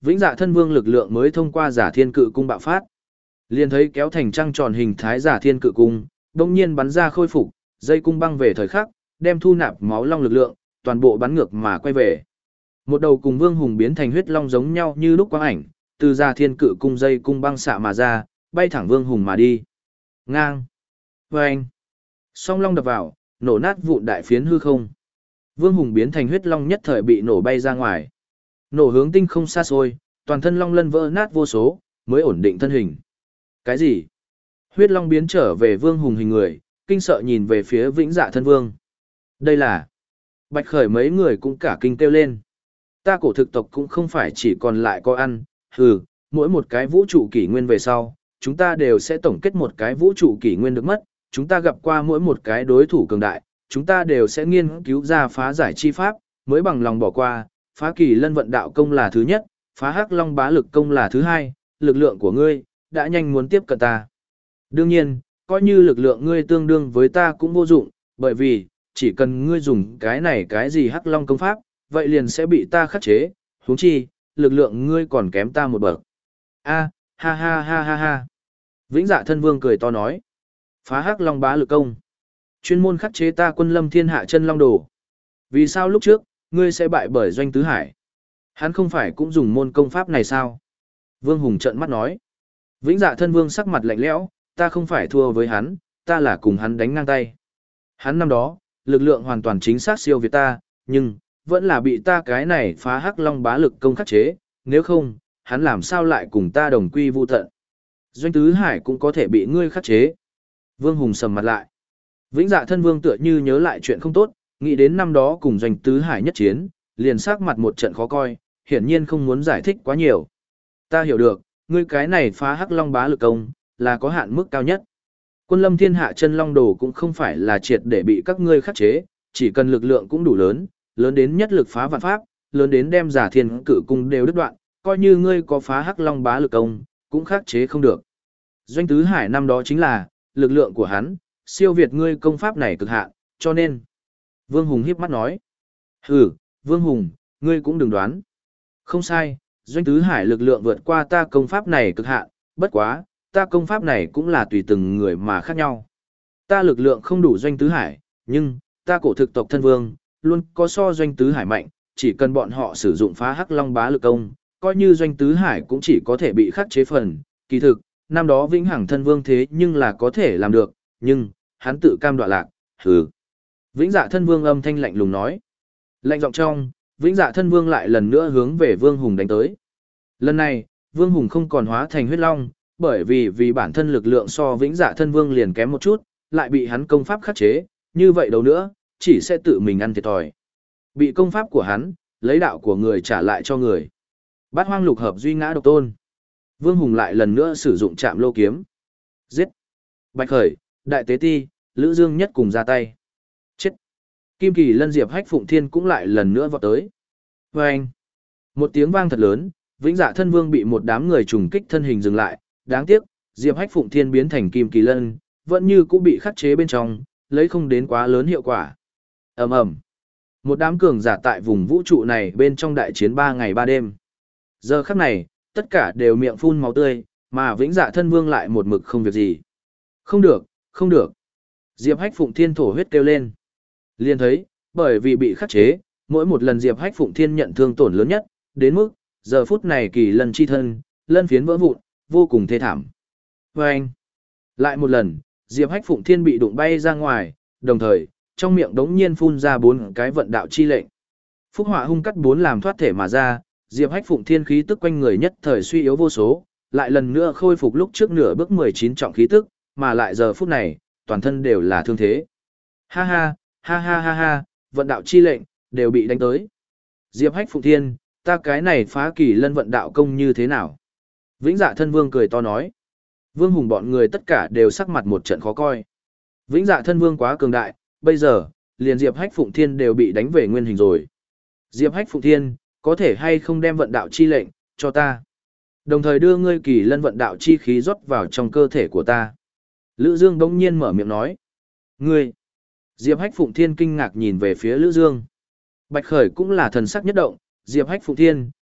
Vĩnh Dạ Thân Vương lực lượng mới thông qua Giả Thiên Cự Cung bạo phát. Liền thấy kéo thành trăng tròn hình thái Giả Thiên Cự Cung, đột nhiên bắn ra khôi phục, dây cung băng về thời khắc, đem thu nạp máu long lực lượng, toàn bộ bắn ngược mà quay về. Một đầu cùng Vương Hùng biến thành huyết long giống nhau như lúc quang ảnh, từ Giả Thiên Cự Cung dây cung băng xạ mà ra, bay thẳng Vương Hùng mà đi. Ngang. Vâng. Song long đập vào, nổ nát vụn đại phiến hư không. Vương Hùng biến thành huyết long nhất thời bị nổ bay ra ngoài. Nổ hướng tinh không xa xôi, toàn thân long lân vỡ nát vô số, mới ổn định thân hình. Cái gì? Huyết long biến trở về Vương Hùng hình người, kinh sợ nhìn về phía Vĩnh Dạ Thân Vương. Đây là... Bạch Khởi mấy người cũng cả kinh kêu lên. Ta cổ thực tộc cũng không phải chỉ còn lại có ăn, hừ, mỗi một cái vũ trụ kỷ nguyên về sau, chúng ta đều sẽ tổng kết một cái vũ trụ kỷ nguyên được mất, chúng ta gặp qua mỗi một cái đối thủ cường đại, chúng ta đều sẽ nghiên cứu ra phá giải chi pháp, mới bằng lòng bỏ qua, phá kỳ lân vận đạo công là thứ nhất, phá hắc long bá lực công là thứ hai, lực lượng của ngươi, đã nhanh muốn tiếp cận ta. Đương nhiên, coi như lực lượng ngươi tương đương với ta cũng vô dụng, bởi vì, chỉ cần ngươi dùng cái này cái gì hắc long công pháp, vậy liền sẽ bị ta khắc chế, huống chi, lực lượng ngươi còn kém ta một bậc. A, ha ha ha ha ha. Vĩnh Dạ Thân Vương cười to nói, phá hắc long bá lực công, chuyên môn khắc chế ta Quân Lâm Thiên Hạ Chân Long Đồ. Vì sao lúc trước, ngươi sẽ bại bởi Doanh Tứ Hải? Hắn không phải cũng dùng môn công pháp này sao? Vương Hùng trợn mắt nói. Vĩnh Dạ Thân Vương sắc mặt lạnh lẽo, ta không phải thua với hắn, ta là cùng hắn đánh ngang tay. Hắn năm đó, lực lượng hoàn toàn chính xác siêu việt ta, nhưng, vẫn là bị ta cái này phá hắc long bá lực công khắc chế, nếu không, hắn làm sao lại cùng ta đồng quy vu tận. Doanh Tứ Hải cũng có thể bị ngươi khắc chế. Vương Hùng sầm mặt lại. Vĩnh Dạ Thân Vương tựa như nhớ lại chuyện không tốt, nghĩ đến năm đó cùng Doanh Tứ Hải nhất chiến, liền sắc mặt một trận khó coi, hiển nhiên không muốn giải thích quá nhiều. Ta hiểu được, ngươi cái này phá hắc long bá lực công, là có hạn mức cao nhất. Quân Lâm Thiên Hạ Chân Long Đồ cũng không phải là triệt để bị các ngươi khắc chế, chỉ cần lực lượng cũng đủ lớn, lớn đến nhất lực phá vạn pháp, lớn đến đem Giả Thiên Cự Cung đều đứt đoạn, coi như ngươi có phá hắc long bá lực công, cũng khắc chế không được. Doanh Tứ Hải năm đó chính là, lực lượng của hắn, siêu việt ngươi công pháp này cực hạn, cho nên. Vương Hùng hiếp mắt nói. Hừ, Vương Hùng, ngươi cũng đừng đoán. Không sai, Doanh Tứ Hải lực lượng vượt qua ta công pháp này cực hạn, bất quá, ta công pháp này cũng là tùy từng người mà khác nhau. Ta lực lượng không đủ Doanh Tứ Hải, nhưng, ta cổ thực tộc thân vương, luôn có so Doanh Tứ Hải mạnh, chỉ cần bọn họ sử dụng phá hắc long bá lực công, coi như Doanh Tứ Hải cũng chỉ có thể bị khắc chế phần, kỳ thực, năm đó Vĩnh Hằng Thân Vương thế nhưng là có thể làm được, nhưng, hắn tự cam đoạ lạc, hừ. Vĩnh Dạ Thân Vương âm thanh lạnh lùng nói. Lạnh giọng trong, Vĩnh Dạ Thân Vương lại lần nữa hướng về Vương Hùng đánh tới. Lần này, Vương Hùng không còn hóa thành huyết long, bởi vì vì bản thân lực lượng so Vĩnh Dạ Thân Vương liền kém một chút, lại bị hắn công pháp khắc chế, như vậy đâu nữa, chỉ sẽ tự mình ăn thiệt thòi. Bị công pháp của hắn, lấy đạo của người trả lại cho người. Bát Hoang Lục Hợp Duy Ngã Độc Tôn. Vương Hùng lại lần nữa sử dụng Trạm Lô kiếm. Giết. Bạch Khởi, Đại Tế Ti, Lữ Dương Nhất cùng ra tay. Chết. Kim Kỳ Lân Diệp Hách Phụng Thiên cũng lại lần nữa vọt tới. Vâng. Một tiếng vang thật lớn, Vĩnh Dạ Thân Vương bị một đám người trùng kích thân hình dừng lại, đáng tiếc, Diệp Hách Phụng Thiên biến thành Kim Kỳ Lân, vẫn như cũng bị khắc chế bên trong, lấy không đến quá lớn hiệu quả. Ầm ầm. Một đám cường giả tại vùng vũ trụ này bên trong đại chiến ba ngày ba đêm. Giờ khắc này, tất cả đều miệng phun máu tươi, mà Vĩnh Dạ Thân Vương lại một mực không việc gì. Không được, không được. Diệp Hách Phụng Thiên thổ huyết kêu lên. Liền thấy, bởi vì bị khắc chế, mỗi một lần Diệp Hách Phụng Thiên nhận thương tổn lớn nhất, đến mức, giờ phút này kỳ lân chi thân, lân phiến vỡ vụn, vô cùng thê thảm. Và anh, lại một lần, Diệp Hách Phụng Thiên bị đụng bay ra ngoài, đồng thời, trong miệng đống nhiên phun ra bốn cái vận đạo chi lệnh. Phúc họa hung cắt bốn làm thoát thể mà ra, Diệp Hách Phụng Thiên khí tức quanh người nhất thời suy yếu vô số, lại lần nữa khôi phục lúc trước nửa bước mười chín trọng khí tức, mà lại giờ phút này, toàn thân đều là thương thế. Ha ha, ha ha ha ha, vận đạo chi lệnh, đều bị đánh tới. Diệp Hách Phụng Thiên, ta cái này phá kỳ lân vận đạo công như thế nào? Vĩnh Dạ Thân Vương cười to nói. Vương Hùng bọn người tất cả đều sắc mặt một trận khó coi. Vĩnh Dạ Thân Vương quá cường đại, bây giờ, liền Diệp Hách Phụng Thiên đều bị đánh về nguyên hình rồi. Diệp Hách Phụng Thiên, có thể hay không đem vận đạo chi lệnh, cho ta. Đồng thời đưa ngươi kỳ lân vận đạo chi khí rót vào trong cơ thể của ta. Lữ Dương bỗng nhiên mở miệng nói. Ngươi! Diệp Hách Phụng Thiên kinh ngạc nhìn về phía Lữ Dương. Bạch Khởi cũng là thần sắc nhất động, Diệp Hách Phụng Thiên,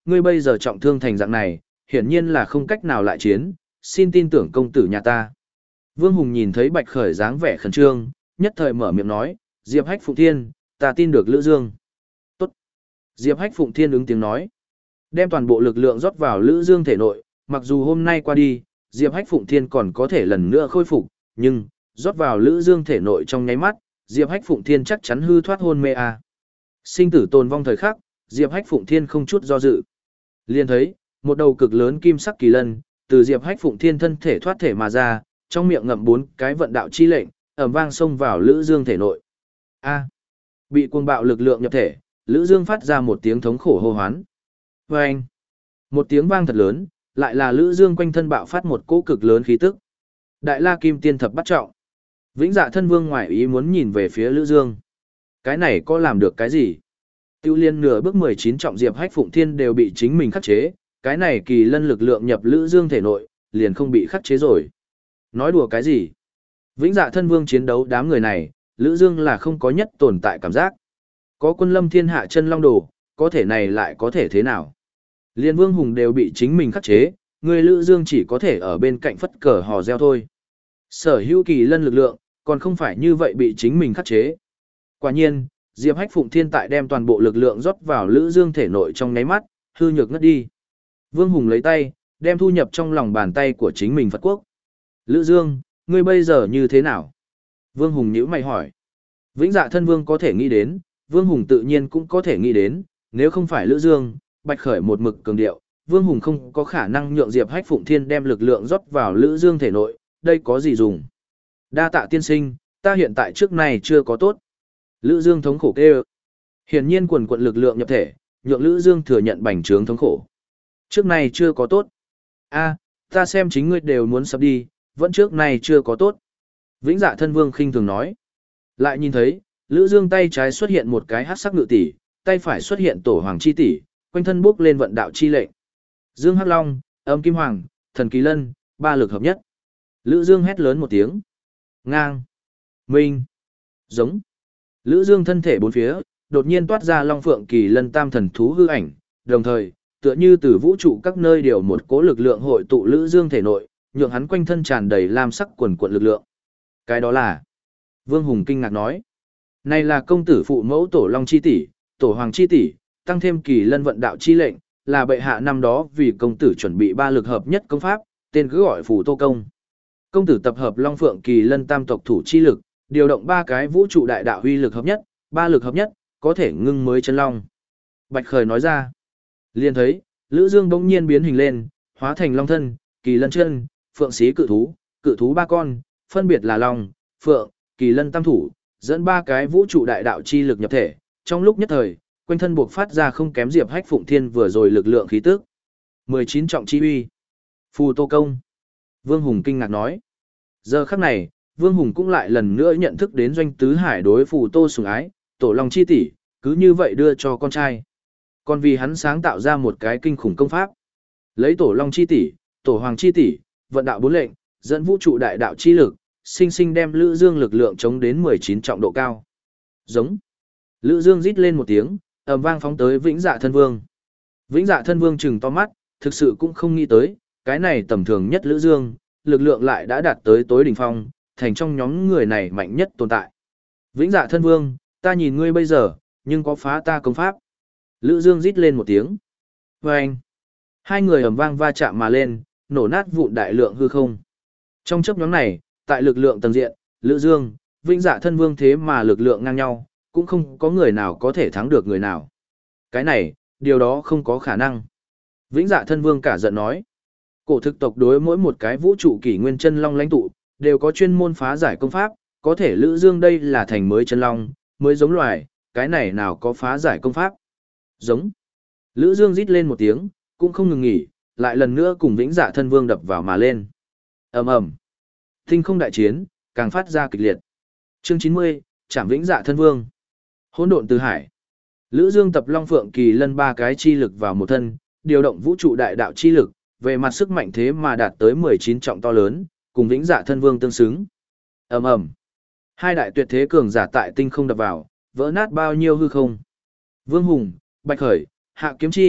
ngươi bây giờ trọng thương thành dạng này, hiển nhiên là không cách nào lại chiến, xin tin tưởng công tử nhà ta. Vương Hùng nhìn thấy Bạch Khởi dáng vẻ khẩn trương, nhất thời mở miệng nói, Diệp Hách Phụng Thiên, ta tin được Lữ Dương. Tốt. Diệp Hách Phụng Thiên ứng tiếng nói, đem toàn bộ lực lượng rót vào Lữ Dương thể nội, mặc dù hôm nay qua đi, Diệp Hách Phụng Thiên còn có thể lần nữa khôi phục, nhưng, rót vào Lữ Dương thể nội trong nháy mắt, Diệp Hách Phụng Thiên chắc chắn hư thoát hôn mê à. Sinh tử tồn vong thời khắc, Diệp Hách Phụng Thiên không chút do dự. Liền thấy, một đầu cực lớn kim sắc kỳ lân, từ Diệp Hách Phụng Thiên thân thể thoát thể mà ra, trong miệng ngậm bốn cái vận đạo chi lệnh, ầm vang xông vào Lữ Dương thể nội. A. Bị cuồng bạo lực lượng nhập thể, Lữ Dương phát ra một tiếng thống khổ hô hoán. Oeng. Một tiếng vang thật lớn, lại là Lữ Dương quanh thân bạo phát một cỗ cực lớn khí tức. Đại La Kim Tiên thập bắt trọng. Vĩnh Dạ Thân Vương ngoại ý muốn nhìn về phía Lữ Dương. Cái này có làm được cái gì? Tiêu Liên nửa bước mười chín trọng Diệp Hách Phụng Thiên đều bị chính mình khắc chế, cái này kỳ lân lực lượng nhập Lữ Dương thể nội, liền không bị khắc chế rồi. Nói đùa cái gì? Vĩnh Dạ Thân Vương chiến đấu đám người này, Lữ Dương là không có nhất tồn tại cảm giác. Có quân lâm thiên hạ chân long đồ, có thể này lại có thể thế nào? Liên Vương Hùng đều bị chính mình khắc chế, người Lữ Dương chỉ có thể ở bên cạnh phất cờ hò reo thôi. Sở hữu kỳ lân lực lượng, còn không phải như vậy bị chính mình khắc chế. Quả nhiên, Diệp Hách Phụng Thiên tại đem toàn bộ lực lượng rót vào Lữ Dương thể nội trong nháy mắt, hư nhược ngất đi. Vương Hùng lấy tay, đem thu nhập trong lòng bàn tay của chính mình Phật Quốc. Lữ Dương, ngươi bây giờ như thế nào? Vương Hùng nhíu mày hỏi. Vĩnh Dạ Thân Vương có thể nghĩ đến, Vương Hùng tự nhiên cũng có thể nghĩ đến, nếu không phải Lữ Dương, Bạch Khởi một mực cường điệu, Vương Hùng không có khả năng nhượng Diệp Hách Phụng Thiên đem lực lượng rót vào Lữ Dương thể nội, đây có gì dùng? Đa tạ tiên sinh, ta hiện tại trước này chưa có tốt. Lữ Dương thống khổ kêu. Hiển nhiên quần quận lực lượng nhập thể, nhượng Lữ Dương thừa nhận bành trướng thống khổ. Trước này chưa có tốt. A, ta xem chính ngươi đều muốn sập đi, vẫn trước này chưa có tốt. Vĩnh Dạ Thân Vương khinh thường nói. Lại nhìn thấy, Lữ Dương tay trái xuất hiện một cái hắc sắc ngự tỷ, tay phải xuất hiện tổ hoàng chi tỷ, quanh thân bước lên vận đạo chi lệnh. Dương Hắc Long, Âm Kim Hoàng, Thần Kỳ Lân, ba lực hợp nhất. Lữ Dương hét lớn một tiếng. Ngang. Minh. Giống. Lữ Dương thân thể bốn phía, đột nhiên toát ra Long Phượng Kỳ Lân tam thần thú hư ảnh, đồng thời, tựa như từ vũ trụ các nơi điều một cỗ lực lượng hội tụ Lữ Dương thể nội, nhượng hắn quanh thân tràn đầy lam sắc quần quần lực lượng. Cái đó là? Vương Hùng kinh ngạc nói. Này là công tử phụ mẫu tổ Long chi tỷ, tổ Hoàng chi tỷ, tăng thêm Kỳ Lân vận đạo chi lệnh, là bệ hạ năm đó vì công tử chuẩn bị ba lực hợp nhất công pháp, tên cứ gọi Phù Tô Công. Công tử tập hợp Long Phượng Kỳ Lân tam tộc thủ chi lực, điều động ba cái vũ trụ đại đạo huy lực hợp nhất, ba lực hợp nhất, có thể ngưng mới chân long. Bạch Khởi nói ra. Liền thấy, Lữ Dương bỗng nhiên biến hình lên, hóa thành long thân, kỳ lân chân, phượng xí cự thú, cự thú ba con, phân biệt là long, phượng, kỳ lân tam thủ, dẫn ba cái vũ trụ đại đạo chi lực nhập thể. Trong lúc nhất thời, quanh thân buộc phát ra không kém Diệp Hách Phụng Thiên vừa rồi lực lượng khí tức. mười chín trọng chi uy. Phù Tô Công. Vương Hùng kinh ngạc nói. Giờ khắc này, Vương Hùng cũng lại lần nữa nhận thức đến Doanh Tứ Hải đối Phù Tô sủng ái, tổ Long chi tỷ, cứ như vậy đưa cho con trai. Còn vì hắn sáng tạo ra một cái kinh khủng công pháp. Lấy tổ Long chi tỷ, tổ Hoàng chi tỷ, vận đạo bốn lệnh, dẫn vũ trụ đại đạo chi lực, sinh sinh đem Lữ Dương lực lượng chống đến mười chín trọng độ cao. Giống. Lữ Dương rít lên một tiếng, ầm vang phóng tới Vĩnh Dạ Thân Vương. Vĩnh Dạ Thân Vương trừng to mắt, thực sự cũng không nghĩ tới, cái này tầm thường nhất Lữ Dương, lực lượng lại đã đạt tới tối đỉnh phong, thành trong nhóm người này mạnh nhất tồn tại. Vĩnh Dạ Thân Vương, ta nhìn ngươi bây giờ, nhưng có phá ta công pháp. Lữ Dương rít lên một tiếng. Vâng! Hai người ầm vang va chạm mà lên, nổ nát vụn đại lượng hư không. Trong chấp nhóm này, tại lực lượng tầng diện, Lữ Dương, Vĩnh Dạ Thân Vương thế mà lực lượng ngang nhau, cũng không có người nào có thể thắng được người nào. Cái này, điều đó không có khả năng. Vĩnh Dạ Thân Vương cả giận nói. Cổ thực tộc đối mỗi một cái vũ trụ kỷ nguyên chân long lãnh tụ, đều có chuyên môn phá giải công pháp, có thể Lữ Dương đây là thành mới chân long, mới giống loài, cái này nào có phá giải công pháp. Giống. Lữ Dương rít lên một tiếng, cũng không ngừng nghỉ, lại lần nữa cùng Vĩnh Dạ Thân Vương đập vào mà lên. Ầm ầm. Tinh không đại chiến, càng phát ra kịch liệt. Chương chín mươi, Trảm Vĩnh Dạ Thân Vương. Hỗn độn từ hải. Lữ Dương tập Long Phượng Kỳ Lân ba cái chi lực vào một thân, điều động vũ trụ đại đạo chi lực, về mặt sức mạnh thế mà đạt tới mười chín trọng to lớn, cùng Vĩnh Dạ Thân Vương tương xứng. Ầm ầm. Hai đại tuyệt thế cường giả tại tinh không đập vào, vỡ nát bao nhiêu hư không. Vương Hùng, Bạch Khởi, Hạ Kiếm Chi,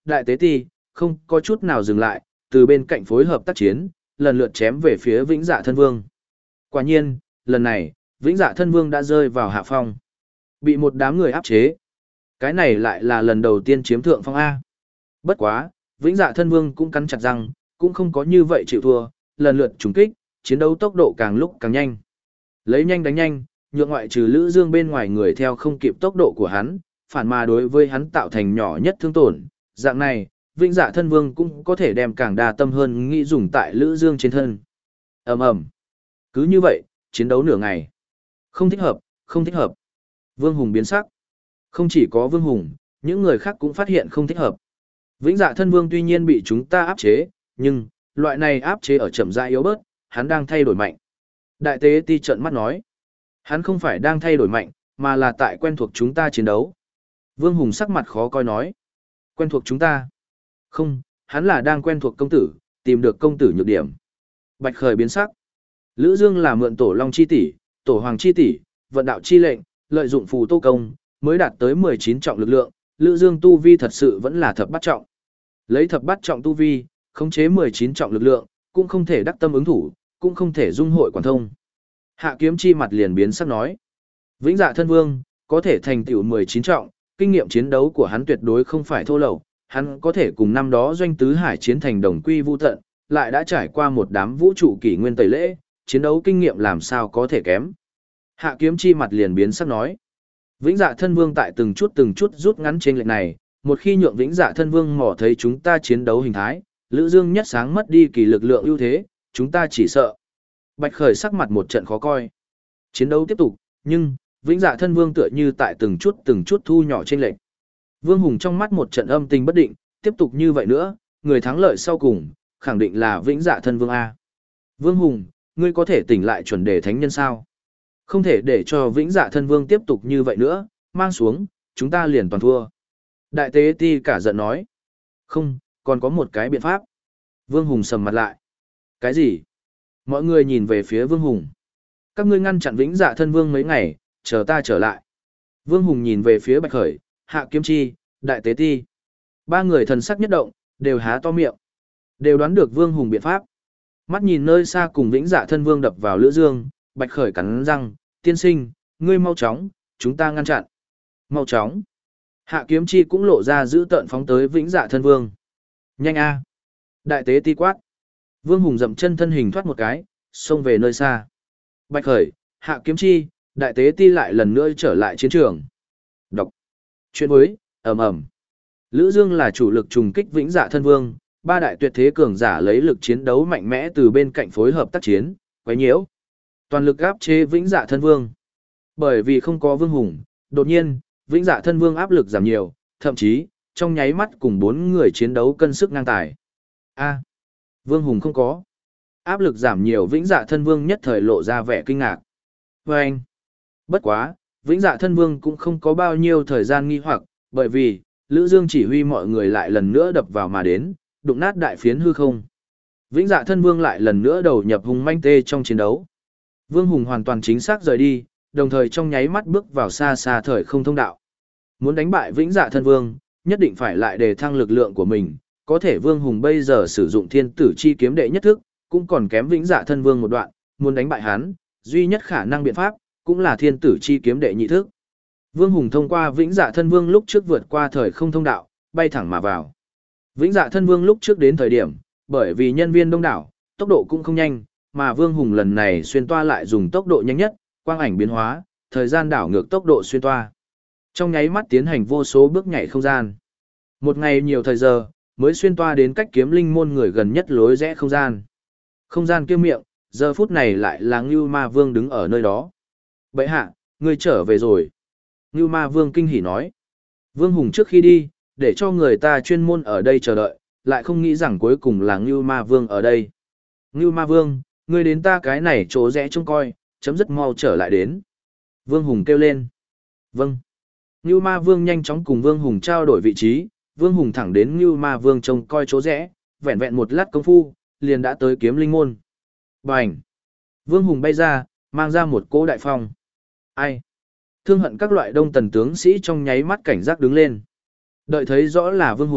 đại tế ti, không có chút nào dừng lại, từ bên cạnh phối hợp tác chiến, lần lượt chém về phía Vĩnh Dạ Thân Vương. Quả nhiên, lần này, Vĩnh Dạ Thân Vương đã rơi vào hạ phong. Bị một đám người áp chế. Cái này lại là lần đầu tiên chiếm thượng phong A. Bất quá, Vĩnh Dạ Thân Vương cũng cắn chặt răng, cũng không có như vậy chịu thua, lần lượt trùng kích, chiến đấu tốc độ càng lúc càng nhanh. Lấy nhanh đánh nhanh, nhượng ngoại trừ Lữ Dương bên ngoài người theo không kịp tốc độ của hắn, phản mà đối với hắn tạo thành nhỏ nhất thương tổn. Dạng này, Vĩnh Dạ Thân Vương cũng có thể đem càng đa tâm hơn nghĩ dùng tại Lữ Dương trên thân. Ầm ầm. Cứ như vậy, chiến đấu nửa ngày. Không thích hợp, không thích hợp. Vương Hùng biến sắc. Không chỉ có Vương Hùng, những người khác cũng phát hiện không thích hợp. Vĩnh Dạ Thân Vương tuy nhiên bị chúng ta áp chế, nhưng loại này áp chế ở chậm rãi yếu bớt, hắn đang thay đổi mạnh. Đại tế ti trợn mắt nói, hắn không phải đang thay đổi mạnh, mà là tại quen thuộc chúng ta chiến đấu. Vương Hùng sắc mặt khó coi nói, quen thuộc chúng ta. Không, hắn là đang quen thuộc công tử, tìm được công tử nhược điểm. Bạch Khởi biến sắc. Lữ Dương là mượn tổ Long chi tỷ, tổ Hoàng chi tỷ, vận đạo chi lệnh, lợi dụng phù tô công, mới đạt tới mười chín trọng lực lượng. Lữ Dương tu vi thật sự vẫn là thập bát trọng. Lấy thập bát trọng tu vi, khống chế mười chín trọng lực lượng, cũng không thể đắc tâm ứng thủ, cũng không thể dung hội quản thông. Hạ Kiếm Chi mặt liền biến sắc nói, Vĩnh Dạ Thân Vương có thể thành tựu mười chín trọng, kinh nghiệm chiến đấu của hắn tuyệt đối không phải thô lậu, hắn có thể cùng năm đó doanh tứ hải chiến thành đồng quy vu tận, lại đã trải qua một đám vũ trụ kỷ nguyên tẩy lễ, chiến đấu kinh nghiệm làm sao có thể kém. Hạ Kiếm Chi mặt liền biến sắc nói, Vĩnh Dạ Thân Vương tại từng chút từng chút rút ngắn trên lệnh này, một khi nhượng Vĩnh Dạ Thân Vương mò thấy chúng ta chiến đấu hình thái, Lữ Dương nhất sáng mất đi kỳ lực lượng ưu thế, chúng ta chỉ sợ. Bạch Khởi sắc mặt một trận khó coi. Chiến đấu tiếp tục, nhưng Vĩnh Dạ Thân Vương tựa như tại từng chút từng chút thu nhỏ trên lệnh. Vương Hùng trong mắt một trận âm tình bất định, tiếp tục như vậy nữa, người thắng lợi sau cùng, khẳng định là Vĩnh Dạ Thân Vương A. Vương Hùng, ngươi có thể tỉnh lại chuẩn đề thánh nhân sao? Không thể để cho Vĩnh Dạ Thân Vương tiếp tục như vậy nữa, mang xuống, chúng ta liền toàn thua. Đại tế ti cả giận nói. Không, còn có một cái biện pháp. Vương Hùng sầm mặt lại. Cái gì? Mọi người nhìn về phía Vương Hùng. Các ngươi ngăn chặn Vĩnh Dạ Thân Vương mấy ngày, chờ ta trở lại. Vương Hùng nhìn về phía Bạch Khởi, Hạ Kiếm Chi, Đại tế ti. Ba người thần sắc nhất động, đều há to miệng. Đều đoán được Vương Hùng biện pháp. Mắt nhìn nơi xa cùng Vĩnh Dạ Thân Vương đập vào Lữ Dương, Bạch Khởi cắn răng, tiên sinh, ngươi mau chóng, chúng ta ngăn chặn. Mau chóng. Hạ Kiếm Chi cũng lộ ra giữ tợn phóng tới Vĩnh Dạ Thân Vương. Nhanh a! Đại tế ti quát. Vương Hùng dậm chân thân hình thoát một cái, xông về nơi xa. Bạch Khởi, Hạ Kiếm Chi, Đại tế ti lại lần nữa trở lại chiến trường. Đọc. Chuyện mới, ầm ầm. Lữ Dương là chủ lực trùng kích Vĩnh Dạ Thân Vương, ba đại tuyệt thế cường giả lấy lực chiến đấu mạnh mẽ từ bên cạnh phối hợp tác chiến, quấy nhiễu. Toàn lực áp chế Vĩnh Dạ Thân Vương. Bởi vì không có Vương Hùng, đột nhiên, Vĩnh Dạ Thân Vương áp lực giảm nhiều, thậm chí, trong nháy mắt cùng bốn người chiến đấu cân sức ngang tài. A. Vương Hùng không có. Áp lực giảm nhiều Vĩnh Dạ Thân Vương nhất thời lộ ra vẻ kinh ngạc. Và anh. Bất quá, Vĩnh Dạ Thân Vương cũng không có bao nhiêu thời gian nghi hoặc, bởi vì, Lữ Dương chỉ huy mọi người lại lần nữa đập vào mà đến, đụng nát đại phiến hư không. Vĩnh Dạ Thân Vương lại lần nữa đầu nhập hùng manh tê trong chiến đấu. Vương Hùng hoàn toàn chính xác rời đi, đồng thời trong nháy mắt bước vào xa xa thời không thông đạo. Muốn đánh bại Vĩnh Dạ Thân Vương, nhất định phải lại đề thăng lực lượng của mình, có thể Vương Hùng bây giờ sử dụng Thiên Tử Chi kiếm đệ nhất thức, cũng còn kém Vĩnh Dạ Thân Vương một đoạn, muốn đánh bại hắn, duy nhất khả năng biện pháp cũng là Thiên Tử Chi kiếm đệ nhị thức. Vương Hùng thông qua Vĩnh Dạ Thân Vương lúc trước vượt qua thời không thông đạo, bay thẳng mà vào. Vĩnh Dạ Thân Vương lúc trước đến thời điểm, bởi vì nhân viên đông đảo, tốc độ cũng không nhanh, mà Vương Hùng lần này xuyên toa lại dùng tốc độ nhanh nhất, quang ảnh biến hóa, thời gian đảo ngược tốc độ xuyên toa. Trong nháy mắt tiến hành vô số bước nhảy không gian. Một ngày nhiều thời giờ, mới xuyên toa đến cách kiếm linh môn người gần nhất lối rẽ không gian. Không gian kia miệng, giờ phút này lại là Ngưu Ma Vương đứng ở nơi đó. Bệ hạ, ngươi trở về rồi. Ngưu Ma Vương kinh hỉ nói. Vương Hùng trước khi đi, để cho người ta chuyên môn ở đây chờ đợi, lại không nghĩ rằng cuối cùng là Ngưu Ma Vương ở đây. Ngưu Ma Vương, ngươi đến ta cái này chỗ rẽ trông coi, chấm dứt mau trở lại đến. Vương Hùng kêu lên. Vâng. Ngưu Ma Vương nhanh chóng cùng Vương Hùng trao đổi vị trí, Vương Hùng thẳng đến Ngưu Ma Vương trông coi chỗ rẽ, vẹn vẹn một lát công phu, liền đã tới kiếm linh môn. Bành! Vương Hùng bay ra, mang ra một cỗ đại phong. Ai? Thương hận các loại đông tần tướng sĩ trong nháy mắt cảnh giác đứng lên. Đợi thấy rõ là Vương Hùng,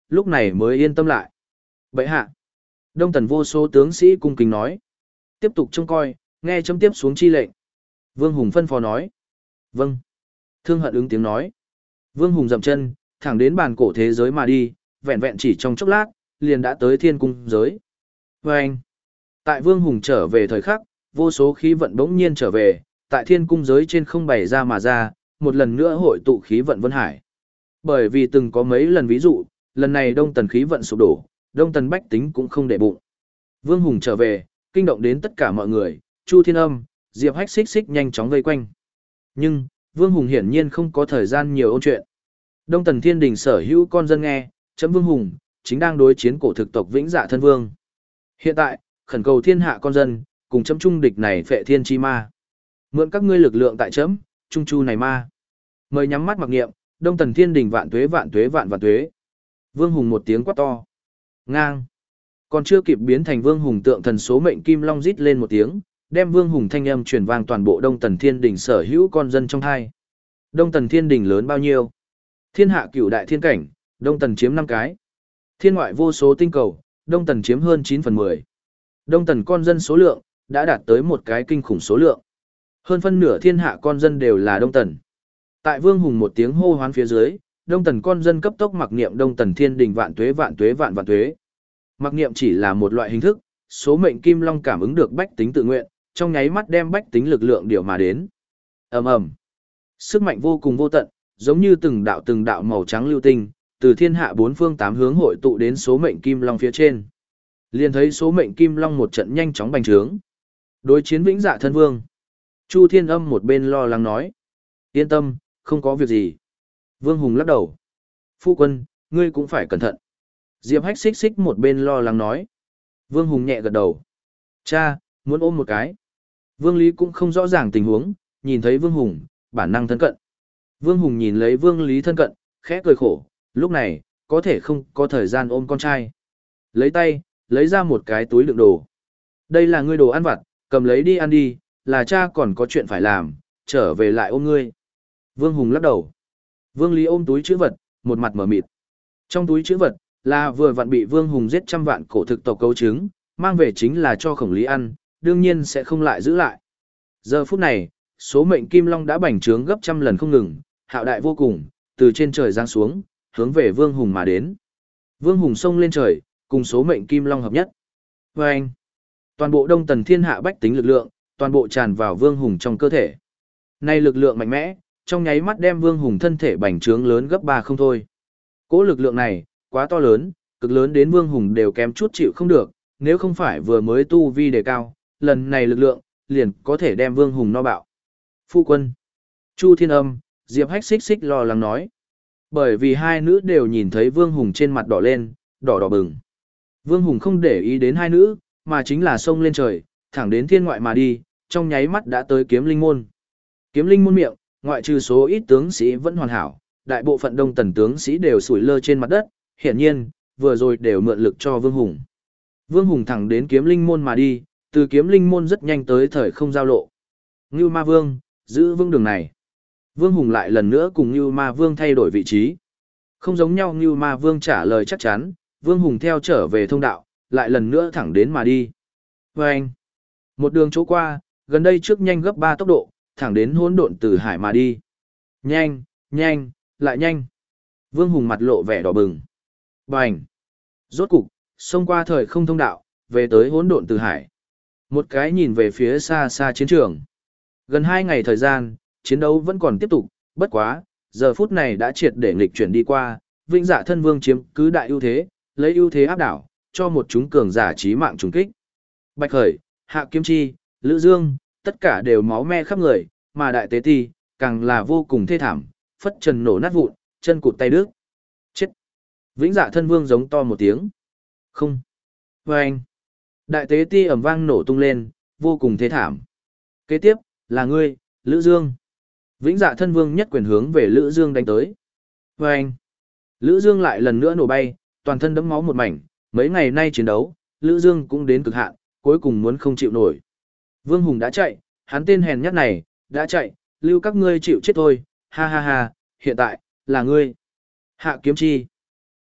lúc này mới yên tâm lại. Bệ hạ. Đông Tần vô số tướng sĩ cung kính nói. Tiếp tục trông coi, nghe chấm tiếp xuống chi lệnh. Vương Hùng phân phó nói. Vâng. Thương Hận ứng tiếng nói. Vương Hùng dậm chân, thẳng đến bàn cổ thế giới mà đi, vẹn vẹn chỉ trong chốc lát, liền đã tới thiên cung giới. Và anh. Tại Vương Hùng trở về thời khắc, vô số khí vận bỗng nhiên trở về, tại thiên cung giới trên không bày ra mà ra, một lần nữa hội tụ khí vận vân hải. Bởi vì từng có mấy lần ví dụ, lần này Đông Tần khí vận sụp đổ, Đông Tần bách tính cũng không để bụng. Vương Hùng trở về, kinh động đến tất cả mọi người, Chu Thiên Âm, Diệp Hách xích xích nhanh chóng vây quanh. Nhưng, Vương Hùng hiển nhiên không có thời gian nhiều ôn chuyện. Đông Tần Thiên Đình sở hữu con dân nghe, chấm Vương Hùng, chính đang đối chiến cổ thực tộc Vĩnh Dạ Thân Vương. Hiện tại, khẩn cầu thiên hạ con dân, cùng chấm trung địch này phệ thiên chi ma. Mượn các ngươi lực lượng tại chấm, trung chu này ma. Mời nhắm mắt mặc niệm, Đông Tần Thiên Đình vạn tuế vạn tuế vạn vạn tuế. Vương Hùng một tiếng quát to. Ngang. Còn chưa kịp biến thành Vương Hùng tượng thần số mệnh kim long rít lên một tiếng, đem Vương Hùng thanh âm truyền vang toàn bộ Đông Tần Thiên Đình sở hữu con dân trong hai. Đông Tần Thiên Đình lớn bao nhiêu? Thiên hạ cửu đại thiên cảnh, Đông Tần chiếm năm cái. Thiên ngoại vô số tinh cầu, Đông Tần chiếm hơn chín phần mười. Đông Tần con dân số lượng đã đạt tới một cái kinh khủng số lượng. Hơn phân nửa thiên hạ con dân đều là Đông Tần. Tại Vương Hùng một tiếng hô hoán phía dưới, Đông Tần con dân cấp tốc mặc niệm Đông Tần Thiên Đình vạn tuế vạn tuế vạn vạn tuế. Mặc niệm chỉ là một loại hình thức, số mệnh kim long cảm ứng được bách tính tự nguyện, trong nháy mắt đem bách tính lực lượng điều mà đến. Ầm ầm. Sức mạnh vô cùng vô tận, giống như từng đạo từng đạo màu trắng lưu tinh, từ thiên hạ bốn phương tám hướng hội tụ đến số mệnh kim long phía trên. Liền thấy số mệnh kim long một trận nhanh chóng bành trướng. Đối chiến Vĩnh Dạ Thân Vương. Chu Thiên Âm một bên lo lắng nói. Yên tâm, không có việc gì. Vương Hùng lắc đầu. Phu quân, ngươi cũng phải cẩn thận. Diệp Hách xích xích một bên lo lắng nói. Vương Hùng nhẹ gật đầu. Cha, muốn ôm một cái. Vương Lý cũng không rõ ràng tình huống, nhìn thấy Vương Hùng, bản năng thân cận. Vương Hùng nhìn lấy Vương Lý thân cận, khẽ cười khổ, lúc này, có thể không có thời gian ôm con trai. Lấy tay, lấy ra một cái túi đựng đồ. Đây là ngươi đồ ăn vặt, cầm lấy đi ăn đi, là cha còn có chuyện phải làm, trở về lại ôm ngươi. Vương Hùng lắc đầu. Vương Lý ôm túi chữ vật, một mặt mở mịt. Trong túi chữ vật, là vừa vặn bị Vương Hùng giết trăm vạn cổ thực tộc cấu trứng, mang về chính là cho Khổng Lý ăn, đương nhiên sẽ không lại giữ lại. Giờ phút này, số mệnh kim long đã bành trướng gấp trăm lần không ngừng, hạo đại vô cùng, từ trên trời giáng xuống, hướng về Vương Hùng mà đến. Vương Hùng xông lên trời, cùng số mệnh kim long hợp nhất. Và anh, toàn bộ Đông Tần thiên hạ bách tính lực lượng, toàn bộ tràn vào Vương Hùng trong cơ thể. Nay lực lượng mạnh mẽ, trong nháy mắt đem Vương Hùng thân thể bành trướng lớn gấp ba không thôi. Cỗ lực lượng này, quá to lớn, cực lớn đến Vương Hùng đều kém chút chịu không được, nếu không phải vừa mới tu vi đề cao, lần này lực lượng, liền có thể đem Vương Hùng no bạo. Phu quân. Chu Thiên Âm, Diệp Hách xích xích lo lắng nói. Bởi vì hai nữ đều nhìn thấy Vương Hùng trên mặt đỏ lên, đỏ đỏ bừng. Vương Hùng không để ý đến hai nữ, mà chính là xông lên trời, thẳng đến thiên ngoại mà đi, trong nháy mắt đã tới kiếm linh môn. Kiếm linh môn miệng, ngoại trừ số ít tướng sĩ vẫn hoàn hảo, đại bộ phận Đông Tần tướng sĩ đều sủi lơ trên mặt đất, hiển nhiên, vừa rồi đều mượn lực cho Vương Hùng. Vương Hùng thẳng đến kiếm linh môn mà đi, từ kiếm linh môn rất nhanh tới thời không giao lộ. Ngưu Ma Vương, giữ vững đường này. Vương Hùng lại lần nữa cùng Ngưu Ma Vương thay đổi vị trí. Không giống nhau, Ngưu Ma Vương trả lời chắc chắn, Vương Hùng theo trở về thông đạo, lại lần nữa thẳng đến mà đi. Và anh, một đường chỗ qua, gần đây trước nhanh gấp ba tốc độ, thẳng đến hỗn độn từ hải mà đi. Nhanh, nhanh, lại nhanh. Vương Hùng mặt lộ vẻ đỏ bừng. Bành. Rốt cục, xông qua thời không thông đạo, về tới hỗn độn từ hải. Một cái nhìn về phía xa xa chiến trường. Gần hai ngày thời gian, chiến đấu vẫn còn tiếp tục, bất quá, giờ phút này đã triệt để nghịch chuyển đi qua, Vĩnh Dạ Thân Vương chiếm cứ đại ưu thế, lấy ưu thế áp đảo, cho một chúng cường giả chí mạng trùng kích. Bạch Khởi, Hạ Kiếm Chi, Lữ Dương, tất cả đều máu me khắp người, mà đại tế ti, càng là vô cùng thê thảm, phất trần nổ nát vụn, chân cụt tay đứt. Chết! Vĩnh Dạ Thân Vương giống to một tiếng. Không! Và anh! Đại tế ti ầm vang nổ tung lên, vô cùng thê thảm. Kế tiếp, là ngươi, Lữ Dương. Vĩnh Dạ Thân Vương nhất quyền hướng về Lữ Dương đánh tới. Và anh! Lữ Dương lại lần nữa nổ bay, toàn thân đẫm máu một mảnh, mấy ngày nay chiến đấu, Lữ Dương cũng đến cực hạn, cuối cùng muốn không chịu nổi. Vương Hùng đã chạy, hắn tên hèn nhát này, đã chạy, lưu các ngươi chịu chết thôi, ha ha ha, hiện tại, là ngươi. Hạ Kiếm Chi.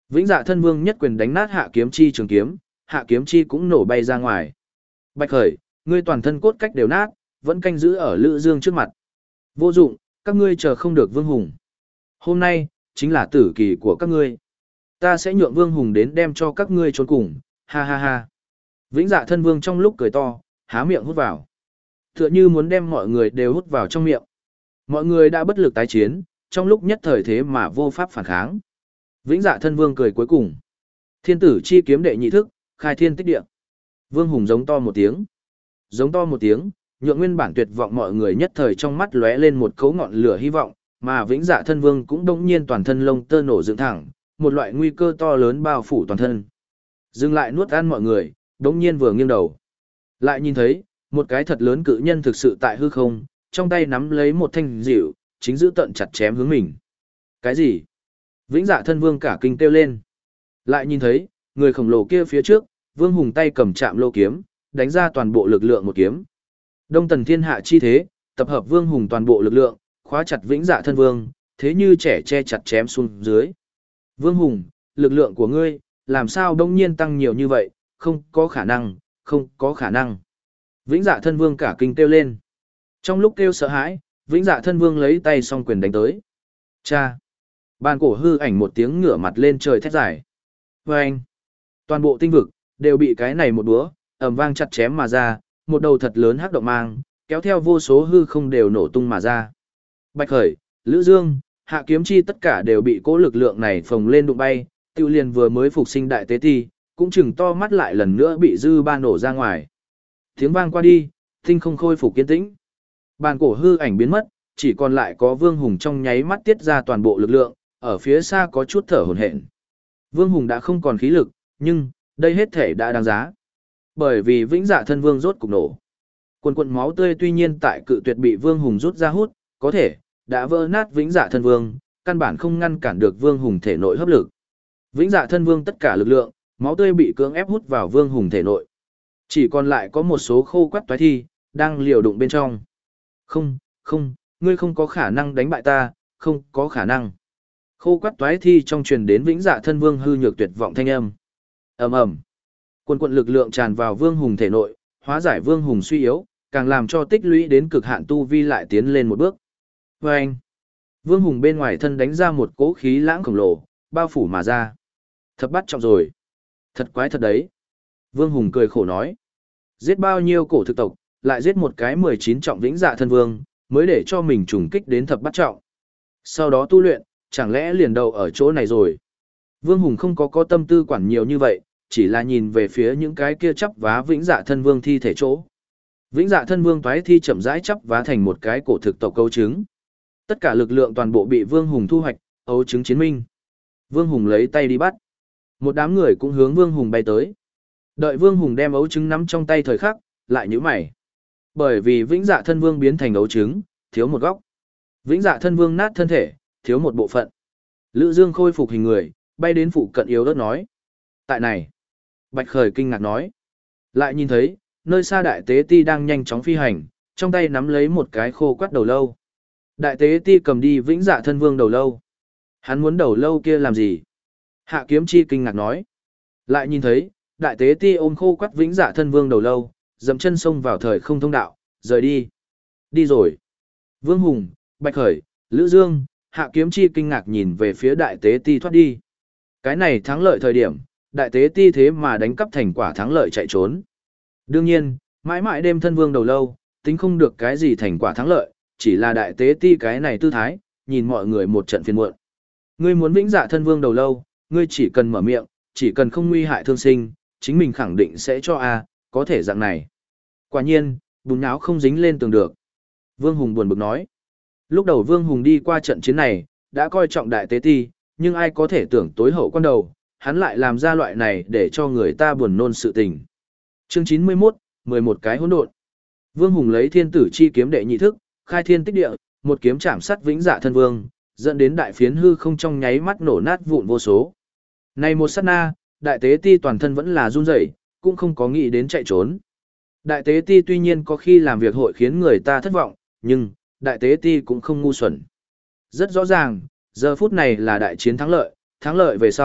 Vĩnh Dạ Thân Vương nhất quyền đánh nát Hạ Kiếm Chi trường kiếm, Hạ Kiếm Chi cũng nổ bay ra ngoài. Bạch Khởi, ngươi toàn thân cốt cách đều nát, vẫn canh giữ ở Lữ Dương trước mặt. Vô dụng, các ngươi chờ không được Vương Hùng. Hôm nay, chính là tử kỳ của các ngươi. Ta sẽ nhượng Vương Hùng đến đem cho các ngươi trốn cùng, ha ha ha. Vĩnh Dạ Thân Vương trong lúc cười to, há miệng hút vào. Tựa như muốn đem mọi người đều hút vào trong miệng. Mọi người đã bất lực tái chiến, trong lúc nhất thời thế mà vô pháp phản kháng. Vĩnh Dạ Thân Vương cười cuối cùng. Thiên tử chi kiếm đệ nhị thức, khai thiên tích địa. Vương Hùng giống to một tiếng. Giống to một tiếng, nhượng nguyên bản tuyệt vọng mọi người nhất thời trong mắt lóe lên một cấu ngọn lửa hy vọng, mà Vĩnh Dạ Thân Vương cũng đông nhiên toàn thân lông tơ nổ dựng thẳng, một loại nguy cơ to lớn bao phủ toàn thân. Dừng lại nuốt ăn mọi người, đống nhiên vừa nghiêng đầu. Lại nhìn thấy, một cái thật lớn cự nhân thực sự tại hư không, trong tay nắm lấy một thanh dịu, chính giữ tận chặt chém hướng mình. Cái gì? Vĩnh Dạ Thân Vương cả kinh kêu lên. Lại nhìn thấy, người khổng lồ kia phía trước, Vương Hùng tay cầm chạm lô kiếm, đánh ra toàn bộ lực lượng một kiếm. Đông Tần Thiên Hạ chi thế, tập hợp Vương Hùng toàn bộ lực lượng, khóa chặt Vĩnh Dạ Thân Vương, thế như trẻ che chặt chém xuống dưới. Vương Hùng, lực lượng của ngươi, làm sao đông nhiên tăng nhiều như vậy, không có khả năng, không có khả năng. Vĩnh Dạ Thân Vương cả kinh kêu lên. Trong lúc kêu sợ hãi, Vĩnh Dạ Thân Vương lấy tay song quyền đánh tới. Cha! Bàn cổ hư ảnh một tiếng ngửa mặt lên trời thét dài. Vâng! Toàn bộ tinh vực, đều bị cái này một búa, ầm vang chặt chém mà ra, một đầu thật lớn hắc động mang, kéo theo vô số hư không đều nổ tung mà ra. Bạch Khởi, Lữ Dương, Hạ Kiếm Chi tất cả đều bị cỗ lực lượng này phồng lên đụng bay, tiêu liền vừa mới phục sinh đại tế ti, cũng chừng to mắt lại lần nữa bị dư ba nổ ra ngoài. Tiếng vang qua đi, tinh không khôi phục kiên tĩnh. Bàn cổ hư ảnh biến mất, chỉ còn lại có Vương Hùng trong nháy mắt tiết ra toàn bộ lực lượng, ở phía xa có chút thở hổn hển. Vương Hùng đã không còn khí lực, nhưng đây hết thể đã đáng giá. Bởi vì Vĩnh Dạ Thân Vương rốt cục nổ. Quần quần máu tươi tuy nhiên tại cự tuyệt bị Vương Hùng rút ra hút, có thể đã vỡ nát Vĩnh Dạ Thân Vương, căn bản không ngăn cản được Vương Hùng thể nội hấp lực. Vĩnh Dạ Thân Vương tất cả lực lượng, máu tươi bị cưỡng ép hút vào Vương Hùng thể nội. Chỉ còn lại có một số khô quắt toái thi đang liều đụng bên trong. Không, không, ngươi không có khả năng đánh bại ta, không có khả năng. Khô quắt toái thi trong truyền đến Vĩnh Dạ Thân Vương hư nhược tuyệt vọng thanh âm. Ầm ầm. Quần quần lực lượng tràn vào Vương Hùng thể nội, hóa giải Vương Hùng suy yếu, càng làm cho tích lũy đến cực hạn tu vi lại tiến lên một bước. Oeng. Vương Hùng bên ngoài thân đánh ra một cỗ khí lãng khổng lồ, bao phủ mà ra. Thập bắt trọng rồi. Thật quái thật đấy. Vương Hùng cười khổ nói. Giết bao nhiêu cổ thực tộc, lại giết một cái mười chín trọng Vĩnh Dạ Thân Vương, mới để cho mình trùng kích đến thập bắt trọng. Sau đó tu luyện, chẳng lẽ liền đầu ở chỗ này rồi. Vương Hùng không có có tâm tư quản nhiều như vậy, chỉ là nhìn về phía những cái kia chắp vá Vĩnh Dạ Thân Vương thi thể chỗ. Vĩnh Dạ Thân Vương toái thi chậm rãi chắp vá thành một cái cổ thực tộc ấu trứng. Tất cả lực lượng toàn bộ bị Vương Hùng thu hoạch, ấu trứng chiến minh. Vương Hùng lấy tay đi bắt. Một đám người cũng hướng Vương Hùng bay tới. Đợi Vương Hùng đem ấu trứng nắm trong tay thời khắc, lại nhíu mày. Bởi vì Vĩnh Dạ Thân Vương biến thành ấu trứng, thiếu một góc. Vĩnh Dạ Thân Vương nát thân thể, thiếu một bộ phận. Lữ Dương khôi phục hình người, bay đến phụ cận yếu ớt nói. Tại này, Bạch Khởi kinh ngạc nói. Lại nhìn thấy, nơi xa đại tế ti đang nhanh chóng phi hành, trong tay nắm lấy một cái khô quắt đầu lâu. Đại tế ti cầm đi Vĩnh Dạ Thân Vương đầu lâu. Hắn muốn đầu lâu kia làm gì? Hạ Kiếm Chi kinh ngạc nói. Lại nhìn thấy, đại tế ti ôm khô quắt Vĩnh Dạ Thân Vương đầu lâu, dậm chân xông vào thời không thông đạo, rời đi. Đi rồi. Vương Hùng, Bạch Khởi, Lữ Dương, Hạ Kiếm Chi kinh ngạc nhìn về phía đại tế ti thoát đi. Cái này thắng lợi thời điểm, đại tế ti thế mà đánh cắp thành quả thắng lợi chạy trốn. Đương nhiên, mãi mãi đêm thân vương đầu lâu, tính không được cái gì thành quả thắng lợi, chỉ là đại tế ti cái này tư thái, nhìn mọi người một trận phiền muộn. Ngươi muốn Vĩnh Dạ Thân Vương đầu lâu, ngươi chỉ cần mở miệng, chỉ cần không nguy hại thương sinh, chính mình khẳng định sẽ cho a, có thể dạng này. Quả nhiên, bùn nháo không dính lên tường được. Vương Hùng buồn bực nói. Lúc đầu Vương Hùng đi qua trận chiến này, đã coi trọng đại tế ti, nhưng ai có thể tưởng tối hậu quan đầu, hắn lại làm ra loại này để cho người ta buồn nôn sự tình. Chương chín mươi mốt, mười một cái hỗn độn. Vương Hùng lấy thiên tử chi kiếm đệ nhị thức, khai thiên tích địa, một kiếm chạm sát Vĩnh Dạ Thân Vương, dẫn đến đại phiến hư không trong nháy mắt nổ nát vụn vô số. Này một sát na, đại tế ti toàn thân vẫn là run rẩy, cũng không có nghĩ đến chạy trốn. Đại tế ti tuy nhiên có khi làm việc hội khiến người ta thất vọng, nhưng đại tế ti cũng không ngu xuẩn. Rất rõ ràng, giờ phút này là đại chiến thắng lợi, thắng lợi về sau,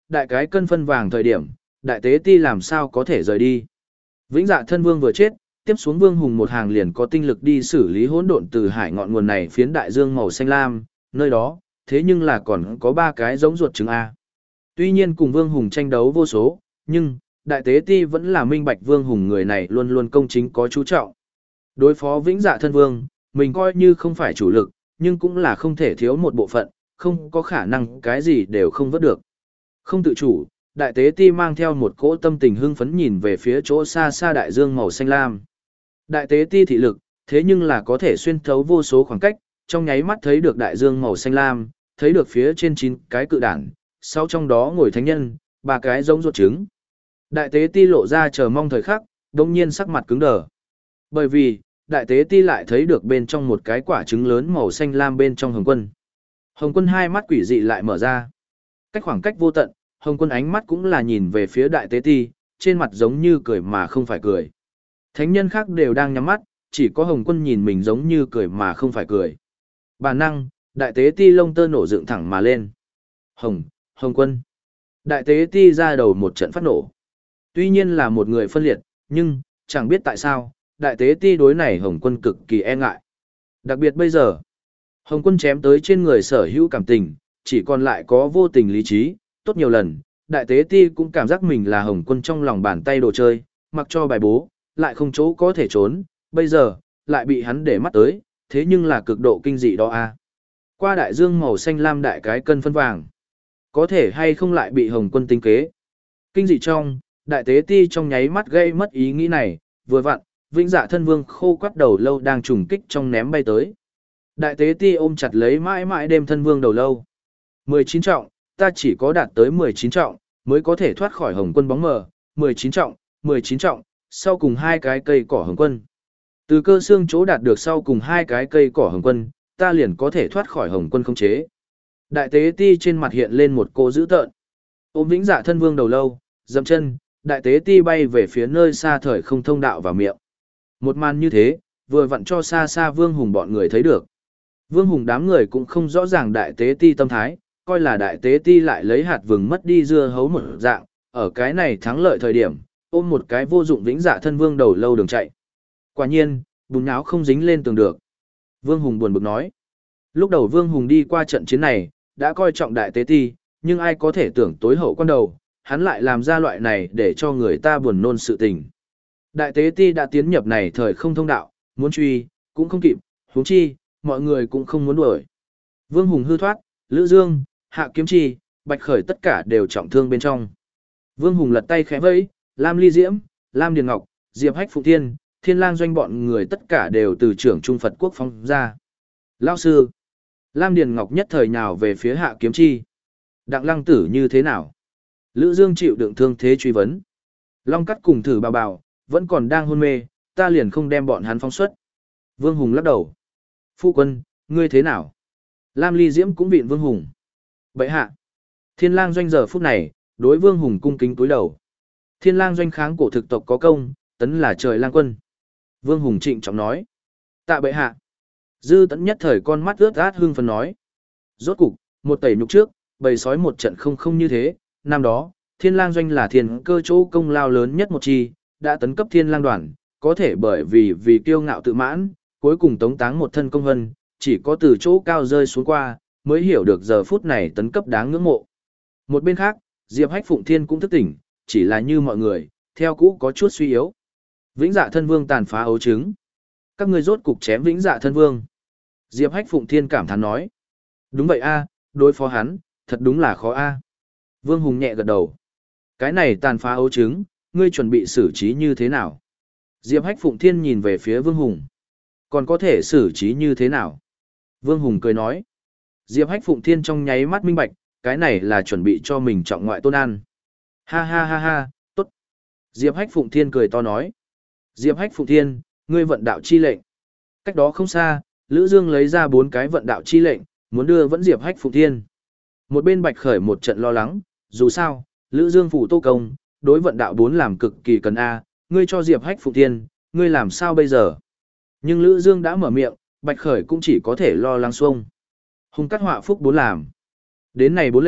đại cái cân phân vàng thời điểm, đại tế ti làm sao có thể rời đi. Vĩnh Dạ Thân Vương vừa chết, tiếp xuống Vương Hùng một hàng liền có tinh lực đi xử lý hỗn độn từ hải ngọn nguồn này phiến đại dương màu xanh lam, nơi đó, thế nhưng là còn có ba cái giống ruột trứng A. Tuy nhiên cùng Vương Hùng tranh đấu vô số, nhưng, đại tế ti vẫn là minh bạch Vương Hùng người này luôn luôn công chính có chú trọng. Đối phó Vĩnh Dạ Thân Vương, mình coi như không phải chủ lực, nhưng cũng là không thể thiếu một bộ phận, không có khả năng cái gì đều không vớt được. Không tự chủ, đại tế ti mang theo một cỗ tâm tình hưng phấn nhìn về phía chỗ xa xa đại dương màu xanh lam. Đại tế ti thị lực, thế nhưng là có thể xuyên thấu vô số khoảng cách, trong nháy mắt thấy được đại dương màu xanh lam, thấy được phía trên chín cái cự đản, sau trong đó ngồi thánh nhân, ba cái giống ruột trứng. Đại tế ti lộ ra chờ mong thời khắc, đông nhiên sắc mặt cứng đờ. Bởi vì, đại tế ti lại thấy được bên trong một cái quả trứng lớn màu xanh lam bên trong Hồng Quân. Hồng Quân hai mắt quỷ dị lại mở ra. Cách khoảng cách vô tận, Hồng Quân ánh mắt cũng là nhìn về phía đại tế ti, trên mặt giống như cười mà không phải cười. Thánh nhân khác đều đang nhắm mắt, chỉ có Hồng Quân nhìn mình giống như cười mà không phải cười. Bản năng, đại tế ti lông tơ nổ dựng thẳng mà lên. Hồng, Hồng Quân. Đại tế ti ra đầu một trận phát nổ. Tuy nhiên là một người phân liệt, nhưng, chẳng biết tại sao, đại tế ti đối này Hồng Quân cực kỳ e ngại. Đặc biệt bây giờ, Hồng Quân chém tới trên người sở hữu cảm tình, chỉ còn lại có vô tình lý trí, tốt nhiều lần, đại tế ti cũng cảm giác mình là Hồng Quân trong lòng bàn tay đồ chơi, mặc cho bài bố, lại không chỗ có thể trốn, bây giờ, lại bị hắn để mắt tới, thế nhưng là cực độ kinh dị đó a. Qua đại dương màu xanh lam đại cái cân phân vàng, có thể hay không lại bị Hồng Quân tính kế. Kinh dị trong, đại tế ti trong nháy mắt gây mất ý nghĩ này, vừa vặn, Vĩnh Dạ Thân Vương khô quắt đầu lâu đang trùng kích trong ném bay tới. Đại tế ti ôm chặt lấy mãi mãi đêm Thân Vương đầu lâu. mười chín trọng, ta chỉ có đạt tới mười chín trọng, mới có thể thoát khỏi Hồng Quân bóng mờ, mười chín trọng, mười chín trọng, sau cùng hai cái cây cỏ Hồng Quân. Từ cơ xương chỗ đạt được sau cùng hai cái cây cỏ Hồng Quân, ta liền có thể thoát khỏi Hồng Quân khống chế. Đại tế ti trên mặt hiện lên một cô dữ tợn. Ôm Vĩnh Dạ Thân Vương đầu lâu, dậm chân, đại tế ti bay về phía nơi xa thời không thông đạo vào miệng. Một màn như thế, vừa vặn cho xa xa Vương Hùng bọn người thấy được. Vương Hùng đám người cũng không rõ ràng đại tế ti tâm thái, coi là đại tế ti lại lấy hạt vừng mất đi dưa hấu một dạng, ở cái này thắng lợi thời điểm, ôm một cái vô dụng Vĩnh Dạ Thân Vương đầu lâu đường chạy. Quả nhiên, bùn nháo không dính lên tường được. Vương Hùng buồn bực nói. Lúc đầu Vương Hùng đi qua trận chiến này, đã coi trọng đại tế ti, nhưng ai có thể tưởng tối hậu quan đầu, hắn lại làm ra loại này để cho người ta buồn nôn sự tình. Đại tế ti đã tiến nhập này thời không thông đạo, muốn truy, cũng không kịp, huống chi, mọi người cũng không muốn đuổi. Vương Hùng hư thoát, Lữ Dương, Hạ Kiếm Chi, Bạch Khởi tất cả đều trọng thương bên trong. Vương Hùng lật tay khẽ vẫy, Lam Ly Diễm, Lam Điền Ngọc, Diệp Hách Phụng Thiên, Thiên Lang Doanh bọn người tất cả đều từ trưởng Trung Phật Quốc phóng ra. Lão sư, Lam Điền Ngọc nhất thời nhào về phía Hạ Kiếm Chi. Đặng Lăng Tử như thế nào? Lữ Dương chịu đựng thương thế truy vấn. Long Cắt cùng Thử Bào Bào, vẫn còn đang hôn mê, ta liền không đem bọn hắn phóng xuất. Vương Hùng lắc đầu. Phu quân, ngươi thế nào? Lam Ly Diễm cũng vịn Vương Hùng. Bậy hạ. Thiên Lang Doanh giờ phút này, đối Vương Hùng cung kính cúi đầu. Thiên Lang Doanh kháng cổ thực tộc có công, tấn là trời lang quân. Vương Hùng trịnh trọng nói. Tạ bệ hạ. Dư Tấn nhất thời con mắt ướt át hưng phấn nói. Rốt cục, một tẩy nhục trước, bầy sói một trận không không như thế. Năm đó, Thiên Lang Doanh là thiên cơ chỗ công lao lớn nhất một chi, đã tấn cấp Thiên Lang đoàn, có thể bởi vì vì kiêu ngạo tự mãn, cuối cùng tống táng một thân công hân, chỉ có từ chỗ cao rơi xuống qua, mới hiểu được giờ phút này tấn cấp đáng ngưỡng mộ. Một bên khác, Diệp Hách Phụng Thiên cũng thức tỉnh, chỉ là như mọi người, theo cũ có chút suy yếu. Vĩnh Dạ Thân Vương tàn phá ấu trứng. Các ngươi rốt cục chém Vĩnh Dạ Thân Vương. Diệp Hách Phụng Thiên cảm thán nói. Đúng vậy a, đối phó hắn, thật đúng là khó a. Vương Hùng nhẹ gật đầu. Cái này tàn phá ấu trứng, ngươi chuẩn bị xử trí như thế nào? Diệp Hách Phụng Thiên nhìn về phía Vương Hùng. Còn có thể xử trí như thế nào? Vương Hùng cười nói. Diệp Hách Phụng Thiên trong nháy mắt minh bạch, cái này là chuẩn bị cho mình trọng ngoại tôn ăn. Ha ha ha ha, tốt. Diệp Hách Phụng Thiên cười to nói. Diệp Hách Phụng Thiên, ngươi vận đạo chi lệnh. Cách đó không xa, Lữ Dương lấy ra bốn cái vận đạo chi lệnh, muốn đưa vẫn Diệp Hách Phụng Thiên. Một bên Bạch Khởi một trận lo lắng, dù sao, Lữ Dương phủ Tô Công, đối vận đạo bốn làm cực kỳ cần A, ngươi cho Diệp Hách Phụng Thiên, ngươi làm sao bây giờ? Nhưng Lữ Dương đã mở miệng, Bạch Khởi cũng chỉ có thể lo lắng xuông. Hùng cắt họa phúc bốn làm. Đến này bốn lệnh,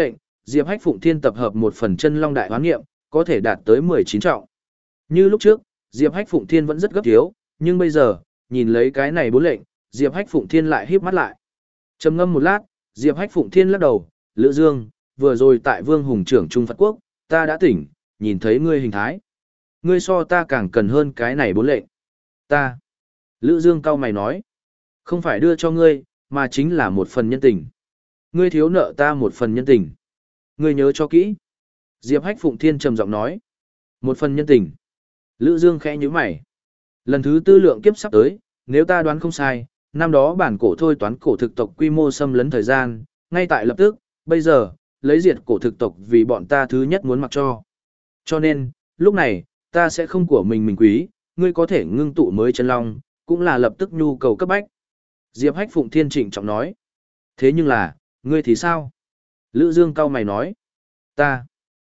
Diệp Hách Phụng Thiên tập hợp một phần chân long đại hoán nghiệm, có thể đạt tới mười chín trọng. Như lúc trước, Diệp Hách Phụng Thiên vẫn rất gấp thiếu, nhưng bây giờ, nhìn lấy cái này bốn lệnh, Diệp Hách Phụng Thiên lại híp mắt lại. Trầm ngâm một lát, Diệp Hách Phụng Thiên lắc đầu, Lữ Dương, vừa rồi tại Vương Hùng trưởng Trung Phật Quốc, ta đã tỉnh, nhìn thấy ngươi hình thái. Ngươi so ta càng cần hơn cái này bốn lệnh. Ta. Lữ Dương cau mày nói, không phải đưa cho ngươi, mà chính là một phần nhân tình. Ngươi thiếu nợ ta một phần nhân tình. Ngươi nhớ cho kỹ. Diệp Hách Phụng Thiên trầm giọng nói, một phần nhân tình. Lữ Dương khẽ nhíu mày. Lần thứ tư lượng kiếp sắp tới, nếu ta đoán không sai, năm đó bản cổ thôi toán cổ thực tộc quy mô xâm lấn thời gian, ngay tại lập tức, bây giờ, lấy diệt cổ thực tộc vì bọn ta thứ nhất muốn mặc cho. Cho nên, lúc này, ta sẽ không của mình mình quý, ngươi có thể ngưng tụ mới chân long, cũng là lập tức nhu cầu cấp bách. Diệp Hách Phụng Thiên trịnh trọng nói. Thế nhưng là, ngươi thì sao? Lữ Dương cau mày nói. Ta.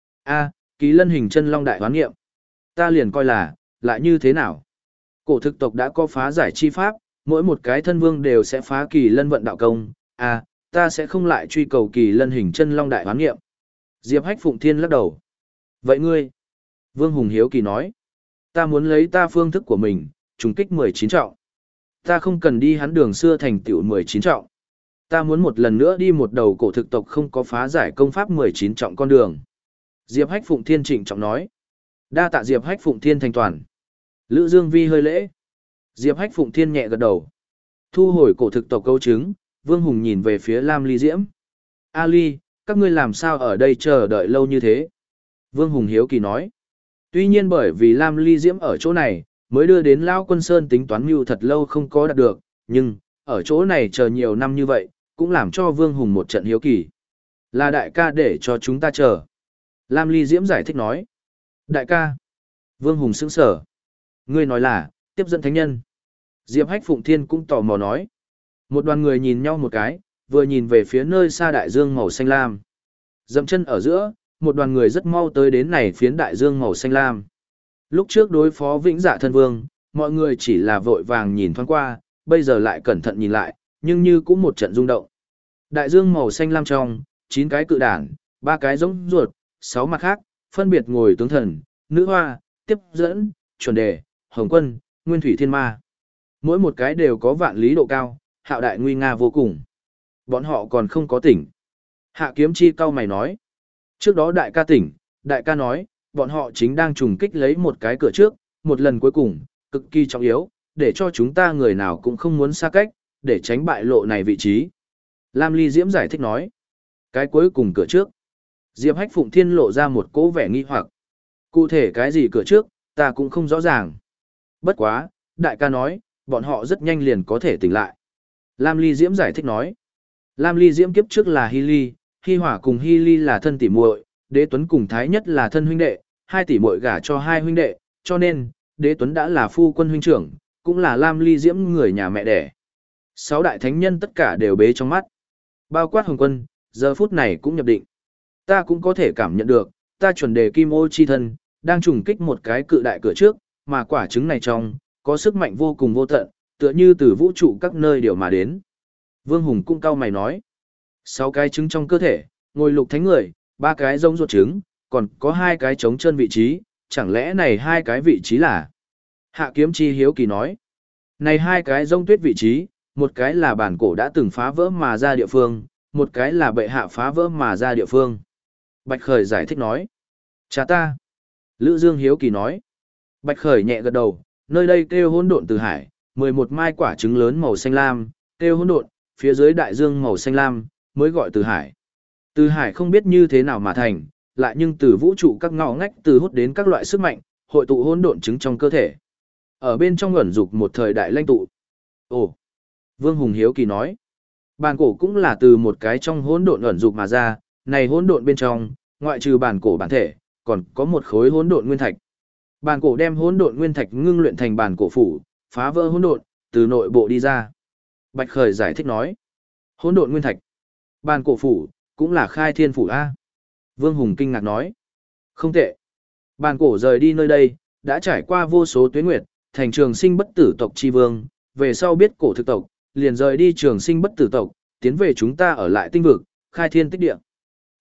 a Kỳ lân hình chân long đại hoán nghiệm. Ta liền coi là, lại như thế nào? Cổ thực tộc đã có phá giải chi pháp, mỗi một cái thân vương đều sẽ phá kỳ lân vận đạo công. a ta sẽ không lại truy cầu kỳ lân hình chân long đại hoán nghiệm. Diệp Hách Phụng Thiên lắc đầu. Vậy ngươi? Vương Hùng hiếu kỳ nói. Ta muốn lấy ta phương thức của mình, trùng kích mười chín trọng. Ta không cần đi hắn đường xưa thành tựu mười chín trọng. Ta muốn một lần nữa đi một đầu cổ thực tộc không có phá giải công pháp mười chín trọng con đường. Diệp Hách Phụng Thiên trịnh trọng nói. Đa tạ Diệp Hách Phụng Thiên thành toàn. Lữ Dương Vi hơi lễ. Diệp Hách Phụng Thiên nhẹ gật đầu. Thu hồi cổ thực tộc câu chứng, Vương Hùng nhìn về phía Lam Ly Diễm. A Ly, các ngươi làm sao ở đây chờ đợi lâu như thế? Vương Hùng hiếu kỳ nói. Tuy nhiên bởi vì Lam Ly Diễm ở chỗ này, mới đưa đến Lao Quân Sơn tính toán mưu thật lâu không có đạt được, nhưng, ở chỗ này chờ nhiều năm như vậy, cũng làm cho Vương Hùng một trận hiếu kỳ. Là đại ca để cho chúng ta chờ. Lam Ly Diễm giải thích nói. Đại ca. Vương Hùng sững sở. Ngươi nói là, tiếp dẫn thánh nhân. Diệp Hách Phụng Thiên cũng tò mò nói. Một đoàn người nhìn nhau một cái, vừa nhìn về phía nơi xa đại dương màu xanh lam. Dậm chân ở giữa, một đoàn người rất mau tới đến này phiến đại dương màu xanh lam. Lúc trước đối phó Vĩnh Dạ Thân Vương, mọi người chỉ là vội vàng nhìn thoáng qua, bây giờ lại cẩn thận nhìn lại, nhưng như cũng một trận rung động. Đại dương màu xanh lam trong, chín cái cự đản, ba cái giống ruột, sáu mặt khác, phân biệt ngồi tướng thần, nữ hoa, tiếp dẫn, chuẩn đề, hồng quân, nguyên thủy thiên ma. Mỗi một cái đều có vạn lý độ cao, hạo đại nguy nga vô cùng. Bọn họ còn không có tỉnh. Hạ Kiếm Chi cau mày nói. Trước đó đại ca tỉnh, đại ca nói, bọn họ chính đang trùng kích lấy một cái cửa trước, một lần cuối cùng, cực kỳ trọng yếu, để cho chúng ta người nào cũng không muốn xa cách, để tránh bại lộ này vị trí. Lam Ly Diễm giải thích nói. Cái cuối cùng cửa trước. Diệp Hách Phụng Thiên lộ ra một cố vẻ nghi hoặc. Cụ thể cái gì cửa trước, ta cũng không rõ ràng. Bất quá, đại ca nói, bọn họ rất nhanh liền có thể tỉnh lại. Lam Ly Diễm giải thích nói. Lam Ly Diễm kiếp trước là Hy Ly, Hy Hỏa cùng Hy Ly là thân tỷ muội, Đế Tuấn cùng Thái Nhất là thân huynh đệ, hai tỷ muội gả cho hai huynh đệ, cho nên, Đế Tuấn đã là phu quân huynh trưởng, cũng là Lam Ly Diễm người nhà mẹ đẻ. Sáu đại thánh nhân tất cả đều bế trong mắt. Bao quát Hồng Quân, giờ phút này cũng nhập định. Ta cũng có thể cảm nhận được, ta chuẩn đề kim ô chi thân, đang trùng kích một cái cự đại cửa trước, mà quả trứng này trong, có sức mạnh vô cùng vô tận, tựa như từ vũ trụ các nơi đều mà đến. Vương Hùng cũng cau mày nói. Sáu cái trứng trong cơ thể, ngồi lục thánh người, ba cái rông ruột trứng, còn có hai cái trống chân vị trí, chẳng lẽ này hai cái vị trí là? Hạ Kiếm Chi hiếu kỳ nói. Này hai cái rông tuyết vị trí, một cái là bản cổ đã từng phá vỡ mà ra địa phương, một cái là bệ hạ phá vỡ mà ra địa phương. Bạch Khởi giải thích nói. Cha ta. Lữ Dương hiếu kỳ nói. Bạch Khởi nhẹ gật đầu, nơi đây kêu hỗn độn từ hải, mười một mai quả trứng lớn màu xanh lam, kêu hỗn độn, phía dưới đại dương màu xanh lam, mới gọi từ hải. Từ hải không biết như thế nào mà thành, lại nhưng từ vũ trụ các ngõ ngách từ hút đến các loại sức mạnh, hội tụ hỗn độn trứng trong cơ thể. Ở bên trong ẩn dục một thời đại lãnh tụ. Ồ. Vương Hùng hiếu kỳ nói. Bản cổ cũng là từ một cái trong hỗn độn ẩn dục mà ra, này hỗn độn bên trong, ngoại trừ bản cổ bản thể, còn có một khối hỗn độn nguyên thạch. Bản cổ đem hỗn độn nguyên thạch ngưng luyện thành bản cổ phủ, phá vỡ hỗn độn, từ nội bộ đi ra. Bạch Khởi giải thích nói. Hỗn độn nguyên thạch. Bản cổ phủ, cũng là khai thiên phủ A. Vương Hùng kinh ngạc nói. Không tệ. Bản cổ rời đi nơi đây, đã trải qua vô số tuế nguyệt, thành trường sinh bất tử tộc chi vương, về sau biết cổ thực tộc, liền rời đi trường sinh bất tử tộc, tiến về chúng ta ở lại tinh vực, khai thiên tích địa.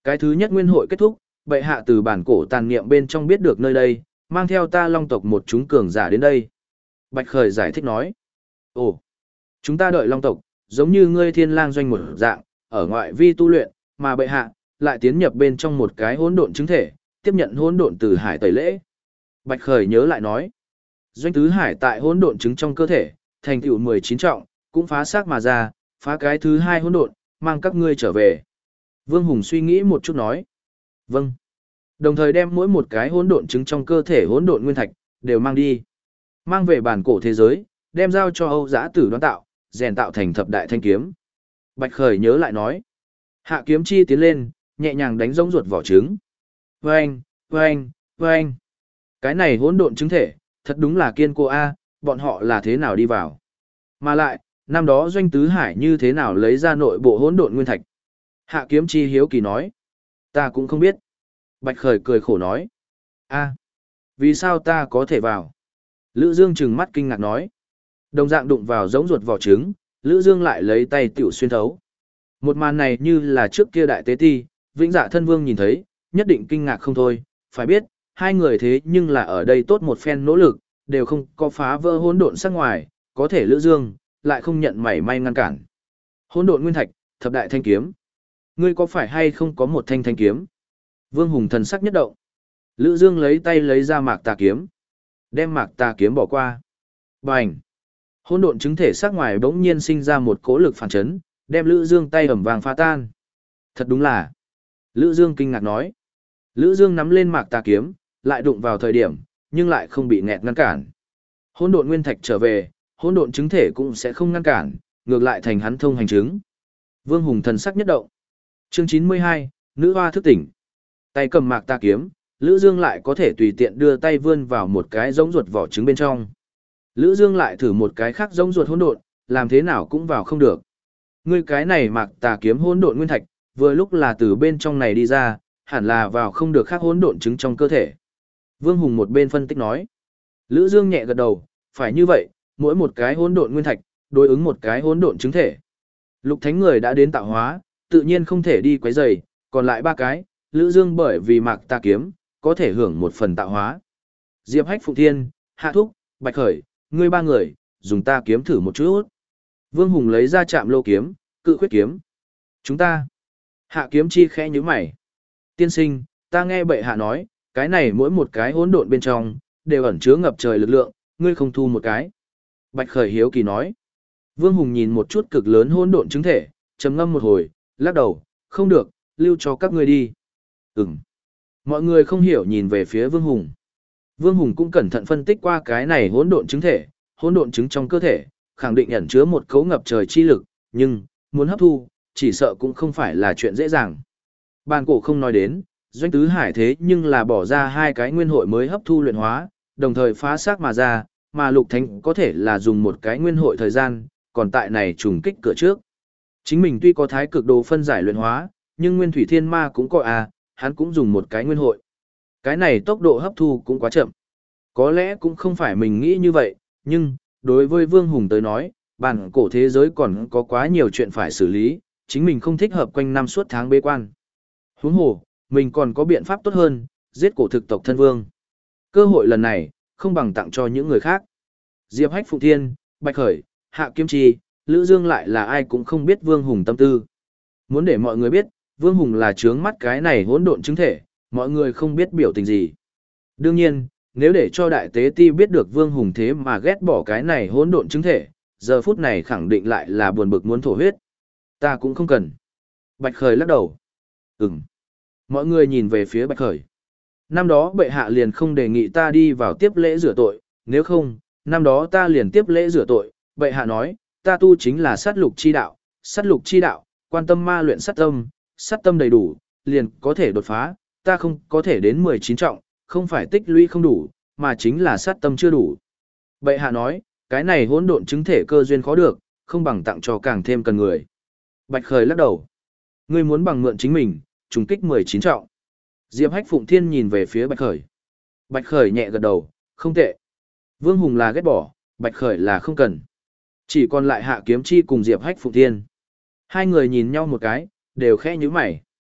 Cái thứ nhất nguyên hội kết thúc, bệ hạ từ bản cổ tàn niệm bên trong biết được nơi đây, mang theo ta long tộc một chúng cường giả đến đây. Bạch Khởi giải thích nói. Ồ, chúng ta đợi long tộc, giống như ngươi thiên lang doanh một dạng, ở ngoại vi tu luyện, mà bệ hạ, lại tiến nhập bên trong một cái hỗn độn chứng thể, tiếp nhận hỗn độn từ hải tẩy lễ. Bạch Khởi nhớ lại nói. Doanh tứ hải tại hỗn độn chứng trong cơ thể, thành tựu mười chín trọng, cũng phá xác mà ra, phá cái thứ hai hỗn độn, mang các ngươi trở về. Vương Hùng suy nghĩ một chút nói. Vâng. Đồng thời đem mỗi một cái hỗn độn chứng trong cơ thể hỗn độn nguyên thạch, đều mang đi. Mang về bản cổ thế giới, đem giao cho Âu Giã Tử đoán tạo, rèn tạo thành thập đại thanh kiếm. Bạch Khởi nhớ lại nói. Hạ kiếm chi tiến lên, nhẹ nhàng đánh rỗng ruột vỏ trứng. Vâng, vâng, vâng. Cái này hỗn độn chứng thể, thật đúng là kiên cố a, bọn họ là thế nào đi vào. Mà lại, năm đó Doanh Tứ Hải như thế nào lấy ra nội bộ hỗn độn nguyên thạch. Hạ kiếm chi hiếu kỳ nói. Ta cũng không biết. Bạch Khởi cười khổ nói. A, vì sao ta có thể vào? Lữ Dương trừng mắt kinh ngạc nói. Đồng dạng đụng vào giống ruột vỏ trứng, Lữ Dương lại lấy tay tiểu xuyên thấu. Một màn này như là trước kia đại tế ti, Vĩnh Dạ Thân Vương nhìn thấy, nhất định kinh ngạc không thôi, phải biết, hai người thế nhưng là ở đây tốt một phen nỗ lực, đều không có phá vỡ hỗn độn sắc ngoài, có thể Lữ Dương lại không nhận mảy may ngăn cản. Hỗn độn nguyên thạch, thập đại thanh kiếm. Ngươi có phải hay không có một thanh thanh kiếm? Vương Hùng thần sắc nhất động. Lữ Dương lấy tay lấy ra mạc tà kiếm, đem mạc tà kiếm bỏ qua. Bành! Hỗn độn chứng thể sắc ngoài bỗng nhiên sinh ra một cỗ lực phản chấn, đem Lữ Dương tay ẩm vàng phá tan. Thật đúng là. Lữ Dương kinh ngạc nói. Lữ Dương nắm lên mạc tà kiếm, lại đụng vào thời điểm, nhưng lại không bị nghẹt ngăn cản. Hỗn độn nguyên thạch trở về, hỗn độn chứng thể cũng sẽ không ngăn cản, ngược lại thành hắn thông hành chứng. Vương Hùng thần sắc nhất động. Chương chín mươi hai, nữ hoa thức tỉnh. Tay cầm mạc tà kiếm, Lữ Dương lại có thể tùy tiện đưa tay vươn vào một cái giống ruột vỏ trứng bên trong. Lữ Dương lại thử một cái khác giống ruột hỗn độn, làm thế nào cũng vào không được. Ngươi cái này mạc tà kiếm hỗn độn nguyên thạch, vừa lúc là từ bên trong này đi ra, hẳn là vào không được khác hỗn độn trứng trong cơ thể. Vương Hùng một bên phân tích nói. Lữ Dương nhẹ gật đầu, phải như vậy, mỗi một cái hỗn độn nguyên thạch, đối ứng một cái hỗn độn trứng thể. Lục Thánh người đã đến tạo hóa, tự nhiên không thể đi quấy rầy, còn lại ba cái, Lữ Dương bởi vì mạc tà kiếm, có thể hưởng một phần tạo hóa. Diệp Hách Phụng Thiên, Hạ Thúc, Bạch Khởi, ngươi ba người, dùng ta kiếm thử một chút. Vương Hùng lấy ra chạm lô kiếm, cự khuyết kiếm. Chúng ta. Hạ kiếm chi khẽ nhíu mày. Tiên sinh, ta nghe bệ hạ nói, cái này mỗi một cái hỗn độn bên trong, đều ẩn chứa ngập trời lực lượng, ngươi không thu một cái. Bạch Khởi hiếu kỳ nói. Vương Hùng nhìn một chút cực lớn hỗn độn chứng thể, trầm ngâm một hồi, lắc đầu, không được, lưu cho các ngươi đi. Ừm. Mọi người không hiểu nhìn về phía Vương Hùng. Vương Hùng cũng cẩn thận phân tích qua cái này hỗn độn chứng thể, hỗn độn chứng trong cơ thể, khẳng định ẩn chứa một cấu ngập trời chi lực, nhưng muốn hấp thu, chỉ sợ cũng không phải là chuyện dễ dàng. Bàn cổ không nói đến, Doanh Tứ Hải thế nhưng là bỏ ra hai cái nguyên hội mới hấp thu luyện hóa, đồng thời phá xác mà ra, mà Lục Thánh có thể là dùng một cái nguyên hội thời gian, còn tại này trùng kích cửa trước. Chính mình tuy có thái cực đồ phân giải luyện hóa, nhưng Nguyên Thủy Thiên Ma cũng có à, hắn cũng dùng một cái nguyên hội. Cái này tốc độ hấp thu cũng quá chậm. Có lẽ cũng không phải mình nghĩ như vậy, nhưng, đối với Vương Hùng tới nói, bản cổ thế giới còn có quá nhiều chuyện phải xử lý, chính mình không thích hợp quanh năm suốt tháng bế quan. Huống hồ, mình còn có biện pháp tốt hơn, giết cổ thực tộc thân vương. Cơ hội lần này, không bằng tặng cho những người khác. Diệp Hách Phụng Thiên, Bạch Khởi, Hạ Kiếm Chi, Lữ Dương lại là ai cũng không biết Vương Hùng tâm tư. Muốn để mọi người biết, Vương Hùng là trướng mắt cái này hỗn độn chứng thể, mọi người không biết biểu tình gì. Đương nhiên, nếu để cho đại tế ti biết được Vương Hùng thế mà ghét bỏ cái này hỗn độn chứng thể, giờ phút này khẳng định lại là buồn bực muốn thổ huyết. Ta cũng không cần. Bạch Khởi lắc đầu. Ừm. Mọi người nhìn về phía Bạch Khởi. Năm đó bệ hạ liền không đề nghị ta đi vào tiếp lễ rửa tội, nếu không, năm đó ta liền tiếp lễ rửa tội, bệ hạ nói, ta tu chính là sát lục chi đạo, sát lục chi đạo, quan tâm ma luyện sát tâm, sát tâm đầy đủ, liền có thể đột phá, ta không có thể đến mười chín trọng, không phải tích lũy không đủ, mà chính là sát tâm chưa đủ. Bệ hạ nói, cái này hỗn độn chứng thể cơ duyên khó được, không bằng tặng cho càng thêm cần người. Bạch Khởi lắc đầu. Ngươi muốn bằng mượn chính mình, trùng kích mười chín trọng. Diệp Hách Phụng Thiên nhìn về phía Bạch Khởi. Bạch Khởi nhẹ gật đầu, không tệ. Vương Hùng là ghét bỏ, Bạch Khởi là không cần. Chỉ còn lại Hạ Kiếm Chi cùng Diệp Hách Phụng Thiên. Hai người nhìn nhau một cái, đều khẽ nhíu mày.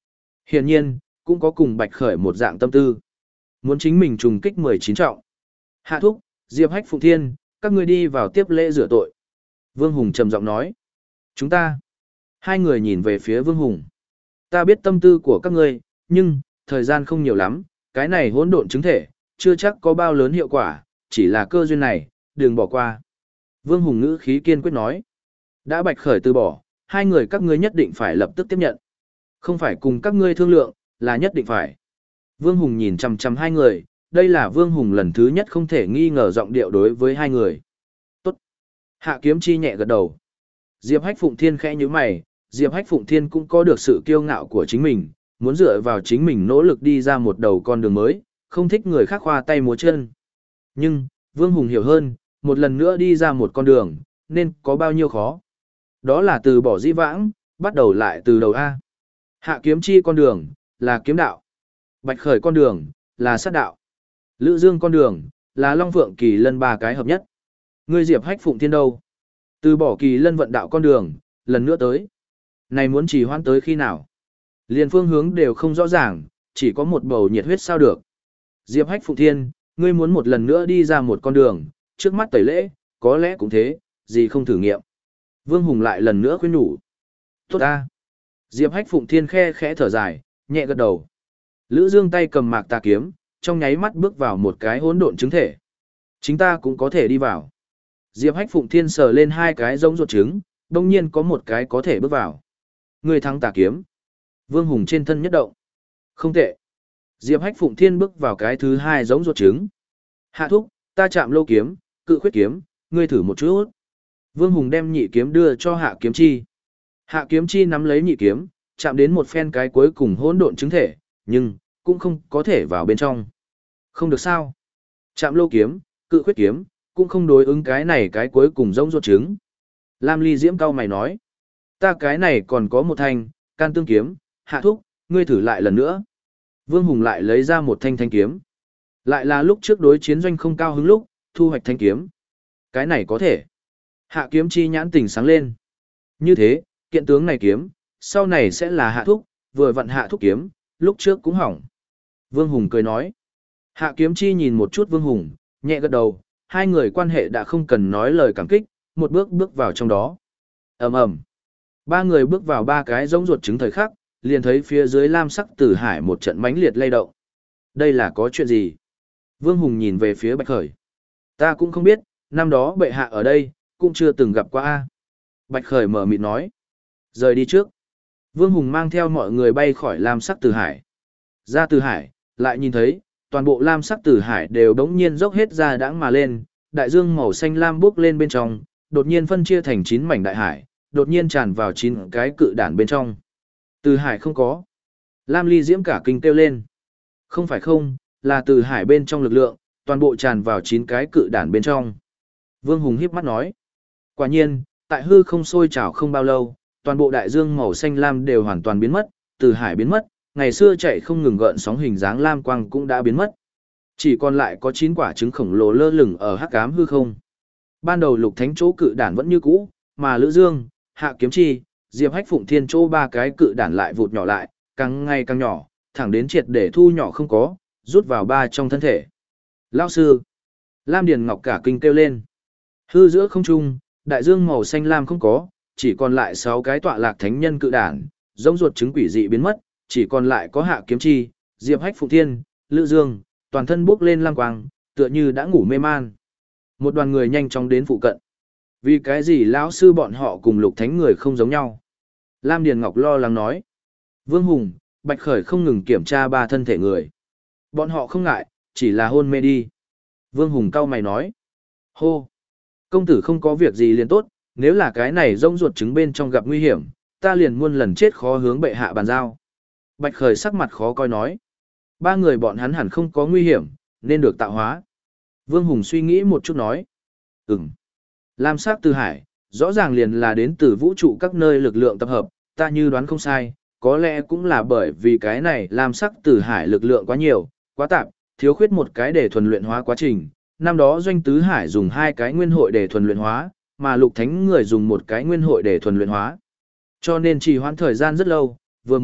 Hiển nhiên, cũng có cùng Bạch Khởi một dạng tâm tư. Muốn chính mình trùng kích mười chín trọng. Hạ thúc, Diệp Hách Phụng Thiên, các ngươi đi vào tiếp lễ rửa tội. Vương Hùng trầm giọng nói. Chúng ta. Hai người nhìn về phía Vương Hùng. Ta biết tâm tư của các ngươi, nhưng, thời gian không nhiều lắm, cái này hỗn độn chứng thể, chưa chắc có bao lớn hiệu quả, chỉ là cơ duyên này, đừng bỏ qua. Vương Hùng ngữ khí kiên quyết nói. Đã Bạch Khởi từ bỏ, hai người các ngươi nhất định phải lập tức tiếp nhận. Không phải cùng các ngươi thương lượng, là nhất định phải. Vương Hùng nhìn chằm chằm hai người, đây là Vương Hùng lần thứ nhất không thể nghi ngờ giọng điệu đối với hai người. Tốt. Hạ Kiếm Chi nhẹ gật đầu. Diệp Hách Phụng Thiên khẽ nhíu mày, Diệp Hách Phụng Thiên cũng có được sự kiêu ngạo của chính mình, muốn dựa vào chính mình nỗ lực đi ra một đầu con đường mới, không thích người khác khoa tay múa chân. Nhưng, Vương Hùng hiểu hơn, một lần nữa đi ra một con đường, nên có bao nhiêu khó. Đó là từ bỏ dĩ vãng, bắt đầu lại từ đầu A. Hạ Kiếm Chi con đường, là kiếm đạo. Bạch Khởi con đường, là sát đạo. Lữ Dương con đường, là Long Phượng Kỳ Lân ba cái hợp nhất. Ngươi Diệp Hách Phụng Thiên đâu? Từ bỏ Kỳ Lân vận đạo con đường, lần nữa tới. Này muốn trì hoãn tới khi nào? Liên phương hướng đều không rõ ràng, chỉ có một bầu nhiệt huyết sao được. Diệp Hách Phụng Thiên, ngươi muốn một lần nữa đi ra một con đường, trước mắt tẩy lễ, có lẽ cũng thế, gì không thử nghiệm. Vương Hùng lại lần nữa khuyên nhủ. Tốt ta. Diệp Hách Phụng Thiên khe khẽ thở dài, nhẹ gật đầu. Lữ Dương tay cầm mạc tà kiếm, trong nháy mắt bước vào một cái hỗn độn chứng thể. Chính ta cũng có thể đi vào. Diệp Hách Phụng Thiên sờ lên hai cái giống ruột trứng, đồng nhiên có một cái có thể bước vào. Người thắng tà kiếm. Vương Hùng trên thân nhất động. Không tệ. Diệp Hách Phụng Thiên bước vào cái thứ hai giống ruột trứng. Hạ thúc, ta chạm lô kiếm, cự khuyết kiếm, ngươi thử một chút. Vương Hùng đem nhị kiếm đưa cho Hạ Kiếm Chi. Hạ Kiếm Chi nắm lấy nhị kiếm, chạm đến một phen cái cuối cùng hỗn độn chứng thể, nhưng cũng không có thể vào bên trong. Không được sao? Chạm lô kiếm, cự khuyết kiếm, cũng không đối ứng cái này cái cuối cùng giống ruột trứng. Lam Ly Diễm cao mày nói, ta cái này còn có một thanh can tương kiếm, Hạ thúc, ngươi thử lại lần nữa. Vương Hùng lại lấy ra một thanh thanh kiếm. Lại là lúc trước đối chiến doanh không cao hứng lúc, thu hoạch thanh kiếm. Cái này có thể. Hạ Kiếm Chi nhãn tỉnh sáng lên. Như thế, kiện tướng này kiếm, sau này sẽ là Hạ thúc, vừa vặn Hạ thúc kiếm, lúc trước cũng hỏng. Vương Hùng cười nói. Hạ Kiếm Chi nhìn một chút Vương Hùng, nhẹ gật đầu, hai người quan hệ đã không cần nói lời cảm kích, một bước bước vào trong đó. Ầm ầm. Ba người bước vào ba cái giống ruột trứng thời khắc, liền thấy phía dưới lam sắc tử hải một trận mãnh liệt lay động. Đây là có chuyện gì? Vương Hùng nhìn về phía Bạch Khởi. Ta cũng không biết, năm đó bệ hạ ở đây, cũng chưa từng gặp qua a. Bạch Khởi mở mịt nói. Rời đi trước. Vương Hùng mang theo mọi người bay khỏi lam sắc tử hải. Ra tử hải, lại nhìn thấy, toàn bộ lam sắc tử hải đều đống nhiên dốc hết ra đãng mà lên, đại dương màu xanh lam bốc lên bên trong, đột nhiên phân chia thành chín mảnh đại hải, đột nhiên tràn vào chín cái cự đản bên trong. Tử hải không có. Lam Ly Diễm cả kinh kêu lên. Không phải không, là tử hải bên trong lực lượng, toàn bộ tràn vào chín cái cự đản bên trong. Vương Hùng híp mắt nói. Quả nhiên, tại hư không sôi trào không bao lâu, toàn bộ đại dương màu xanh lam đều hoàn toàn biến mất, tử hải biến mất, ngày xưa chạy không ngừng gợn sóng hình dáng lam quang cũng đã biến mất. Chỉ còn lại có chín quả trứng khổng lồ lơ lửng ở hắc ám hư không. Ban đầu Lục Thánh chỗ cự đản vẫn như cũ, mà Lữ Dương, Hạ Kiếm Chi, Diệp Hách Phụng Thiên chỗ ba cái cự đản lại vụt nhỏ lại, càng ngày càng nhỏ, thẳng đến triệt để thu nhỏ không có, rút vào ba trong thân thể. Lão sư, Lam Điền Ngọc cả kinh kêu lên. Hư giữa không trung, đại dương màu xanh lam không có, chỉ còn lại sáu cái tọa lạc thánh nhân cự đản, giống ruột trứng quỷ dị biến mất, chỉ còn lại có Hạ Kiếm Chi, Diệp Hách Phụng Thiên, Lữ Dương, toàn thân bốc lên lam quang, tựa như đã ngủ mê man. Một đoàn người nhanh chóng đến phụ cận. Vì cái gì lão sư bọn họ cùng Lục Thánh người không giống nhau? Lam Điền Ngọc lo lắng nói. Vương Hùng, Bạch Khởi không ngừng kiểm tra ba thân thể người. Bọn họ không ngại, chỉ là hôn mê đi. Vương Hùng cau mày nói. Hô! Công tử không có việc gì liền tốt, nếu là cái này rông ruột trứng bên trong gặp nguy hiểm, ta liền muôn lần chết khó hướng bệ hạ bàn giao. Bạch Khởi sắc mặt khó coi nói. Ba người bọn hắn hẳn không có nguy hiểm, nên được tạo hóa. Vương Hùng suy nghĩ một chút nói. Ừm. Lam sắc từ hải, rõ ràng liền là đến từ vũ trụ các nơi lực lượng tập hợp, ta như đoán không sai, có lẽ cũng là bởi vì cái này lam sắc từ hải lực lượng quá nhiều, quá tạp, thiếu khuyết một cái để thuần luyện hóa quá trình. Năm đó Doanh Tứ Hải dùng hai cái nguyên hội để thuần luyện hóa, mà Lục Thánh người dùng một cái nguyên hội để thuần luyện hóa. Cho nên trì hoãn thời gian rất lâu, vừa mới,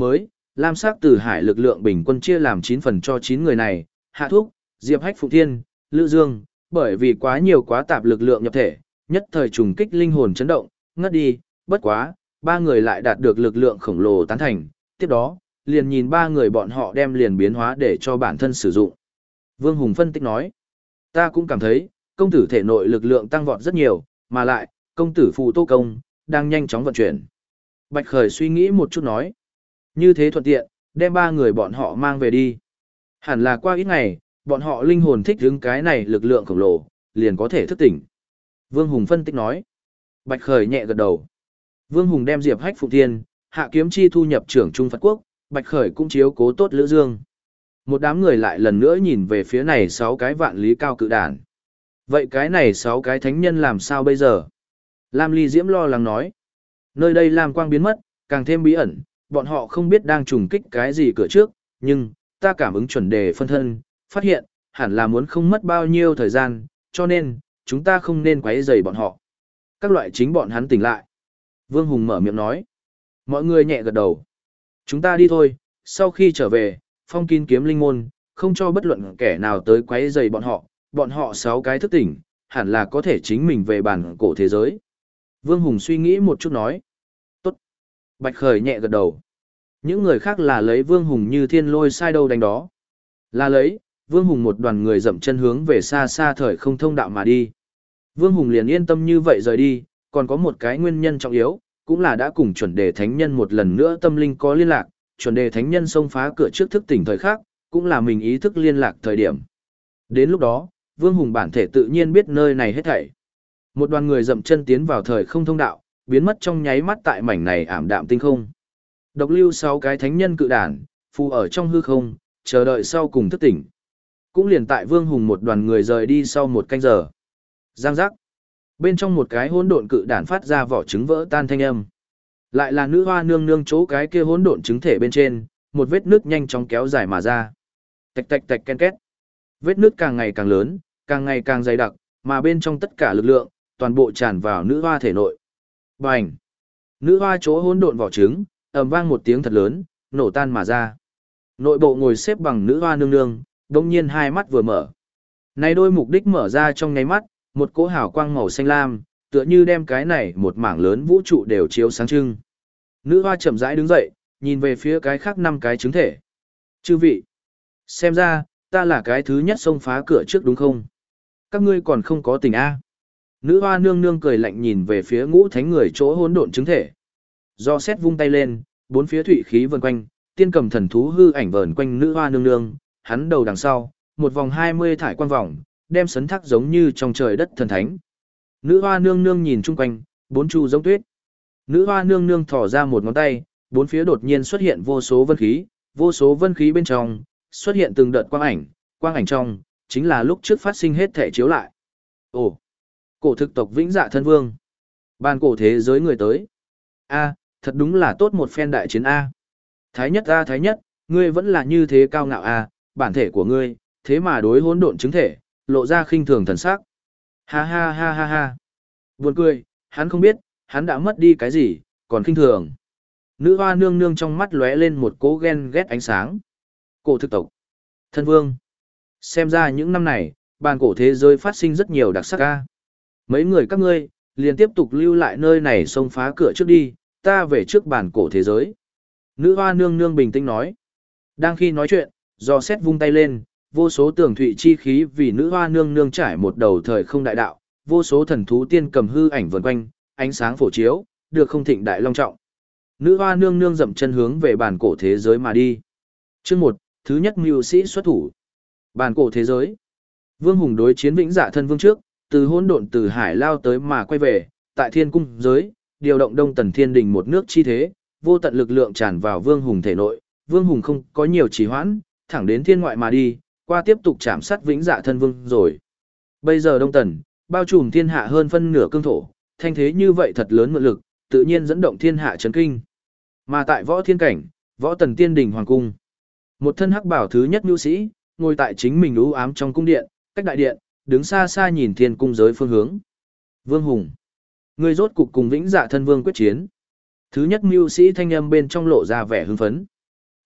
lam sắc từ hải lực lượng bình quân chia làm chín phần cho chín người này, Hạ Thúc, Diệp Hách Phụng Thiên, Lữ Dương, bởi vì quá nhiều quá tạp lực lượng nhập thể, nhất thời trùng kích linh hồn chấn động, ngất đi, bất quá, ba người lại đạt được lực lượng khổng lồ tán thành, tiếp đó, liền nhìn ba người bọn họ đem liền biến hóa để cho bản thân sử dụng. Vương Hùng phân tích nói, ta cũng cảm thấy, công tử thể nội lực lượng tăng vọt rất nhiều, mà lại, công tử phù tô công, đang nhanh chóng vận chuyển. Bạch Khởi suy nghĩ một chút nói, như thế thuận tiện, đem ba người bọn họ mang về đi. Hẳn là qua ít ngày, bọn họ linh hồn thích hứng cái này lực lượng khổng lồ, liền có thể thức tỉnh. Vương Hùng phân tích nói, Bạch Khởi nhẹ gật đầu. Vương Hùng đem Diệp Hách Phụng Thiên, Hạ Kiếm Chi thu nhập trưởng Trung Phật Quốc, Bạch Khởi cũng chiếu cố tốt Lữ Dương. Một đám người lại lần nữa nhìn về phía này sáu cái vạn lý cao cự đản. Vậy cái này sáu cái thánh nhân làm sao bây giờ? Lam Ly Diễm lo lắng nói. Nơi đây Lam quang biến mất, càng thêm bí ẩn, bọn họ không biết đang trùng kích cái gì cửa trước, nhưng, ta cảm ứng chuẩn đề phân thân, phát hiện, hẳn là muốn không mất bao nhiêu thời gian, cho nên, chúng ta không nên quấy rầy bọn họ. Các loại chính bọn hắn tỉnh lại. Vương Hùng mở miệng nói. Mọi người nhẹ gật đầu. Chúng ta đi thôi, sau khi trở về, phong kín kiếm linh môn, không cho bất luận kẻ nào tới quấy rầy bọn họ, bọn họ sáu cái thức tỉnh, hẳn là có thể chính mình về bản cổ thế giới. Vương Hùng suy nghĩ một chút nói. Tốt. Bạch Khởi nhẹ gật đầu. Những người khác là lấy Vương Hùng như thiên lôi sai đâu đánh đó. Là lấy, Vương Hùng một đoàn người dậm chân hướng về xa xa thời không thông đạo mà đi. Vương Hùng liền yên tâm như vậy rời đi, còn có một cái nguyên nhân trọng yếu, cũng là đã cùng chuẩn đề thánh nhân một lần nữa tâm linh có liên lạc, chuẩn đề thánh nhân xông phá cửa trước thức tỉnh thời khác, cũng là mình ý thức liên lạc thời điểm. Đến lúc đó, Vương Hùng bản thể tự nhiên biết nơi này hết thảy. Một đoàn người dậm chân tiến vào thời không thông đạo, biến mất trong nháy mắt tại mảnh này ảm đạm tinh không. Độc lưu sáu cái thánh nhân cự đản, phù ở trong hư không, chờ đợi sau cùng thức tỉnh. Cũng liền tại Vương Hùng một đoàn người rời đi sau một canh giờ. Giang giác. Bên trong một cái hỗn độn cự đản phát ra vỏ trứng vỡ tan thanh âm. Lại là nữ hoa nương nương chỗ cái kia hỗn độn trứng thể bên trên, một vết nước nhanh chóng kéo dài mà ra. Tạch tạch tạch ken két. Vết nước càng ngày càng lớn, càng ngày càng dày đặc, mà bên trong tất cả lực lượng, toàn bộ tràn vào nữ hoa thể nội. Bành! Nữ hoa chỗ hỗn độn vỏ trứng, ầm vang một tiếng thật lớn, nổ tan mà ra. Nội bộ ngồi xếp bằng nữ hoa nương nương, đông nhiên hai mắt vừa mở. Này đôi mục đích mở ra trong nháy mắt, một cỗ hào quang màu xanh lam, tựa như đem cái này một mảng lớn vũ trụ đều chiếu sáng trưng. Nữ hoa chậm rãi đứng dậy, nhìn về phía cái khác năm cái trứng thể. Chư vị! Xem ra, ta là cái thứ nhất xông phá cửa trước đúng không? Các ngươi còn không có tình A. Nữ hoa nương nương cười lạnh nhìn về phía ngũ thánh người chỗ hỗn độn trứng thể. Do xét vung tay lên, bốn phía thủy khí vần quanh, tiên cầm thần thú hư ảnh vờn quanh nữ hoa nương nương, hắn đầu đằng sau, một vòng hai mươi thải quang vòng, đem sấn thác giống như trong trời đất thần thánh. Nữ hoa nương nương nhìn chung quanh, bốn chu giống tuyết. Nữ hoa nương nương thỏ ra một ngón tay, bốn phía đột nhiên xuất hiện vô số vân khí, vô số vân khí bên trong, xuất hiện từng đợt quang ảnh, quang ảnh trong, chính là lúc trước phát sinh hết thể chiếu lại. Ồ, cổ thực tộc Vĩnh Dạ Thân Vương. Ban cổ thế giới người tới. A, thật đúng là tốt một phen đại chiến A. Thái nhất A Thái nhất, ngươi vẫn là như thế cao ngạo A, bản thể của ngươi, thế mà đối hỗn độn chứng thể, lộ ra khinh thường thần sắc. Ha ha ha ha ha. Buồn cười, hắn không biết, hắn đã mất đi cái gì, còn khinh thường. Nữ hoa nương nương trong mắt lóe lên một cỗ ghen ghét ánh sáng. Cổ thực tộc. Thân vương. Xem ra những năm này, bàn cổ thế giới phát sinh rất nhiều đặc sắc A. Mấy người các ngươi, liền tiếp tục lưu lại nơi này xông phá cửa trước đi, ta về trước bàn cổ thế giới. Nữ hoa nương nương bình tĩnh nói. Đang khi nói chuyện, do xét vung tay lên, vô số tường thụy chi khí vì nữ hoa nương nương trải một đầu thời không đại đạo, vô số thần thú tiên cầm hư ảnh vần quanh, ánh sáng phổ chiếu, được không thịnh đại long trọng. Nữ hoa nương nương dậm chân hướng về bàn cổ thế giới mà đi. Chương một, thứ nhất mưu sĩ xuất thủ. Bàn cổ thế giới. Vương Hùng đối chiến Vĩnh Dạ Thân Vương trước, từ hỗn độn từ hải lao tới mà quay về, tại thiên cung giới, điều động Đông Tần Thiên Đình một nước chi thế, vô tận lực lượng tràn vào Vương Hùng thể nội, Vương Hùng không có nhiều trì hoãn, thẳng đến thiên ngoại mà đi, qua tiếp tục chạm sát Vĩnh Dạ Thân Vương rồi. Bây giờ Đông Tần, bao trùm thiên hạ hơn phân nửa cương thổ, thanh thế như vậy thật lớn mượn lực, tự nhiên dẫn động thiên hạ chấn kinh. Mà tại võ thiên cảnh, võ tần tiên đình hoàng cung, một thân hắc bảo thứ nhất nhu sĩ, ngồi tại chính mình u ám trong cung điện, cách đại điện, đứng xa xa nhìn thiên cung giới phương hướng. Vương Hùng, ngươi rốt cục cùng Vĩnh Dạ Thân Vương quyết chiến. Thứ nhất mưu sĩ thanh âm bên trong lộ ra vẻ hưng phấn.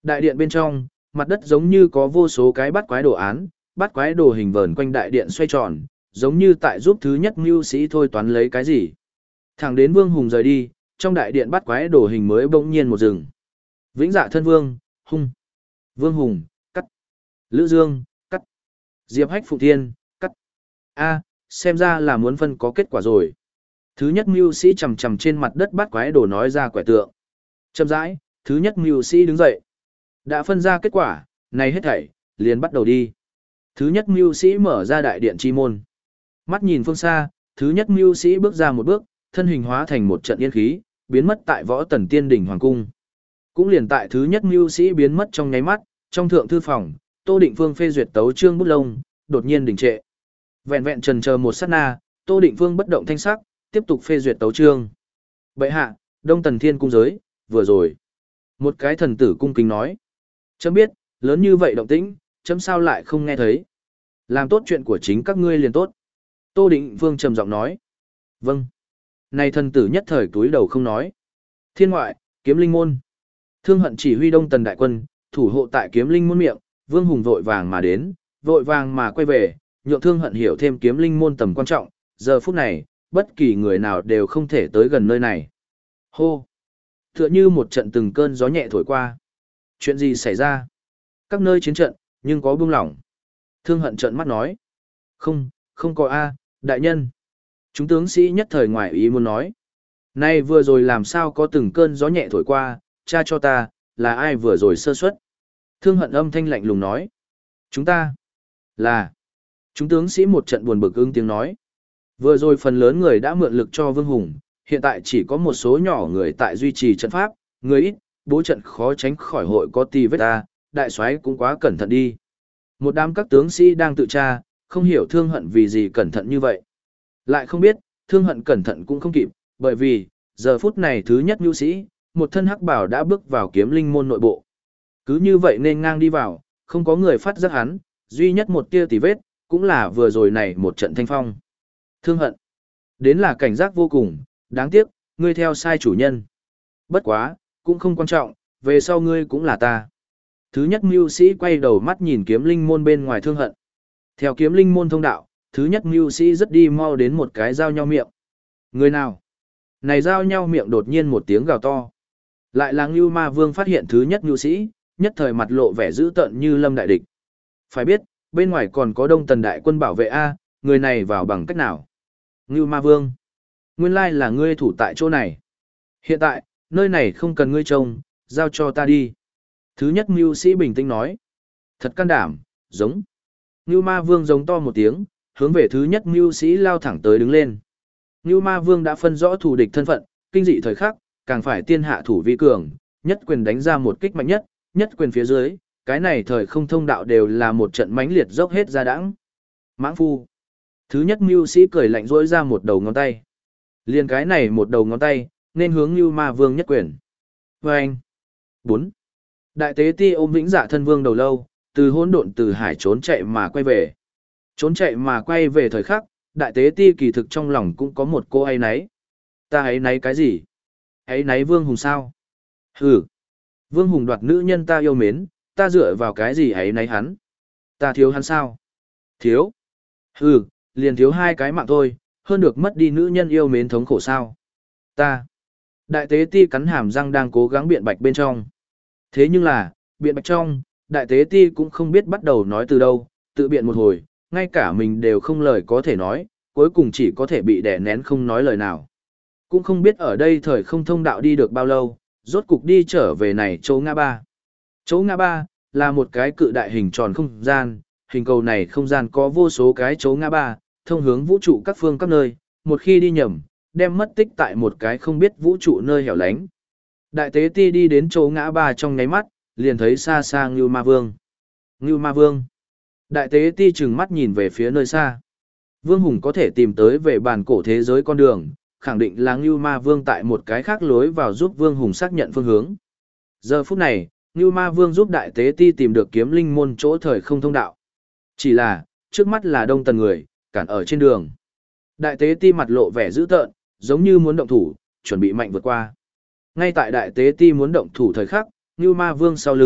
Đại điện bên trong, mặt đất giống như có vô số cái bắt quái đồ án, bắt quái đồ hình vờn quanh đại điện xoay tròn, giống như tại giúp thứ nhất mưu sĩ thôi toán lấy cái gì. Thẳng đến Vương Hùng rời đi, trong đại điện bắt quái đồ hình mới bỗng nhiên một rừng. Vĩnh Dạ thân vương, hung. Vương Hùng, cắt. Lữ Dương, cắt. Diệp Hách Phụng Thiên, cắt. A, xem ra là muốn phân có kết quả rồi. Thứ nhất mưu sĩ chầm chầm trên mặt đất bắt quái đồ nói ra quẻ tượng. Chậm rãi, thứ nhất mưu sĩ đứng dậy. Đã phân ra kết quả, này hết thảy, liền bắt đầu đi. Thứ nhất mưu sĩ mở ra đại điện chi môn. Mắt nhìn phương xa, thứ nhất mưu sĩ bước ra một bước, thân hình hóa thành một trận yên khí, biến mất tại võ tần tiên đỉnh hoàng cung. Cũng liền tại thứ nhất mưu sĩ biến mất trong nháy mắt, trong thượng thư phòng, Tô Định Phương phê duyệt tấu chương bút lông, đột nhiên đình trệ. Vẹn vẹn trần chờ một sát na, Tô Định Phương bất động thanh sắc, tiếp tục phê duyệt tấu chương. Bệ hạ, Đông Tần Thiên cung giới, vừa rồi. Một cái thần tử cung kính nói. Chấm biết, lớn như vậy động tĩnh, chấm sao lại không nghe thấy. Làm tốt chuyện của chính các ngươi liền tốt. Tô Định Phương trầm giọng nói. Vâng. Này thần tử nhất thời túi đầu không nói. Thiên ngoại, kiếm linh môn. Thương Hận chỉ huy Đông Tần đại quân, thủ hộ tại kiếm linh môn miệng, Vương Hùng vội vàng mà đến, vội vàng mà quay về, nhượng Thương Hận hiểu thêm kiếm linh môn tầm quan trọng, giờ phút này, bất kỳ người nào đều không thể tới gần nơi này. Hô! Tựa như một trận từng cơn gió nhẹ thổi qua. Chuyện gì xảy ra? Các nơi chiến trận, nhưng có buông lỏng. Thương Hận trợn mắt nói. Không, không có A, đại nhân. Chúng tướng sĩ nhất thời ngoài ý muốn nói. Nay vừa rồi làm sao có từng cơn gió nhẹ thổi qua, cha cho ta, là ai vừa rồi sơ suất. Thương Hận âm thanh lạnh lùng nói. Chúng ta, là, chúng tướng sĩ một trận buồn bực ưng tiếng nói. Vừa rồi phần lớn người đã mượn lực cho Vương Hùng, hiện tại chỉ có một số nhỏ người tại duy trì trận pháp, người ít, bố trận khó tránh khỏi hội có tì vết ta, đại soái cũng quá cẩn thận đi. Một đám các tướng sĩ đang tự tra, không hiểu Thương Hận vì gì cẩn thận như vậy. Lại không biết, Thương Hận cẩn thận cũng không kịp, bởi vì, giờ phút này thứ nhất nhu sĩ, một thân hắc bảo đã bước vào kiếm linh môn nội bộ. Cứ như vậy nên ngang đi vào, không có người phát giác hắn, duy nhất một tia tì vết, cũng là vừa rồi này một trận thanh phong. Thương Hận, đến là cảnh giác vô cùng, đáng tiếc, ngươi theo sai chủ nhân. Bất quá, cũng không quan trọng, về sau ngươi cũng là ta. Thứ nhất mưu sĩ quay đầu mắt nhìn kiếm linh môn bên ngoài Thương Hận. Theo kiếm linh môn thông đạo, thứ nhất mưu sĩ rất đi mau đến một cái dao nhau miệng. Người nào? Này dao nhau miệng đột nhiên một tiếng gào to. Lại là Ngưu Ma Vương phát hiện thứ nhất mưu sĩ, nhất thời mặt lộ vẻ dữ tợn như lâm đại địch. Phải biết, bên ngoài còn có Đông Tần đại quân bảo vệ A, người này vào bằng cách nào? Ngưu Ma Vương, nguyên lai là ngươi thủ tại chỗ này. Hiện tại, nơi này không cần ngươi trông, giao cho ta đi. Thứ nhất mưu sĩ bình tĩnh nói. Thật can đảm, giống. Ngưu Ma Vương giống to một tiếng, hướng về thứ nhất mưu sĩ lao thẳng tới đứng lên. Ngưu Ma Vương đã phân rõ thù địch thân phận, kinh dị thời khắc, càng phải tiên hạ thủ vi cường, nhất quyền đánh ra một kích mạnh nhất, nhất quyền phía dưới, cái này thời không thông đạo đều là một trận mãnh liệt dốc hết ra đãng. Mãng phu. Thứ nhất mưu sĩ cười lạnh rỗi ra một đầu ngón tay. Liên cái này một đầu ngón tay, nên hướng Ngưu Ma Vương nhất quyền. Vâng. bốn. Đại tế ti ôm Vĩnh Dạ thân vương đầu lâu, từ hỗn độn từ hải trốn chạy mà quay về. Trốn chạy mà quay về thời khắc, đại tế ti kỳ thực trong lòng cũng có một cô ấy nấy. Ta ấy nấy cái gì? Ấy nấy Vương Hùng sao? Hừ. Vương Hùng đoạt nữ nhân ta yêu mến, ta dựa vào cái gì ấy nấy hắn? Ta thiếu hắn sao? Thiếu. Hừ, liền thiếu hai cái mạng thôi, hơn được mất đi nữ nhân yêu mến thống khổ sao? Ta. Đại tế ti cắn hàm răng đang cố gắng biện bạch bên trong. Thế nhưng là, biện bạch trong, đại tế ti cũng không biết bắt đầu nói từ đâu, tự biện một hồi, ngay cả mình đều không lời có thể nói, cuối cùng chỉ có thể bị đè nén không nói lời nào. Cũng không biết ở đây thời không thông đạo đi được bao lâu, rốt cục đi trở về này chỗ ngã ba. Chỗ ngã ba, là một cái cự đại hình tròn không gian, hình cầu này không gian có vô số cái chỗ ngã ba, thông hướng vũ trụ các phương các nơi, một khi đi nhầm, đem mất tích tại một cái không biết vũ trụ nơi hẻo lánh. Đại tế ti đi đến chỗ ngã ba trong nháy mắt, liền thấy xa xa Ngưu Ma Vương. Ngưu Ma Vương. Đại tế ti chừng mắt nhìn về phía nơi xa. Vương Hùng có thể tìm tới về bản cổ thế giới con đường, khẳng định là Ngưu Ma Vương tại một cái khác lối vào giúp Vương Hùng xác nhận phương hướng. Giờ phút này, Ngưu Ma Vương giúp đại tế ti tìm được kiếm linh môn chỗ thời không thông đạo. Chỉ là, trước mắt là Đông Tần người, cản ở trên đường. Đại tế ti mặt lộ vẻ dữ tợn, giống như muốn động thủ, chuẩn bị mạnh vượt qua. Ngay tại đại tế ti muốn động thủ thời khắc, Ngưu Ma Vương sau lưng,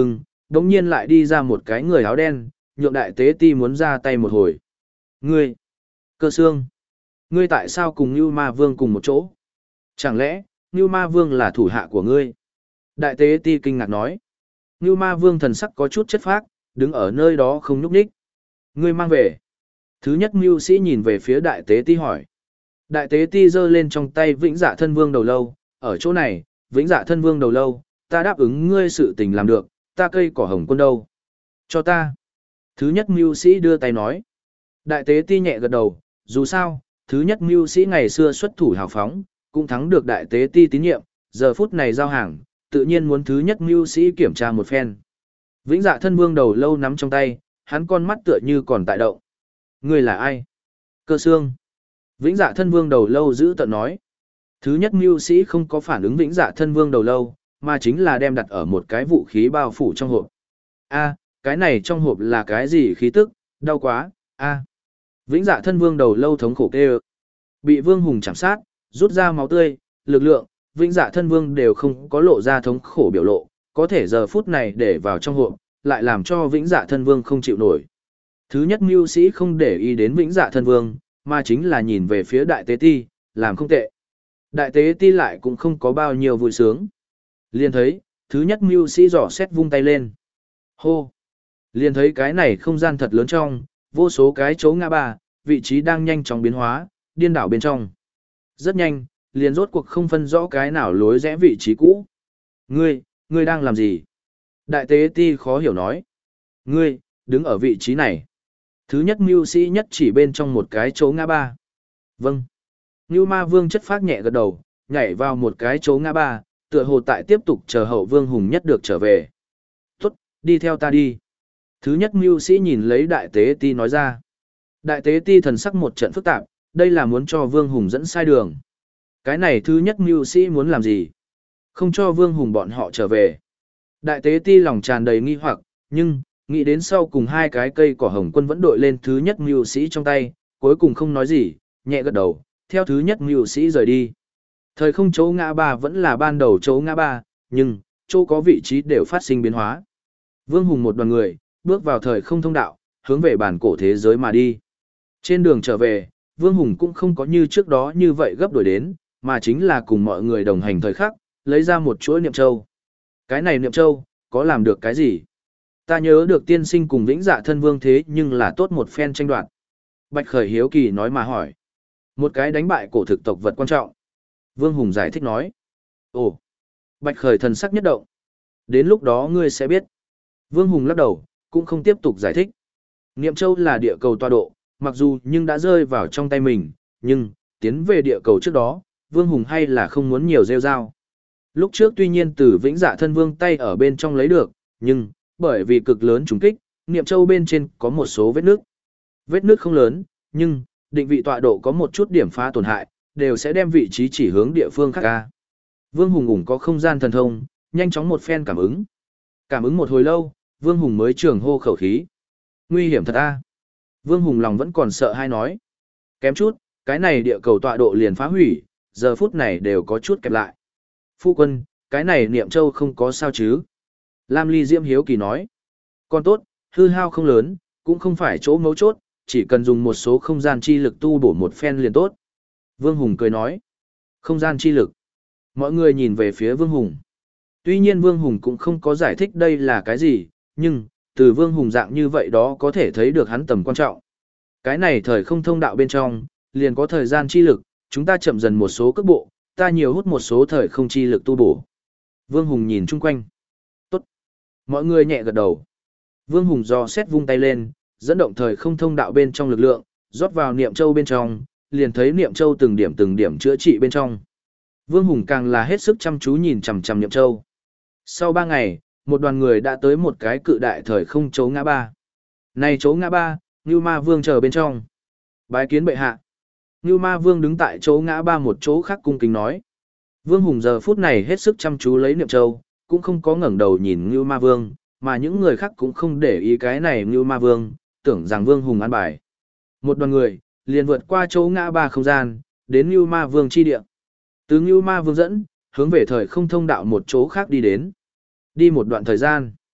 đống nhiên lại đi ra một cái người áo đen, nhượng đại tế ti muốn ra tay một hồi. Ngươi, Cơ Xương, ngươi tại sao cùng Như Ma Vương cùng một chỗ? Chẳng lẽ, Như Ma Vương là thủ hạ của ngươi? Đại tế ti kinh ngạc nói. Như Ma Vương thần sắc có chút chất phác, đứng ở nơi đó không nhúc nhích. Ngươi mang về. Thứ nhất mưu sĩ nhìn về phía đại tế ti hỏi. Đại tế ti giơ lên trong tay vĩnh dạ thân vương đầu lâu, ở chỗ này, vĩnh dạ thân vương đầu lâu, ta đáp ứng ngươi sự tình làm được, ta cây cỏ hồng quân đâu. Cho ta. Thứ nhất mưu sĩ đưa tay nói. Đại tế ti nhẹ gật đầu, dù sao, thứ nhất mưu sĩ ngày xưa xuất thủ hào phóng, cũng thắng được đại tế ti tín nhiệm, giờ phút này giao hàng, tự nhiên muốn thứ nhất mưu sĩ kiểm tra một phen. Vĩnh dạ thân vương đầu lâu nắm trong tay, hắn con mắt tựa như còn tại động. Ngươi là ai? Cơ Xương. Vĩnh dạ thân vương đầu lâu giữ tận nói. Thứ nhất mưu sĩ không có phản ứng vĩnh dạ thân vương đầu lâu, mà chính là đem đặt ở một cái vũ khí bao phủ trong hộp. A, cái này trong hộp là cái gì khí tức, đau quá, a. Vĩnh dạ thân vương đầu lâu thống khổ kêu. Bị vương hùng chạm sát, rút ra máu tươi, lực lượng, vĩnh dạ thân vương đều không có lộ ra thống khổ biểu lộ, có thể giờ phút này để vào trong hộp, lại làm cho vĩnh dạ thân vương không chịu nổi. Thứ nhất mưu sĩ không để ý đến vĩnh dạ thân vương, mà chính là nhìn về phía đại tế ti, làm không tệ. Đại tế ti lại cũng không có bao nhiêu vui sướng. Liền thấy, thứ nhất mưu sĩ giỏ xét vung tay lên. Hô! Liền thấy cái này không gian thật lớn trong, vô số cái chỗ ngã ba, vị trí đang nhanh chóng biến hóa, điên đảo bên trong. Rất nhanh, liền rốt cuộc không phân rõ cái nào lối rẽ vị trí cũ. Ngươi, ngươi đang làm gì? Đại tế ti khó hiểu nói. Ngươi, đứng ở vị trí này. Thứ nhất mưu sĩ nhất chỉ bên trong một cái chỗ ngã ba. Vâng. Như Ma Vương chất phác nhẹ gật đầu, nhảy vào một cái chỗ ngã ba, tựa hồ tại tiếp tục chờ hậu vương hùng nhất được trở về. Tốt, đi theo ta đi. Thứ nhất mưu sĩ nhìn lấy đại tế ti nói ra. Đại tế ti thần sắc một trận phức tạp, đây là muốn cho vương hùng dẫn sai đường. Cái này thứ nhất mưu sĩ muốn làm gì? Không cho vương hùng bọn họ trở về. Đại tế ti lòng tràn đầy nghi hoặc, nhưng, nghĩ đến sau cùng hai cái cây cỏ hồng quân vẫn đội lên thứ nhất mưu sĩ trong tay, cuối cùng không nói gì, nhẹ gật đầu, theo thứ nhất mưu sĩ rời đi. Thời không chỗ ngã ba vẫn là ban đầu chỗ ngã ba, nhưng, chỗ có vị trí đều phát sinh biến hóa. Vương hùng một đoàn người, bước vào thời không thông đạo, hướng về bản cổ thế giới mà đi. Trên đường trở về, Vương hùng cũng không có như trước đó như vậy gấp đổi đến, mà chính là cùng mọi người đồng hành thời khắc, lấy ra một chuỗi niệm châu. Cái này niệm châu, có làm được cái gì? Ta nhớ được tiên sinh cùng vĩnh dạ thân vương thế nhưng là tốt một phen tranh đoạt. Bạch Khởi hiếu kỳ nói mà hỏi. Một cái đánh bại cổ thực tộc vật quan trọng. Vương Hùng giải thích nói. Ồ! Bạch Khởi thần sắc nhất động. Đến lúc đó ngươi sẽ biết. Vương Hùng lắc đầu, cũng không tiếp tục giải thích. Niệm châu là địa cầu tọa độ, mặc dù nhưng đã rơi vào trong tay mình, nhưng, tiến về địa cầu trước đó, Vương Hùng hay là không muốn nhiều rêu rao. Lúc trước tuy nhiên từ vĩnh dạ thân vương tay ở bên trong lấy được, nhưng, bởi vì cực lớn trùng kích, niệm châu bên trên có một số vết nước. Vết nước không lớn, nhưng, định vị tọa độ có một chút điểm phá tổn hại, đều sẽ đem vị trí chỉ hướng địa phương khác ca. Vương Hùng ủng có không gian thần thông, nhanh chóng một phen cảm ứng. Cảm ứng một hồi lâu, Vương Hùng mới trường hô khẩu khí. Nguy hiểm thật a. Vương Hùng lòng vẫn còn sợ hay nói. Kém chút, cái này địa cầu tọa độ liền phá hủy, giờ phút này đều có chút kẹp lại. Phu quân, cái này niệm châu không có sao chứ? Lam Ly Diễm hiếu kỳ nói. Còn tốt, hư hao không lớn, cũng không phải chỗ mấu chốt, chỉ cần dùng một số không gian chi lực tu bổ một phen liền tốt. Vương Hùng cười nói. Không gian chi lực. Mọi người nhìn về phía Vương Hùng. Tuy nhiên Vương Hùng cũng không có giải thích đây là cái gì, nhưng, từ Vương Hùng dạng như vậy đó có thể thấy được hắn tầm quan trọng. Cái này thời không thông đạo bên trong, liền có thời gian chi lực, chúng ta chậm dần một số cước bộ, ta nhiều hút một số thời không chi lực tu bổ. Vương Hùng nhìn chung quanh. Tốt. Mọi người nhẹ gật đầu. Vương Hùng dò xét vung tay lên, dẫn động thời không thông đạo bên trong lực lượng, rót vào niệm châu bên trong, liền thấy niệm châu từng điểm từng điểm chữa trị bên trong. Vương Hùng càng là hết sức chăm chú nhìn chằm chằm niệm châu. Sau ba ngày, một đoàn người đã tới một cái cự đại thời không chỗ ngã ba. Này chỗ ngã ba, Ngưu Ma Vương chờ bên trong. Bái kiến bệ hạ. Ngưu Ma Vương đứng tại chỗ ngã ba một chỗ khác cung kính nói. Vương Hùng giờ phút này hết sức chăm chú lấy niệm châu, cũng không có ngẩng đầu nhìn Ngưu Ma Vương, mà những người khác cũng không để ý cái này Ngưu Ma Vương, tưởng rằng Vương Hùng an bài. Một đoàn người, liền vượt qua chỗ ngã ba không gian, đến Ngưu Ma Vương chi địa. Từ Ngưu Ma Vương dẫn, hướng về thời không thông đạo một chỗ khác đi đến. Đi một đoạn thời gian.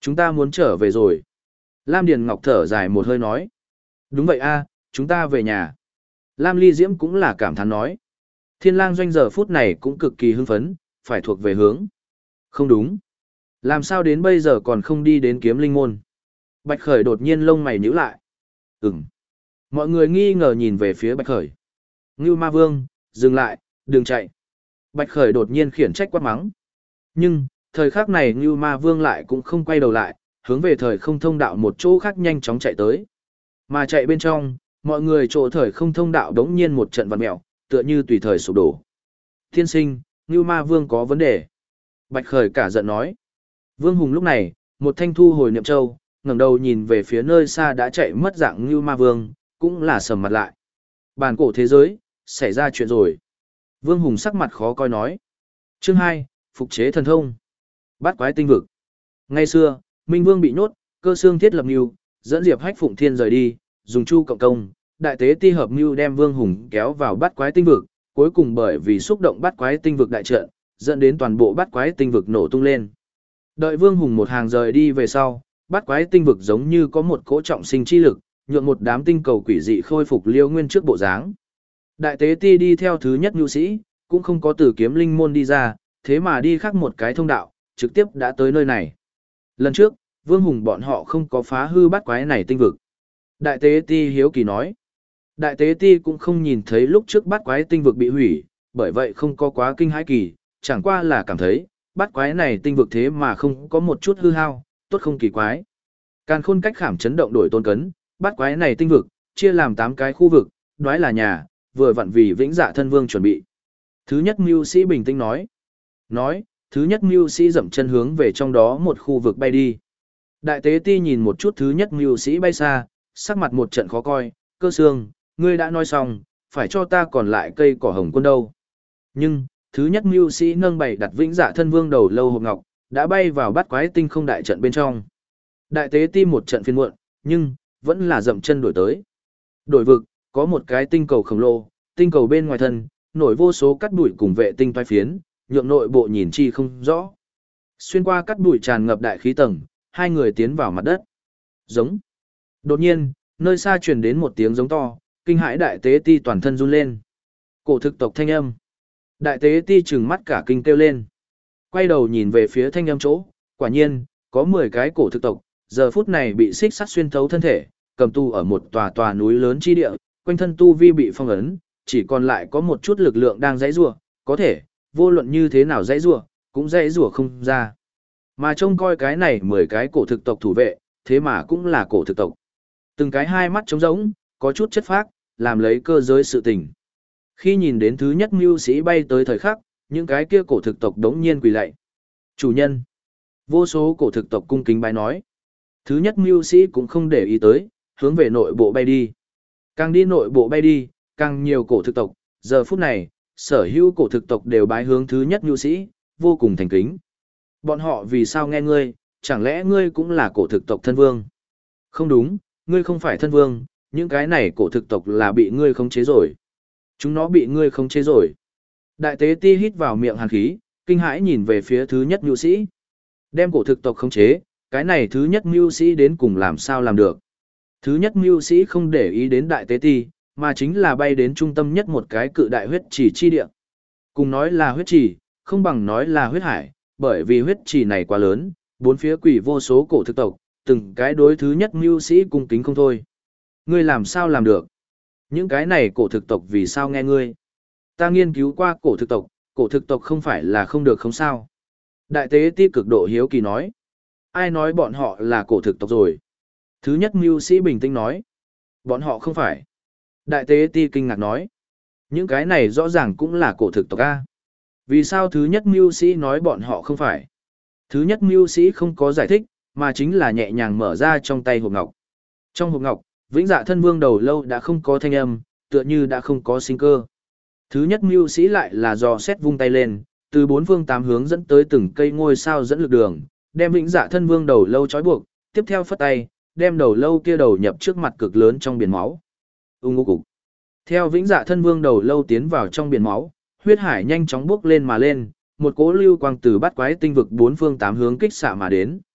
Chúng ta muốn trở về rồi. Lam Điền Ngọc thở dài một hơi nói. Đúng vậy a, chúng ta về nhà. Lam Ly Diễm cũng là cảm thán nói. Thiên lang doanh giờ phút này cũng cực kỳ hưng phấn, phải thuộc về hướng. Không đúng. Làm sao đến bây giờ còn không đi đến kiếm linh môn? Bạch Khởi đột nhiên lông mày nhíu lại. Ừm. Mọi người nghi ngờ nhìn về phía Bạch Khởi. Ngưu Ma Vương, dừng lại, đừng chạy. Bạch Khởi đột nhiên khiển trách quát mắng. Nhưng, thời khắc này Ngưu Ma Vương lại cũng không quay đầu lại, hướng về thời không thông đạo một chỗ khác nhanh chóng chạy tới. Mà chạy bên trong, mọi người chỗ thời không thông đạo đống nhiên một trận vặn mẹo, tựa như tùy thời sụp đổ. Thiên sinh, Ngưu Ma Vương có vấn đề. Bạch Khởi cả giận nói. Vương Hùng lúc này, một thanh thu hồi niệm châu, ngẩng đầu nhìn về phía nơi xa đã chạy mất dạng Ngưu Ma Vương, cũng là sầm mặt lại. Bản cổ thế giới, xảy ra chuyện rồi. Vương Hùng sắc mặt khó coi nói. Chương hai, Phục chế thần thông. Bát quái tinh vực. Ngày xưa, Minh Vương bị nhốt, Cơ Xương thiết lập mưu, dẫn Diệp Hách Phụng Thiên rời đi, dùng chu cộng công, đại tế ti hợp mưu đem Vương Hùng kéo vào bát quái tinh vực, cuối cùng bởi vì xúc động bát quái tinh vực đại trận, dẫn đến toàn bộ bát quái tinh vực nổ tung lên. Đợi Vương Hùng một hàng rời đi về sau, bát quái tinh vực giống như có một cỗ trọng sinh chi lực, nhượng một đám tinh cầu quỷ dị khôi phục liêu nguyên trước bộ dáng. Đại tế ti đi theo thứ nhất nhu sĩ, cũng không có từ kiếm linh môn đi ra, thế mà đi khác một cái thông đạo, trực tiếp đã tới nơi này. Lần trước, Vương Hùng bọn họ không có phá hư bát quái này tinh vực. Đại tế ti hiếu kỳ nói. Đại tế ti cũng không nhìn thấy lúc trước bát quái tinh vực bị hủy, bởi vậy không có quá kinh hãi kỳ, chẳng qua là cảm thấy, bát quái này tinh vực thế mà không có một chút hư hao, tốt không kỳ quái. Càn khôn cách khảm chấn động đổi tôn cấn, bát quái này tinh vực, chia làm tám cái khu vực, đoái là nhà, vừa vặn vì vĩnh dạ thân vương chuẩn bị. Thứ nhất mưu sĩ bình tĩnh nói. Nói, thứ nhất mưu sĩ dậm chân hướng về trong đó một khu vực bay đi. Đại tế ti nhìn một chút thứ nhất mưu sĩ bay xa, sắc mặt một trận khó coi, Cơ Xương, ngươi đã nói xong, phải cho ta còn lại cây cỏ hồng quân đâu. Nhưng, thứ nhất mưu sĩ nâng bày đặt vĩnh dạ thân vương đầu lâu hộp ngọc, đã bay vào bát quái tinh không đại trận bên trong. Đại tế ti một trận phiên muộn, nhưng, vẫn là dậm chân đổi tới. Đổi vực, có một cái tinh cầu khổng lồ, tinh cầu bên ngoài thân, nổi vô số cắt bụi cùng vệ tinh toái phiến, nhượng nội bộ nhìn chi không rõ. Xuyên qua cắt bụi tràn ngập đại khí tầng, hai người tiến vào mặt đất. Giống. Đột nhiên, nơi xa truyền đến một tiếng giống to, kinh hãi đại tế ti toàn thân run lên. Cổ thực tộc thanh âm. Đại tế ti trừng mắt cả kinh kêu lên. Quay đầu nhìn về phía thanh âm chỗ, quả nhiên, có mười cái cổ thực tộc, giờ phút này bị xích sắt xuyên thấu thân thể, cầm tu ở một tòa tòa núi lớn chi địa, quanh thân tu vi bị phong ấn, chỉ còn lại có một chút lực lượng đang dãy rủa, có thể, vô luận như thế nào dãy rủa, cũng dãy rủa không ra. Mà trông coi cái này mười cái cổ thực tộc thủ vệ, thế mà cũng là cổ thực tộc. Từng cái hai mắt trống rỗng, có chút chất phác, làm lấy cơ giới sự tình. Khi nhìn đến thứ nhất mưu sĩ bay tới thời khắc, những cái kia cổ thực tộc đống nhiên quỳ lạy. Chủ nhân. Vô số cổ thực tộc cung kính bái nói. Thứ nhất mưu sĩ cũng không để ý tới, hướng về nội bộ bay đi. Càng đi nội bộ bay đi, càng nhiều cổ thực tộc, giờ phút này, sở hữu cổ thực tộc đều bái hướng thứ nhất mưu sĩ, vô cùng thành kính. Bọn họ vì sao nghe ngươi, chẳng lẽ ngươi cũng là cổ thực tộc thân vương? Không đúng, ngươi không phải thân vương, những cái này cổ thực tộc là bị ngươi khống chế rồi. Chúng nó bị ngươi khống chế rồi. Đại tế ti hít vào miệng hàn khí, kinh hãi nhìn về phía thứ nhất mưu sĩ. Đem cổ thực tộc khống chế, cái này thứ nhất mưu sĩ đến cùng làm sao làm được. Thứ nhất mưu sĩ không để ý đến đại tế ti, mà chính là bay đến trung tâm nhất một cái cự đại huyết chỉ chi địa. Cùng nói là huyết chỉ, không bằng nói là huyết hải, bởi vì huyết chỉ này quá lớn, bốn phía quỷ vô số cổ thực tộc, từng cái đối thứ nhất mưu sĩ cung kính không thôi. Ngươi làm sao làm được? Những cái này cổ thực tộc vì sao nghe ngươi? Ta nghiên cứu qua cổ thực tộc, cổ thực tộc không phải là không được không sao. Đại tế ti cực độ hiếu kỳ nói. Ai nói bọn họ là cổ thực tộc rồi? Thứ nhất mưu sĩ bình tĩnh nói. Bọn họ không phải. Đại tế ti kinh ngạc nói. Những cái này rõ ràng cũng là cổ thực tộc A. Vì sao thứ nhất mưu sĩ nói bọn họ không phải? Thứ nhất mưu sĩ không có giải thích, mà chính là nhẹ nhàng mở ra trong tay hộp ngọc. Trong hộp ngọc, vĩnh dạ thân vương đầu lâu đã không có thanh âm, tựa như đã không có sinh cơ. Thứ nhất mưu sĩ lại là dò xét vung tay lên, từ bốn phương tám hướng dẫn tới từng cây ngôi sao dẫn lực đường, đem vĩnh dạ thân vương đầu lâu trói buộc, tiếp theo phất tay, đem đầu lâu kia đầu nhập trước mặt cực lớn trong biển máu. Ung ung cục. Theo vĩnh dạ thân vương đầu lâu tiến vào trong biển máu, huyết hải nhanh chóng bốc lên mà lên, một cỗ lưu quang từ bát quái tinh vực bốn phương tám hướng kích xạ mà đến.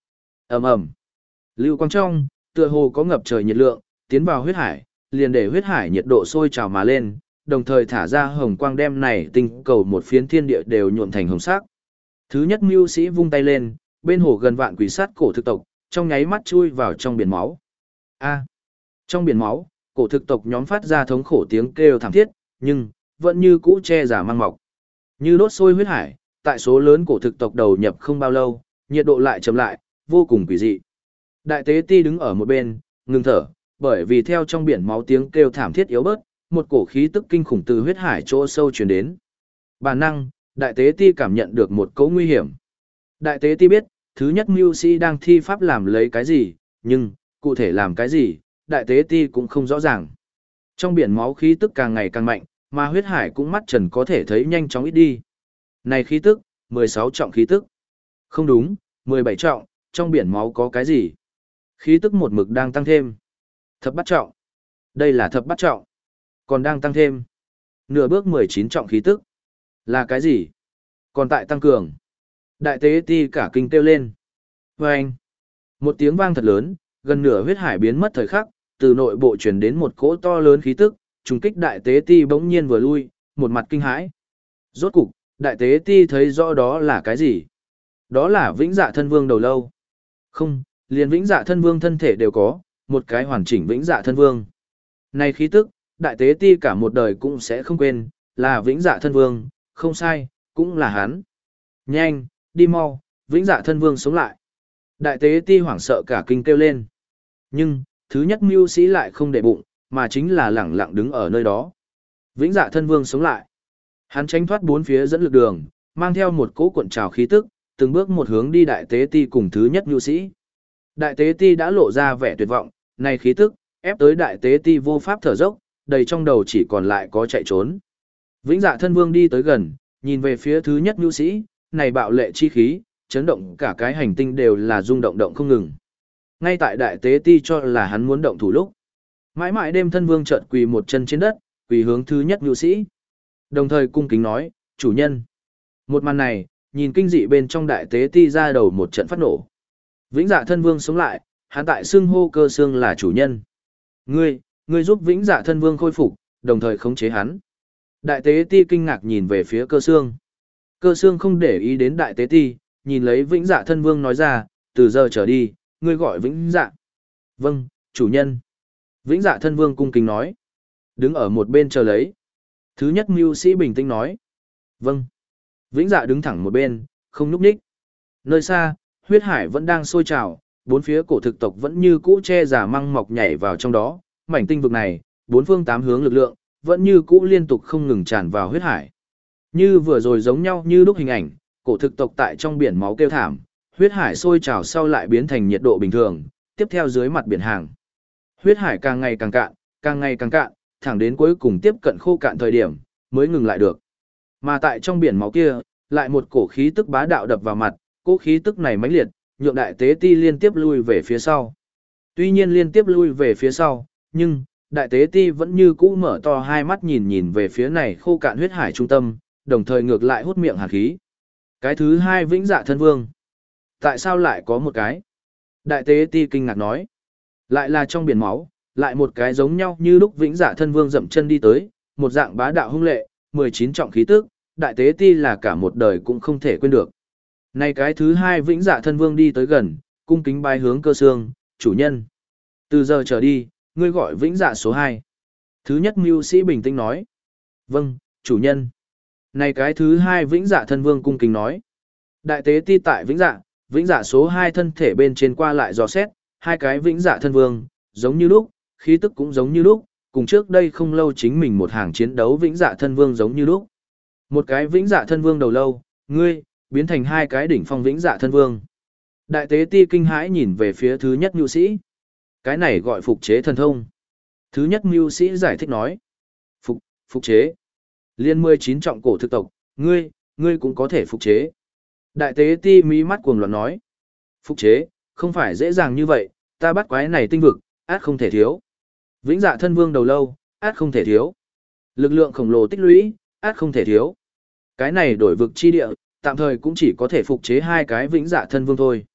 Ầm ầm. Lưu quang trong, tựa hồ có ngập trời nhiệt lượng, tiến vào huyết hải, liền để huyết hải nhiệt độ sôi trào mà lên, đồng thời thả ra hồng quang đem này tinh cầu một phiến thiên địa đều nhuộm thành hồng sắc. Thứ nhất mưu sĩ vung tay lên, bên hồ gần vạn quỷ sát cổ thực tộc, trong nháy mắt chui vào trong biển máu. A. Trong biển máu, cổ thực tộc nhóm phát ra thống khổ tiếng kêu thảm thiết, nhưng vẫn như cũ che giả mang mọc. Như đốt sôi huyết hải, tại số lớn cổ thực tộc đầu nhập không bao lâu, nhiệt độ lại chậm lại, vô cùng quỷ dị. Đại tế ti đứng ở một bên, ngừng thở, bởi vì theo trong biển máu tiếng kêu thảm thiết yếu bớt, một cổ khí tức kinh khủng từ huyết hải chỗ sâu truyền đến. Bản năng, đại tế ti cảm nhận được một cỗ nguy hiểm. Đại tế ti biết, thứ nhất mưu sĩ đang thi pháp làm lấy cái gì, nhưng, cụ thể làm cái gì, đại tế ti cũng không rõ ràng. Trong biển máu khí tức càng ngày càng mạnh, mà huyết hải cũng mắt trần có thể thấy nhanh chóng ít đi. Này khí tức, mười sáu trọng khí tức. Không đúng, mười bảy trọng, trong biển máu có cái gì? Khí tức một mực đang tăng thêm. Thập bát trọng. Đây là thập bát trọng. Còn đang tăng thêm. Nửa bước mười chín trọng khí tức. Là cái gì? Còn tại tăng cường. Đại tế ti cả kinh kêu lên. Vâng! Một tiếng vang thật lớn, gần nửa huyết hải biến mất thời khắc, từ nội bộ truyền đến một cỗ to lớn khí tức, trùng kích đại tế ti bỗng nhiên vừa lui, một mặt kinh hãi. Rốt cục, đại tế ti thấy rõ đó là cái gì? Đó là vĩnh dạ thân vương đầu lâu. Không, liền vĩnh dạ thân vương thân thể đều có, một cái hoàn chỉnh vĩnh dạ thân vương. Này khí tức, đại tế ti cả một đời cũng sẽ không quên, là vĩnh dạ thân vương, không sai, cũng là hắn. Nhanh, đi mau, vĩnh dạ thân vương sống lại. Đại tế ti hoảng sợ cả kinh kêu lên. Nhưng, thứ nhất mưu sĩ lại không để bụng, mà chính là lẳng lặng đứng ở nơi đó. Vĩnh dạ thân vương sống lại. Hắn tránh thoát bốn phía dẫn lực đường, mang theo một cỗ cuộn trào khí tức, từng bước một hướng đi đại tế ti cùng thứ nhất mưu sĩ. Đại tế ti đã lộ ra vẻ tuyệt vọng, này khí tức, ép tới đại tế ti vô pháp thở dốc, đầy trong đầu chỉ còn lại có chạy trốn. Vĩnh dạ thân vương đi tới gần, nhìn về phía thứ nhất mưu sĩ, này bạo lệ chi khí, chấn động cả cái hành tinh đều là rung động động không ngừng. Ngay tại đại tế ti cho là hắn muốn động thủ lúc. Mãi mãi đêm thân vương chợt quỳ một chân trên đất, quỳ hướng thứ nhất mưu sĩ. Đồng thời cung kính nói, chủ nhân. Một màn này, nhìn kinh dị bên trong đại tế ti ra đầu một trận phát nổ. Vĩnh dạ thân vương sống lại, hắn tại xưng hô cơ xương là chủ nhân. Ngươi, ngươi giúp vĩnh dạ thân vương khôi phục, đồng thời khống chế hắn. Đại tế ti kinh ngạc nhìn về phía cơ xương. Cơ xương không để ý đến đại tế ti, nhìn lấy vĩnh dạ thân vương nói ra, từ giờ trở đi, ngươi gọi vĩnh dạ. Vâng, chủ nhân. Vĩnh dạ thân vương cung kính nói. Đứng ở một bên chờ lấy. Thứ nhất mưu sĩ bình tĩnh nói. Vâng. Vĩnh dạ đứng thẳng một bên, không núp ních. Nơi xa, huyết hải vẫn đang sôi trào, bốn phía cổ thực tộc vẫn như cũ che giả măng mọc nhảy vào trong đó. Mảnh tinh vực này, bốn phương tám hướng lực lượng, vẫn như cũ liên tục không ngừng tràn vào huyết hải. Như vừa rồi giống nhau như lúc hình ảnh, cổ thực tộc tại trong biển máu kêu thảm, huyết hải sôi trào sau lại biến thành nhiệt độ bình thường, tiếp theo dưới mặt biển hàng. Huyết hải càng ngày càng cạn, càng ngày càng cạn, thẳng đến cuối cùng tiếp cận khô cạn thời điểm, mới ngừng lại được. Mà tại trong biển máu kia, lại một cổ khí tức bá đạo đập vào mặt, cỗ khí tức này mãnh liệt, nhượng đại tế ti liên tiếp lui về phía sau. Tuy nhiên liên tiếp lui về phía sau, nhưng đại tế ti vẫn như cũ mở to hai mắt nhìn nhìn về phía này khô cạn huyết hải trung tâm, đồng thời ngược lại hút miệng hàn khí. Cái thứ hai vĩnh dạ thân vương. Tại sao lại có một cái? Đại tế ti kinh ngạc nói. Lại là trong biển máu, lại một cái giống nhau như lúc vĩnh dạ thân vương dậm chân đi tới, một dạng bá đạo hung lệ, mười chín trọng khí tức, đại tế ti là cả một đời cũng không thể quên được. Này cái thứ hai vĩnh dạ thân vương đi tới gần, cung kính bái hướng cơ xương, chủ nhân. Từ giờ trở đi, ngươi gọi vĩnh dạ số hai. Thứ nhất mưu sĩ bình tĩnh nói. Vâng, chủ nhân. Này cái thứ hai vĩnh dạ thân vương cung kính nói. Đại tế ti tại vĩnh dạ, vĩnh dạ số hai thân thể bên trên qua lại dò xét, hai cái vĩnh dạ thân vương, giống như lúc, khí tức cũng giống như lúc, cùng trước đây không lâu chính mình một hàng chiến đấu vĩnh dạ thân vương giống như lúc. Một cái vĩnh dạ thân vương đầu lâu, ngươi, biến thành hai cái đỉnh phong vĩnh dạ thân vương. Đại tế ti kinh hãi nhìn về phía thứ nhất mưu sĩ. Cái này gọi phục chế thần thông. Thứ nhất mưu sĩ giải thích nói. Phục, phục chế. Liên mười chín trọng cổ thực tộc, ngươi, ngươi cũng có thể phục chế. Đại tế ti mí mắt cuồng loạn nói. Phục chế, không phải dễ dàng như vậy, ta bắt quái này tinh vực, át không thể thiếu. Vĩnh dạ thân vương đầu lâu, át không thể thiếu. Lực lượng khổng lồ tích lũy, át không thể thiếu. Cái này đổi vực chi địa, tạm thời cũng chỉ có thể phục chế hai cái vĩnh dạ thân vương thôi.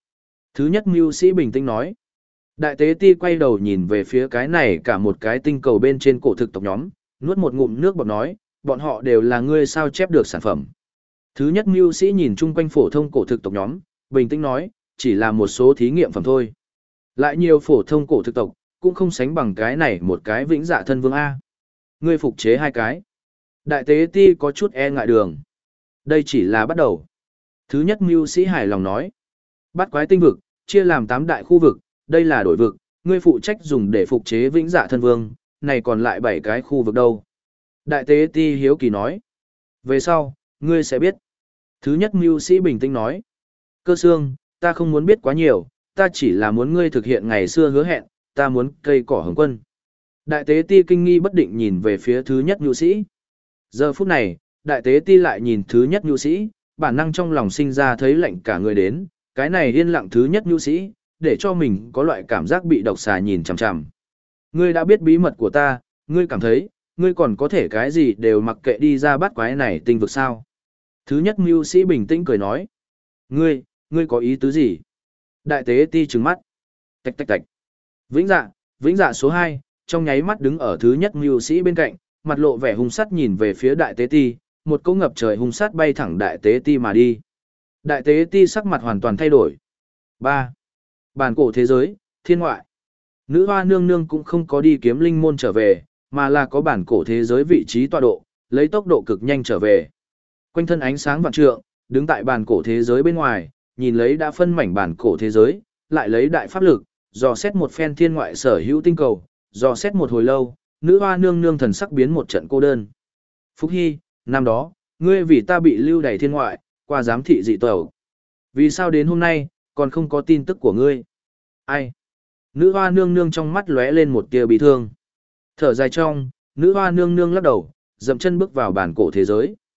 Thứ nhất mưu sĩ bình tĩnh nói. Đại tế ti quay đầu nhìn về phía cái này cả một cái tinh cầu bên trên cổ thực tộc nhóm, nuốt một ngụm nước bọt nói, bọn họ đều là ngươi sao chép được sản phẩm. Thứ nhất mưu sĩ nhìn chung quanh phổ thông cổ thực tộc nhóm, bình tĩnh nói, chỉ là một số thí nghiệm phẩm thôi. Lại nhiều phổ thông cổ thực tộc, cũng không sánh bằng cái này một cái vĩnh dạ thân vương A. Ngươi phục chế hai cái. Đại tế ti có chút e ngại đường. Đây chỉ là bắt đầu. Thứ nhất mưu sĩ hài lòng nói. Bắt quái tinh vực, chia làm tám đại khu vực, đây là đổi vực, ngươi phụ trách dùng để phục chế vĩnh dạ thân vương, này còn lại bảy cái khu vực đâu. Đại tế ti hiếu kỳ nói. Về sau, ngươi sẽ biết. Thứ nhất mưu sĩ bình tĩnh nói. Cơ xương, ta không muốn biết quá nhiều, ta chỉ là muốn ngươi thực hiện ngày xưa hứa hẹn, ta muốn cây cỏ hồng quân. Đại tế ti kinh nghi bất định nhìn về phía thứ nhất mưu sĩ. Giờ phút này, đại tế ti lại nhìn thứ nhất mưu sĩ, bản năng trong lòng sinh ra thấy lạnh cả người đến, cái này yên lặng thứ nhất mưu sĩ, để cho mình có loại cảm giác bị độc xà nhìn chằm chằm. Ngươi đã biết bí mật của ta, ngươi cảm thấy, ngươi còn có thể cái gì đều mặc kệ đi ra bắt quái này tinh vực sao. Thứ nhất mưu sĩ bình tĩnh cười nói. Ngươi, ngươi có ý tứ gì? Đại tế ti trừng mắt. Tạch tạch tạch. Vĩnh dạ, vĩnh dạ số hai, trong nháy mắt đứng ở thứ nhất mưu sĩ bên cạnh, mặt lộ vẻ hung sát nhìn về phía đại tế ti, một cỗ ngập trời hung sát bay thẳng đại tế ti mà đi. Đại tế ti sắc mặt hoàn toàn thay đổi. ba. Bản cổ thế giới, thiên ngoại. Nữ hoa nương nương cũng không có đi kiếm linh môn trở về, mà là có bản cổ thế giới vị trí tọa độ, lấy tốc độ cực nhanh trở về. Quanh thân ánh sáng vạn trượng, đứng tại bản cổ thế giới bên ngoài, nhìn lấy đã phân mảnh bản cổ thế giới, lại lấy đại pháp lực, dò xét một phen thiên ngoại sở hữu tinh cầu, dò xét một hồi lâu, nữ hoa nương nương thần sắc biến một trận cô đơn. Phúc Hy, năm đó, ngươi vì ta bị lưu đày thiên ngoại, qua giám thị dị tẩu. Vì sao đến hôm nay, còn không có tin tức của ngươi? Ai? Nữ hoa nương nương trong mắt lóe lên một tia bị thương. Thở dài trong, nữ hoa nương nương lắc đầu, dậm chân bước vào bản cổ thế giới.